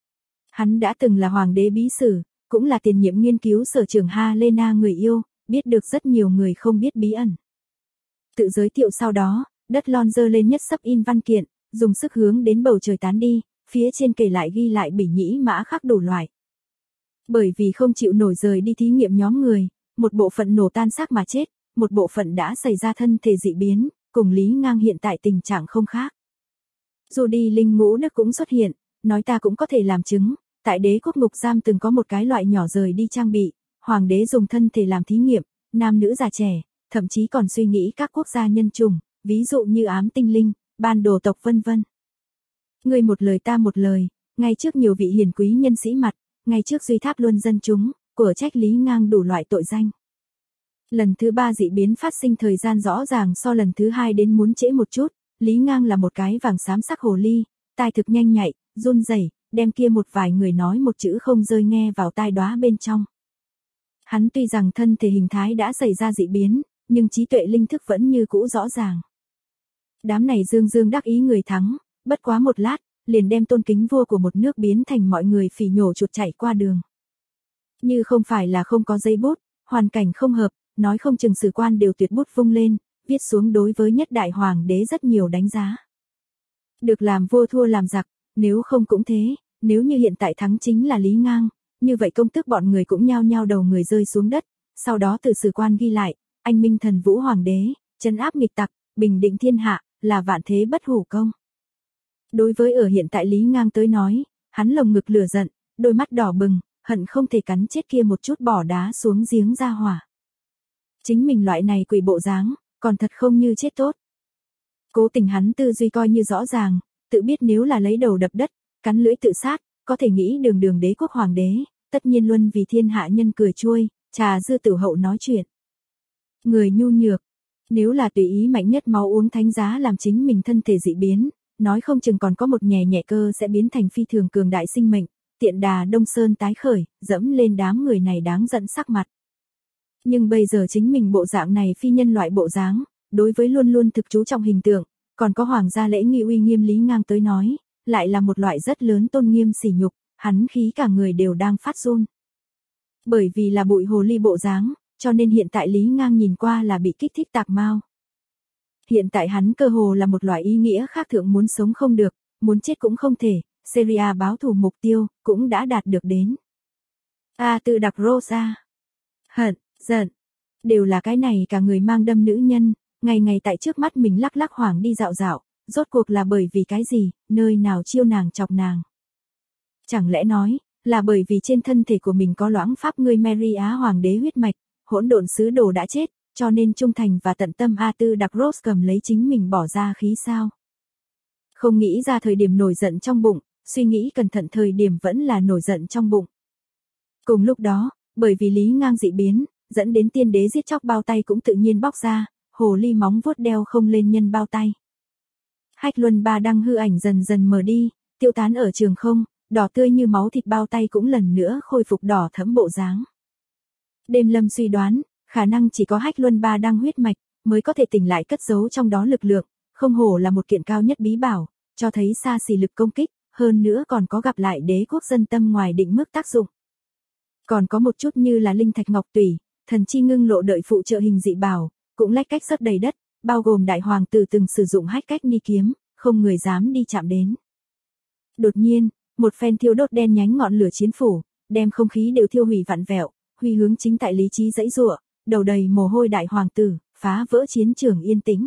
Hắn đã từng là hoàng đế bí sử, cũng là tiền nhiệm nghiên cứu sở trưởng Helena người yêu, biết được rất nhiều người không biết bí ẩn. Tự giới thiệu sau đó, đất lon dơ lên nhất sấp in văn kiện, dùng sức hướng đến bầu trời tán đi, phía trên kể lại ghi lại Bỉ Nhĩ Mã Khắc đủ loại. Bởi vì không chịu nổi rời đi thí nghiệm nhóm người, một bộ phận nổ tan xác mà chết, một bộ phận đã xảy ra thân thể dị biến, cùng Lý Ngang hiện tại tình trạng không khác. Dù đi Linh Ngũ Đức cũng xuất hiện, nói ta cũng có thể làm chứng, tại đế quốc ngục giam từng có một cái loại nhỏ rời đi trang bị, hoàng đế dùng thân thể làm thí nghiệm, nam nữ già trẻ, thậm chí còn suy nghĩ các quốc gia nhân chủng, ví dụ như ám tinh linh, ban đồ tộc vân vân. Ngươi một lời ta một lời, ngay trước nhiều vị hiền quý nhân sĩ mặt, ngay trước Duy Tháp Luân dân chúng, của trách Lý Ngang đủ loại tội danh. Lần thứ 3 dị biến phát sinh thời gian rõ ràng so lần thứ 2 đến muốn trễ một chút, Lý Ngang là một cái vàng xám sắc hồ ly, tai thực nhanh nhạy, run rẩy, đem kia một vài người nói một chữ không rơi nghe vào tai đóa bên trong. Hắn tuy rằng thân thể hình thái đã xảy ra dị biến, nhưng trí tuệ linh thức vẫn như cũ rõ ràng. Đám này dương đắc ý người thắng, bất quá một lát, liền đem tôn kính vua của một nước biến thành mọi người phỉ nhổ chuột chạy qua đường. Như không phải là không có giấy bút, hoàn cảnh không hợp, nói không chừng sử quan đều tuyệt bút vung lên, viết xuống đối với nhất đại hoàng đế rất nhiều đánh giá. Được làm vua thua làm giặc, nếu không cũng thế, nếu như hiện tại thắng chính là Lý Ngang, như vậy công tước bọn người cũng nhao nhao đầu người rơi xuống đất, sau đó từ sử quan ghi lại, anh minh thần vũ hoàng đế, trấn áp nghịch tặc, bình định thiên hạ, là vạn thế bất hủ công. Đối với ở hiện tại Lý Ngang tới nói, hắn lồng ngực lửa giận, đôi mắt đỏ bừng, hận không thể cắn chết kia một chút bỏ đá xuống giếng ra hỏa. Chính mình loại này quỷ bộ dáng, còn thật không như chết tốt. Cố tình hắn tư duy coi như rõ ràng, tự biết nếu là lấy đầu đập đất, cắn lưỡi tự sát, có thể nghĩ đường đường đế quốc hoàng đế, tất nhiên luân vì thiên hạ nhân cười chuôi, trà dư tử hậu nói chuyện. Người nhu nhược, nếu là tùy ý mạnh nhất máu uống thánh giá làm chính mình thân thể dị biến, nói không chừng còn có một nhẹ nhẹ cơ sẽ biến thành phi thường cường đại sinh mệnh, tiện đà Đông Sơn tái khởi, dẫm lên đám người này đáng giận sắc mặt. Nhưng bây giờ chính mình bộ dạng này phi nhân loại bộ dáng, đối với luôn luôn thực chú trọng hình tượng, còn có hoàng gia lễ nghi uy nghiêm Lý Ngang tới nói, lại là một loại rất lớn tôn nghiêm sỉ nhục, hắn khí cả người đều đang phát run. Bởi vì là bụi hồ ly bộ dáng, cho nên hiện tại Lý Ngang nhìn qua là bị kích thích tạc mau. Hiện tại hắn cơ hồ là một loại ý nghĩa khác thượng muốn sống không được, muốn chết cũng không thể, Syria báo thù mục tiêu, cũng đã đạt được đến. Tư đặc Rosa. Hận, giận, đều là cái này cả người mang đâm nữ nhân, ngày ngày tại trước mắt mình lắc lắc hoảng đi dạo dạo, rốt cuộc là bởi vì cái gì, nơi nào chiêu nàng chọc nàng. Chẳng lẽ nói, là bởi vì trên thân thể của mình có loãng pháp ngươi Mary Á hoàng đế huyết mạch, hỗn độn sứ đồ đã chết, cho nên trung thành và tận tâm Tư đặc Rose cầm lấy chính mình bỏ ra khí sao. Không nghĩ ra thời điểm nổi giận trong bụng, suy nghĩ cẩn thận thời điểm vẫn là nổi giận trong bụng. Cùng lúc đó, bởi vì Lý Ngang dị biến, dẫn đến tiên đế giết chóc bao tay cũng tự nhiên bóc ra, hồ ly móng vuốt đeo không lên nhân bao tay. Hách Luân Ba Đăng hư ảnh dần dần mờ đi, tiêu tán ở trường không, đỏ tươi như máu thịt bao tay cũng lần nữa khôi phục đỏ thẫm bộ dáng. Đêm Lâm suy đoán, khả năng chỉ có Hách Luân Ba Đăng huyết mạch mới có thể tỉnh lại cất giấu trong đó lực lượng, không hổ là một kiện cao nhất bí bảo, cho thấy xa xỉ lực công kích, hơn nữa còn có gặp lại đế quốc dân tâm ngoài định mức tác dụng. Còn có một chút như là linh thạch ngọc tủy, thần chi ngưng lộ đợi phụ trợ hình dị bảo, cũng lách cách rất đầy đất, bao gồm đại hoàng tử từng sử dụng hách cách ni kiếm, không người dám đi chạm đến. Đột nhiên, một phen thiêu đốt đen nhánh ngọn lửa chiến phủ, đem không khí đều thiêu hủy vặn vẹo, huy hướng chính tại lý trí dãy giụa, đầu đầy mồ hôi đại hoàng tử, phá vỡ chiến trường yên tĩnh.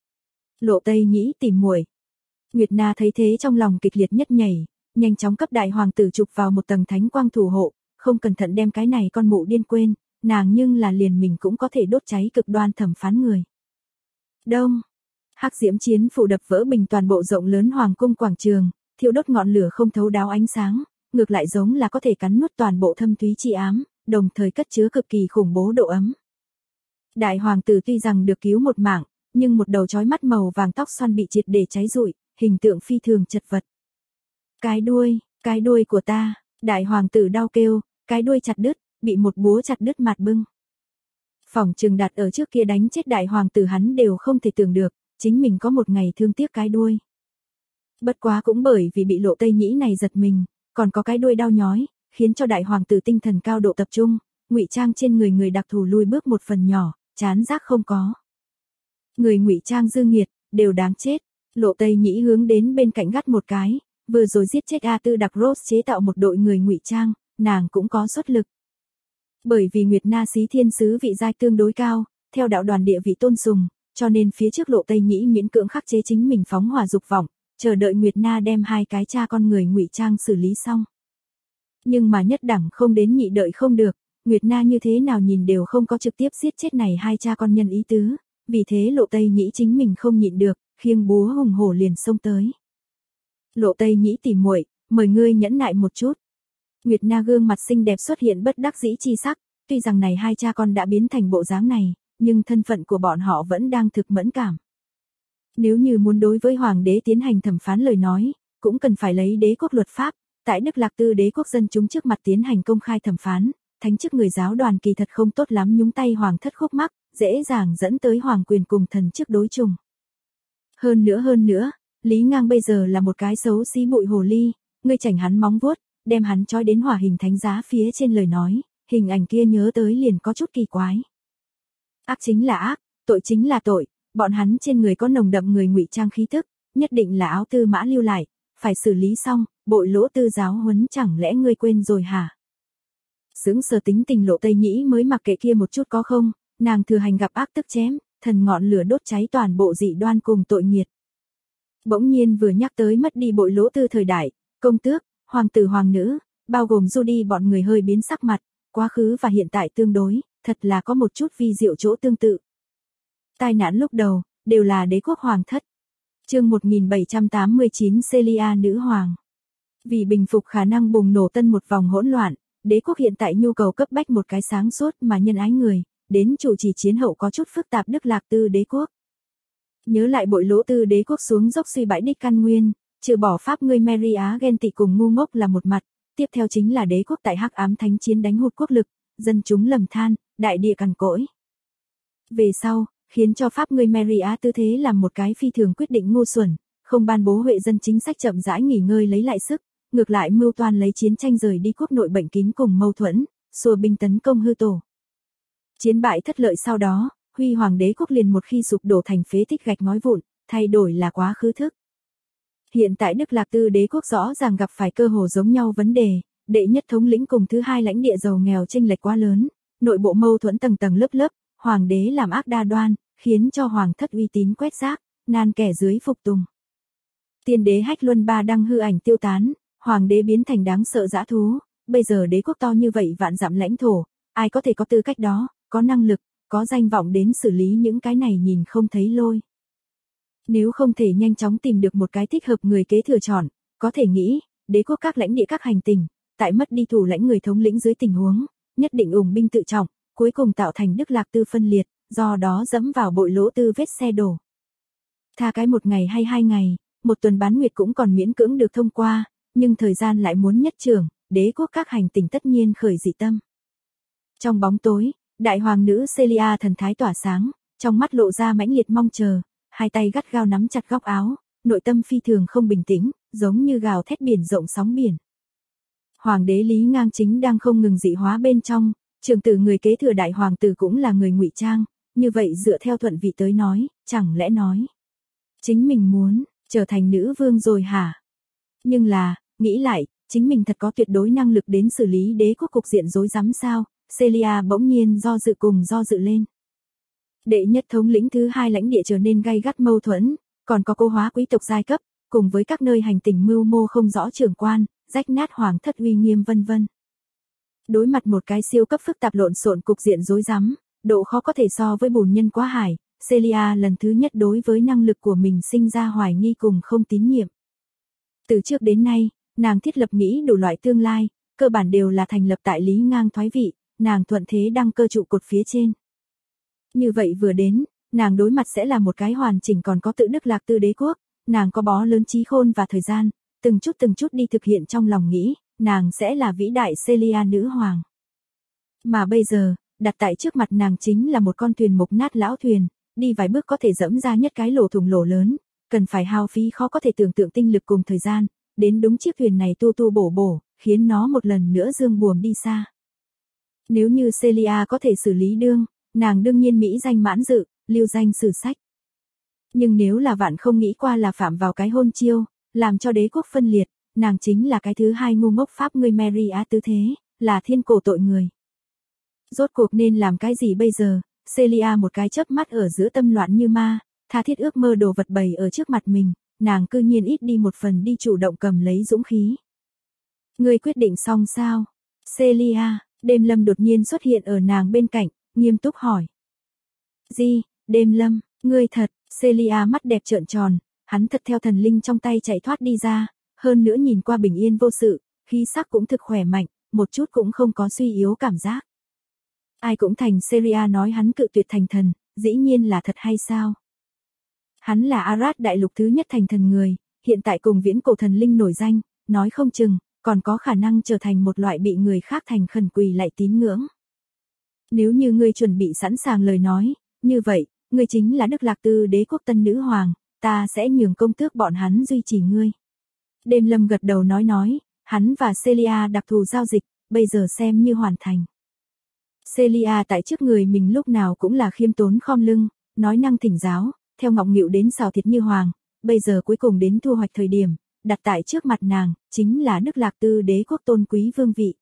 Lộ Tây Nhĩ tìm muội. Nguyệt Na thấy thế trong lòng kịch liệt nhất nhảy, nhanh chóng cấp đại hoàng tử chụp vào một tầng thánh quang thủ hộ, không cẩn thận đem cái này con mụ điên quên, nàng nhưng là liền mình cũng có thể đốt cháy cực đoan thẩm phán người. Đông, hắc diễm chiến phủ đập vỡ bình toàn bộ rộng lớn hoàng cung quảng trường, thiêu đốt ngọn lửa không thấu đáo ánh sáng, ngược lại giống là có thể cắn nuốt toàn bộ thâm thúy chi ám, đồng thời cất chứa cực kỳ khủng bố độ ấm. Đại hoàng tử tuy rằng được cứu một mạng, nhưng một đầu chói mắt màu vàng tóc xoăn bị triệt để cháy rụi, hình tượng phi thường chật vật. Cái đuôi của ta, đại hoàng tử đau kêu, cái đuôi chặt đứt, bị một búa chặt đứt mặt bưng. Phỏng chừng đặt ở trước kia đánh chết đại hoàng tử hắn đều không thể tưởng được, chính mình có một ngày thương tiếc cái đuôi. Bất quá cũng bởi vì bị Lộ Tây Nhĩ này giật mình, còn có cái đuôi đau nhói, khiến cho đại hoàng tử tinh thần cao độ tập trung, ngụy trang trên người đặc thù lui bước một phần nhỏ, chán giác không có. Người ngụy trang dư nghiệt, đều đáng chết. Lộ Tây Nhĩ hướng đến bên cạnh gắt một cái, vừa rồi giết chết Tư đặc Rose chế tạo một đội người ngụy trang, nàng cũng có xuất lực. Bởi vì Nguyệt Na Xí Thiên Sứ vị giai tương đối cao, theo đạo đoàn địa vị tôn sùng, cho nên phía trước Lộ Tây Nhĩ miễn cưỡng khắc chế chính mình phóng hỏa dục vọng, chờ đợi Nguyệt Na đem hai cái cha con người ngụy trang xử lý xong. Nhưng mà nhất đẳng không đến nhị đợi không được, Nguyệt Na như thế nào nhìn đều không có trực tiếp giết chết này hai cha con nhân ý tứ, vì thế Lộ Tây Nhĩ chính mình không nhịn được, khiêng búa hùng hổ liền xông tới. Lộ Tây Nhĩ tỉ muội, mời ngươi nhẫn nại một chút. Nguyệt Na gương mặt xinh đẹp xuất hiện bất đắc dĩ chi sắc, tuy rằng này hai cha con đã biến thành bộ dáng này, nhưng thân phận của bọn họ vẫn đang thực mẫn cảm. Nếu như muốn đối với hoàng đế tiến hành thẩm phán lời nói, cũng cần phải lấy đế quốc luật pháp, tại Đức Lạc Tư đế quốc dân chúng trước mặt tiến hành công khai thẩm phán, thánh chức người giáo đoàn kỳ thật không tốt lắm nhúng tay hoàng thất khúc mắc, dễ dàng dẫn tới hoàng quyền cùng thần chức đối trùng. Hơn nữa, Lý Ngang bây giờ là một cái xấu xí bụi hồ ly, ngươi chảnh hắn móng vuốt, đem hắn trói đến hỏa hình thánh giá phía trên lời nói, hình ảnh kia nhớ tới liền có chút kỳ quái. Ác chính là ác, tội chính là tội, bọn hắn trên người có nồng đậm người ngụy trang khí tức, nhất định là áo tư mã lưu lại, phải xử lý xong, bội lỗ tư giáo huấn chẳng lẽ ngươi quên rồi hả? Sững sờ tính tình Lộ Tây Nhĩ mới mặc kệ kia một chút có không, nàng thừa hành gặp ác tức chém, thần ngọn lửa đốt cháy toàn bộ dị đoan cùng tội nghiệt. Bỗng nhiên vừa nhắc tới mất đi bội lỗ tư thời đại, công tước, hoàng tử hoàng nữ, bao gồm Judy bọn người hơi biến sắc mặt, quá khứ và hiện tại tương đối, thật là có một chút vi diệu chỗ tương tự. Tai nạn lúc đầu, đều là đế quốc hoàng thất. Chương 1789 Celia nữ hoàng. Vì bình phục khả năng bùng nổ tân một vòng hỗn loạn, đế quốc hiện tại nhu cầu cấp bách một cái sáng suốt mà nhân ái người, đến chủ trì chiến hậu có chút phức tạp Đức Lạc Tư đế quốc. Nhớ lại bội lỗ tư đế quốc xuống dốc suy bãi đích căn nguyên, trừ bỏ pháp ngươi Mary Á ghen tị cùng ngu ngốc là một mặt, tiếp theo chính là đế quốc tại hắc ám thánh chiến đánh hụt quốc lực, dân chúng lầm than, đại địa cằn cỗi. Về sau, khiến cho pháp ngươi Mary Á tư thế làm một cái phi thường quyết định ngu xuẩn, không ban bố huệ dân chính sách chậm rãi nghỉ ngơi lấy lại sức, ngược lại mưu toan lấy chiến tranh rời đi quốc nội bệnh kín cùng mâu thuẫn, xua binh tấn công hư tổ. Chiến bại thất lợi sau đó, Huy Hoàng đế quốc liền một khi sụp đổ thành phế tích gạch ngói vụn, thay đổi là quá khứ thức. Hiện tại Đức Lạc Tư đế quốc rõ ràng gặp phải cơ hồ giống nhau vấn đề, đệ nhất thống lĩnh cùng thứ hai lãnh địa giàu nghèo chênh lệch quá lớn, nội bộ mâu thuẫn tầng tầng lớp lớp, hoàng đế làm ác đa đoan, khiến cho hoàng thất uy tín quét rác, nan kẻ dưới phục tùng. Tiên đế Hách Luân Ba đăng hư ảnh tiêu tán, hoàng đế biến thành đáng sợ dã thú, bây giờ đế quốc to như vậy vạn dặm lãnh thổ, ai có thể có tư cách đó, có năng lực, có danh vọng đến xử lý những cái này nhìn không thấy lôi. Nếu không thể nhanh chóng tìm được một cái thích hợp người kế thừa chọn, có thể nghĩ, đế quốc các lãnh địa các hành tinh, tại mất đi thủ lãnh người thống lĩnh dưới tình huống, nhất định ủng binh tự trọng, cuối cùng tạo thành Đức Lạc Tư phân liệt, do đó dẫm vào bội lỗ tư vết xe đổ. Tha cái một ngày hay 2 ngày, một tuần bán nguyệt cũng còn miễn cưỡng được thông qua, nhưng thời gian lại muốn nhất trường, đế quốc các hành tinh tất nhiên khởi dị tâm. Trong bóng tối, đại hoàng nữ Celia thần thái tỏa sáng, trong mắt lộ ra mãnh liệt mong chờ, hai tay gắt gao nắm chặt góc áo, nội tâm phi thường không bình tĩnh, giống như gào thét biển rộng sóng biển. Hoàng đế Lý Ngang chính đang không ngừng dị hóa bên trong, trưởng tử người kế thừa đại hoàng tử cũng là người ngụy trang, như vậy dựa theo thuận vị tới nói, chẳng lẽ nói chính mình muốn trở thành nữ vương rồi hả? Nhưng là, nghĩ lại, chính mình thật có tuyệt đối năng lực đến xử lý đế quốc cục diện rối rắm sao? Celia bỗng nhiên do dự lên. Đệ nhất thống lĩnh thứ hai lãnh địa trở nên gay gắt mâu thuẫn, còn có cô hóa quý tộc giai cấp, cùng với các nơi hành tinh mưu mô không rõ trưởng quan, rách nát hoàng thất uy nghiêm vân vân. Đối mặt một cái siêu cấp phức tạp lộn xộn cục diện rối rắm, độ khó có thể so với bùn nhân quá hải, Celia lần thứ nhất đối với năng lực của mình sinh ra hoài nghi cùng không tín nhiệm. Từ trước đến nay, nàng thiết lập nghĩ đủ loại tương lai, cơ bản đều là thành lập tại Lý Ngang thoái vị, nàng thuận thế đăng cơ trụ cột phía trên. Như vậy vừa đến, nàng đối mặt sẽ là một cái hoàn chỉnh còn có tự Đức Lạc Tư đế quốc, nàng có bó lớn trí khôn và thời gian, từng chút đi thực hiện trong lòng nghĩ, nàng sẽ là vĩ đại Celia nữ hoàng. Mà bây giờ, đặt tại trước mặt nàng chính là một con thuyền mục nát lão thuyền, đi vài bước có thể dẫm ra nhất cái lỗ thủng lỗ lớn, cần phải hao phí khó có thể tưởng tượng tinh lực cùng thời gian, đến đúng chiếc thuyền này tu bổ, khiến nó một lần nữa dương buồm đi xa. Nếu như Celia có thể xử lý nàng đương nhiên mỹ danh mãn dự, lưu danh sử sách. Nhưng nếu là vạn không nghĩ qua là phạm vào cái hôn chiêu, làm cho đế quốc phân liệt, nàng chính là cái thứ hai ngu ngốc pháp người Mary Á tứ thế, là thiên cổ tội người. Rốt cuộc nên làm cái gì bây giờ? Celia một cái chớp mắt ở giữa tâm loạn như ma, tha thiết ước mơ đồ vật bày ở trước mặt mình, nàng cư nhiên ít đi một phần đi chủ động cầm lấy dũng khí. Ngươi quyết định xong sao? Celia, Đêm Lâm đột nhiên xuất hiện ở nàng bên cạnh, nghiêm túc hỏi. Gì, Đêm Lâm, ngươi thật? Celia mắt đẹp trợn tròn, hắn thật theo thần linh trong tay chạy thoát đi ra, hơn nữa nhìn qua bình yên vô sự, khí sắc cũng thực khỏe mạnh, một chút cũng không có suy yếu cảm giác. Ai cũng thành Celia nói hắn cự tuyệt thành thần, dĩ nhiên là thật hay sao? Hắn là Arad đại lục thứ nhất thành thần người, hiện tại cùng viễn cổ thần linh nổi danh, nói không chừng, còn có khả năng trở thành một loại bị người khác thành khẩn quỳ lại tín ngưỡng. Nếu như ngươi chuẩn bị sẵn sàng lời nói, như vậy, ngươi chính là Đức Lạc Tư đế quốc tân nữ hoàng, ta sẽ nhường công tước bọn hắn duy trì ngươi. Đêm Lâm gật đầu nói, hắn và Celia đặc thù giao dịch, bây giờ xem như hoàn thành. Celia tại trước người mình lúc nào cũng là khiêm tốn khom lưng, nói năng thỉnh giáo, theo ngọng nghịu đến xào thịt như hoàng, bây giờ cuối cùng đến thu hoạch thời điểm, đặt tại trước mặt nàng, chính là Đức Lạc Tư đế quốc tôn quý vương vị.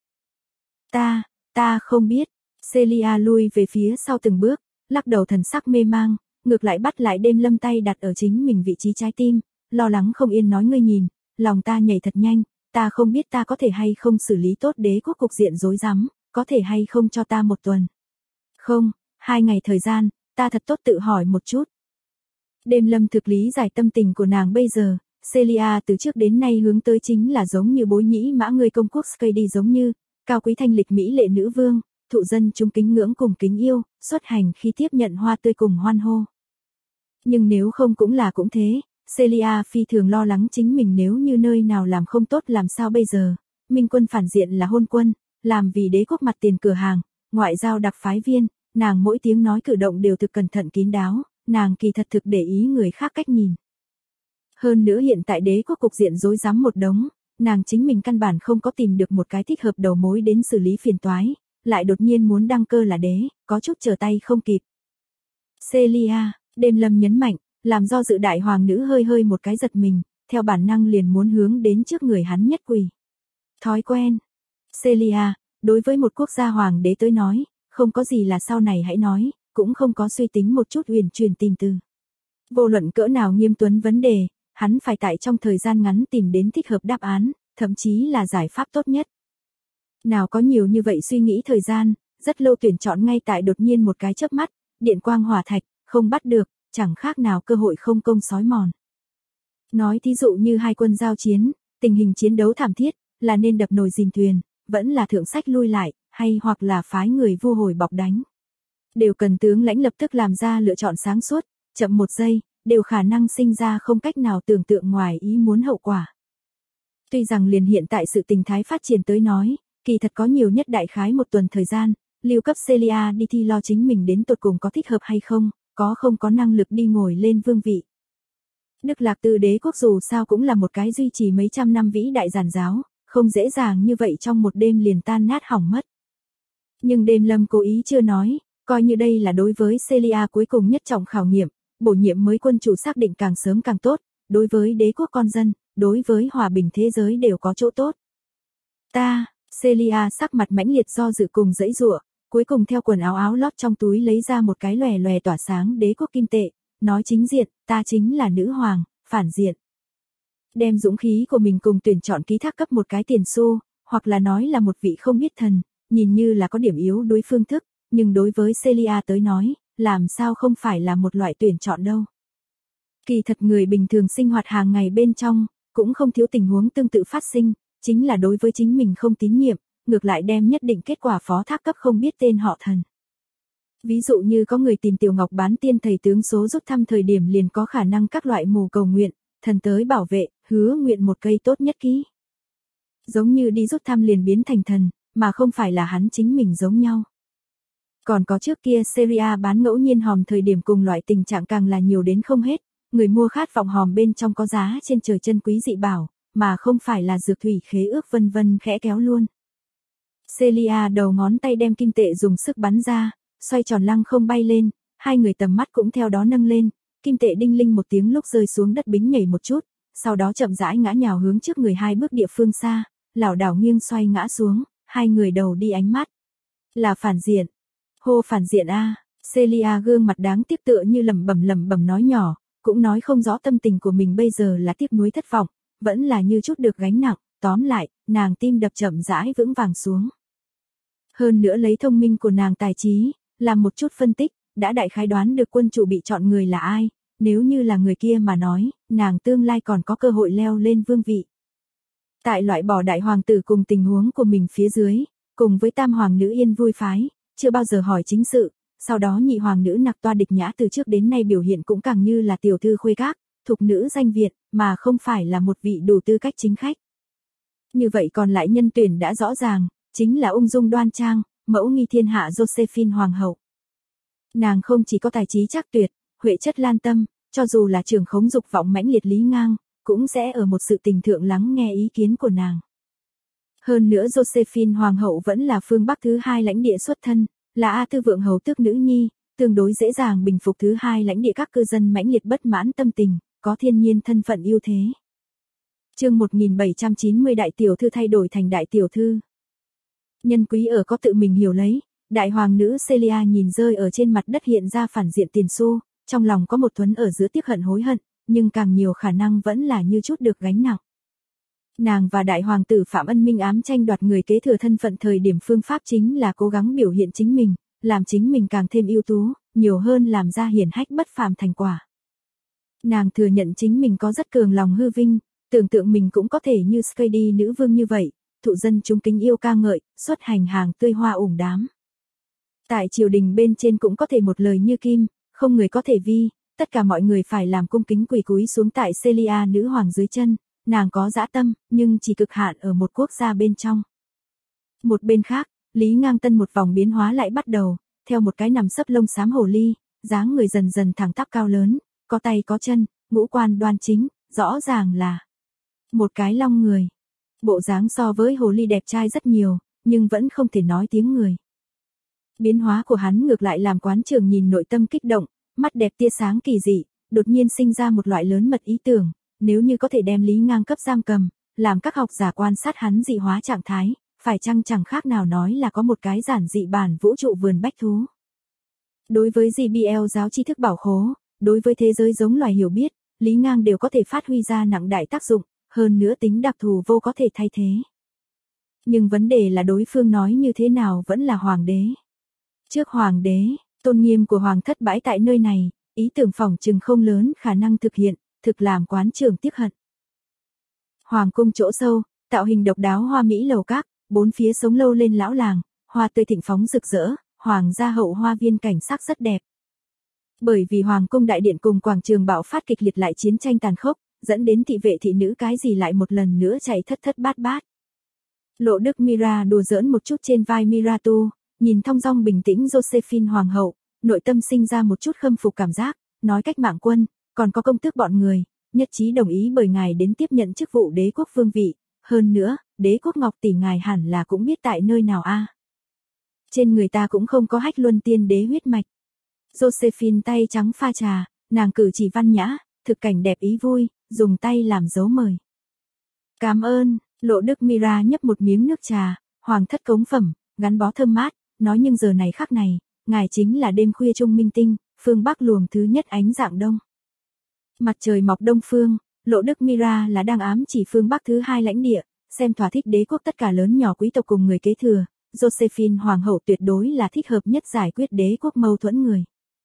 Ta không biết, Celia lui về phía sau từng bước, lắc đầu thần sắc mê mang, ngược lại bắt lại Đêm Lâm tay đặt ở chính mình vị trí trái tim, lo lắng không yên nói ngươi nhìn, lòng ta nhảy thật nhanh, ta không biết ta có thể hay không xử lý tốt đế quốc cục diện rối rắm, có thể hay không cho ta 1 tuần. Không, 2 ngày thời gian, ta thật tốt tự hỏi một chút. Đêm Lâm thực lý giải tâm tình của nàng bây giờ, Celia từ trước đến nay hướng tới chính là giống như bối nhĩ mã người công quốc Skady giống như, cao quý thanh lịch mỹ lệ nữ vương, thụ dân chúng kính ngưỡng cùng kính yêu, xuất hành khi tiếp nhận hoa tươi cùng hoan hô. Nhưng nếu không cũng thế, Celia phi thường lo lắng chính mình nếu như nơi nào làm không tốt làm sao bây giờ, minh quân phản diện là hôn quân, làm vì đế quốc mặt tiền cửa hàng, ngoại giao đặc phái viên, nàng mỗi tiếng nói cử động đều thực cẩn thận kín đáo, nàng kỳ thật thực để ý người khác cách nhìn. Hơn nữa hiện tại đế quốc cục diện rối rắm một đống, nàng chính mình căn bản không có tìm được một cái thích hợp đầu mối đến xử lý phiền toái, lại đột nhiên muốn đăng cơ là đế, có chút trở tay không kịp. Celia, Đêm Lâm nhấn mạnh, làm do dự đại hoàng nữ hơi một cái giật mình, theo bản năng liền muốn hướng đến trước người hắn nhất quỳ. Thói quen. Celia, đối với một quốc gia hoàng đế tới nói, không có gì là sau này hãy nói, cũng không có suy tính một chút huyền truyền tìm từ. Vô luận cỡ nào nghiêm tuấn vấn đề, hắn phải tại trong thời gian ngắn tìm đến thích hợp đáp án, thậm chí là giải pháp tốt nhất. Nào có nhiều như vậy suy nghĩ thời gian, rất lâu tuyển chọn ngay tại đột nhiên một cái chớp mắt, điện quang hỏa thạch, không bắt được, chẳng khác nào cơ hội không công sói mòn. Nói thí dụ như hai quân giao chiến, tình hình chiến đấu thảm thiết, là nên đập nồi dìm thuyền, vẫn là thượng sách lui lại, hay hoặc là phái người vu hồi bọc đánh. Đều cần tướng lãnh lập tức làm ra lựa chọn sáng suốt, chậm 1 giây, đều khả năng sinh ra không cách nào tưởng tượng ngoài ý muốn hậu quả. Tuy rằng liền hiện tại sự tình thái phát triển tới nói, kỳ thật có nhiều nhất đại khái 1 tuần thời gian, lưu cấp Celia đi thi lo chính mình đến tột cùng có thích hợp hay không, không có năng lực đi ngồi lên vương vị. Đức Lạc Tư đế quốc dù sao cũng là một cái duy trì mấy trăm năm vĩ đại giản giáo, không dễ dàng như vậy trong một đêm liền tan nát hỏng mất. Nhưng Đêm Lâm cố ý chưa nói, coi như đây là đối với Celia cuối cùng nhất trọng khảo nghiệm, bổ nhiệm mới quân chủ xác định càng sớm càng tốt, đối với đế quốc con dân, đối với hòa bình thế giới đều có chỗ tốt. Celia sắc mặt mãnh liệt do dự cùng dãy giụa, cuối cùng theo quần áo lót trong túi lấy ra một cái lòe lòe tỏa sáng đế quốc kim tệ, nói chính diện, ta chính là nữ hoàng, phản diện. Đem dũng khí của mình cùng tuyển chọn ký thác cấp một cái tiền xu, hoặc là nói là một vị không biết thần, nhìn như là có điểm yếu đối phương thức, nhưng đối với Celia tới nói, làm sao không phải là một loại tuyển chọn đâu. Kỳ thật người bình thường sinh hoạt hàng ngày bên trong, cũng không thiếu tình huống tương tự phát sinh, chính là đối với chính mình không tín nhiệm, ngược lại đem nhất định kết quả phó thác cấp không biết tên họ thần. Ví dụ như có người tìm Tiểu Ngọc bán tiên thầy tướng số rút thăm thời điểm liền có khả năng các loại mù cầu nguyện, thần tới bảo vệ, hứa nguyện một cây tốt nhất ký. Giống như đi rút thăm liền biến thành thần, mà không phải là hắn chính mình giống nhau. Còn có trước kia Syria bán ngẫu nhiên hòm thời điểm cùng loại tình trạng càng là nhiều đến không hết, người mua khát vọng hòm bên trong có giá trên trời chân quý dị bảo, mà không phải là dược thủy khế ước vân vân khẽ kéo luôn. Celia đầu ngón tay đem kim tệ dùng sức bắn ra, xoay tròn lăng không bay lên, hai người tầm mắt cũng theo đó nâng lên, kim tệ đinh linh một tiếng lúc rơi xuống đất bính nhảy một chút, sau đó chậm rãi ngã nhào hướng trước người 2 bước địa phương xa, lảo đảo nghiêng xoay ngã xuống, hai người đầu đi ánh mắt. Là phản diện. Hô phản diện a. Celia gương mặt đáng tiếc tựa như lẩm bẩm nói nhỏ, cũng nói không rõ tâm tình của mình bây giờ là tiếc nuối thất vọng, vẫn là như chút được gánh nặng, tóm lại, nàng tim đập chậm rãi vững vàng xuống. Hơn nữa lấy thông minh của nàng tài trí, làm một chút phân tích, đã đại khái đoán được quân chủ bị chọn người là ai, nếu như là người kia mà nói, nàng tương lai còn có cơ hội leo lên vương vị. Tại loại bỏ đại hoàng tử cùng tình huống của mình phía dưới, cùng với tam hoàng nữ yên vui phái, chưa bao giờ hỏi chính sự, sau đó nhị hoàng nữ nặc toa địch nhã từ trước đến nay biểu hiện cũng càng như là tiểu thư khuê các, thục nữ danh Việt, mà không phải là một vị đủ tư cách chính khách. Như vậy còn lại nhân tuyển đã rõ ràng, chính là ung dung đoan trang, mẫu nghi thiên hạ Josephine hoàng hậu. Nàng không chỉ có tài trí chắc tuyệt, huệ chất lan tâm, cho dù là trưởng khống dục vọng mãnh liệt Lý Ngang, cũng sẽ ở một sự tình thượng lắng nghe ý kiến của nàng. Hơn nữa Josephine Hoàng hậu vẫn là phương Bắc thứ hai lãnh địa xuất thân, là A Tư Vượng hầu tước nữ nhi, tương đối dễ dàng bình phục thứ hai lãnh địa các cư dân mãnh liệt bất mãn tâm tình, có thiên nhiên thân phận ưu thế. Chương 1790 đại tiểu thư thay đổi thành đại tiểu thư. Nhân quý ở có tự mình hiểu lấy, đại hoàng nữ Celia nhìn rơi ở trên mặt đất hiện ra phản diện tiền xu, trong lòng có một thuấn ở giữa tiếc hận hối hận, nhưng càng nhiều khả năng vẫn là như chút được gánh nặng. Nàng và đại hoàng tử Phạm Ân Minh ám tranh đoạt người kế thừa thân phận thời điểm phương pháp chính là cố gắng biểu hiện chính mình, làm chính mình càng thêm ưu tú, nhiều hơn làm ra hiển hách bất phàm thành quả. Nàng thừa nhận chính mình có rất cường lòng hư vinh, tưởng tượng mình cũng có thể như Skady nữ vương như vậy, thụ dân chúng kính yêu ca ngợi, xuất hành hàng tươi hoa ủng đám. Tại triều đình bên trên cũng có thể một lời như kim, không người có thể vi, tất cả mọi người phải làm cung kính quỳ cúi xuống tại Celia nữ hoàng dưới chân, nàng có dã tâm, nhưng chỉ cực hạn ở một quốc gia bên trong. Một bên khác, Lý Ngang Tân một vòng biến hóa lại bắt đầu, theo một cái nằm sấp lông xám hồ ly, dáng người dần dần thẳng tắp cao lớn, có tay có chân, ngũ quan đoan chính, rõ ràng là một cái long người. Bộ dáng so với hồ ly đẹp trai rất nhiều, nhưng vẫn không thể nói tiếng người. Biến hóa của hắn ngược lại làm quán trường nhìn nội tâm kích động, mắt đẹp tia sáng kỳ dị, đột nhiên sinh ra một loại lớn mật ý tưởng, nếu như có thể đem Lý Ngang cấp giam cầm, làm các học giả quan sát hắn dị hóa trạng thái, phải chăng chẳng khác nào nói là có một cái giản dị bản vũ trụ vườn bách thú. Đối với GBL giáo tri thức bảo khố, đối với thế giới giống loài hiểu biết, Lý Ngang đều có thể phát huy ra nặng đại tác dụng, hơn nữa tính đặc thù vô có thể thay thế. Nhưng vấn đề là đối phương nói như thế nào vẫn là hoàng đế. Trước hoàng đế, tôn nghiêm của hoàng thất bãi tại nơi này, ý tưởng phỏng chừng không lớn khả năng thực hiện, thực làm quán trường tiếc hận. Hoàng cung chỗ sâu, tạo hình độc đáo hoa mỹ lầu các, bốn phía sống lâu lên lão làng, hoa tươi thịnh phóng rực rỡ, hoàng gia hậu hoa viên cảnh sắc rất đẹp. Bởi vì hoàng cung đại điện cùng quảng trường bạo phát kịch liệt lại chiến tranh tàn khốc, dẫn đến thị vệ thị nữ cái gì lại một lần nữa chạy thất thất bát bát. Lộ Đức Mira đùa giỡn một chút trên vai Miratu, nhìn thong dong bình tĩnh Josephine hoàng hậu, nội tâm sinh ra một chút khâm phục cảm giác, nói cách mạng quân, còn có công tước bọn người, nhất trí đồng ý bởi ngài đến tiếp nhận chức vụ đế quốc vương vị, hơn nữa, đế quốc Ngọc tỷ ngài hẳn là cũng biết tại nơi nào a. Trên người ta cũng không có hách luân tiên đế huyết mạch. Josephine tay trắng pha trà, nàng cử chỉ văn nhã, thực cảnh đẹp ý vui, dùng tay làm dấu mời. Cảm ơn, Lộ Đức Mira nhấp một miếng nước trà, hoàng thất cống phẩm, gắn bó thơm mát, nói nhưng giờ này khắc này, ngài chính là đêm khuya trung minh tinh, phương Bắc luồng thứ nhất ánh dạng đông. Mặt trời mọc đông phương, Lộ Đức Mira là đang ám chỉ phương Bắc thứ hai lãnh địa, xem thỏa thích đế quốc tất cả lớn nhỏ quý tộc cùng người kế thừa, Josephine hoàng hậu tuyệt đối là thích hợp nhất giải quyết đế quốc mâu thuẫn người.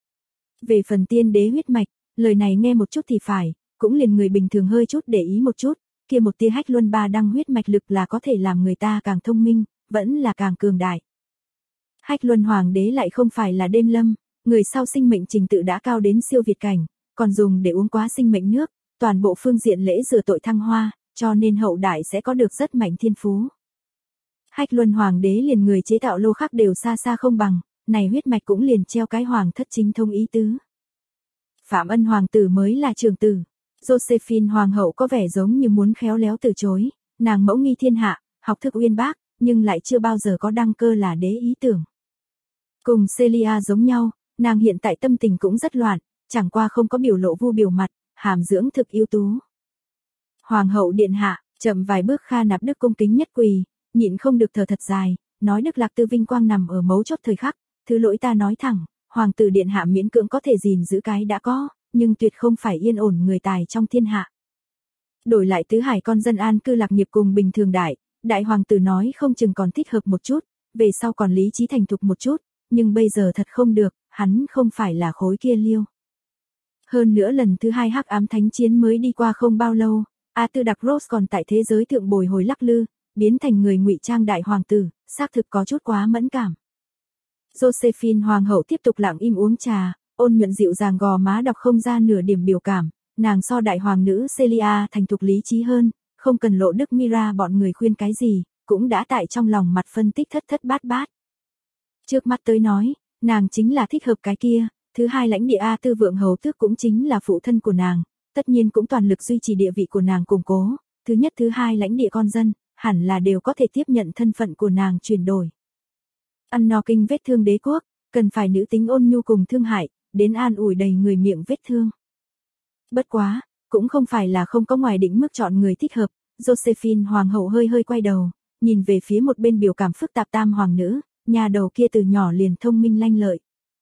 Về phần tiên đế huyết mạch, lời này nghe một chút thì phải, cũng liền người bình thường hơi chút để ý một chút, kia một tia hách luân ba đăng huyết mạch lực là có thể làm người ta càng thông minh, vẫn là càng cường đại. Hách luân hoàng đế lại không phải là đêm lâm, người sau sinh mệnh trình tự đã cao đến siêu việt cảnh, còn dùng để uống quá sinh mệnh nước, toàn bộ phương diện lễ rửa tội thăng hoa, cho nên hậu đại sẽ có được rất mạnh thiên phú. Hách luân hoàng đế liền người chế tạo lô khắc đều xa xa không bằng, này huyết mạch cũng liền treo cái hoàng thất chính thông ý tứ. Phạm Ân hoàng tử mới là trưởng tử. Josephine hoàng hậu có vẻ giống như muốn khéo léo từ chối, nàng mẫu nghi thiên hạ, học thức uyên bác, nhưng lại chưa bao giờ có đăng cơ là đế ý tưởng. Cùng Celia giống nhau, nàng hiện tại tâm tình cũng rất loạn, chẳng qua không có biểu lộ vu biểu mặt, hàm dưỡng thực ưu tú. Hoàng hậu điện hạ, chậm vài bước Kha Nạp Đức cung kính nhất quỳ, nhịn không được thở thật dài, nói Đức Lạc Tư vinh quang nằm ở mấu chốt thời khắc, thứ lỗi ta nói thẳng, hoàng tử điện hạ miễn cưỡng có thể gìn giữ cái đã có, nhưng tuyệt không phải yên ổn người tài trong thiên hạ. Đổi lại tứ hải con dân an cư lạc nghiệp cùng bình thường đại hoàng tử nói không chừng còn thích hợp một chút, về sau còn lý trí thành thục một chút, nhưng bây giờ thật không được, hắn không phải là khối kia liêu. Hơn nữa lần thứ hai hắc ám thánh chiến mới đi qua không bao lâu, A Tư Đặc Rose còn tại thế giới thượng bồi hồi lắc lư, biến thành người ngụy trang đại hoàng tử, xác thực có chút quá mẫn cảm. Josephine hoàng hậu tiếp tục lặng im uống trà, ôn nhuận dịu dàng gò má đọc không ra nửa điểm biểu cảm, nàng so đại hoàng nữ Celia thành thục lý trí hơn, không cần Lộ Đức Mira bọn người khuyên cái gì, cũng đã tại trong lòng mặt phân tích thất thất bát bát. Trước mắt tới nói, nàng chính là thích hợp cái kia, Thứ hai lãnh địa A Tư Vượng Hầu Tước cũng chính là phụ thân của nàng, tất nhiên cũng toàn lực duy trì địa vị của nàng củng cố. Thứ nhất thứ hai lãnh địa con dân, hẳn là đều có thể tiếp nhận thân phận của nàng chuyển đổi. Ăn no kinh vết thương đế quốc, cần phải nữ tính ôn nhu cùng thương hại, đến an ủi đầy người miệng vết thương. Bất quá, cũng không phải là không có ngoài định mức chọn người thích hợp. Josephine hoàng hậu hơi hơi quay đầu, nhìn về phía một bên biểu cảm phức tạp tam hoàng nữ, nhà đầu kia từ nhỏ liền thông minh lanh lợi.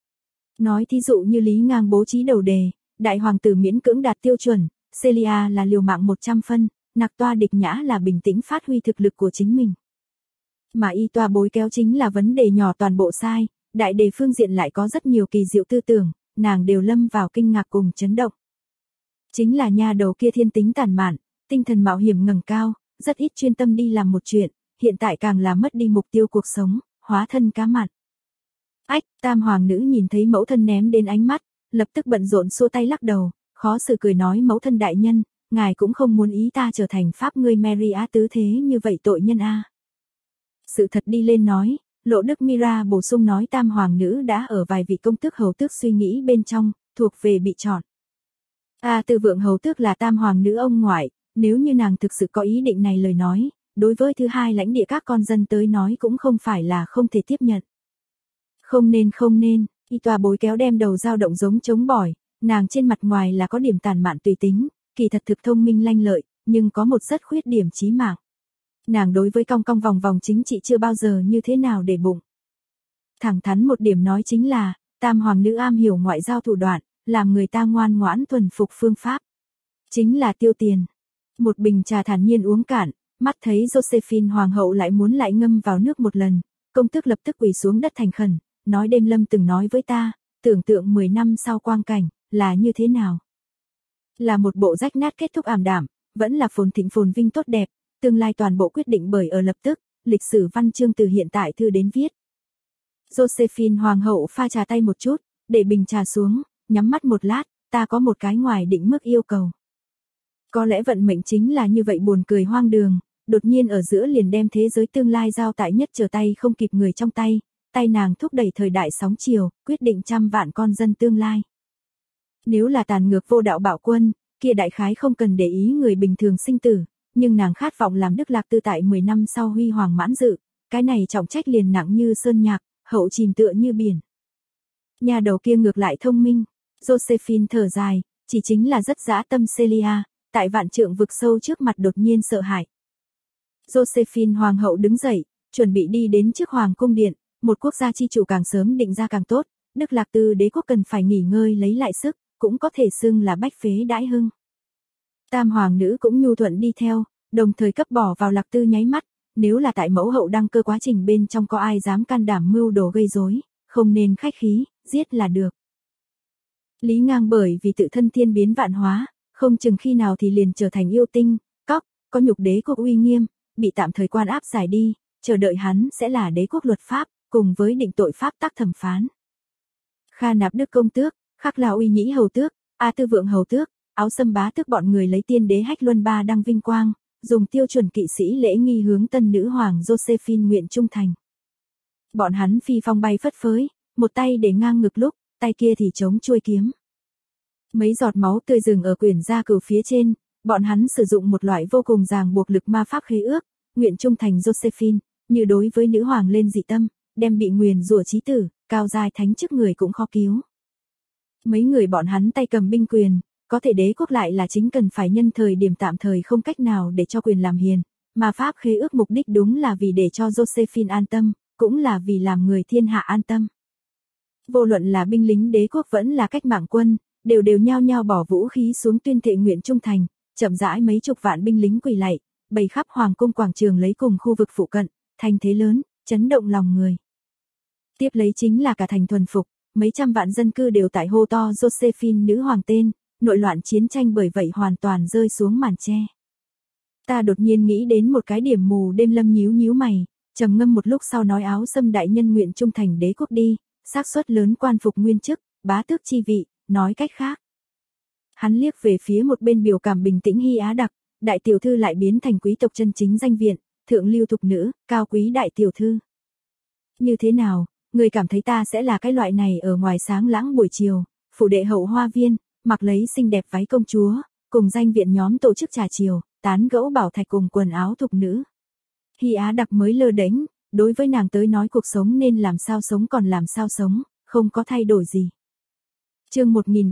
Nói thí dụ như Lý Ngang bố trí đầu đề, đại hoàng tử miễn cưỡng đạt tiêu chuẩn, Celia là liều mạng 100 phân, Nặc Toa Địch Nhã là bình tĩnh phát huy thực lực của chính mình. Mà Y Toa Bối Kéo chính là vấn đề nhỏ toàn bộ sai, đại đề phương diện lại có rất nhiều kỳ diệu tư tưởng, nàng đều lâm vào kinh ngạc cùng chấn động. Chính là nha đầu kia thiên tính tàn mạn, tinh thần mạo hiểm ngẩng cao, rất ít chuyên tâm đi làm một chuyện, hiện tại càng là mất đi mục tiêu cuộc sống, hóa thân cá mặn. Ách, tam hoàng nữ nhìn thấy mẫu thân ném đến ánh mắt, lập tức bận rộn xua tay lắc đầu, khó xử cười nói mẫu thân đại nhân, ngài cũng không muốn ý ta trở thành pháp ngươi Mary Á tứ thế như vậy tội nhân a. Sự thật đi lên nói, Lộ Đức Mira bổ sung nói tam hoàng nữ đã ở vài vị công tước hầu tước suy nghĩ bên trong, thuộc về bị chọn. Tư Vượng Hầu Tước là tam hoàng nữ ông ngoại, nếu như nàng thực sự có ý định này lời nói, đối với thứ hai lãnh địa các con dân tới nói cũng không phải là không thể tiếp nhận. Không nên, Y Toa Bối Kéo đem đầu dao động giống chống bỏi, nàng trên mặt ngoài là có điểm tàn mạn tùy tính, kỳ thật thực thông minh lanh lợi, nhưng có một rất khuyết điểm chí mạng. Nàng đối với cong cong vòng vòng chính trị chưa bao giờ như thế nào để bụng. Thẳng thắn một điểm nói chính là, tam hoàng nữ am hiểu ngoại giao thủ đoạn, làm người ta ngoan ngoãn thuần phục phương pháp. Chính là tiêu tiền. Một bình trà thản nhiên uống cạn, mắt thấy Josephine hoàng hậu lại muốn lại ngâm vào nước một lần, công tước lập tức quỳ xuống đất thành khẩn, nói đêm lâm từng nói với ta, tưởng tượng 10 năm sau quang cảnh, là như thế nào? Là một bộ rách nát kết thúc ảm đạm, vẫn là phồn thịnh phồn vinh tốt đẹp, tương lai toàn bộ quyết định bởi ở lập tức, lịch sử văn chương từ hiện tại thư đến viết. Josephine hoàng hậu pha trà tay một chút, để bình trà xuống, nhắm mắt một lát, ta có một cái ngoài định mức yêu cầu. Có lẽ vận mệnh chính là như vậy buồn cười hoang đường, đột nhiên ở giữa liền đem thế giới tương lai giao tại nhất trở tay không kịp người trong tay, tay nàng thúc đẩy thời đại sóng chiều, quyết định trăm vạn con dân tương lai. Nếu là tàn ngược vô đạo bạo quân, kia đại khái không cần để ý người bình thường sinh tử, nhưng nàng khát vọng làm Đức Lạc Tư tại 10 năm sau huy hoàng mãn dự, cái này trọng trách liền nặng như sơn nhạc, hậu chìm tựa như biển. Nhà đầu kia ngược lại thông minh, Josephine thở dài, chỉ chính là rất dã tâm Celia, tại vạn trượng vực sâu trước mặt đột nhiên sợ hãi. Josephine hoàng hậu đứng dậy, chuẩn bị đi đến trước hoàng cung điện, một quốc gia chi chủ càng sớm định ra càng tốt, Đức Lạc Tư đế quốc cần phải nghỉ ngơi lấy lại sức, cũng có thể xưng là bách phế đãi hưng. Tam hoàng nữ cũng nhu thuận đi theo, đồng thời cấp bỏ vào Lạc Tư nháy mắt, nếu là tại mẫu hậu đăng cơ quá trình bên trong có ai dám can đảm mưu đồ gây rối, không nên khách khí, giết là được. Lý Ngang bởi vì tự thân thiên biến vạn hóa, không chừng khi nào thì liền trở thành yêu tinh, cóc, có nhục đế quốc uy nghiêm, bị tạm thời quan áp giải đi, chờ đợi hắn sẽ là đế quốc luật pháp, cùng với định tội pháp tác thẩm phán. Kha Nạp Đức công tước, Khắc La Uy Nhĩ hầu tước, A Tư Vượng hầu tước, Áo Sâm bá tước bọn người lấy tiên đế Hách Luân Ba đăng vinh quang, dùng tiêu chuẩn kỵ sĩ lễ nghi hướng tân nữ hoàng Josephine nguyện trung thành. Bọn hắn phi phong bay phất phới, một tay để ngang ngực lúc, tay kia thì chống chuôi kiếm. Mấy giọt máu tươi rừng ở quyển gia cửu phía trên, bọn hắn sử dụng một loại vô cùng ràng buộc lực ma pháp khế ước, nguyện trung thành Josephine, như đối với nữ hoàng lên dị tâm, đem bị nguyền rủa chí tử, cao giai thánh chức người cũng khó cứu. Mấy người bọn hắn tay cầm binh quyền, có thể đế quốc lại là chính cần phải nhân thời điểm tạm thời không cách nào để cho quyền làm hiền, mà pháp khế ước mục đích đúng là vì để cho Josephine an tâm, cũng là vì làm người thiên hạ an tâm. Vô luận là binh lính đế quốc vẫn là cách mạng quân, đều nhao nhao bỏ vũ khí xuống tuyên thệ nguyện trung thành, chậm rãi mấy chục vạn binh lính quỳ lạy, bày khắp hoàng cung quảng trường lấy cùng khu vực phụ cận, thành thế lớn, chấn động lòng người. Tiếp lấy chính là cả thành thuần phục, mấy trăm vạn dân cư đều tại hô to Josephine nữ hoàng tên, nội loạn chiến tranh bởi vậy hoàn toàn rơi xuống màn che. Ta đột nhiên nghĩ đến một cái điểm mù đêm lâm nhíu mày, trầm ngâm một lúc sau nói Áo Sâm đại nhân nguyện trung thành đế quốc đi, xác suất lớn quan phục nguyên chức, bá tước chi vị, nói cách khác. Hắn liếc về phía một bên biểu cảm bình tĩnh Hy Á Đặc, đại tiểu thư lại biến thành quý tộc chân chính danh viện, thượng lưu thục nữ, cao quý đại tiểu thư. Như thế nào, Người cảm thấy ta sẽ là cái loại này ở ngoài sáng lãng buổi chiều, phủ đệ hậu hoa viên, mặc lấy xinh đẹp váy công chúa, cùng danh viện nhóm tổ chức trà chiều, tán gẫu bảo thạch cùng quần áo thục nữ. Hy Á Đặc mới lơ đễnh, đối với nàng tới nói cuộc sống nên làm sao sống còn làm sao sống, không có thay đổi gì. Chương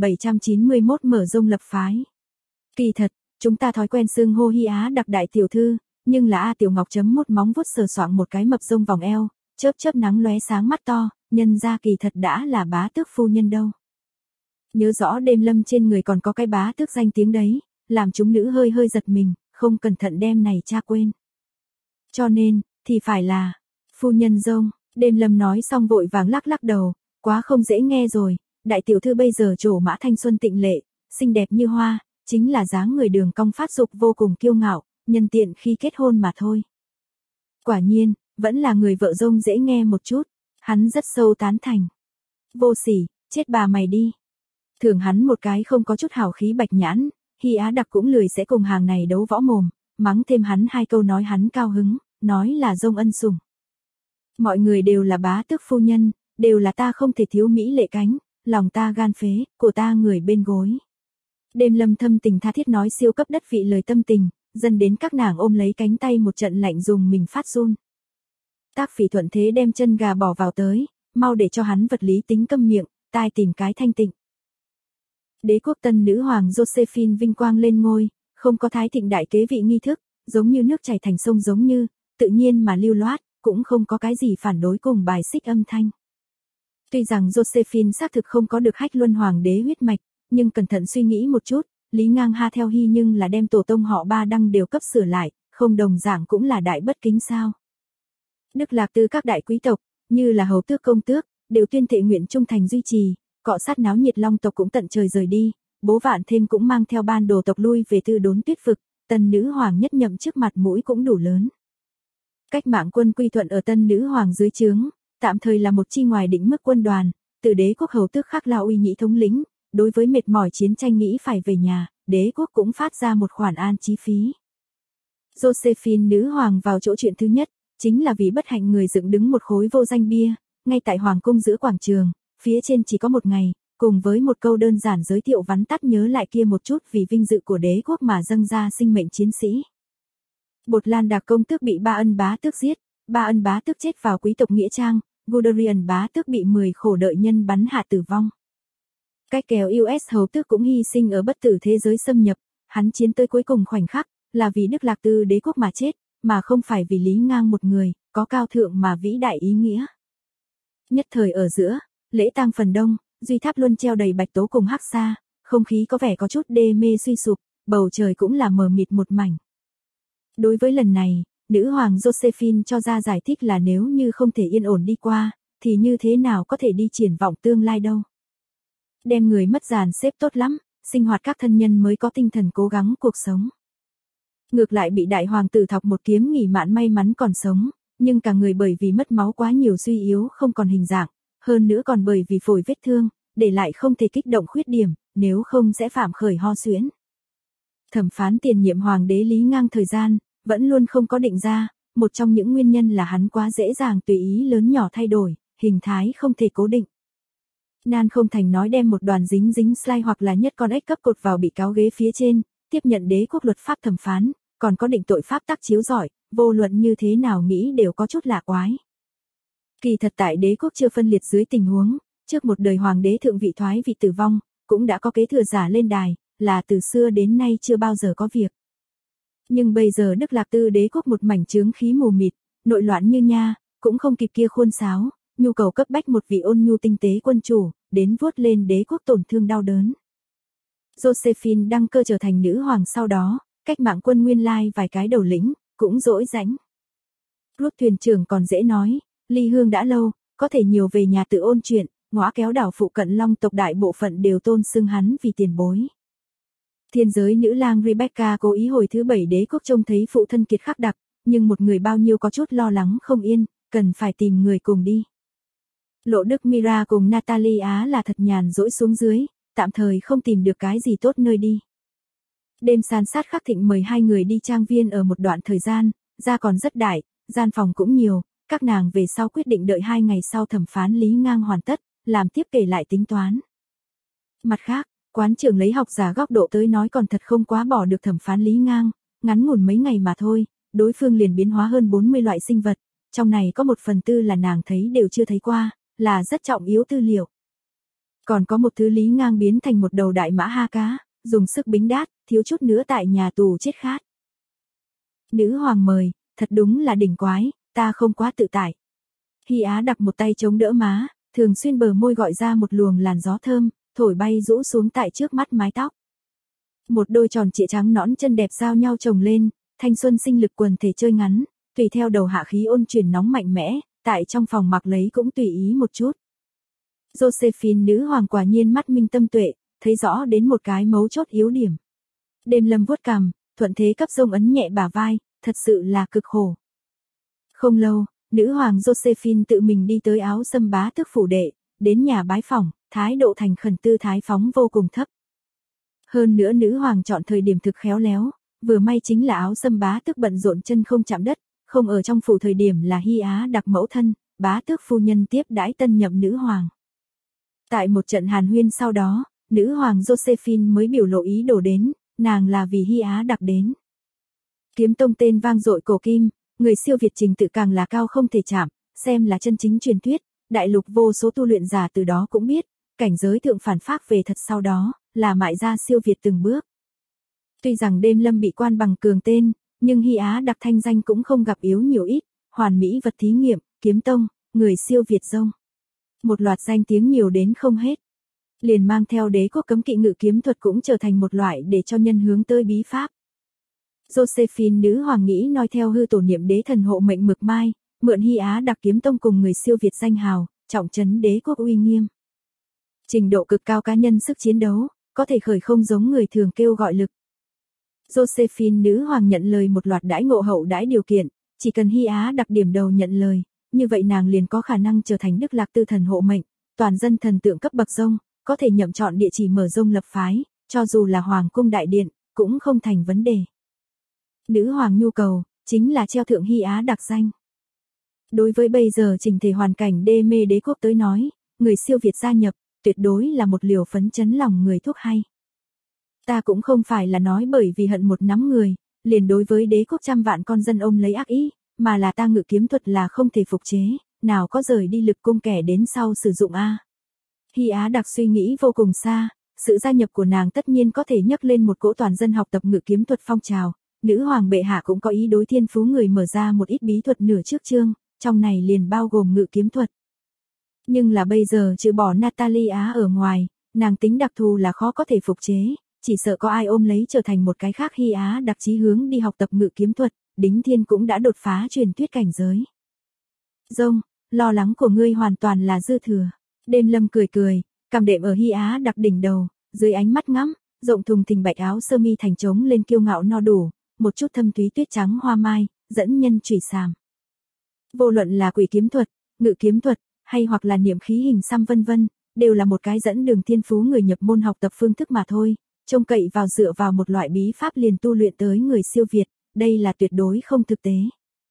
1791 mở rông lập phái. Kỳ thật, chúng ta thói quen xưng hô Hy Á Đặc đại tiểu thư, nhưng là A Tiểu Ngọc chấm một móng vuốt sờ soạng một cái mập rông vòng eo, chớp chớp nắng lóe sáng mắt to, nhân ra kỳ thật đã là bá tước phu nhân đâu. Nhớ rõ đêm lâm trên người còn có cái bá tước danh tiếng đấy, làm chúng nữ hơi hơi giật mình, không cẩn thận đem này cha quên. Cho nên, thì phải là, phu nhân rông, đêm lâm nói xong vội vàng lắc lắc đầu, quá không dễ nghe rồi, đại tiểu thư bây giờ trổ mã thanh xuân tịnh lệ, xinh đẹp như hoa, chính là dáng người đường cong phát dục vô cùng kiêu ngạo, nhân tiện khi kết hôn mà thôi. Quả nhiên, vẫn là người vợ rông dễ nghe một chút, hắn rất sâu tán thành. Vô sỉ, chết bà mày đi. Thưởng hắn một cái không có chút hào khí bạch nhãn, Hy Á Đặc cũng lười sẽ cùng hàng này đấu võ mồm, mắng thêm hắn 2 câu nói hắn cao hứng, nói là rông ân sủng. Mọi người đều là bá tước phu nhân, đều là ta không thể thiếu mỹ lệ cánh, lòng ta gan phế, của ta người bên gối. Đêm lâm thâm tình tha thiết nói siêu cấp đất vị lời tâm tình, dần đến các nàng ôm lấy cánh tay một trận lạnh dùng mình phát run. Tác Phỉ thuận thế đem chân gà bỏ vào tới, mau để cho hắn vật lý tính câm miệng, tai tìm cái thanh tịnh. Đế quốc tân nữ hoàng Josephine vinh quang lên ngôi, không có thái thịnh đại kế vị nghi thức, giống như nước chảy thành sông giống như, tự nhiên mà lưu loát, cũng không có cái gì phản đối cùng bài xích âm thanh. Tuy rằng Josephine xác thực không có được hách luân hoàng đế huyết mạch, nhưng cẩn thận suy nghĩ một chút, Lý Ngang Ha theo Hy nhưng là đem tổ tông họ Ba Đăng đều cấp sửa lại, không đồng dạng cũng là đại bất kính sao. Đức Lạc từ các đại quý tộc, như là hầu tước công tước, đều tuyên thệ nguyện trung thành duy trì, cọ sát náo nhiệt Long tộc cũng tận trời rời đi, bố Vạn Thêm cũng mang theo ban đồ tộc lui về Tư Đốn Tuyết vực, tân nữ hoàng nhất nhậm trước mặt mũi cũng đủ lớn. Cách mạng quân quy thuận ở tân nữ hoàng dưới trướng, tạm thời là một chi ngoài định mức quân đoàn, từ đế quốc hầu tước Khắc La Uy nhĩ thống lĩnh, đối với mệt mỏi chiến tranh nghĩ phải về nhà, đế quốc cũng phát ra một khoản an chi phí. Josephine nữ hoàng vào chỗ chuyện thứ nhất, chính là vì bất hạnh người dựng đứng một khối vô danh bia, ngay tại hoàng cung giữa quảng trường, phía trên chỉ có một ngày, cùng với một câu đơn giản giới thiệu vắn tắt nhớ lại kia một chút vì vinh dự của đế quốc mà dâng ra sinh mệnh chiến sĩ. Bột Lan Đạc công tước bị Ba Ân bá tước giết, Ba Ân bá tước chết vào quý tộc nghĩa trang, Guderian bá tước bị 10 khổ đợi nhân bắn hạ tử vong. Cái kèo US hầu tước cũng hy sinh ở bất tử thế giới xâm nhập, hắn chiến tới cuối cùng khoảnh khắc, là vì Đức Lạc Tư đế quốc mà chết, mà không phải vì Lý Ngang một người, có cao thượng mà vĩ đại ý nghĩa. Nhất thời ở giữa, lễ tang phần đông, duy tháp luân treo đầy bạch tố cùng hắc sa, không khí có vẻ có chút đê mê suy sụp, bầu trời cũng là mờ mịt một mảnh. Đối với lần này, nữ hoàng Josephine cho ra giải thích là nếu như không thể yên ổn đi qua, thì như thế nào có thể đi triển vọng tương lai đâu. Đem người mất dàn xếp tốt lắm, sinh hoạt các thân nhân mới có tinh thần cố gắng cuộc sống. Ngược lại bị đại hoàng tử thọc một kiếm nghỉ mạn may mắn còn sống, nhưng cả người bởi vì mất máu quá nhiều suy yếu không còn hình dạng, hơn nữa còn bởi vì phổi vết thương, để lại không thể kích động khuyết điểm, nếu không sẽ phạm khởi ho suyễn. Thẩm phán tiền nhiệm hoàng đế Lý Ngang thời gian, vẫn luôn không có định ra, một trong những nguyên nhân là hắn quá dễ dàng tùy ý lớn nhỏ thay đổi, hình thái không thể cố định. Nan không thành nói đem một đoàn dính slide hoặc là nhất con ếch cấp cột vào bị cáo ghế phía trên, tiếp nhận đế quốc luật pháp thẩm phán, còn có định tội pháp tác chiếu giỏi, vô luận như thế nào nghĩ đều có chút lạ quái. Kỳ thật tại đế quốc chưa phân liệt dưới tình huống, trước một đời hoàng đế thượng vị thoái vị tử vong, cũng đã có kế thừa giả lên đài, là từ xưa đến nay chưa bao giờ có việc. Nhưng bây giờ Đức Lạc Tư đế quốc một mảnh chướng khí mù mịt, nội loạn như nha, cũng không kịp kia khuôn sáo, nhu cầu cấp bách một vị ôn nhu tinh tế quân chủ, đến vuốt lên đế quốc tổn thương đau đớn. Josephine đăng cơ trở thành nữ hoàng sau đó, cách mạng quân nguyên lai vài cái đầu lĩnh, cũng dỗi rãnh. Rút thuyền trưởng còn dễ nói, ly hương đã lâu, có thể nhiều về nhà tự ôn chuyện, ngõa kéo đảo phụ cận Long tộc đại bộ phận đều tôn xưng hắn vì tiền bối. Thiên giới nữ lang Rebecca cố ý hồi thứ 7 đế quốc trông thấy phụ thân kiệt khắc đặc, nhưng một người bao nhiêu có chút lo lắng không yên, cần phải tìm người cùng đi. Lộ Đức Mira cùng Natalie Á là thật nhàn rỗi xuống dưới, tạm thời không tìm được cái gì tốt nơi đi. Đêm san sát khắc thịnh mời 2 người đi trang viên ở một đoạn thời gian, ra còn rất đại, gian phòng cũng nhiều, Các nàng về sau quyết định đợi 2 ngày sau thẩm phán Lý Ngang hoàn tất, làm tiếp kể lại tính toán. Mặt khác, quán trưởng lấy học giả góc độ tới nói còn thật không quá bỏ được thẩm phán Lý Ngang, ngắn ngủn mấy ngày mà thôi, đối phương liền biến hóa hơn 40 loại sinh vật, trong này có 1/4 là nàng thấy đều chưa thấy qua, là rất trọng yếu tư liệu. Còn có một thứ Lý Ngang biến thành một đầu đại mã ha cá, dùng sức bính đát, thiếu chút nữa tại nhà tù chết khát. Nữ hoàng mời, thật đúng là đỉnh quái, ta không quá tự tại. Hy Á đặt một tay chống đỡ má, thường xuyên bờ môi gọi ra một luồng làn gió thơm, thổi bay rũ xuống tại trước mắt mái tóc. Một đôi tròn trịa trắng nõn chân đẹp giao nhau chồng lên, thanh xuân sinh lực quần thể chơi ngắn, tùy theo đầu hạ khí ôn chuyển nóng mạnh mẽ, tại trong phòng mặc lấy cũng tùy ý một chút. Josephine nữ hoàng quả nhiên mắt minh tâm tuệ, thấy rõ đến một cái mấu chốt yếu điểm. Đêm Lâm vuốt cằm, thuận thế cấp rông ấn nhẹ bả vai, thật sự là cực khổ. Không lâu, nữ hoàng Josephine tự mình đi tới Áo Sâm bá tước phủ đệ, đến nhà bái phỏng, thái độ thành khẩn tư thái phóng vô cùng thấp. Hơn nữa nữ hoàng chọn thời điểm thực khéo léo, vừa may chính là Áo Sâm bá tước bận rộn chân không chạm đất, không ở trong phủ thời điểm là Hy Á đặc mẫu thân, bá tước phu nhân tiếp đãi tân nhậm nữ hoàng. Tại một trận hàn huyên sau đó, nữ hoàng Josephine mới biểu lộ ý đồ đến, nàng là vì Hy Á đặc đến. Kiếm tông tên vang dội cổ kim, người siêu việt trình tự càng là cao không thể chạm, xem là chân chính truyền thuyết, đại lục vô số tu luyện giả từ đó cũng biết, cảnh giới thượng phản phác về thật sau đó, là mại gia siêu việt từng bước. Tuy rằng đêm Lâm bị quan bằng cường tên, nhưng Hy Á đặc thanh danh cũng không gặp yếu nhiều ít, hoàn mỹ vật thí nghiệm, kiếm tông, người siêu việt rông. Một loạt danh tiếng nhiều đến không hết. Liền mang theo đế quốc cấm kỵ ngự kiếm thuật cũng trở thành một loại để cho nhân hướng tới bí pháp. Josephine nữ hoàng nghĩ nói theo hư tổ niệm đế thần hộ mệnh mực mai, mượn Hy Á đặc kiếm tông cùng người siêu việt danh hào, trọng trấn đế quốc uy nghiêm. Trình độ cực cao cá nhân sức chiến đấu, có thể khởi không giống người thường kêu gọi lực. Josephine nữ hoàng nhận lời một loạt đãi ngộ hậu đãi điều kiện, chỉ cần Hy Á đặc điểm đầu nhận lời, như vậy nàng liền có khả năng trở thành Đức Lạc Tư thần hộ mệnh, toàn dân thần tượng cấp bậc rông, có thể nhậm chọn địa chỉ mở rông lập phái, cho dù là hoàng cung đại điện, cũng không thành vấn đề. Nữ hoàng nhu cầu, chính là treo thượng Hy Á đặc danh. Đối với bây giờ trình thể hoàn cảnh đê mê đế quốc tới nói, người siêu việt gia nhập, tuyệt đối là một liều phấn chấn lòng người thuốc hay. Ta cũng không phải là nói bởi vì hận một nắm người, liền đối với đế quốc trăm vạn con dân ôm lấy ác ý, mà là ta ngự kiếm thuật là không thể phục chế, nào có rời đi lực cung kẻ đến sau sử dụng a. Hy Á đặc suy nghĩ vô cùng xa, sự gia nhập của nàng tất nhiên có thể nhấc lên một cỗ toàn dân học tập ngự kiếm thuật phong trào, nữ hoàng bệ hạ cũng có ý đối thiên phú người mở ra một ít bí thuật nửa trước chương, trong này liền bao gồm ngự kiếm thuật. Nhưng là bây giờ trừ bỏ Natalia ở ngoài, nàng tính đặc thù là khó có thể phục chế, chỉ sợ có ai ôm lấy trở thành một cái khác Hy Á đặc chí hướng đi học tập ngự kiếm thuật, Đính Thiên cũng đã đột phá truyền thuyết cảnh giới. Rông, lo lắng của ngươi hoàn toàn là dư thừa. Đêm Lâm cười cười, cầm đệm ở Hy Á đặc đỉnh đầu, dưới ánh mắt ngắm, rộng thùng thình bạch áo sơ mi thành trống lên kiêu ngạo no đủ, một chút thâm thúy tuyết trắng hoa mai, dẫn nhân chủy sàm. Vô luận là quỷ kiếm thuật, ngự kiếm thuật, hay hoặc là niệm khí hình xăm vân vân, đều là một cái dẫn đường thiên phú người nhập môn học tập phương thức mà thôi, trông cậy vào dựa vào một loại bí pháp liền tu luyện tới người siêu việt, đây là tuyệt đối không thực tế.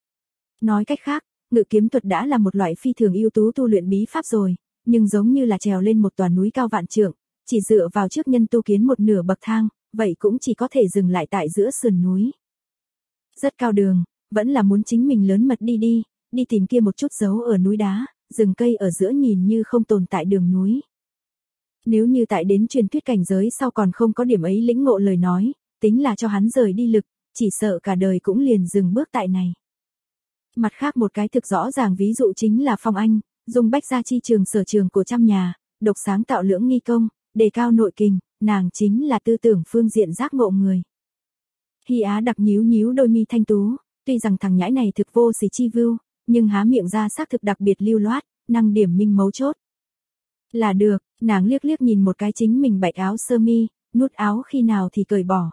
Nói cách khác, ngự kiếm thuật đã là một loại phi thường ưu tú tu luyện bí pháp rồi, nhưng giống như là trèo lên một tòa núi cao vạn trượng, chỉ dựa vào trước nhân tu kiến một nửa bậc thang, vậy cũng chỉ có thể dừng lại tại giữa sườn núi. Rất cao đường, vẫn là muốn chính mình lớn mật đi tìm kia một chút dấu ở núi đá, rừng cây ở giữa nhìn như không tồn tại đường núi. Nếu như tại đến truyền thuyết cảnh giới sau còn không có điểm ấy lĩnh ngộ lời nói, tính là cho hắn rời đi lực, chỉ sợ cả đời cũng liền dừng bước tại này. Mặt khác một cái thực rõ ràng ví dụ chính là Phong Anh, dùng bách gia chi trường sở trường của trăm nhà, độc sáng tạo lưỡng nghi công, đề cao nội kình, nàng chính là tư tưởng phương diện giác ngộ người. Hy Á đặc nhíu nhíu đôi mi thanh tú, tuy rằng thằng nhãi này thực vô sỉ chi vưu, nhưng há miệng ra xác thực đặc biệt lưu loát, năng điểm minh mấu chốt. Là được, nàng liếc liếc nhìn một cái chính mình bạch áo sơ mi, nút áo khi nào thì cởi bỏ.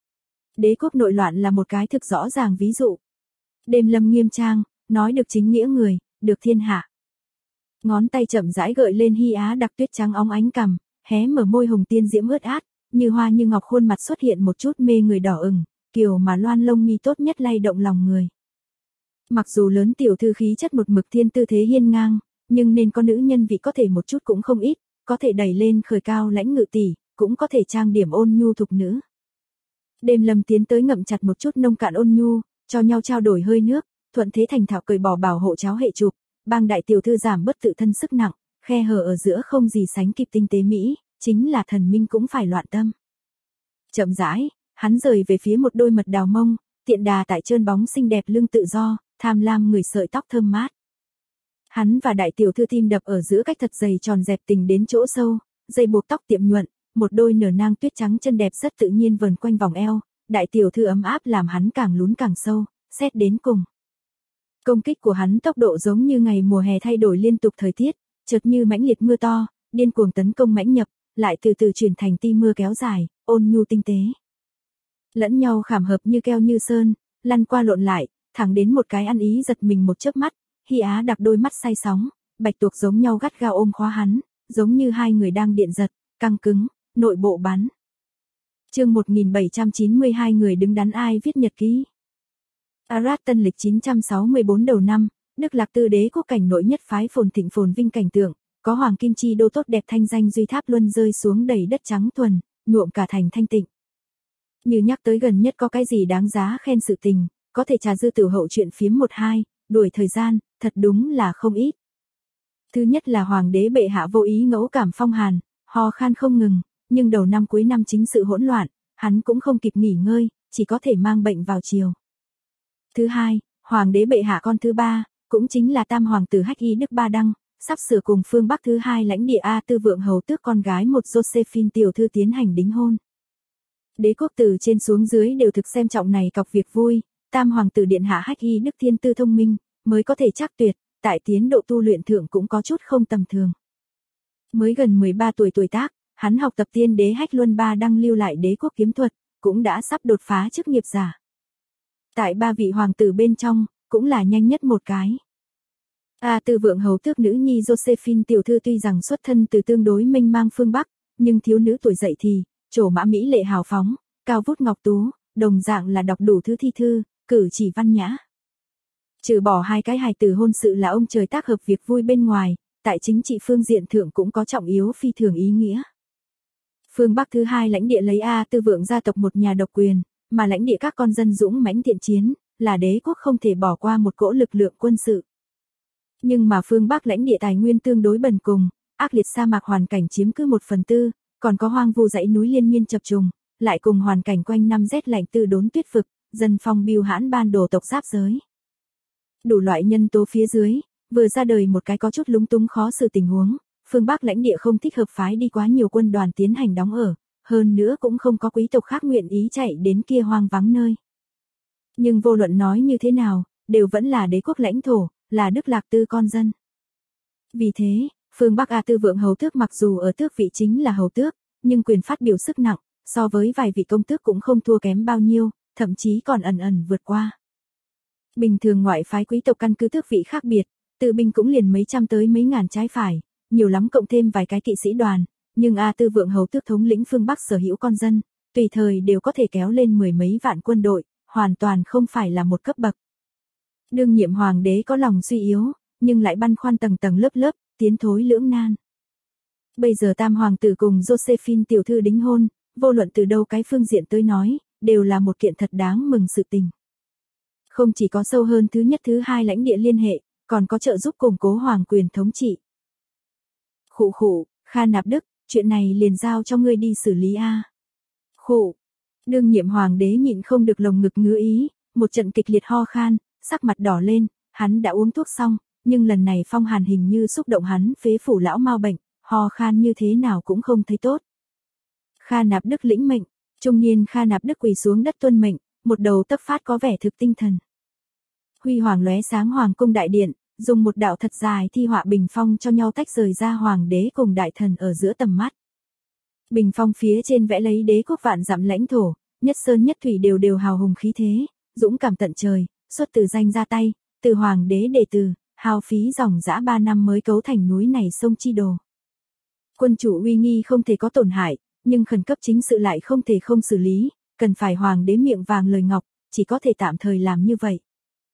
Đế quốc nội loạn là một cái thực rõ ràng ví dụ. Đêm Lâm nghiêm trang, nói được chính nghĩa người, được thiên hạ. Ngón tay chậm rãi gợi lên Hy Á đặc tuyết trắng óng ánh cằm, hé mở môi hồng tiên diễm ướt át, như hoa như ngọc khuôn mặt xuất hiện một chút mê người đỏ ửng, kiều mà loan lông mi tốt nhất lay động lòng người. Mặc dù lớn tiểu thư khí chất một mực thiên tư thế hiên ngang, nhưng nên có nữ nhân vị có thể một chút cũng không ít, có thể đẩy lên khởi cao lãnh ngự tỷ, cũng có thể trang điểm ôn nhu thục nữ. Đêm Lâm tiến tới ngậm chặt một chút nông cạn ôn nhu, cho nhau trao đổi hơi nước, thuận thế thành thạo cởi bỏ bảo hộ cháo hệ chụp, bang đại tiểu thư giảm bớt tự thân sức nặng, khe hở ở giữa không gì sánh kịp tinh tế mỹ, chính là thần minh cũng phải loạn tâm. Chậm rãi, hắn rời về phía một đôi mật đào mông, tiện đà tại trơn bóng xinh đẹp lưng tự do, tham lam người sợi tóc thơm mát. Hắn và đại tiểu thư tim đập ở giữa cách thật dày tròn dẹp tình đến chỗ sâu, dây buộc tóc tiệm nhuận, một đôi nở nang tuyết trắng chân đẹp rất tự nhiên vờn quanh vòng eo, đại tiểu thư ấm áp làm hắn càng lún càng sâu, xét đến cùng. Công kích của hắn tốc độ giống như ngày mùa hè thay đổi liên tục thời tiết, chợt như mãnh liệt mưa to, điên cuồng tấn công mãnh nhập, lại từ từ chuyển thành ti mưa kéo dài, ôn nhu tinh tế. Lẫn nhau khảm hợp như keo như sơn, lăn qua lộn lại, thẳng đến một cái ăn ý giật mình một chớp mắt, Hy Á đặc đôi mắt say sóng, bạch tuộc giống nhau gắt gao ôm khóa hắn, giống như hai người đang điện giật, căng cứng, nội bộ bắn. Chương 1792 người đứng đắn ai viết nhật ký. Arat tân lịch 964 đầu năm, Đức Lạc Tư đế quốc cảnh nội nhất phái phồn thịnh phồn vinh cảnh tượng, có hoàng kim chi đô tốt đẹp thanh danh duy tháp luân rơi xuống đầy đất trắng thuần, nhuộm cả thành thanh tịnh. Như nhắc tới gần nhất có cái gì đáng giá khen sự tình, có thể trà dư tử hậu chuyện phiếm một hai, đuổi thời gian, thật đúng là không ít. Thứ nhất là hoàng đế bệ hạ vô ý ngẫu cảm phong hàn, ho khan không ngừng, nhưng đầu năm cuối năm chính sự hỗn loạn, hắn cũng không kịp nghỉ ngơi, chỉ có thể mang bệnh vào chiều. Thứ hai, hoàng đế bệ hạ con thứ ba, cũng chính là tam hoàng tử Hách Y Đức Ba Đăng, sắp sửa cùng phương Bắc thứ hai lãnh địa A Tư Vượng hầu tước con gái một Josephine tiểu thư tiến hành đính hôn. Đế quốc từ trên xuống dưới đều thực xem trọng này cọc việc vui, tam hoàng tử điện hạ Hách Y Đức thiên tư thông minh, mới có thể chắc tuyệt, tại tiến độ tu luyện thượng cũng có chút không tầm thường. Mới gần 13 tuổi tuổi tác, hắn học tập tiên đế Hách Luân Ba Đăng lưu lại đế quốc kiếm thuật, cũng đã sắp đột phá chức nghiệp giả. Tại ba vị hoàng tử bên trong, cũng là nhanh nhất một cái. A Tư Vượng hầu tước nữ nhi Josephine tiểu thư tuy rằng xuất thân từ tương đối mênh mang phương Bắc, nhưng thiếu nữ tuổi dậy thì, trổ mã mỹ lệ hào phóng, cao vút ngọc tú, đồng dạng là đọc đủ thứ thi thư, cử chỉ văn nhã. Trừ bỏ hai cái hài tử hôn sự là ông trời tác hợp việc vui bên ngoài, tại chính trị phương diện thượng cũng có trọng yếu phi thường ý nghĩa. Phương Bắc thứ hai lãnh địa lấy A Tư Vượng gia tộc một nhà độc quyền, mà lãnh địa các con dân dũng mãnh thiện chiến, là đế quốc không thể bỏ qua một cỗ lực lượng quân sự. Nhưng mà phương Bắc lãnh địa tài nguyên tương đối bần cùng, ác liệt sa mạc hoàn cảnh chiếm cứ 1/4, còn có hoang vu dãy núi liên miên chập trùng, lại cùng hoàn cảnh quanh năm rét lạnh tư đốn tuyết vực, dân phong biêu hãn ban đồ tộc giáp giới. Đủ loại nhân tố phía dưới, vừa ra đời một cái có chút lúng túng khó xử tình huống, phương Bắc lãnh địa không thích hợp phái đi quá nhiều quân đoàn tiến hành đóng ở, hơn nữa cũng không có quý tộc khác nguyện ý chạy đến kia hoang vắng nơi. Nhưng vô luận nói như thế nào, đều vẫn là đế quốc lãnh thổ, là Đức Lạc Tư con dân. Vì thế, phương Bắc A Tư Vượng hầu tước mặc dù ở tước vị chính là hầu tước, nhưng quyền phát biểu sức nặng, so với vài vị công tước cũng không thua kém bao nhiêu, thậm chí còn ẩn ẩn vượt qua. Bình thường ngoại phái quý tộc căn cứ tước vị khác biệt, tự binh cũng liền mấy trăm tới mấy ngàn trái phải, nhiều lắm cộng thêm vài cái kỵ sĩ đoàn, nhưng A Tư Vượng hầu tước thống lĩnh phương Bắc sở hữu con dân, tùy thời đều có thể kéo lên 10 mấy vạn quân đội, hoàn toàn không phải là một cấp bậc. Đương nhiệm hoàng đế có lòng suy yếu, nhưng lại băn khoăn tầng tầng lớp lớp, tiến thối lưỡng nan. Bây giờ tam hoàng tử cùng Josephine tiểu thư đính hôn, vô luận từ đâu cái phương diện tới nói, đều là một kiện thật đáng mừng sự tình. Không chỉ có sâu hơn thứ nhất thứ hai lãnh địa liên hệ, còn có trợ giúp củng cố hoàng quyền thống trị. Khụ khụ, Kha Nạp Đức, chuyện này liền giao cho ngươi đi xử lý a. Khụ. Đương nhiệm hoàng đế nhịn không được lồng ngực ngứa ý, một trận kịch liệt ho khan, sắc mặt đỏ lên, hắn đã uống thuốc xong, nhưng lần này phong hàn hình như xúc động hắn phế phủ lão mau bệnh, ho khan như thế nào cũng không thấy tốt. Kha Nạp Đức lĩnh mệnh, trung niên Kha Nạp Đức quỳ xuống đất tuân mệnh, một đầu tấp phát có vẻ thực tinh thần. Huy hoàng lóe sáng hoàng cung đại điện, dùng một đạo thật dài thi họa bình phong cho nhau tách rời ra hoàng đế cùng đại thần ở giữa tầm mắt. Bình phong phía trên vẽ lấy đế quốc vạn dặm lãnh thổ, nhất sơn nhất thủy đều đều hào hùng khí thế, dũng cảm tận trời, xuất từ danh ra tay, từ hoàng đế đệ từ, hao phí dòng dã 3 năm mới cấu thành núi này sông chi đồ. Quân chủ uy nghi không thể có tổn hại, nhưng khẩn cấp chính sự lại không thể không xử lý, cần phải hoàng đế miệng vàng lời ngọc, chỉ có thể tạm thời làm như vậy.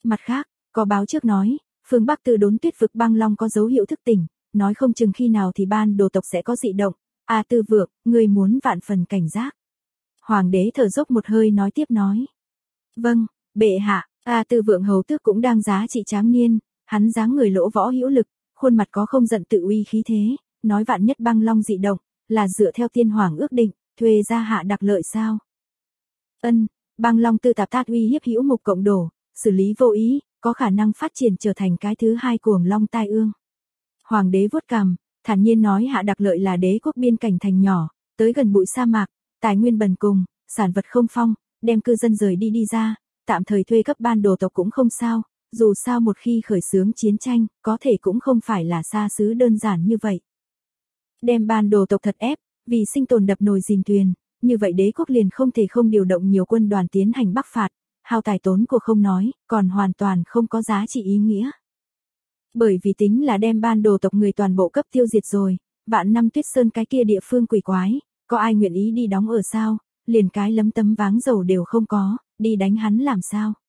Mặt khác, có báo trước nói, phương Bắc Tư Đốn Tuyết vực băng long có dấu hiệu thức tỉnh, nói không chừng khi nào thì ban đồ tộc sẽ có dị động. A Tư Vượng, ngươi muốn vạn phần cảnh giác. Hoàng đế thở dốc một hơi nói tiếp nói. Vâng, bệ hạ. A Tư Vượng hầu tước cũng đang giá trị tráng niên, hắn dáng người lỗ võ hữu lực, khuôn mặt có không giận tự uy khí thế, nói vạn nhất băng long dị động, là dựa theo tiên hoàng ước định, thuê ra hạ đặc lợi sao? Ân, băng long tư tạp thát uy hiếp hữu mục cộng đổ, xử lý vô ý, có khả năng phát triển trở thành cái thứ hai cuồng long tai ương. Hoàng đế vuốt cằm, thản nhiên nói hạ đặc lợi là đế quốc biên cảnh thành nhỏ, tới gần bụi sa mạc, tài nguyên bần cùng, sản vật không phong, đem cư dân rời đi ra, tạm thời thuê cấp ban đồ tộc cũng không sao, dù sao một khi khởi xướng chiến tranh, có thể cũng không phải là xa xứ đơn giản như vậy. Đem ban đồ tộc thật ép, vì sinh tồn đập nồi dìm thuyền, như vậy đế quốc liền không thể không điều động nhiều quân đoàn tiến hành bắc phạt, hao tài tốn của không nói, còn hoàn toàn không có giá trị ý nghĩa. Bởi vì tính là đem ban đồ tộc người toàn bộ cấp tiêu diệt rồi, vạn năm Tuyết Sơn cái kia địa phương quỷ quái, có ai nguyện ý đi đóng ở sao, liền cái lấm tấm váng dầu đều không có, đi đánh hắn làm sao.